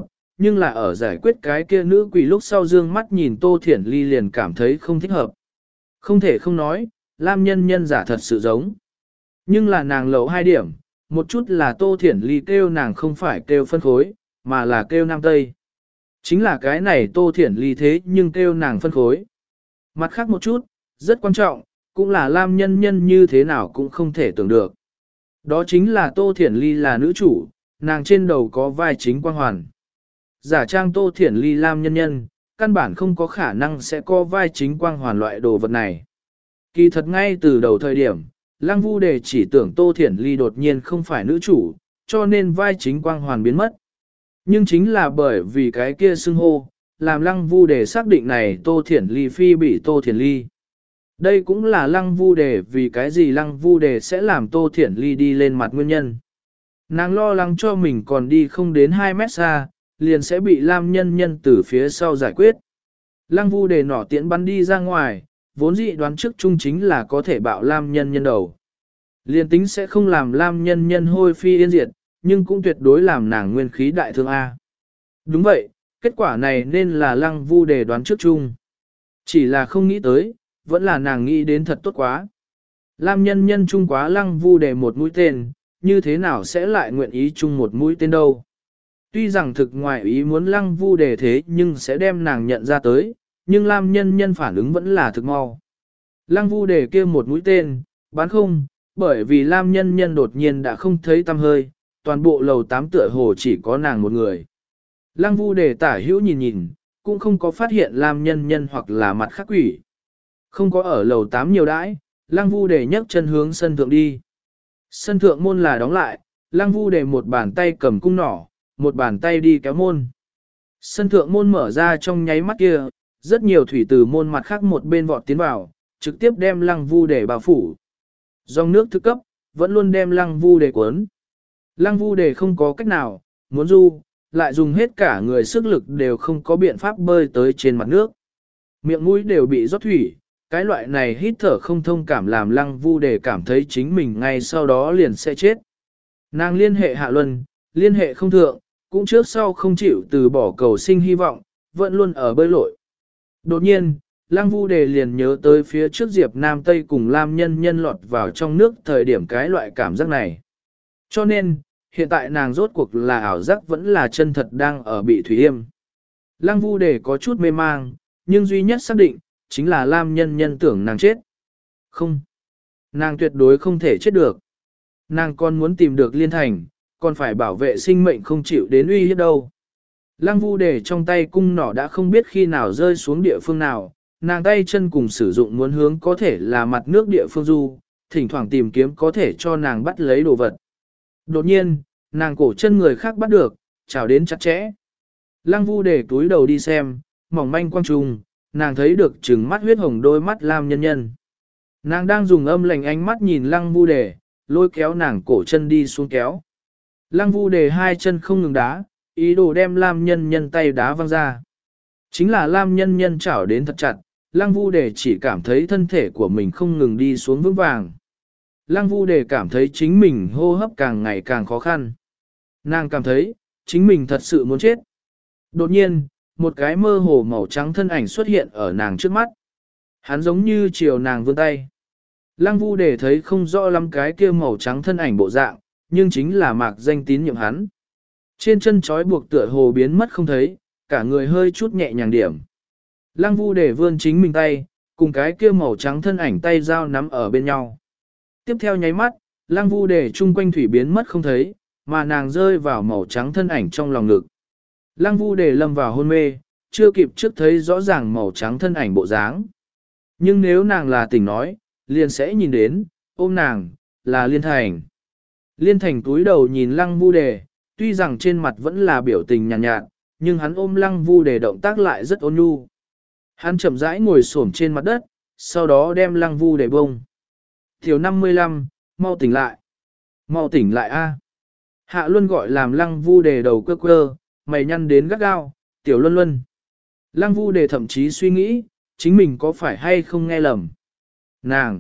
nhưng là ở giải quyết cái kia nữ quỷ lúc sau dương mắt nhìn Tô Thiển Ly liền cảm thấy không thích hợp. Không thể không nói, Lam Nhân Nhân giả thật sự giống. Nhưng là nàng lẩu hai điểm, một chút là Tô Thiển Ly kêu nàng không phải kêu phân khối, mà là kêu Nam Tây. Chính là cái này Tô Thiển Ly thế nhưng kêu nàng phân khối. Mặt khác một chút, rất quan trọng, cũng là Lam Nhân Nhân như thế nào cũng không thể tưởng được. Đó chính là Tô Thiển Ly là nữ chủ, nàng trên đầu có vai chính quang hoàn. Giả trang Tô Thiển Ly Lam Nhân Nhân, căn bản không có khả năng sẽ có vai chính quang hoàn loại đồ vật này. Kỳ thật ngay từ đầu thời điểm, Lăng Vu Đề chỉ tưởng Tô Thiển Ly đột nhiên không phải nữ chủ, cho nên vai chính quang hoàn biến mất. Nhưng chính là bởi vì cái kia xưng hô, làm Lăng Vu Đề xác định này Tô Thiển Ly phi bị Tô Thiển Ly. Đây cũng là Lăng Vu Đề vì cái gì Lăng Vu Đề sẽ làm Tô Thiển Ly đi lên mặt nguyên nhân. Nàng lo lắng cho mình còn đi không đến hai mét xa, liền sẽ bị Lam Nhân Nhân từ phía sau giải quyết. Lăng Vu Đề nỏ tiễn bắn đi ra ngoài, vốn dị đoán trước chung chính là có thể bạo Lam Nhân Nhân đầu. Liền tính sẽ không làm Lam Nhân Nhân hôi phi yên diệt, nhưng cũng tuyệt đối làm nàng nguyên khí đại thương A. Đúng vậy, kết quả này nên là Lăng Vu Đề đoán trước chung. Chỉ là không nghĩ tới, vẫn là nàng nghĩ đến thật tốt quá. Lam Nhân Nhân chung quá Lăng Vu Đề một mũi tên, như thế nào sẽ lại nguyện ý chung một mũi tên đâu. Tuy rằng thực ngoại ý muốn Lăng Vu Đề thế nhưng sẽ đem nàng nhận ra tới, nhưng Lam Nhân Nhân phản ứng vẫn là thực mau. Lăng Vu Đề kia một mũi tên, bắn không, bởi vì Lam Nhân Nhân đột nhiên đã không thấy tăm hơi, toàn bộ lầu tám tựa hồ chỉ có nàng một người. Lăng Vu Đề tả hữu nhìn nhìn, cũng không có phát hiện Lam Nhân Nhân hoặc là mặt khác quỷ. Không có ở lầu tám nhiều đãi, Lăng Vu Đề nhấc chân hướng sân thượng đi. Sân thượng môn là đóng lại, Lăng Vu Đề một bàn tay cầm cung nỏ, một bàn tay đi kéo môn. Sân thượng môn mở ra trong nháy mắt kia, rất nhiều thủy từ môn mặt khác một bên vọt tiến vào, trực tiếp đem Lăng Vu Đề bao phủ. Dòng nước thức cấp, vẫn luôn đem Lăng Vu Đề cuốn. Lăng Vu Đề không có cách nào, muốn du, lại dùng hết cả người sức lực đều không có biện pháp bơi tới trên mặt nước. Miệng mũi đều bị rót thủy, cái loại này hít thở không thông cảm làm Lăng Vu Đề cảm thấy chính mình ngay sau đó liền sẽ chết. Nàng liên hệ Hạ Luân, liên hệ không thượng, cũng trước sau không chịu từ bỏ cầu sinh hy vọng, vẫn luôn ở bơi lội. Đột nhiên, Lăng Vu Đề liền nhớ tới phía trước Diệp Nam Tây cùng Lam Nhân Nhân lọt vào trong nước thời điểm cái loại cảm giác này. Cho nên, hiện tại nàng rốt cuộc là ảo giác vẫn là chân thật đang ở bị thủy yêm. Lăng Vu Đề có chút mê mang, nhưng duy nhất xác định, chính là Lam Nhân Nhân tưởng nàng chết. Không, nàng tuyệt đối không thể chết được. Nàng còn muốn tìm được Liên Thành, còn phải bảo vệ sinh mệnh không chịu đến uy hiếp đâu. Lăng Vu Đề trong tay cung nỏ đã không biết khi nào rơi xuống địa phương nào, nàng tay chân cùng sử dụng muốn hướng có thể là mặt nước địa phương du, thỉnh thoảng tìm kiếm có thể cho nàng bắt lấy đồ vật. Đột nhiên, nàng cổ chân người khác bắt được, chào đến chặt chẽ. Lăng Vu Đề túi đầu đi xem, mỏng manh quang trùng, nàng thấy được trừng mắt huyết hồng đôi mắt Lam Nhân Nhân. Nàng đang dùng âm lành ánh mắt nhìn Lăng Vu Đề, lôi kéo nàng cổ chân đi xuống kéo. Lăng Vu Đề hai chân không ngừng đá, ý đồ đem Lam Nhân Nhân tay đá văng ra. Chính là Lam Nhân Nhân chảo đến thật chặt, Lăng Vu Đề chỉ cảm thấy thân thể của mình không ngừng đi xuống vững vàng. Lăng Vu Đề cảm thấy chính mình hô hấp càng ngày càng khó khăn. Nàng cảm thấy, chính mình thật sự muốn chết. Đột nhiên, một cái mơ hồ màu trắng thân ảnh xuất hiện ở nàng trước mắt. Hắn giống như chiều nàng vươn tay. Lăng Vu Đề thấy không rõ lắm cái kia màu trắng thân ảnh bộ dạng, nhưng chính là mạc danh tín nhiệm hắn. Trên chân trói buộc tựa hồ biến mất không thấy, cả người hơi chút nhẹ nhàng điểm. Lăng Vu Đề vươn chính mình tay, cùng cái kia màu trắng thân ảnh tay dao nắm ở bên nhau. Tiếp theo nháy mắt, Lăng Vu Đề chung quanh thủy biến mất không thấy, mà nàng rơi vào màu trắng thân ảnh trong lòng ngực. Lăng Vu Đề lâm vào hôn mê, chưa kịp trước thấy rõ ràng màu trắng thân ảnh bộ dáng. Nhưng nếu nàng là tỉnh nói, liền sẽ nhìn đến, ôm nàng, là Liên Thành. Liên Thành túi đầu nhìn Lăng Vu Đề, tuy rằng trên mặt vẫn là biểu tình nhàn nhạt, nhạt, nhưng hắn ôm Lăng Vu Đề động tác lại rất ôn nhu. Hắn chậm rãi ngồi xổm trên mặt đất, sau đó đem Lăng Vu Đề bông. Thiếu năm mươi lăm, mau tỉnh lại. Mau tỉnh lại a. Hạ Luân gọi làm Lăng Vu Đề đầu quơ quơ, mày nhăn đến gắt gao, Tiểu Luân Luân. Lăng Vu Đề thậm chí suy nghĩ, chính mình có phải hay không nghe lầm. Nàng,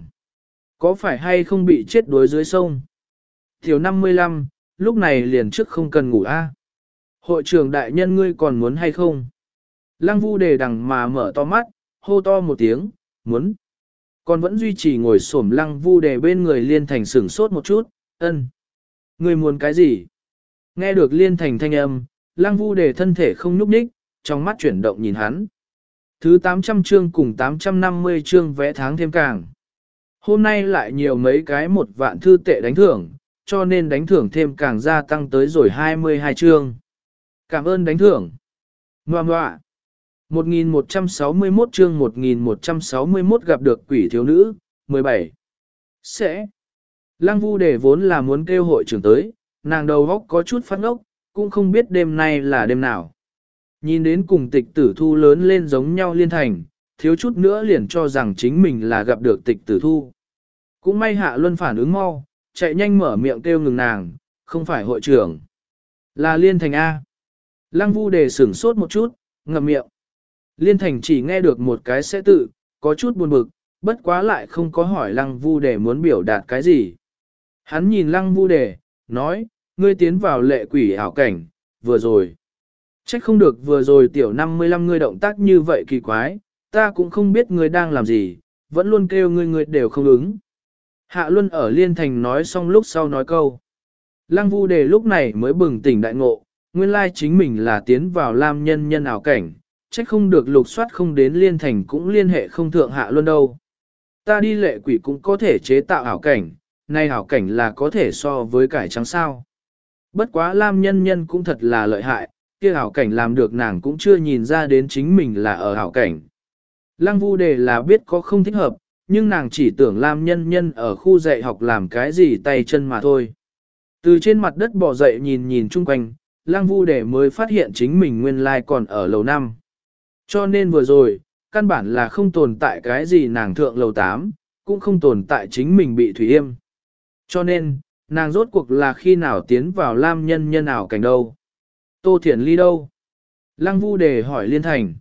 có phải hay không bị chết đuối dưới sông. Thiếu năm mươi lăm, lúc này liền trước không cần ngủ a. Hội trưởng đại nhân ngươi còn muốn hay không? Lăng Vu Đề đằng mà mở to mắt, hô to một tiếng, muốn. Còn vẫn duy trì ngồi xổm Lăng Vu Đề bên người Liên Thành sửng sốt một chút, ân. Ngươi muốn cái gì? Nghe được Liên Thành thanh âm, Lăng Vu Đề thân thể không nhúc nhích, trong mắt chuyển động nhìn hắn. Thứ tám trăm chương cùng tám trăm năm mươi chương vẽ tháng thêm càng. Hôm nay lại nhiều mấy cái một vạn thư tệ đánh thưởng, cho nên đánh thưởng thêm càng gia tăng tới rồi hai mươi hai chương. Cảm ơn đánh thưởng. Ngoà ngoạ. một nghìn một trăm sáu mươi mốt chương một nghìn một trăm sáu mươi mốt gặp được quỷ thiếu nữ, mười bảy. Sẽ. Lăng Vu Đề vốn là muốn kêu hội trưởng tới, nàng đầu góc có chút phát ngốc, cũng không biết đêm nay là đêm nào. Nhìn đến cùng tịch tử thu lớn lên giống nhau Liên Thành, thiếu chút nữa liền cho rằng chính mình là gặp được tịch tử thu. Cũng may Hạ Luân phản ứng mau, chạy nhanh mở miệng kêu ngừng nàng, không phải hội trưởng. Là Liên Thành A. Lăng Vu Đề sửng sốt một chút, ngậm miệng. Liên Thành chỉ nghe được một cái sẽ tự, có chút buồn bực, bất quá lại không có hỏi Lăng Vu Đề muốn biểu đạt cái gì. Hắn nhìn Lăng Vu Đề, nói, ngươi tiến vào lệ quỷ ảo cảnh, vừa rồi. Trách không được vừa rồi tiểu năm mươi lăm ngươi động tác như vậy kỳ quái, ta cũng không biết ngươi đang làm gì, vẫn luôn kêu ngươi ngươi đều không ứng. Hạ Luân ở Liên Thành nói xong lúc sau nói câu. Lăng Vu Đề lúc này mới bừng tỉnh đại ngộ, nguyên lai chính mình là tiến vào Lam Nhân Nhân ảo cảnh, trách không được lục soát không đến Liên Thành cũng liên hệ không thượng Hạ Luân đâu. Ta đi lệ quỷ cũng có thể chế tạo ảo cảnh, nay ảo cảnh là có thể so với cải trắng sao. Bất quá Lam Nhân Nhân cũng thật là lợi hại, kia ảo cảnh làm được nàng cũng chưa nhìn ra đến chính mình là ở ảo cảnh. Lăng Vu Đề là biết có không thích hợp, nhưng nàng chỉ tưởng Lam Nhân Nhân ở khu dạy học làm cái gì tay chân mà thôi. Từ trên mặt đất bò dậy nhìn nhìn chung quanh, Lăng Vu Đề mới phát hiện chính mình nguyên lai còn ở lầu năm. Cho nên vừa rồi, căn bản là không tồn tại cái gì nàng thượng lầu tám, cũng không tồn tại chính mình bị thủy yêm. Cho nên, nàng rốt cuộc là khi nào tiến vào Lam Nhân Nhân ảo cảnh đâu. Tô Thiển Ly đâu? Lăng Vu Đề hỏi Liên Thành.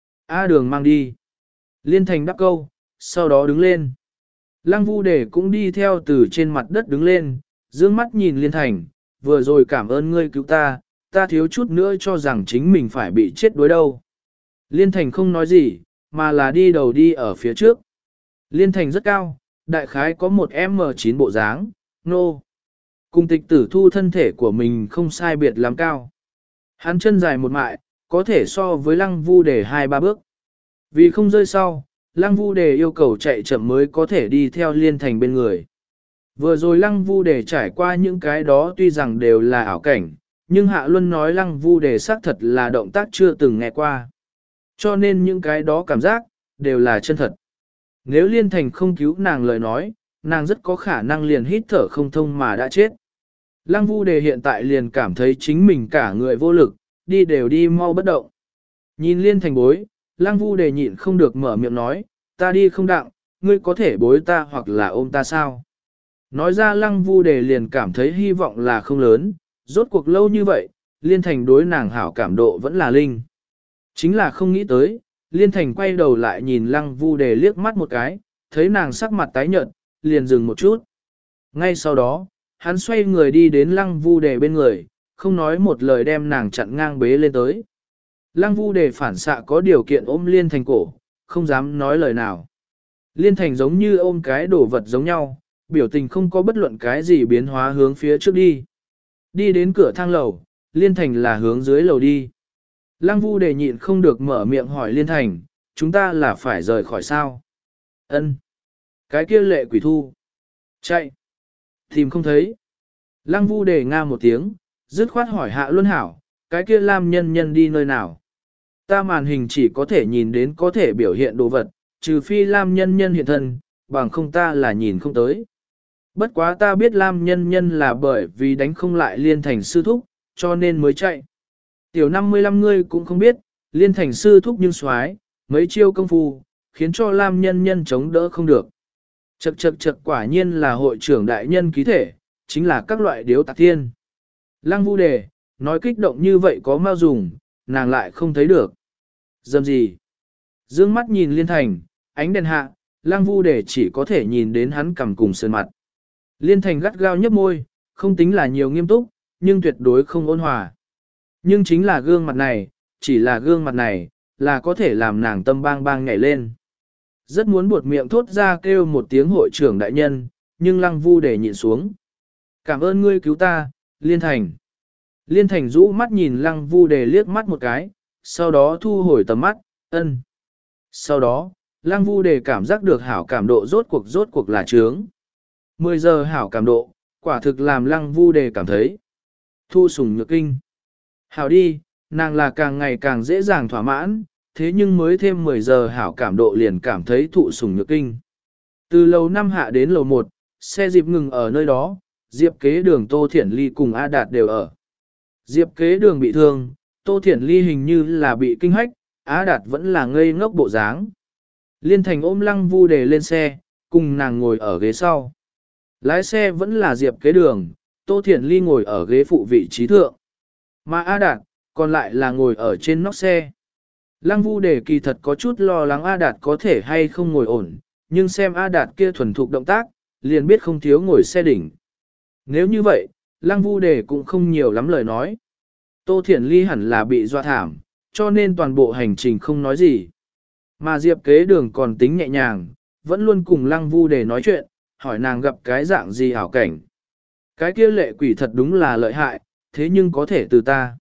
A đường mang đi. Liên Thành đáp câu, sau đó đứng lên. Lăng Vu Đề cũng đi theo từ trên mặt đất đứng lên, dương mắt nhìn Liên Thành, vừa rồi cảm ơn ngươi cứu ta, ta thiếu chút nữa cho rằng chính mình phải bị chết đuối đâu. Liên Thành không nói gì, mà là đi đầu đi ở phía trước. Liên Thành rất cao, đại khái có một em em chín bộ dáng, nô. No. Cùng tịch tử thu thân thể của mình không sai biệt lắm cao. Hắn chân dài một mại, có thể so với Lăng Vu Đề hai ba bước. Vì không rơi sau, Lăng Vu Đề yêu cầu chạy chậm mới có thể đi theo Liên Thành bên người. Vừa rồi Lăng Vu Đề trải qua những cái đó tuy rằng đều là ảo cảnh, nhưng Hạ Luân nói Lăng Vu Đề xác thật là động tác chưa từng nghe qua. Cho nên những cái đó cảm giác, đều là chân thật. Nếu Liên Thành không cứu nàng lời nói, nàng rất có khả năng liền hít thở không thông mà đã chết. Lăng Vu Đề hiện tại liền cảm thấy chính mình cả người vô lực, đi đều đi mau bất động. Nhìn Liên Thành bối, Lăng Vu Đề nhịn không được mở miệng nói, ta đi không đặng, ngươi có thể bối ta hoặc là ôm ta sao? Nói ra Lăng Vu Đề liền cảm thấy hy vọng là không lớn, rốt cuộc lâu như vậy, Liên Thành đối nàng hảo cảm độ vẫn là linh. Chính là không nghĩ tới, Liên Thành quay đầu lại nhìn Lăng Vu Đề liếc mắt một cái, thấy nàng sắc mặt tái nhợt, liền dừng một chút. Ngay sau đó, hắn xoay người đi đến Lăng Vu Đề bên người, không nói một lời đem nàng chặn ngang bế lên tới. Lăng Vu Đề phản xạ có điều kiện ôm Liên Thành cổ, không dám nói lời nào. Liên Thành giống như ôm cái đồ vật giống nhau, biểu tình không có bất luận cái gì biến hóa hướng phía trước đi. Đi đến cửa thang lầu, Liên Thành là hướng dưới lầu đi. Lăng Vu Đề nhịn không được mở miệng hỏi Liên Thành, chúng ta là phải rời khỏi sao? Ân. Cái kia lệ quỷ thu. Chạy. Tìm không thấy. Lăng Vu Đề nga một tiếng, dứt khoát hỏi Hạ Luân hảo, cái kia Lam Nhân Nhân đi nơi nào? Ta màn hình chỉ có thể nhìn đến có thể biểu hiện đồ vật, trừ phi Lam Nhân Nhân hiện thân, bằng không ta là nhìn không tới. Bất quá ta biết Lam Nhân Nhân là bởi vì đánh không lại Liên Thành sư thúc, cho nên mới chạy. Tiểu năm mươi lăm ngươi cũng không biết, Liên Thành sư thúc nhưng xoái, mấy chiêu công phu, khiến cho Lam Nhân Nhân chống đỡ không được. Chậc chậc chậc quả nhiên là hội trưởng đại nhân ký thể, chính là các loại điếu tạc thiên. Lăng Vu Đề, nói kích động như vậy có mau dùng, nàng lại không thấy được. Dâm gì? Dương mắt nhìn Liên Thành, ánh đèn hạ, Lăng Vu Đề chỉ có thể nhìn đến hắn cầm cùng sơn mặt. Liên Thành gắt gao nhấp môi, không tính là nhiều nghiêm túc, nhưng tuyệt đối không ôn hòa. Nhưng chính là gương mặt này, chỉ là gương mặt này, là có thể làm nàng tâm bang bang nhảy lên. Rất muốn buột miệng thốt ra kêu một tiếng hội trưởng đại nhân, nhưng lăng vu để nhịn xuống. Cảm ơn ngươi cứu ta, Liên Thành. Liên Thành rũ mắt nhìn lăng vu đề liếc mắt một cái, sau đó thu hồi tầm mắt, ân. Sau đó, lăng vu đề cảm giác được hảo cảm độ rốt cuộc rốt cuộc là trướng. Mười giờ hảo cảm độ, quả thực làm lăng vu đề cảm thấy. Thu sủng nhược kinh. Hảo đi, nàng là càng ngày càng dễ dàng thỏa mãn, thế nhưng mới thêm mười giờ hảo cảm độ liền cảm thấy thụ sủng nhược kinh. Từ lầu năm hạ đến lầu một, xe Diệp ngừng ở nơi đó, Diệp kế đường Tô Thiển Ly cùng A Đạt đều ở. Diệp kế đường bị thương, Tô Thiển Ly hình như là bị kinh hách, A Đạt vẫn là ngây ngốc bộ dáng. Liên Thành ôm lăng vu đề lên xe, cùng nàng ngồi ở ghế sau. Lái xe vẫn là Diệp kế đường, Tô Thiển Ly ngồi ở ghế phụ vị trí thượng. Mà A Đạt, còn lại là ngồi ở trên nóc xe. Lăng vu đề kỳ thật có chút lo lắng A Đạt có thể hay không ngồi ổn, nhưng xem A Đạt kia thuần thục động tác, liền biết không thiếu ngồi xe đỉnh. Nếu như vậy, Lăng vu đề cũng không nhiều lắm lời nói. Tô Thiển Ly hẳn là bị dọa thảm, cho nên toàn bộ hành trình không nói gì. Mà Diệp kế đường còn tính nhẹ nhàng, vẫn luôn cùng Lăng vu đề nói chuyện, hỏi nàng gặp cái dạng gì hảo cảnh. Cái kia lệ quỷ thật đúng là lợi hại, thế nhưng có thể từ ta.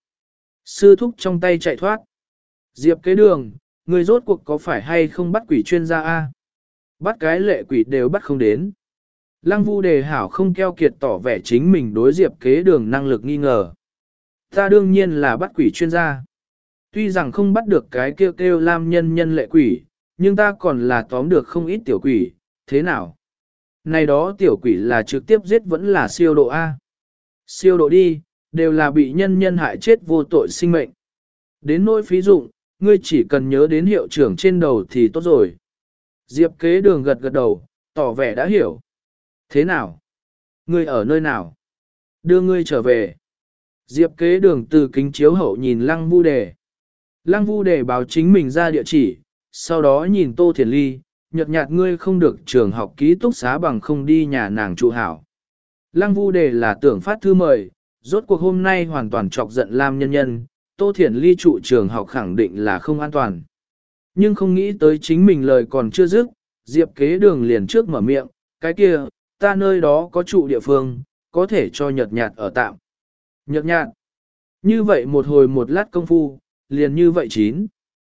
Sư thúc trong tay chạy thoát. Diệp kế đường, người rốt cuộc có phải hay không bắt quỷ chuyên gia a? Bắt cái lệ quỷ đều bắt không đến. Lăng vu đề hảo không keo kiệt tỏ vẻ chính mình đối Diệp kế đường năng lực nghi ngờ. Ta đương nhiên là bắt quỷ chuyên gia. Tuy rằng không bắt được cái kêu kêu lam nhân nhân lệ quỷ, nhưng ta còn là tóm được không ít tiểu quỷ, thế nào? Này đó tiểu quỷ là trực tiếp giết vẫn là siêu độ A. Siêu độ đi, đều là bị nhân nhân hại chết vô tội sinh mệnh. Đến nỗi phí dụng, ngươi chỉ cần nhớ đến hiệu trưởng trên đầu thì tốt rồi. Diệp kế đường gật gật đầu, tỏ vẻ đã hiểu. Thế nào? Ngươi ở nơi nào? Đưa ngươi trở về. Diệp kế đường từ kính chiếu hậu nhìn Lăng vu đề. Lăng vu đề báo chính mình ra địa chỉ, sau đó nhìn Tô Thiển Ly, nhợt nhạt ngươi không được trường học ký túc xá bằng không đi nhà nàng trụ hảo. Lăng vu đề là tưởng phát thư mời, rốt cuộc hôm nay hoàn toàn chọc giận Lam nhân nhân, Tô Thiển Ly trụ trường học khẳng định là không an toàn. Nhưng không nghĩ tới chính mình lời còn chưa dứt, Diệp kế đường liền trước mở miệng, cái kia, ta nơi đó có trụ địa phương, có thể cho nhợt nhạt ở tạm. Nhợt nhạt. Như vậy một hồi một lát công phu, liền như vậy chín.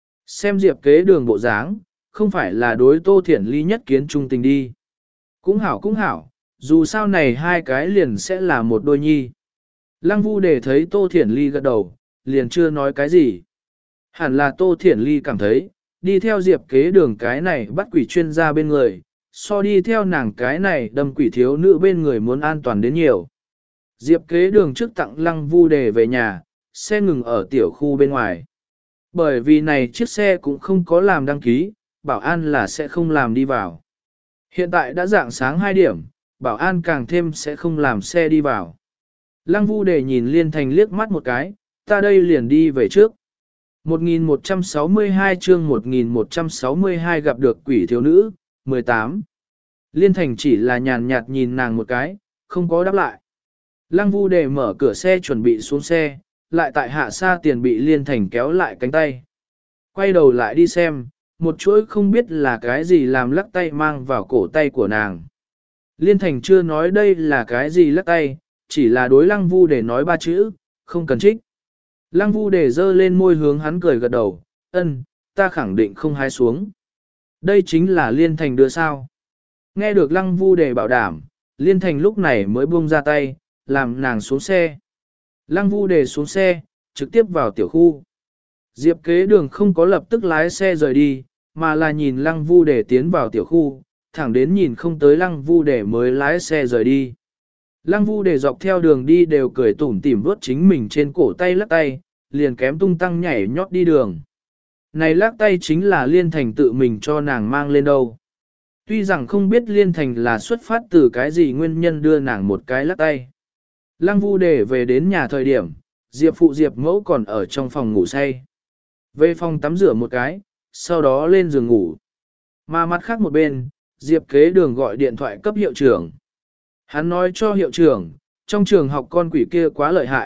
Xem Diệp kế đường bộ dáng, không phải là đối Tô Thiển Ly nhất kiến trung tình đi. Cũng hảo cũng hảo, dù sao này hai cái liền sẽ là một đôi nhi. Lăng vu để thấy Tô Thiển Ly gật đầu, liền chưa nói cái gì. Hẳn là Tô Thiển Ly cảm thấy, đi theo Diệp kế đường cái này bắt quỷ chuyên gia bên người, so đi theo nàng cái này đâm quỷ thiếu nữ bên người muốn an toàn đến nhiều. Diệp kế đường trước tặng Lăng vu đề về nhà, xe ngừng ở tiểu khu bên ngoài. Bởi vì này chiếc xe cũng không có làm đăng ký, bảo an là sẽ không làm đi vào. Hiện tại đã dạng sáng hai điểm, bảo an càng thêm sẽ không làm xe đi vào. Lăng vu đề nhìn Liên Thành liếc mắt một cái, ta đây liền đi về trước. một nghìn một trăm sáu mươi hai chương một nghìn một trăm sáu mươi hai gặp được quỷ thiếu nữ, mười tám. Liên Thành chỉ là nhàn nhạt nhìn nàng một cái, không có đáp lại. Lăng vu đề mở cửa xe chuẩn bị xuống xe, lại tại hạ xa tiền bị Liên Thành kéo lại cánh tay. Quay đầu lại đi xem, một chuỗi không biết là cái gì làm lắc tay mang vào cổ tay của nàng. Liên Thành chưa nói đây là cái gì lắc tay, chỉ là đối Lăng vu đề nói ba chữ, không cần trích. Lăng vu đề dơ lên môi hướng hắn cười gật đầu, ân, ta khẳng định không hái xuống. Đây chính là Liên Thành đưa sao. Nghe được Lăng vu đề bảo đảm, Liên Thành lúc này mới buông ra tay, làm nàng xuống xe. Lăng vu đề xuống xe, trực tiếp vào tiểu khu. Diệp kế đường không có lập tức lái xe rời đi, mà là nhìn Lăng vu đề tiến vào tiểu khu, thẳng đến nhìn không tới Lăng vu đề mới lái xe rời đi. Lăng vu đề dọc theo đường đi đều cười tủm tỉm vuốt chính mình trên cổ tay lắc tay, liền kém tung tăng nhảy nhót đi đường. Này lắc tay chính là Liên Thành tự mình cho nàng mang lên đâu. Tuy rằng không biết Liên Thành là xuất phát từ cái gì nguyên nhân đưa nàng một cái lắc tay. Lăng vu đề về đến nhà thời điểm, Diệp phụ Diệp mẫu còn ở trong phòng ngủ say. Về phòng tắm rửa một cái, sau đó lên giường ngủ. Mà mặt khác một bên, Diệp kế đường gọi điện thoại cấp hiệu trưởng. Hắn nói cho hiệu trưởng, trong trường học con quỷ kia quá lợi hại,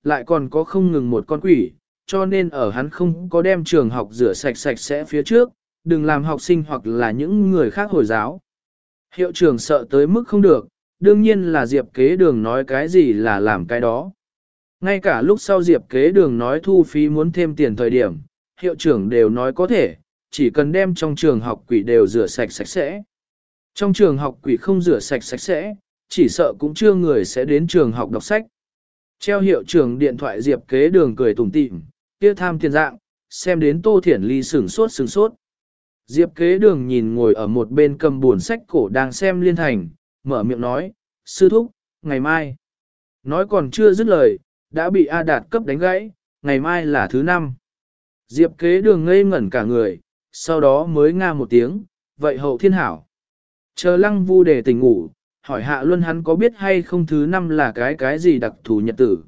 lại còn có không ngừng một con quỷ, cho nên ở hắn không có đem trường học rửa sạch sạch sẽ phía trước, đừng làm học sinh hoặc là những người khác hồi giáo. Hiệu trưởng sợ tới mức không được, đương nhiên là Diệp kế đường nói cái gì là làm cái đó. Ngay cả lúc sau Diệp kế đường nói thu phí muốn thêm tiền thời điểm, hiệu trưởng đều nói có thể, chỉ cần đem trong trường học quỷ đều rửa sạch sạch sẽ. Trong trường học quỷ không rửa sạch sạch sẽ, chỉ sợ cũng chưa người sẽ đến trường học đọc sách. Treo hiệu trưởng điện thoại Diệp kế đường cười tủm tỉm, kia tham tiền dạng, xem đến Tô Thiển Ly sửng sốt sửng sốt. Diệp kế đường nhìn ngồi ở một bên cầm buồn sách cổ đang xem Liên Thành, mở miệng nói, sư thúc, ngày mai. Nói còn chưa dứt lời, đã bị A Đạt cấp đánh gãy, ngày mai là thứ năm. Diệp kế đường ngây ngẩn cả người, sau đó mới nga một tiếng, vậy hậu thiên hảo. Chờ lăng vu để tỉnh ngủ, hỏi Hạ Luân hắn có biết hay không thứ năm là cái cái gì đặc thù nhật tử.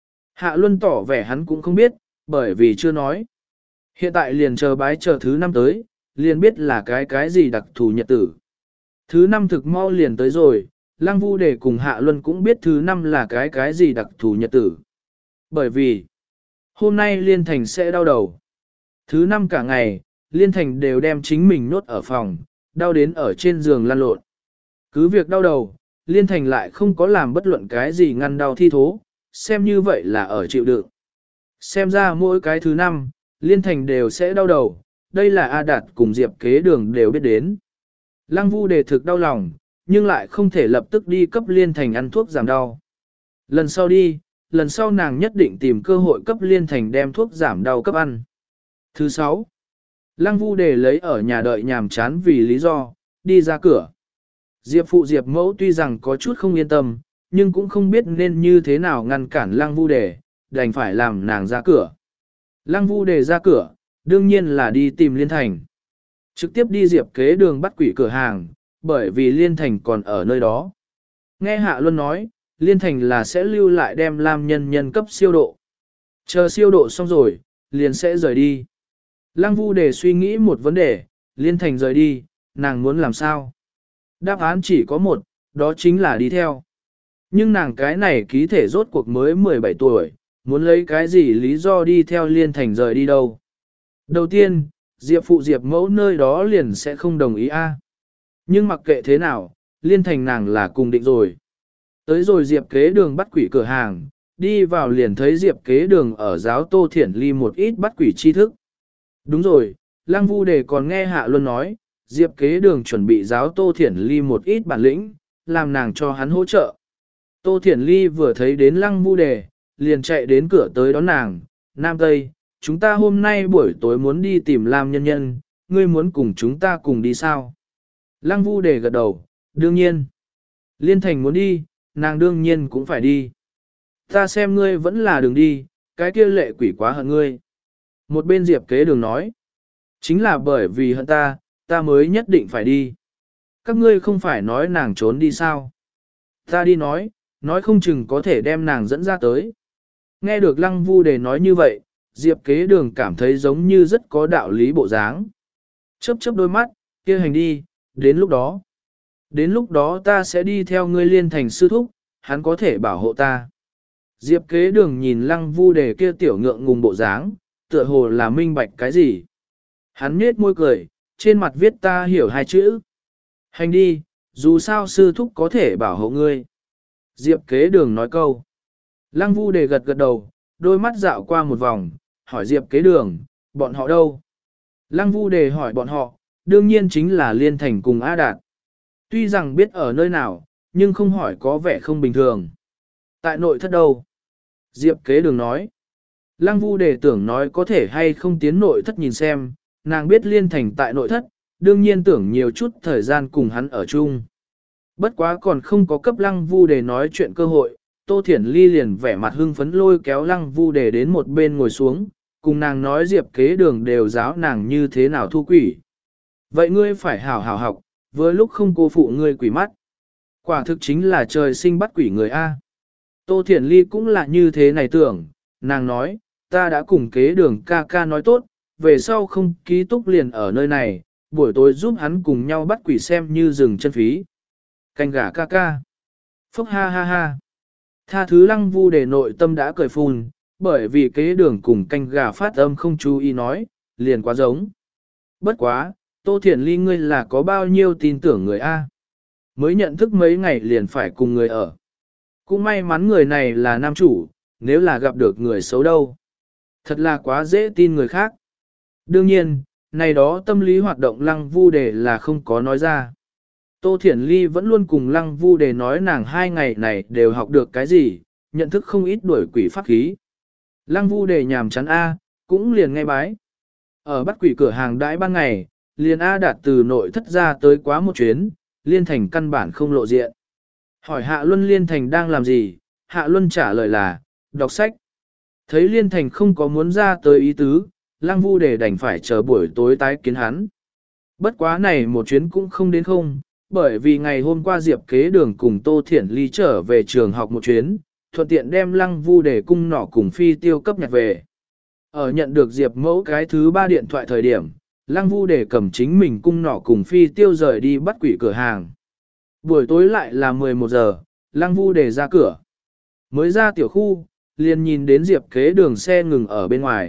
Hạ Luân tỏ vẻ hắn cũng không biết, bởi vì chưa nói. Hiện tại liền chờ bái chờ thứ năm tới, liền biết là cái cái gì đặc thù nhật tử. Thứ năm thực mau liền tới rồi, Lăng Vu Đề cùng Hạ Luân cũng biết thứ năm là cái cái gì đặc thù nhật tử. Bởi vì, hôm nay Liên Thành sẽ đau đầu. Thứ năm cả ngày, Liên Thành đều đem chính mình nhốt ở phòng, đau đến ở trên giường lăn lộn. Cứ việc đau đầu, Liên Thành lại không có làm bất luận cái gì ngăn đau thi thố, xem như vậy là ở chịu đựng. Xem ra mỗi cái thứ năm, Liên Thành đều sẽ đau đầu, đây là A Đạt cùng Diệp kế đường đều biết đến. Lăng Vu Đề thực đau lòng, nhưng lại không thể lập tức đi cấp Liên Thành ăn thuốc giảm đau. Lần sau đi, lần sau nàng nhất định tìm cơ hội cấp Liên Thành đem thuốc giảm đau cấp ăn. Thứ sáu, Lăng Vu Đề lấy ở nhà đợi nhàm chán vì lý do, đi ra cửa. Diệp phụ Diệp mẫu tuy rằng có chút không yên tâm, nhưng cũng không biết nên như thế nào ngăn cản Lăng Vu Đề, đành phải làm nàng ra cửa. Lăng Vu Đề ra cửa, đương nhiên là đi tìm Liên Thành. Trực tiếp đi Diệp kế đường bắt quỷ cửa hàng, bởi vì Liên Thành còn ở nơi đó. Nghe Hạ Luân nói, Liên Thành là sẽ lưu lại đem Lam Nhân Nhân cấp siêu độ. Chờ siêu độ xong rồi, liền sẽ rời đi. Lăng Vu Đề suy nghĩ một vấn đề, Liên Thành rời đi, nàng muốn làm sao? Đáp án chỉ có một, đó chính là đi theo. Nhưng nàng cái này ký thể rốt cuộc mới mười bảy tuổi, muốn lấy cái gì lý do đi theo Liên Thành rời đi đâu? Đầu tiên, Diệp phụ Diệp mẫu nơi đó liền sẽ không đồng ý a. Nhưng mặc kệ thế nào, Liên Thành nàng là cùng định rồi. Tới rồi Diệp kế đường bắt quỷ cửa hàng, đi vào liền thấy Diệp kế đường ở giáo Tô Thiển Ly một ít bắt quỷ tri thức. Đúng rồi, Lăng Vu Đề còn nghe Hạ Luân nói, Diệp kế đường chuẩn bị giáo Tô Thiển Ly một ít bản lĩnh, làm nàng cho hắn hỗ trợ. Tô Thiển Ly vừa thấy đến Lăng Vu Đề, liền chạy đến cửa tới đón nàng, Nam Tây, chúng ta hôm nay buổi tối muốn đi tìm Lam Nhân Nhân, ngươi muốn cùng chúng ta cùng đi sao? Lăng Vu Đề gật đầu, đương nhiên. Liên Thành muốn đi, nàng đương nhiên cũng phải đi. Ta xem ngươi vẫn là đường đi, cái kia lệ quỷ quá hận ngươi. Một bên Diệp kế đường nói, chính là bởi vì hận ta, ta mới nhất định phải đi. Các ngươi không phải nói nàng trốn đi sao? Ta đi nói, nói không chừng có thể đem nàng dẫn ra tới. Nghe được Lăng Vu Đề nói như vậy, Diệp kế đường cảm thấy giống như rất có đạo lý bộ dáng. Chớp chớp đôi mắt, kia hành đi, đến lúc đó. Đến lúc đó ta sẽ đi theo ngươi Liên Thành sư thúc, hắn có thể bảo hộ ta. Diệp kế đường nhìn Lăng Vu Đề kia tiểu ngượng ngùng bộ dáng, tựa hồ là minh bạch cái gì. Hắn nhếch môi cười, trên mặt viết ta hiểu hai chữ. Hành đi, dù sao sư thúc có thể bảo hộ ngươi. Diệp kế đường nói câu. Lăng Vu Đề gật gật đầu, đôi mắt dạo qua một vòng, hỏi Diệp kế đường, bọn họ đâu? Lăng Vu Đề hỏi bọn họ, đương nhiên chính là Liên Thành cùng A Đạt. Tuy rằng biết ở nơi nào, nhưng không hỏi có vẻ không bình thường. Tại nội thất đâu? Diệp kế đường nói. Lăng Vu Đề tưởng nói có thể hay không tiến nội thất nhìn xem, nàng biết Liên Thành tại nội thất, đương nhiên tưởng nhiều chút thời gian cùng hắn ở chung. Bất quá còn không có cấp Lăng Vu Đề nói chuyện cơ hội, Tô Thiển Ly liền vẻ mặt hưng phấn lôi kéo Lăng Vu Đề đến một bên ngồi xuống, cùng nàng nói Diệp kế đường đều giáo nàng như thế nào thu quỷ. Vậy ngươi phải hảo hảo học, với lúc không cô phụ ngươi quỷ mắt. Quả thực chính là trời sinh bắt quỷ người A. Tô Thiển Ly cũng là như thế này tưởng, nàng nói, ta đã cùng kế đường ca ca nói tốt, về sau không ký túc liền ở nơi này, buổi tối giúp hắn cùng nhau bắt quỷ xem như rừng chân phí. Canh gà ca ca. Phúc ha ha ha. Tha thứ Lăng Vu Đề nội tâm đã cười phun, bởi vì kế đường cùng canh gà phát âm không chú ý nói, liền quá giống. Bất quá, Tô Thiển Ly ngươi là có bao nhiêu tin tưởng người A. Mới nhận thức mấy ngày liền phải cùng người ở. Cũng may mắn người này là nam chủ, nếu là gặp được người xấu đâu. Thật là quá dễ tin người khác. Đương nhiên, này đó tâm lý hoạt động Lăng Vu Đề là không có nói ra. Tô Thiển Ly vẫn luôn cùng Lăng Vu Đề nói nàng hai ngày này đều học được cái gì, nhận thức không ít đuổi quỷ pháp khí. Lăng Vu Đề nhàm chán A, cũng liền ngay bái. Ở bắt quỷ cửa hàng đãi ban ngày, liền A Đạt từ nội thất ra tới quá một chuyến, Liên Thành căn bản không lộ diện. Hỏi Hạ Luân Liên Thành đang làm gì, Hạ Luân trả lời là, đọc sách. Thấy Liên Thành không có muốn ra tới ý tứ, Lăng Vu Đề đành phải chờ buổi tối tái kiến hắn. Bất quá này một chuyến cũng không đến không, bởi vì ngày hôm qua Diệp Kế Đường cùng Tô Thiển Ly trở về trường học một chuyến, thuận tiện đem Lăng Vu Đề cung nỏ cùng phi tiêu cấp nhặt về. Ở nhận được Diệp Mẫu cái thứ ba điện thoại thời điểm, Lăng Vu Đề cầm chính mình cung nỏ cùng phi tiêu rời đi bắt quỷ cửa hàng. Buổi tối lại là mười một giờ, Lăng Vu Đề ra cửa. Mới ra tiểu khu, liền nhìn đến Diệp Kế Đường xe ngừng ở bên ngoài.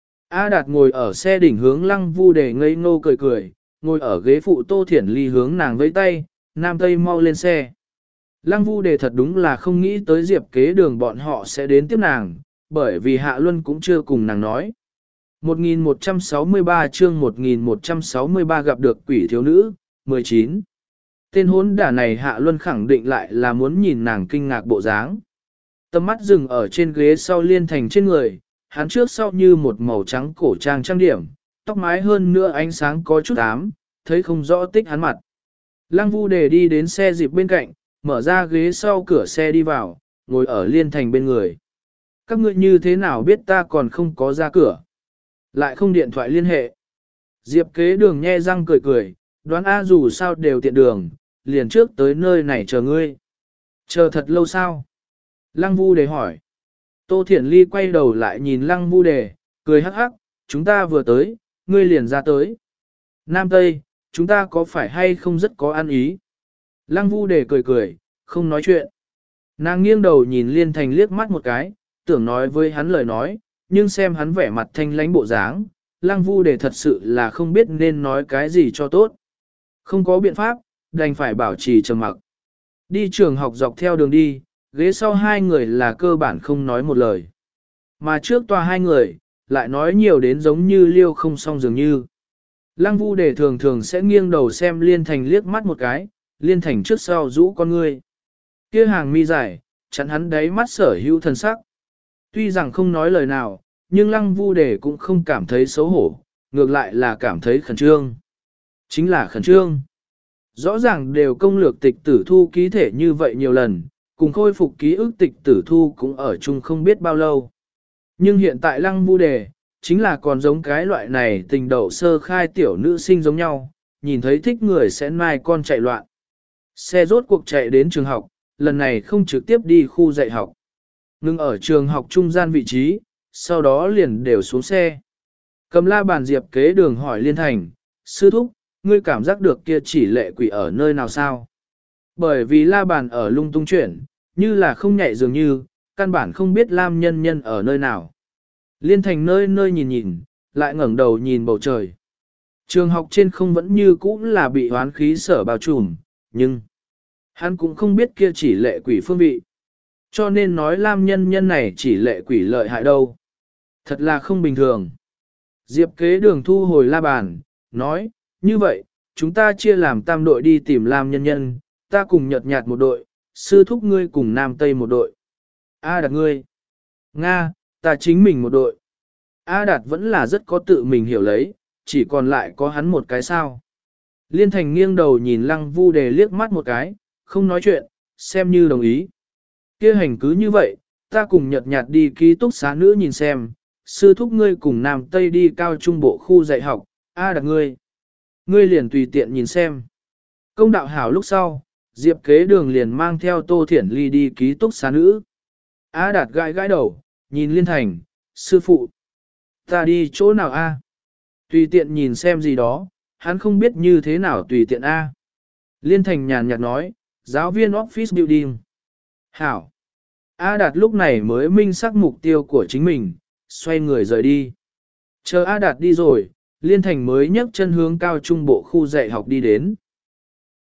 A Đạt ngồi ở xe đỉnh hướng Lăng Vu Đề ngây ngô cười cười, ngồi ở ghế phụ Tô Thiển Ly hướng nàng vẫy tay, Nam Tây mau lên xe. Lăng Vu Đề thật đúng là không nghĩ tới Diệp Kế Đường bọn họ sẽ đến tiếp nàng, bởi vì Hạ Luân cũng chưa cùng nàng nói. một nghìn một trăm sáu mươi ba chương một nghìn một trăm sáu mươi ba gặp được quỷ thiếu nữ, mười chín. Tên hốn đả này Hạ Luân khẳng định lại là muốn nhìn nàng kinh ngạc bộ dáng. Tầm mắt dừng ở trên ghế sau Liên Thành trên người, hắn trước sau như một màu trắng cổ trang trang điểm, tóc mái hơn nữa ánh sáng có chút ám, thấy không rõ tích hắn mặt. Lăng Vu Đề đi đến xe dịp bên cạnh, mở ra ghế sau cửa xe đi vào, ngồi ở Liên Thành bên người. Các ngươi như thế nào biết ta còn không có ra cửa? Lại không điện thoại liên hệ. Diệp Kế Đường nhe răng cười cười, đoán A dù sao đều tiện đường, liền trước tới nơi này chờ ngươi. Chờ thật lâu sao? Lăng Vu Đề hỏi. Tô Thiển Ly quay đầu lại nhìn Lăng Vu Đề, cười hắc hắc, chúng ta vừa tới, ngươi liền ra tới. Nam Tây, chúng ta có phải hay không rất có ăn ý? Lăng Vu Đề cười cười, không nói chuyện. Nàng nghiêng đầu nhìn Liên Thành liếc mắt một cái, tưởng nói với hắn lời nói, nhưng xem hắn vẻ mặt thanh lãnh bộ dáng, Lăng Vu Đề thật sự là không biết nên nói cái gì cho tốt. Không có biện pháp, đành phải bảo trì trầm mặc. Đi trường học dọc theo đường đi, ghế sau hai người là cơ bản không nói một lời. Mà trước tòa hai người, lại nói nhiều đến giống như liêu không xong dường như. Lăng Vu Đề thường thường sẽ nghiêng đầu xem Liên Thành liếc mắt một cái, Liên Thành trước sau rũ con ngươi. Kia hàng mi dài, chắn hắn đáy mắt sở hữu thần sắc. Tuy rằng không nói lời nào, nhưng Lăng Vu Đề cũng không cảm thấy xấu hổ, ngược lại là cảm thấy khẩn trương. Chính là khẩn trương. Rõ ràng đều công lược tịch tử thu ký thể như vậy nhiều lần, cùng khôi phục ký ức tịch tử thu cũng ở chung không biết bao lâu. Nhưng hiện tại Lăng Vu Đề, chính là còn giống cái loại này tình đậu sơ khai tiểu nữ sinh giống nhau, nhìn thấy thích người sẽ mai con chạy loạn. Xe rốt cuộc chạy đến trường học, lần này không trực tiếp đi khu dạy học. Ngưng ở trường học trung gian vị trí, sau đó liền đều xuống xe. Cầm la bàn Diệp Kế Đường hỏi Liên Thành, sư thúc, ngươi cảm giác được kia chỉ lệ quỷ ở nơi nào sao? Bởi vì la bàn ở lung tung chuyển, như là không nhạy dường như, căn bản không biết Lam nhân nhân ở nơi nào. Liên Thành nơi nơi nhìn nhìn, lại ngẩng đầu nhìn bầu trời. Trường học trên không vẫn như cũ là bị hoán khí sở bao trùm, nhưng hắn cũng không biết kia chỉ lệ quỷ phương vị. Cho nên nói Lam nhân nhân này chỉ lệ quỷ lợi hại đâu. Thật là không bình thường. Diệp Kế Đường thu hồi la bàn, nói, như vậy, chúng ta chia làm tam đội đi tìm Lam nhân nhân, ta cùng nhật nhạt một đội, sư thúc ngươi cùng Nam Tây một đội. A Đạt ngươi. Nga, ta chính mình một đội. A Đạt vẫn là rất có tự mình hiểu lấy, chỉ còn lại có hắn một cái sao. Liên Thành nghiêng đầu nhìn Lăng Vu Đề liếc mắt một cái, không nói chuyện, xem như đồng ý. Kia hành cứ như vậy, ta cùng nhật nhạt đi ký túc xá nữ nhìn xem, sư thúc ngươi cùng Nam Tây đi cao trung bộ khu dạy học, A Đạt ngươi. Ngươi liền tùy tiện nhìn xem. Công đạo hảo lúc sau, Diệp Kế Đường liền mang theo Tô Thiển Ly đi ký túc xá nữ. A Đạt gãi gãi đầu, nhìn Liên Thành, sư phụ. Ta đi chỗ nào A? Tùy tiện nhìn xem gì đó, hắn không biết như thế nào tùy tiện A. Liên Thành nhàn nhạt nói, giáo viên office building. Hảo. A Đạt lúc này mới minh xác mục tiêu của chính mình, xoay người rời đi. Chờ A Đạt đi rồi, Liên Thành mới nhấc chân hướng cao trung bộ khu dạy học đi đến.